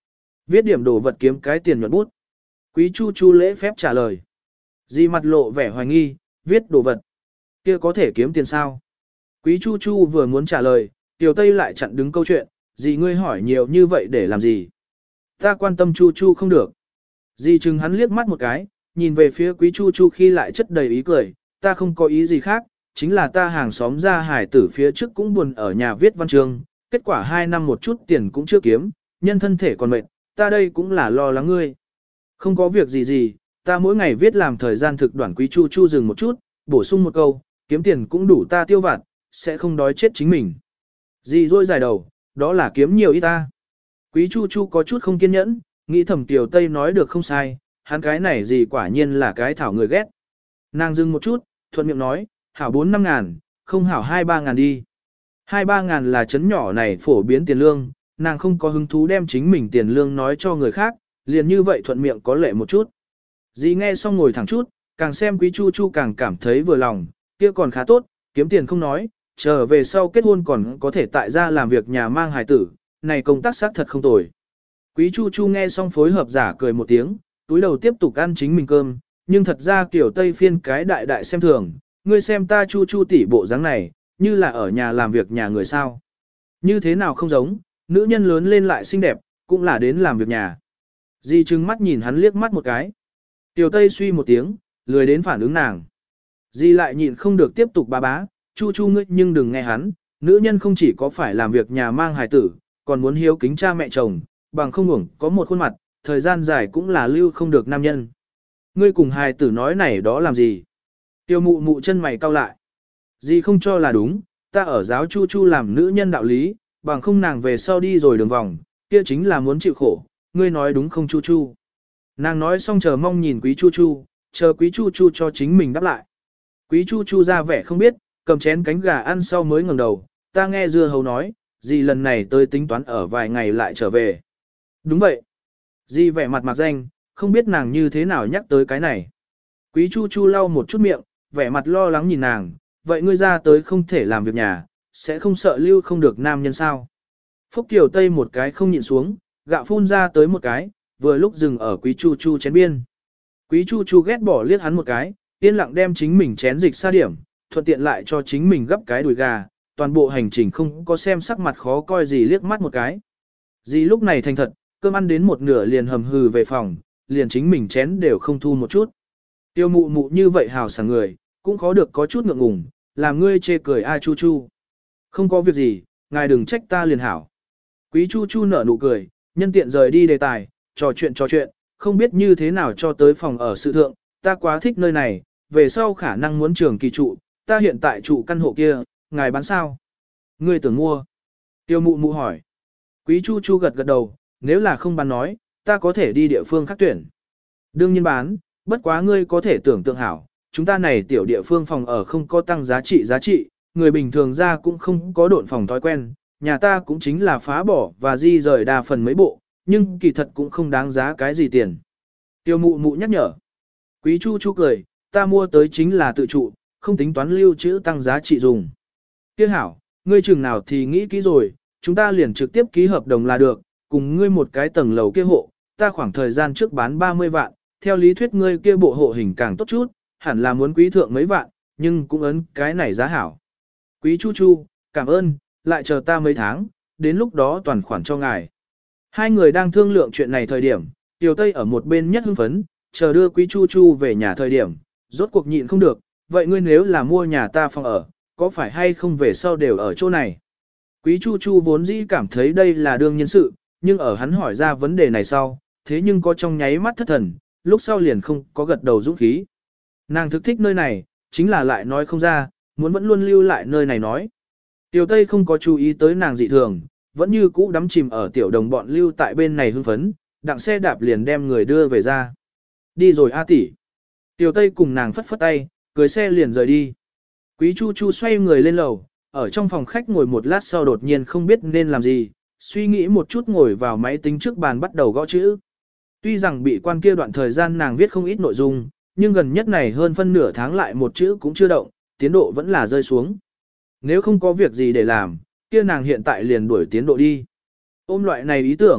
Viết điểm đồ vật kiếm cái tiền nhuận bút. Quý Chu Chu lễ phép trả lời. Dì mặt lộ vẻ hoài nghi, viết đồ vật. Kia có thể kiếm tiền sao? Quý Chu Chu vừa muốn trả lời, Tiểu Tây lại chặn đứng câu chuyện, dì ngươi hỏi nhiều như vậy để làm gì? Ta quan tâm Chu Chu không được. Dì chừng hắn liếc mắt một cái, nhìn về phía Quý Chu Chu khi lại chất đầy ý cười, ta không có ý gì khác, chính là ta hàng xóm ra hải tử phía trước cũng buồn ở nhà viết văn chương, kết quả 2 năm một chút tiền cũng chưa kiếm, nhân thân thể còn mệt, ta đây cũng là lo lắng ngươi. Không có việc gì, ta mỗi ngày viết làm thời gian thực đoạn. Quý Chu Chu dừng một chút, bổ sung một câu, kiếm tiền cũng đủ ta tiêu vặt, sẽ không đói chết chính mình. Dì rôi dài đầu, đó là kiếm nhiều ít ta. Quý Chu Chu có chút không kiên nhẫn, nghĩ thầm Tiểu Tây nói được không sai, hắn cái này gì quả nhiên là cái thảo người ghét. Nàng dừng một chút, thuận miệng nói, hảo 4-5 ngàn, không hảo 2-3 ngàn đi. 2-3 ngàn là chấn nhỏ này phổ biến tiền lương, nàng không có hứng thú đem chính mình tiền lương nói cho người khác, liền như vậy thuận miệng có lệ một chút. Dì nghe xong ngồi thẳng chút, càng xem Quý Chu Chu càng cảm thấy vừa lòng, kia còn khá tốt, kiếm tiền không nói, trở về sau kết hôn còn có thể tại gia làm việc nhà mang hài tử, này công tác xác thật không tồi. Quý Chu Chu nghe xong phối hợp giả cười một tiếng, túi đầu tiếp tục ăn chính mình cơm, nhưng thật ra kiểu Tây phiên cái đại đại xem thường, ngươi xem ta Chu Chu tỷ bộ dáng này, như là ở nhà làm việc nhà người sao. Như thế nào không giống, nữ nhân lớn lên lại xinh đẹp, cũng là đến làm việc nhà. Di trừng mắt nhìn hắn liếc mắt một cái. Tiểu Tây suy một tiếng, lười đến phản ứng nàng. Di lại nhịn không được tiếp tục bá, Chu Chu ngươi nhưng đừng nghe hắn, nữ nhân không chỉ có phải làm việc nhà mang hài tử, còn muốn hiếu kính cha mẹ chồng, bằng không uổng có một khuôn mặt, thời gian dài cũng là lưu không được nam nhân. Ngươi cùng hài tử nói này đó làm gì? Tiêu mụ mụ chân mày cau lại. Di không cho là đúng, ta ở giáo Chu Chu làm nữ nhân đạo lý, bằng không nàng về sau đi rồi đường vòng, kia chính là muốn chịu khổ, ngươi nói đúng không Chu Chu? Nàng nói xong chờ mong nhìn Quý Chu Chu, chờ Quý Chu Chu cho chính mình đáp lại. Quý Chu Chu ra vẻ không biết, cầm chén cánh gà ăn sau mới ngẩng đầu, ta nghe dưa hấu nói, dì lần này tôi tính toán ở vài ngày lại trở về. Đúng vậy. Dì vẻ mặt mạc danh, không biết nàng như thế nào nhắc tới cái này. Quý Chu Chu lau một chút miệng, vẻ mặt lo lắng nhìn nàng, vậy ngươi ra tới không thể làm việc nhà, sẽ không sợ lưu không được nam nhân sao. Phúc Kiều Tây một cái không nhịn xuống, gạo phun ra tới một cái, vừa lúc dừng ở Quý Chu Chu chén biên. Quý Chu Chu ghét bỏ liếc hắn một cái, yên lặng đem chính mình chén dịch xa điểm, thuận tiện lại cho chính mình gấp cái đùi gà, toàn bộ hành trình không có xem sắc mặt khó coi gì liếc mắt một cái. Dì lúc này thành thật, cơm ăn đến một nửa liền hầm hừ về phòng, liền chính mình chén đều không thu một chút. Tiêu mụ mụ như vậy hào sảng người, cũng khó được có chút ngượng ngùng, làm ngươi chê cười ai Chu Chu. Không có việc gì, ngài đừng trách ta liền hảo. Quý Chu Chu nở nụ cười, nhân tiện rời đi đề tài, trò chuyện, không biết như thế nào cho tới phòng ở sự thượng, ta quá thích nơi này, về sau khả năng muốn trường kỳ trụ, ta hiện tại trụ căn hộ kia, ngài bán sao? Ngươi tưởng mua? Tiêu mụ mụ hỏi. Quý Chu Chu gật gật đầu, nếu là không bán nói, ta có thể đi địa phương khác tuyển. Đương nhiên bán, bất quá ngươi có thể tưởng tượng hảo, chúng ta này tiểu địa phương phòng ở không có tăng giá trị, người bình thường ra cũng không có độn phòng thói quen, nhà ta cũng chính là phá bỏ và di rời đa phần mấy bộ, nhưng kỳ thật cũng không đáng giá cái gì tiền. Tiêu mụ mụ nhắc nhở. Quý Chu Chu cười, ta mua tới chính là tự trụ, không tính toán lưu trữ tăng giá trị dùng. Tiếc hảo, ngươi chừng nào thì nghĩ kỹ rồi, chúng ta liền trực tiếp ký hợp đồng là được, cùng ngươi một cái tầng lầu kia hộ, ta khoảng thời gian trước bán 30 vạn, theo lý thuyết ngươi kia bộ hộ hình càng tốt chút, hẳn là muốn quý thượng mấy vạn, nhưng cũng ấn cái này giá hảo. Quý Chu Chu, cảm ơn, lại chờ ta mấy tháng, đến lúc đó toàn khoản cho ngài. Hai người đang thương lượng chuyện này thời điểm, Tiểu Tây ở một bên nhất hưng phấn, chờ đưa Quý Chu Chu về nhà thời điểm, rốt cuộc nhịn không được, vậy ngươi nếu là mua nhà ta phòng ở, có phải hay không về sau đều ở chỗ này? Quý Chu Chu vốn dĩ cảm thấy đây là đương nhiên sự, nhưng ở hắn hỏi ra vấn đề này sau, thế nhưng có trong nháy mắt thất thần, lúc sau liền không có gật đầu dũng khí. Nàng thực thích nơi này, chính là lại nói không ra, muốn vẫn luôn lưu lại nơi này nói. Tiểu Tây không có chú ý tới nàng dị thường, vẫn như cũ đắm chìm ở tiểu đồng bọn lưu tại bên này hưng phấn, đặng xe đạp liền đem người đưa về ra. Đi rồi A tỷ. Tiểu Tây cùng nàng phất phất tay, cưới xe liền rời đi. Quý Chu Chu xoay người lên lầu, ở trong phòng khách ngồi một lát sau đột nhiên không biết nên làm gì, suy nghĩ một chút ngồi vào máy tính trước bàn bắt đầu gõ chữ. Tuy rằng bị quan kia đoạn thời gian nàng viết không ít nội dung, nhưng gần nhất này hơn phân nửa tháng lại một chữ cũng chưa động, tiến độ vẫn là rơi xuống. Nếu không có việc gì để làm, kia nàng hiện tại liền đuổi tiến độ đi. Ôm loại này ý tưởng,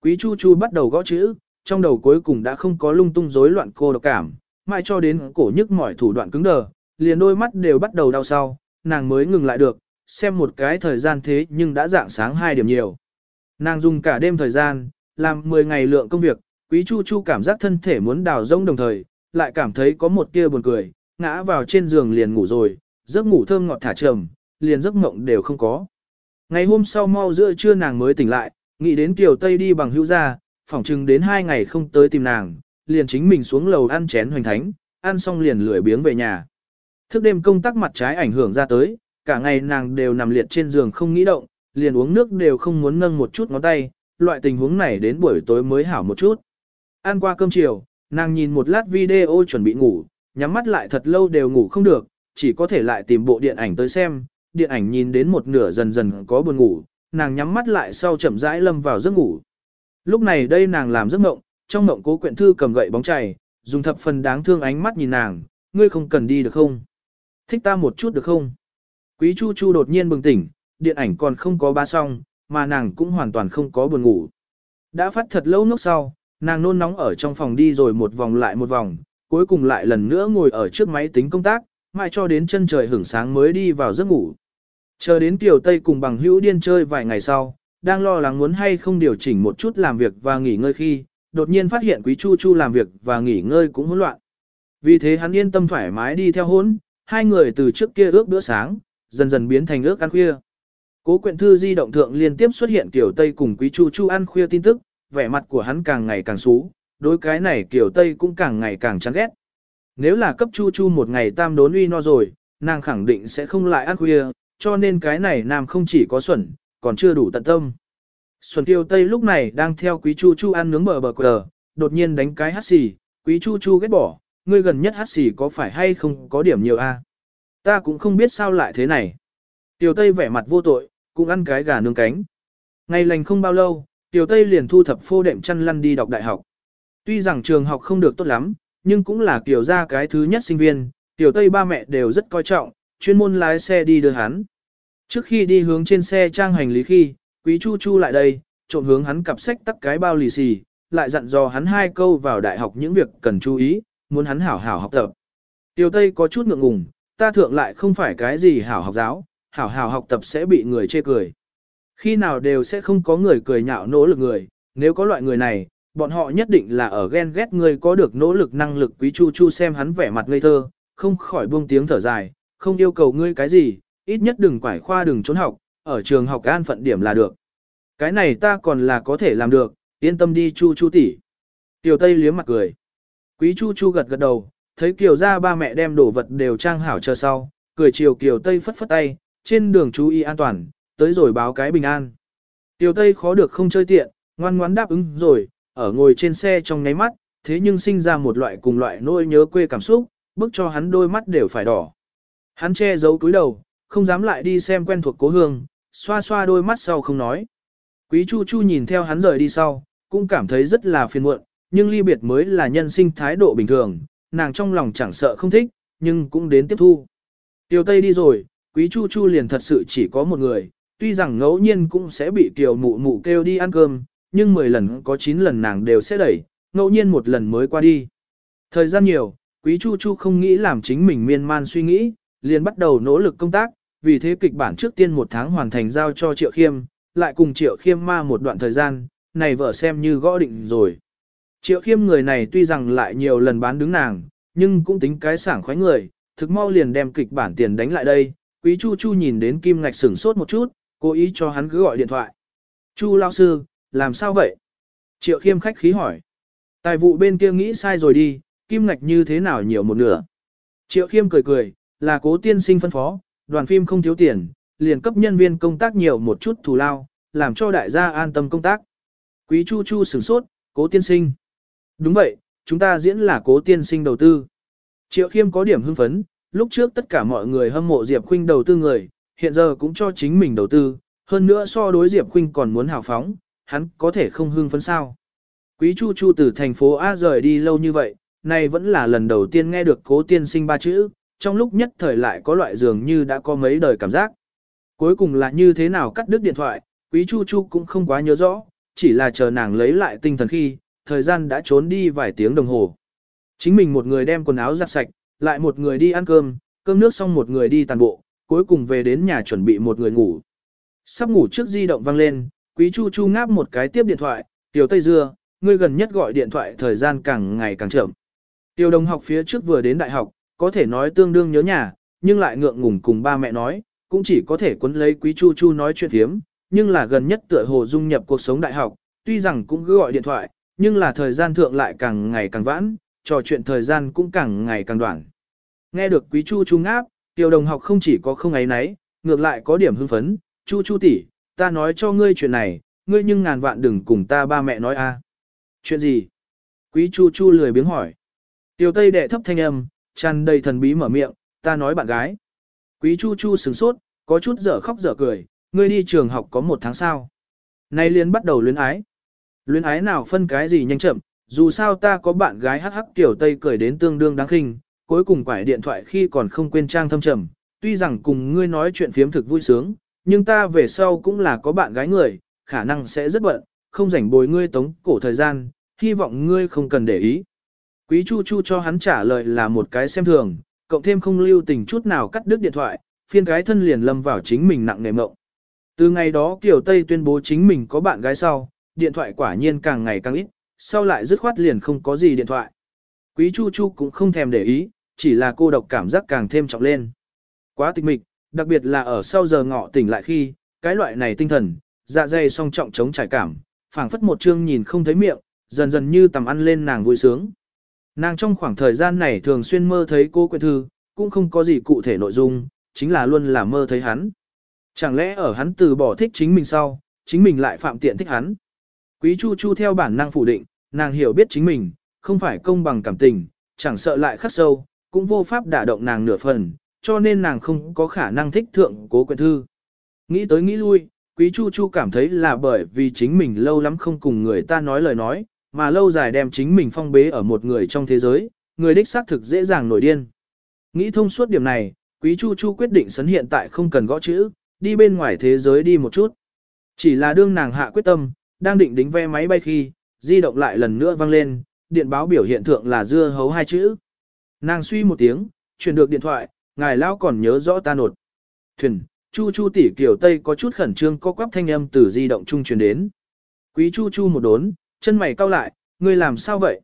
Quý Chu Chu bắt đầu gõ chữ, trong đầu cuối cùng đã không có lung tung rối loạn cô độc cảm, mãi cho đến cổ nhức mỏi thủ đoạn cứng đờ, liền đôi mắt đều bắt đầu đau sau, nàng mới ngừng lại được, xem một cái thời gian thế nhưng đã dạng sáng 2 điểm nhiều. Nàng dùng cả đêm thời gian, làm 10 ngày lượng công việc, Quý Chu Chu cảm giác thân thể muốn đào rông đồng thời, lại cảm thấy có một tia buồn cười, ngã vào trên giường liền ngủ rồi, giấc ngủ thơm ngọt thả trầm, liền giấc mộng đều không có. Ngày hôm sau mau giữa trưa nàng mới tỉnh lại, nghĩ đến Kiều Tây đi bằng hữu ra, phỏng chừng đến 2 ngày không tới tìm nàng, liền chính mình xuống lầu ăn chén hoành thánh, ăn xong liền lười biếng về nhà. Thức đêm công tác mặt trái ảnh hưởng ra tới, cả ngày nàng đều nằm liệt trên giường không nghĩ động, liền uống nước đều không muốn nâng một chút ngón tay, loại tình huống này đến buổi tối mới hảo một chút. Ăn qua cơm chiều, nàng nhìn một lát video chuẩn bị ngủ, nhắm mắt lại thật lâu đều ngủ không được, chỉ có thể lại tìm bộ điện ảnh tới xem, điện ảnh nhìn đến một nửa dần dần có buồn ngủ, nàng nhắm mắt lại sau chậm rãi lâm vào giấc ngủ. Lúc này đây nàng làm giấc mộng, trong mộng Cố Quyện Thư cầm gậy bóng chày, dùng thập phần đáng thương ánh mắt nhìn nàng, ngươi không cần đi được không? Thích ta một chút được không? Quý Chu Chu đột nhiên bừng tỉnh, điện ảnh còn không có ba xong, mà nàng cũng hoàn toàn không có buồn ngủ. Đã phát thật lâu lúc sau, nàng nôn nóng ở trong phòng đi rồi một vòng lại một vòng, cuối cùng lại lần nữa ngồi ở trước máy tính công tác, mãi cho đến chân trời hửng sáng mới đi vào giấc ngủ. Chờ đến Kiều Tây cùng bằng hữu điên chơi vài ngày sau, đang lo lắng muốn hay không điều chỉnh một chút làm việc và nghỉ ngơi khi, đột nhiên phát hiện Quý Chu Chu làm việc và nghỉ ngơi cũng hỗn loạn. Vì thế hắn yên tâm thoải mái đi theo hỗn, hai người từ trước kia ước bữa sáng, dần dần biến thành ước ăn khuya. Cố Quyện Thư di động thượng liên tiếp xuất hiện Kiều Tây cùng Quý Chu Chu ăn khuya tin tức, vẻ mặt của hắn càng ngày càng xú, đối cái này Kiều Tây cũng càng ngày càng chán ghét. Nếu là cấp Chu Chu một ngày tam đốn uy no rồi, nàng khẳng định sẽ không lại ăn khuya, cho nên cái này nam không chỉ có xuẩn, còn chưa đủ tận tâm. Xuân Kiều Tây lúc này đang theo Quý Chu Chu ăn nướng bờ quờ, đột nhiên đánh cái hắt xì, Quý Chu Chu ghét bỏ, ngươi gần nhất hắt xì có phải hay không có điểm nhiều a? Ta cũng không biết sao lại thế này. Kiều Tây vẻ mặt vô tội, cũng ăn cái gà nướng cánh. Ngày lành không bao lâu, Kiều Tây liền thu thập phô đệm chăn lăn đi đọc đại học. Tuy rằng trường học không được tốt lắm, nhưng cũng là Kiều gia cái thứ nhất sinh viên, Kiều Tây ba mẹ đều rất coi trọng, chuyên môn lái xe đi đưa hắn. Trước khi đi hướng trên xe trang hành lý khi, Quý Chu Chu lại đây, trộn hướng hắn cặp sách tắc cái bao lì xì, lại dặn dò hắn 2 câu vào đại học những việc cần chú ý, muốn hắn hảo hảo học tập. Kiều Tây có chút ngượng ngùng, ta thượng lại không phải cái gì hảo học giáo, hảo hảo học tập sẽ bị người chê cười. Khi nào đều sẽ không có người cười nhạo nỗ lực người, nếu có loại người này, bọn họ nhất định là ở ghen ghét người có được nỗ lực năng lực. Quý Chu Chu xem hắn vẻ mặt ngây thơ, không khỏi buông tiếng thở dài, không yêu cầu ngươi cái gì, ít nhất đừng quải khoa đừng trốn học, ở trường học an phận điểm là được. Cái này ta còn là có thể làm được, yên tâm đi Chu Chu tỷ. Kiều Tây liếm mặt cười. Quý Chu Chu gật gật đầu, thấy Kiều gia ba mẹ đem đồ vật đều trang hảo chờ sau, cười chiều Kiều Tây phất phất tay, trên đường chú ý an toàn, tới rồi báo cái bình an. Kiều Tây khó được không chơi tiện, ngoan ngoãn đáp ứng rồi, ở ngồi trên xe trong nháy mắt, thế nhưng sinh ra một loại cùng loại nỗi nhớ quê cảm xúc, bức cho hắn đôi mắt đều phải đỏ. Hắn che giấu cúi đầu, không dám lại đi xem quen thuộc cố hương, xoa xoa đôi mắt sau không nói. Quý Chu Chu nhìn theo hắn rời đi sau, cũng cảm thấy rất là phiền muộn, nhưng ly biệt mới là nhân sinh thái độ bình thường, nàng trong lòng chẳng sợ không thích, nhưng cũng đến tiếp thu. Kiều Tây đi rồi, Quý Chu Chu liền thật sự chỉ có một người, tuy rằng ngẫu nhiên cũng sẽ bị Kiều mụ mụ kêu đi ăn cơm, nhưng 10 lần có 9 lần nàng đều sẽ đẩy, ngẫu nhiên một lần mới qua đi. Thời gian nhiều, Quý Chu Chu không nghĩ làm chính mình miên man suy nghĩ, liền bắt đầu nỗ lực công tác, vì thế kịch bản trước tiên 1 tháng hoàn thành giao cho Triệu Khiêm, lại cùng Triệu Khiêm ma một đoạn thời gian, này vợ xem như gõ định rồi. Triệu Khiêm người này tuy rằng lại nhiều lần bán đứng nàng, nhưng cũng tính cái sảng khoái người, thực mau liền đem kịch bản tiền đánh lại đây. Quý Chu Chu nhìn đến Kim Ngạch sửng sốt một chút, cố ý cho hắn cứ gọi điện thoại. Chu lão sư, làm sao vậy? Triệu Khiêm khách khí hỏi. Tài vụ bên kia nghĩ sai rồi đi, Kim Ngạch như thế nào nhiều một nửa. Triệu Khiêm cười cười, là Cố tiên sinh phân phó, đoàn phim không thiếu tiền, liền cấp nhân viên công tác nhiều một chút thù lao, làm cho đại gia an tâm công tác. Quý Chu Chu sửng sốt, Cố tiên sinh. Đúng vậy, chúng ta diễn là Cố tiên sinh đầu tư. Triệu Khiêm có điểm hưng phấn, lúc trước tất cả mọi người hâm mộ Diệp Khuynh đầu tư người, hiện giờ cũng cho chính mình đầu tư, hơn nữa so đối Diệp Khuynh còn muốn hào phóng, hắn có thể không hưng phấn sao. Quý Chu Chu từ thành phố A rời đi lâu như vậy, này vẫn là lần đầu tiên nghe được Cố tiên sinh 3 chữ, trong lúc nhất thời lại có loại dường như đã có mấy đời cảm giác. Cuối cùng là như thế nào cắt đứt điện thoại, Quý Chu Chu cũng không quá nhớ rõ, chỉ là chờ nàng lấy lại tinh thần khi, thời gian đã trốn đi vài tiếng đồng hồ. Chính mình một người đem quần áo giặt sạch, lại một người đi ăn cơm, cơm nước xong một người đi tàn bộ, cuối cùng về đến nhà chuẩn bị một người ngủ. Sắp ngủ trước di động vang lên, Quý Chu Chu ngáp một cái tiếp điện thoại, Tiểu Tây Dưa, ngươi gần nhất gọi điện thoại thời gian càng ngày càng chậm. Tiểu đồng học phía trước vừa đến đại học, có thể nói tương đương nhớ nhà, nhưng lại ngượng ngùng cùng ba mẹ nói, cũng chỉ có thể quấn lấy Quý Chu Chu nói chuyện thiếm, nhưng là gần nhất tựa hồ dung nhập cuộc sống đại học, tuy rằng cũng cứ gọi điện thoại, nhưng là thời gian thượng lại càng ngày càng vãn, trò chuyện thời gian cũng càng ngày càng đoạn. Nghe được Quý Chu Chu ngáp, Tiểu đồng học không chỉ có không áy náy, ngược lại có điểm hưng phấn, Chu Chu tỷ, ta nói cho ngươi chuyện này, ngươi nhưng ngàn vạn đừng cùng ta ba mẹ nói a. Chuyện gì? Quý Chu Chu lười biếng hỏi. Tiểu Tây đệ thấp thanh âm, tràn đầy thần bí mở miệng, ta nói bạn gái. Quý Chu Chu sửng sốt, có chút dở khóc dở cười, ngươi đi trường học có 1 tháng sao? Nay liền bắt đầu luyến ái. Luyến ái nào phân cái gì nhanh chậm, dù sao ta có bạn gái hắc hắc. Tiểu Tây cười đến tương đương đáng khinh, cuối cùng quải điện thoại khi còn không quên trang thâm trầm, tuy rằng cùng ngươi nói chuyện phiếm thực vui sướng, nhưng ta về sau cũng là có bạn gái người, khả năng sẽ rất bận, không rảnh bồi ngươi tống cổ thời gian, hy vọng ngươi không cần để ý. Quý Chu Chu cho hắn trả lời là một cái xem thường, cộng thêm không lưu tình chút nào cắt đứt điện thoại, phiên cái thân liền lâm vào chính mình nặng nề mộng. Từ ngày đó Kiều Tây tuyên bố chính mình có bạn gái sau, điện thoại quả nhiên càng ngày càng ít, sau lại dứt khoát liền không có gì điện thoại. Quý Chu Chu cũng không thèm để ý, chỉ là cô độc cảm giác càng thêm trọng lên. Quá tịch mịch, đặc biệt là ở sau giờ ngọ tỉnh lại khi, cái loại này tinh thần, dạ dày song trọng chống trải cảm, phảng phất một chương nhìn không thấy miệng, dần dần như tầm ăn lên nàng vui sướng. Nàng trong khoảng thời gian này thường xuyên mơ thấy cô Quyện Thư, cũng không có gì cụ thể nội dung, chính là luôn là mơ thấy hắn. Chẳng lẽ ở hắn từ bỏ thích chính mình sau, chính mình lại phạm tiện thích hắn. Quý Chu Chu theo bản năng phủ định, nàng hiểu biết chính mình, không phải công bằng cảm tình, chẳng sợ lại khắc sâu, cũng vô pháp đả động nàng nửa phần, cho nên nàng không có khả năng thích thượng Cố Quyện Thư. Nghĩ tới nghĩ lui, Quý Chu Chu cảm thấy là bởi vì chính mình lâu lắm không cùng người ta nói lời nói, mà lâu dài đem chính mình phong bế ở một người trong thế giới, người đích xác thực dễ dàng nổi điên. Nghĩ thông suốt điểm này, Quý Chu Chu quyết định sấn hiện tại không cần gõ chữ, đi bên ngoài thế giới đi một chút. Chỉ là đương nàng hạ quyết tâm, đang định đính vé máy bay khi, di động lại lần nữa vang lên, điện báo biểu hiện thượng là dưa hấu 2 chữ. Nàng suy một tiếng, chuyển được điện thoại, ngài lão còn nhớ rõ ta nột. Thuyền, Chu Chu tỷ Kiều Tây có chút khẩn trương co quắp thanh âm từ di động trung truyền đến. Quý Chu Chu một đốn, chân mày cau lại, ngươi làm sao vậy?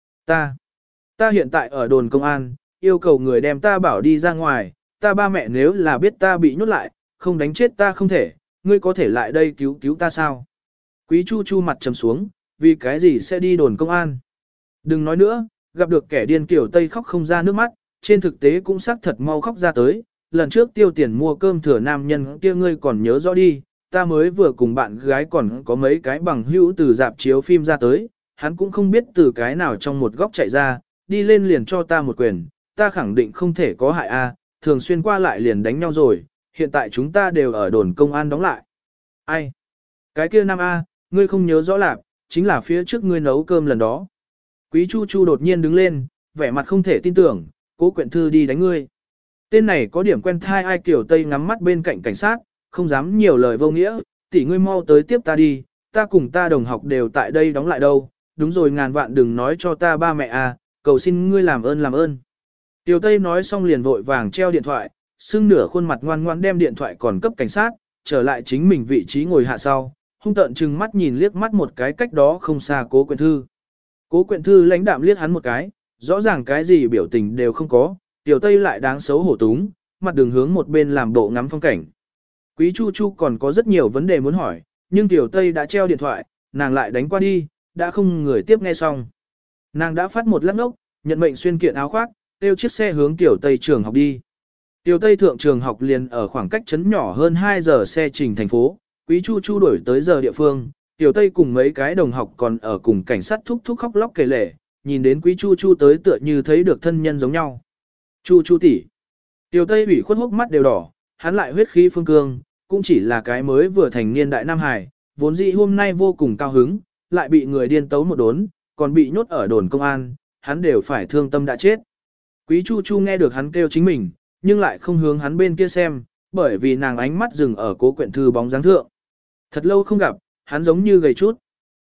Ta hiện tại ở đồn công an, yêu cầu người đem ta bảo đi ra ngoài, ta ba mẹ nếu là biết ta bị nhốt lại, không đánh chết ta không thể, ngươi có thể lại đây cứu cứu ta sao? Quý Chu Chu mặt trầm xuống, vì cái gì sẽ đi đồn công an? Đừng nói nữa, gặp được kẻ điên Kiều Tây khóc không ra nước mắt, trên thực tế cũng xác thật mau khóc ra tới. Lần trước tiêu tiền mua cơm thừa nam nhân kia ngươi còn nhớ rõ đi, ta mới vừa cùng bạn gái còn có mấy cái bằng hữu từ dạp chiếu phim ra tới, hắn cũng không biết từ cái nào trong một góc chạy ra, đi lên liền cho ta một quyền, ta khẳng định không thể có hại a, thường xuyên qua lại liền đánh nhau rồi, hiện tại chúng ta đều ở đồn công an đóng lại. Ai? Cái kia nam A, ngươi không nhớ rõ lạc, chính là phía trước ngươi nấu cơm lần đó. Quý Chu Chu đột nhiên đứng lên, vẻ mặt không thể tin tưởng, Cố Quyện Thư đi đánh ngươi. Tên này có điểm quen thai ai. Kiều Tây ngắm mắt bên cạnh cảnh sát, không dám nhiều lời vô nghĩa, tỷ ngươi mau tới tiếp ta đi, ta cùng ta đồng học đều tại đây đóng lại đâu, đúng rồi ngàn vạn đừng nói cho ta ba mẹ à, cầu xin ngươi làm ơn làm ơn. Kiều Tây nói xong liền vội vàng treo điện thoại, sưng nửa khuôn mặt ngoan ngoãn đem điện thoại còn cấp cảnh sát, trở lại chính mình vị trí ngồi hạ sau, hung tợn trừng mắt nhìn liếc mắt một cái cách đó không xa Cố Quyện Thư. Cố Quyện Thư lãnh đạm liếc hắn một cái, rõ ràng cái gì biểu tình đều không có, Tiểu Tây lại đáng xấu hổ túng, mặt đường hướng một bên làm bộ ngắm phong cảnh. Quý Chu Chu còn có rất nhiều vấn đề muốn hỏi, nhưng Tiểu Tây đã treo điện thoại, nàng lại đánh qua đi, đã không người tiếp nghe xong. Nàng đã phát một lát ngốc, nhận mệnh xuyên kiện áo khoác, tiêu chiếc xe hướng Tiểu Tây trường học đi. Tiểu Tây thượng trường học liền ở khoảng cách trấn nhỏ hơn 2 giờ xe trình thành phố, Quý Chu Chu đuổi tới giờ địa phương, Tiểu Tây cùng mấy cái đồng học còn ở cùng cảnh sát thúc thúc khóc lóc kể lể, nhìn đến Quý Chu Chu tới tựa như thấy được thân nhân giống nhau. Chu Chu tỷ. Tiểu Tây ủy khuất hốc mắt đều đỏ, hắn lại huyết khí phương cương, cũng chỉ là cái mới vừa thành niên đại nam hải, vốn dĩ hôm nay vô cùng cao hứng, lại bị người điên tấu một đốn, còn bị nhốt ở đồn công an, hắn đều phải thương tâm đã chết. Quý Chu Chu nghe được hắn kêu chính mình, nhưng lại không hướng hắn bên kia xem, bởi vì nàng ánh mắt dừng ở Cố Quyện Thư bóng dáng thượng. Thật lâu không gặp, hắn giống như gầy chút.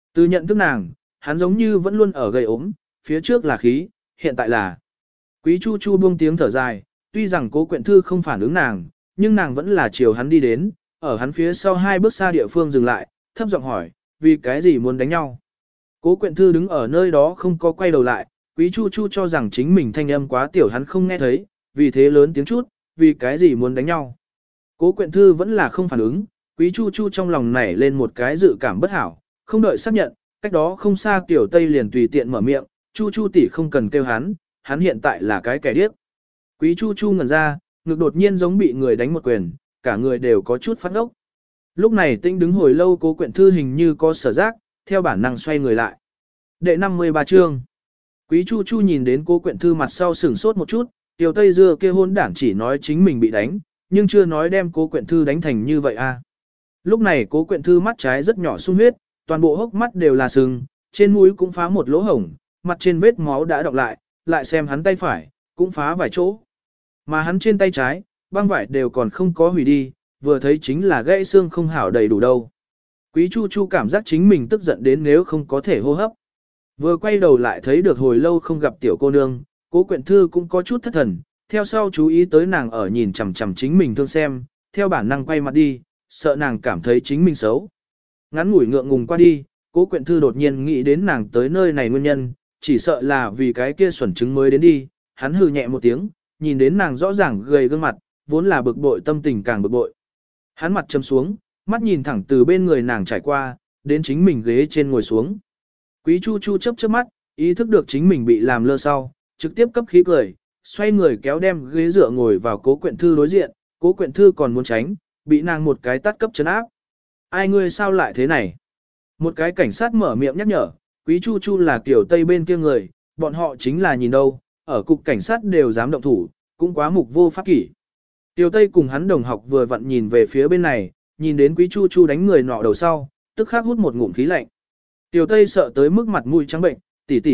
Từ nhận thức nàng, hắn giống như vẫn luôn ở gầy ốm, phía trước là khí, hiện tại là. Quý Chu Chu buông tiếng thở dài, tuy rằng Cố Quyện Thư không phản ứng nàng, nhưng nàng vẫn là chiều hắn đi đến, ở hắn phía sau 2 bước xa địa phương dừng lại, thấp giọng hỏi, vì cái gì muốn đánh nhau. Cố Quyện Thư đứng ở nơi đó không có quay đầu lại, Quý Chu Chu cho rằng chính mình thanh âm quá tiểu hắn không nghe thấy, vì thế lớn tiếng chút, vì cái gì muốn đánh nhau. Cố Quyện Thư vẫn là không phản ứng, Quý Chu Chu trong lòng nảy lên một cái dự cảm bất hảo, không đợi xác nhận, cách đó không xa Tiểu Tây liền tùy tiện mở miệng, Chu Chu tỷ không cần kêu hắn hiện tại là cái kẻ điếc. Quý Chu Chu ngẩn ra, ngực đột nhiên giống bị người đánh một quyền, cả người đều có chút phát ốc. Lúc này Tĩnh đứng hồi lâu Cố Quyện Thư hình như có sở giác, theo bản năng xoay người lại. Đệ 53 chương. Quý Chu Chu nhìn đến Cố Quyện Thư mặt sau sửng sốt một chút, Tiểu Tây dưa kia hôn đảng chỉ nói chính mình bị đánh, nhưng chưa nói đem Cố Quyện Thư đánh thành như vậy a. Lúc này Cố Quyện Thư mắt trái rất nhỏ sung huyết, toàn bộ hốc mắt đều là sưng, trên mũi cũng phá một lỗ hổng, mặt trên vết máu đã đọng lại xem hắn tay phải, cũng phá vài chỗ. Mà hắn trên tay trái, băng vải đều còn không có hủy đi, vừa thấy chính là gãy xương không hảo đầy đủ đâu. Quý Chu Chu cảm giác chính mình tức giận đến nếu không có thể hô hấp. Vừa quay đầu lại thấy được hồi lâu không gặp tiểu cô nương, Cố Quyện Thư cũng có chút thất thần, theo sau chú ý tới nàng ở nhìn chằm chằm chính mình thương xem, theo bản năng quay mặt đi, sợ nàng cảm thấy chính mình xấu. Ngắn ngủi ngượng ngùng qua đi, Cố Quyện Thư đột nhiên nghĩ đến nàng tới nơi này nguyên nhân, chỉ sợ là vì cái kia xuẩn trứng mới đến đi, hắn hừ nhẹ một tiếng, nhìn đến nàng rõ ràng gầy gương mặt, vốn là bực bội tâm tình càng bực bội. Hắn mặt châm xuống, mắt nhìn thẳng từ bên người nàng trải qua, đến chính mình ghế trên ngồi xuống. Quý Chu Chu chớp chớp mắt, ý thức được chính mình bị làm lơ sau, trực tiếp cấp khí cười, xoay người kéo đem ghế dựa ngồi vào Cố Quyện Thư đối diện, Cố Quyện Thư còn muốn tránh, bị nàng một cái tát cấp chấn áp. Ai ngươi sao lại thế này? Một cái cảnh sát mở miệng nhắc nhở, Quý Chu Chu là kiểu Tây bên kia người, bọn họ chính là nhìn đâu, ở cục cảnh sát đều dám động thủ, cũng quá mục vô pháp kỷ. Tiểu Tây cùng hắn đồng học vừa vặn nhìn về phía bên này, nhìn đến Quý Chu Chu đánh người nọ đầu sau, tức khắc hút một ngụm khí lạnh. Tiểu Tây sợ tới mức mặt mũi trắng bệnh,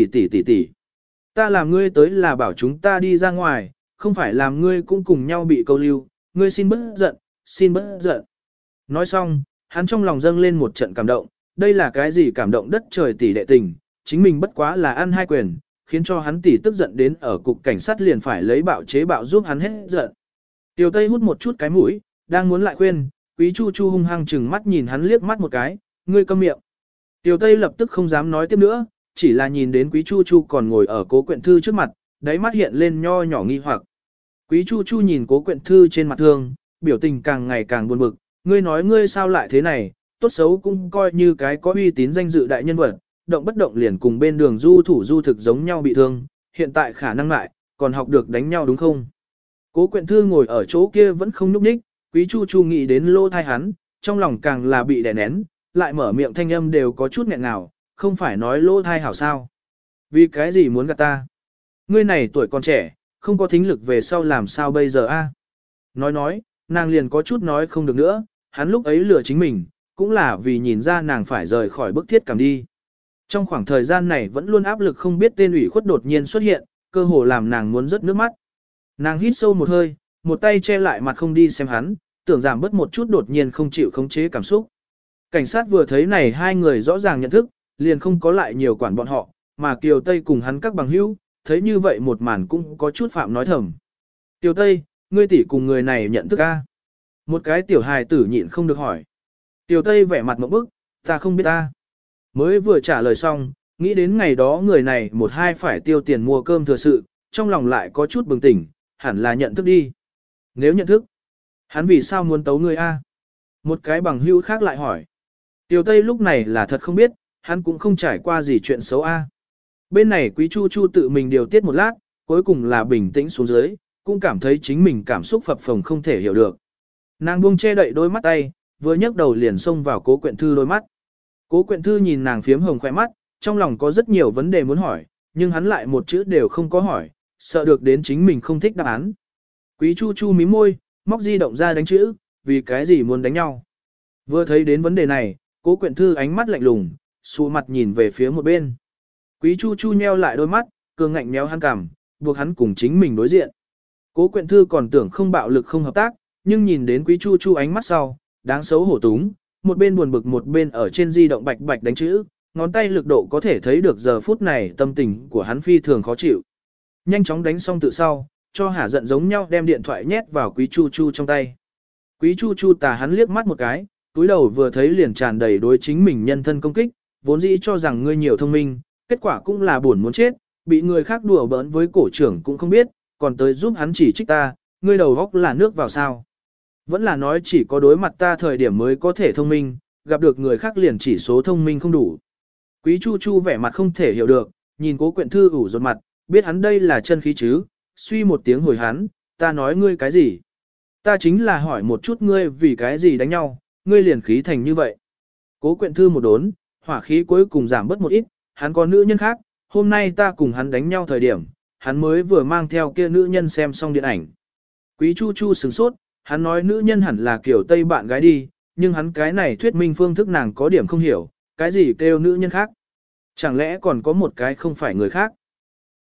tỷ. Ta làm ngươi tới là bảo chúng ta đi ra ngoài, không phải làm ngươi cũng cùng nhau bị câu lưu, ngươi xin bớt giận. Nói xong, hắn trong lòng dâng lên một trận cảm động, đây là cái gì cảm động đất trời tỷ đệ tình, chính mình bất quá là ăn hai quyền, khiến cho hắn tỷ tức giận đến ở cục cảnh sát liền phải lấy bạo chế bạo giúp hắn hết giận. Tiểu Tây hút một chút cái mũi, đang muốn lại khuyên, Quý Chu Chu hung hăng chừng mắt nhìn hắn liếc mắt một cái, ngươi câm miệng. Tiểu Tây lập tức không dám nói tiếp nữa, chỉ là nhìn đến Quý Chu Chu còn ngồi ở Cố Quyện Thư trước mặt, đáy mắt hiện lên nho nhỏ nghi hoặc. Quý Chu Chu nhìn Cố Quyện Thư trên mặt thương, biểu tình càng ngày càng buồn bực, ngươi nói ngươi sao lại thế này, tốt xấu cũng coi như cái có uy tín danh dự đại nhân vật, động bất động liền cùng bên đường du thủ du thực giống nhau bị thương, hiện tại khả năng lại, còn học được đánh nhau đúng không? Cố Quyện Thư ngồi ở chỗ kia vẫn không nhúc nhích, Quý Chu Chu nghĩ đến lô thai hắn, trong lòng càng là bị đè nén, lại mở miệng thanh âm đều có chút nghẹn ngào, không phải nói lô thai hảo sao? Vì cái gì muốn gạt ta? Ngươi này tuổi còn trẻ, không có thính lực về sau làm sao bây giờ a? Nói, nàng liền có chút nói không được nữa, hắn lúc ấy lừa chính mình, cũng là vì nhìn ra nàng phải rời khỏi bức thiết cảm đi. Trong khoảng thời gian này vẫn luôn áp lực không biết tên ủy khuất đột nhiên xuất hiện, cơ hồ làm nàng muốn rớt nước mắt. Nàng hít sâu một hơi, một tay che lại mặt không đi xem hắn, tưởng giảm bớt một chút đột nhiên không chịu khống chế cảm xúc. Cảnh sát vừa thấy này hai người rõ ràng nhận thức, liền không có lại nhiều quản bọn họ, mà Kiều Tây cùng hắn các bằng hữu, thấy như vậy một màn cũng có chút phạm nói thầm. Kiều Tây, ngươi tỷ cùng người này nhận thức a? Một cái tiểu hài tử nhịn không được hỏi. Kiều Tây vẻ mặt ngộp bức, ta không biết ta. Mới vừa trả lời xong, nghĩ đến ngày đó người này một hai phải tiêu tiền mua cơm thừa sự, trong lòng lại có chút bừng tỉnh, hẳn là nhận thức đi. Nếu nhận thức, hắn vì sao muốn tấu ngươi a? Một cái bằng hữu khác lại hỏi. Tiểu Tây lúc này là thật không biết, hắn cũng không trải qua gì chuyện xấu a. Bên này Quý Chu Chu tự mình điều tiết một lát, cuối cùng là bình tĩnh xuống dưới, cũng cảm thấy chính mình cảm xúc phập phồng không thể hiểu được. Nàng buông che đậy đôi mắt tay, vừa nhấc đầu liền xông vào Cố Quyện Thư đôi mắt. Cố Quyện Thư nhìn nàng phiếm hồng khỏe mắt, trong lòng có rất nhiều vấn đề muốn hỏi, nhưng hắn lại một chữ đều không có hỏi, sợ được đến chính mình không thích đáp án. Quý Chu Chu mím môi, móc di động ra đánh chữ, vì cái gì muốn đánh nhau. Vừa thấy đến vấn đề này, Cố Quyện Thư ánh mắt lạnh lùng, xù mặt nhìn về phía một bên. Quý Chu Chu nheo lại đôi mắt, cường ngạnh méo hắn cằm, buộc hắn cùng chính mình đối diện. Cố Quyện Thư còn tưởng không bạo lực không hợp tác, nhưng nhìn đến Quý Chu Chu ánh mắt sau, đáng xấu hổ túng, một bên buồn bực một bên ở trên di động bạch bạch đánh chữ, ngón tay lực độ có thể thấy được giờ phút này tâm tình của hắn phi thường khó chịu. Nhanh chóng đánh xong tự sau, cho hả giận giống nhau đem điện thoại nhét vào Quý Chu Chu trong tay. Quý Chu Chu tà hắn liếc mắt một cái, túi đầu vừa thấy liền tràn đầy đối chính mình nhân thân công kích, vốn dĩ cho rằng ngươi nhiều thông minh, kết quả cũng là buồn muốn chết, bị người khác đùa bỡn với cổ trưởng cũng không biết, còn tới giúp hắn chỉ trích ta, ngươi đầu góc là nước vào sao. Vẫn là nói chỉ có đối mặt ta thời điểm mới có thể thông minh, gặp được người khác liền chỉ số thông minh không đủ. Quý Chu Chu vẻ mặt không thể hiểu được, nhìn Cố Quyện Thư ủ rột mặt, biết hắn đây là chân khí chứ, suy một tiếng hồi hắn, ta nói ngươi cái gì? Ta chính là hỏi một chút ngươi vì cái gì đánh nhau, ngươi liền khí thành như vậy. Cố Quyện Thư một đốn, hỏa khí cuối cùng giảm bớt một ít, hắn có nữ nhân khác, hôm nay ta cùng hắn đánh nhau thời điểm, hắn mới vừa mang theo kia nữ nhân xem xong điện ảnh. Quý Chu Chu sửng sốt, hắn nói nữ nhân hẳn là kiểu Tây bạn gái đi, nhưng hắn cái này thuyết minh phương thức nàng có điểm không hiểu, cái gì kêu nữ nhân khác. Chẳng lẽ còn có một cái không phải người khác?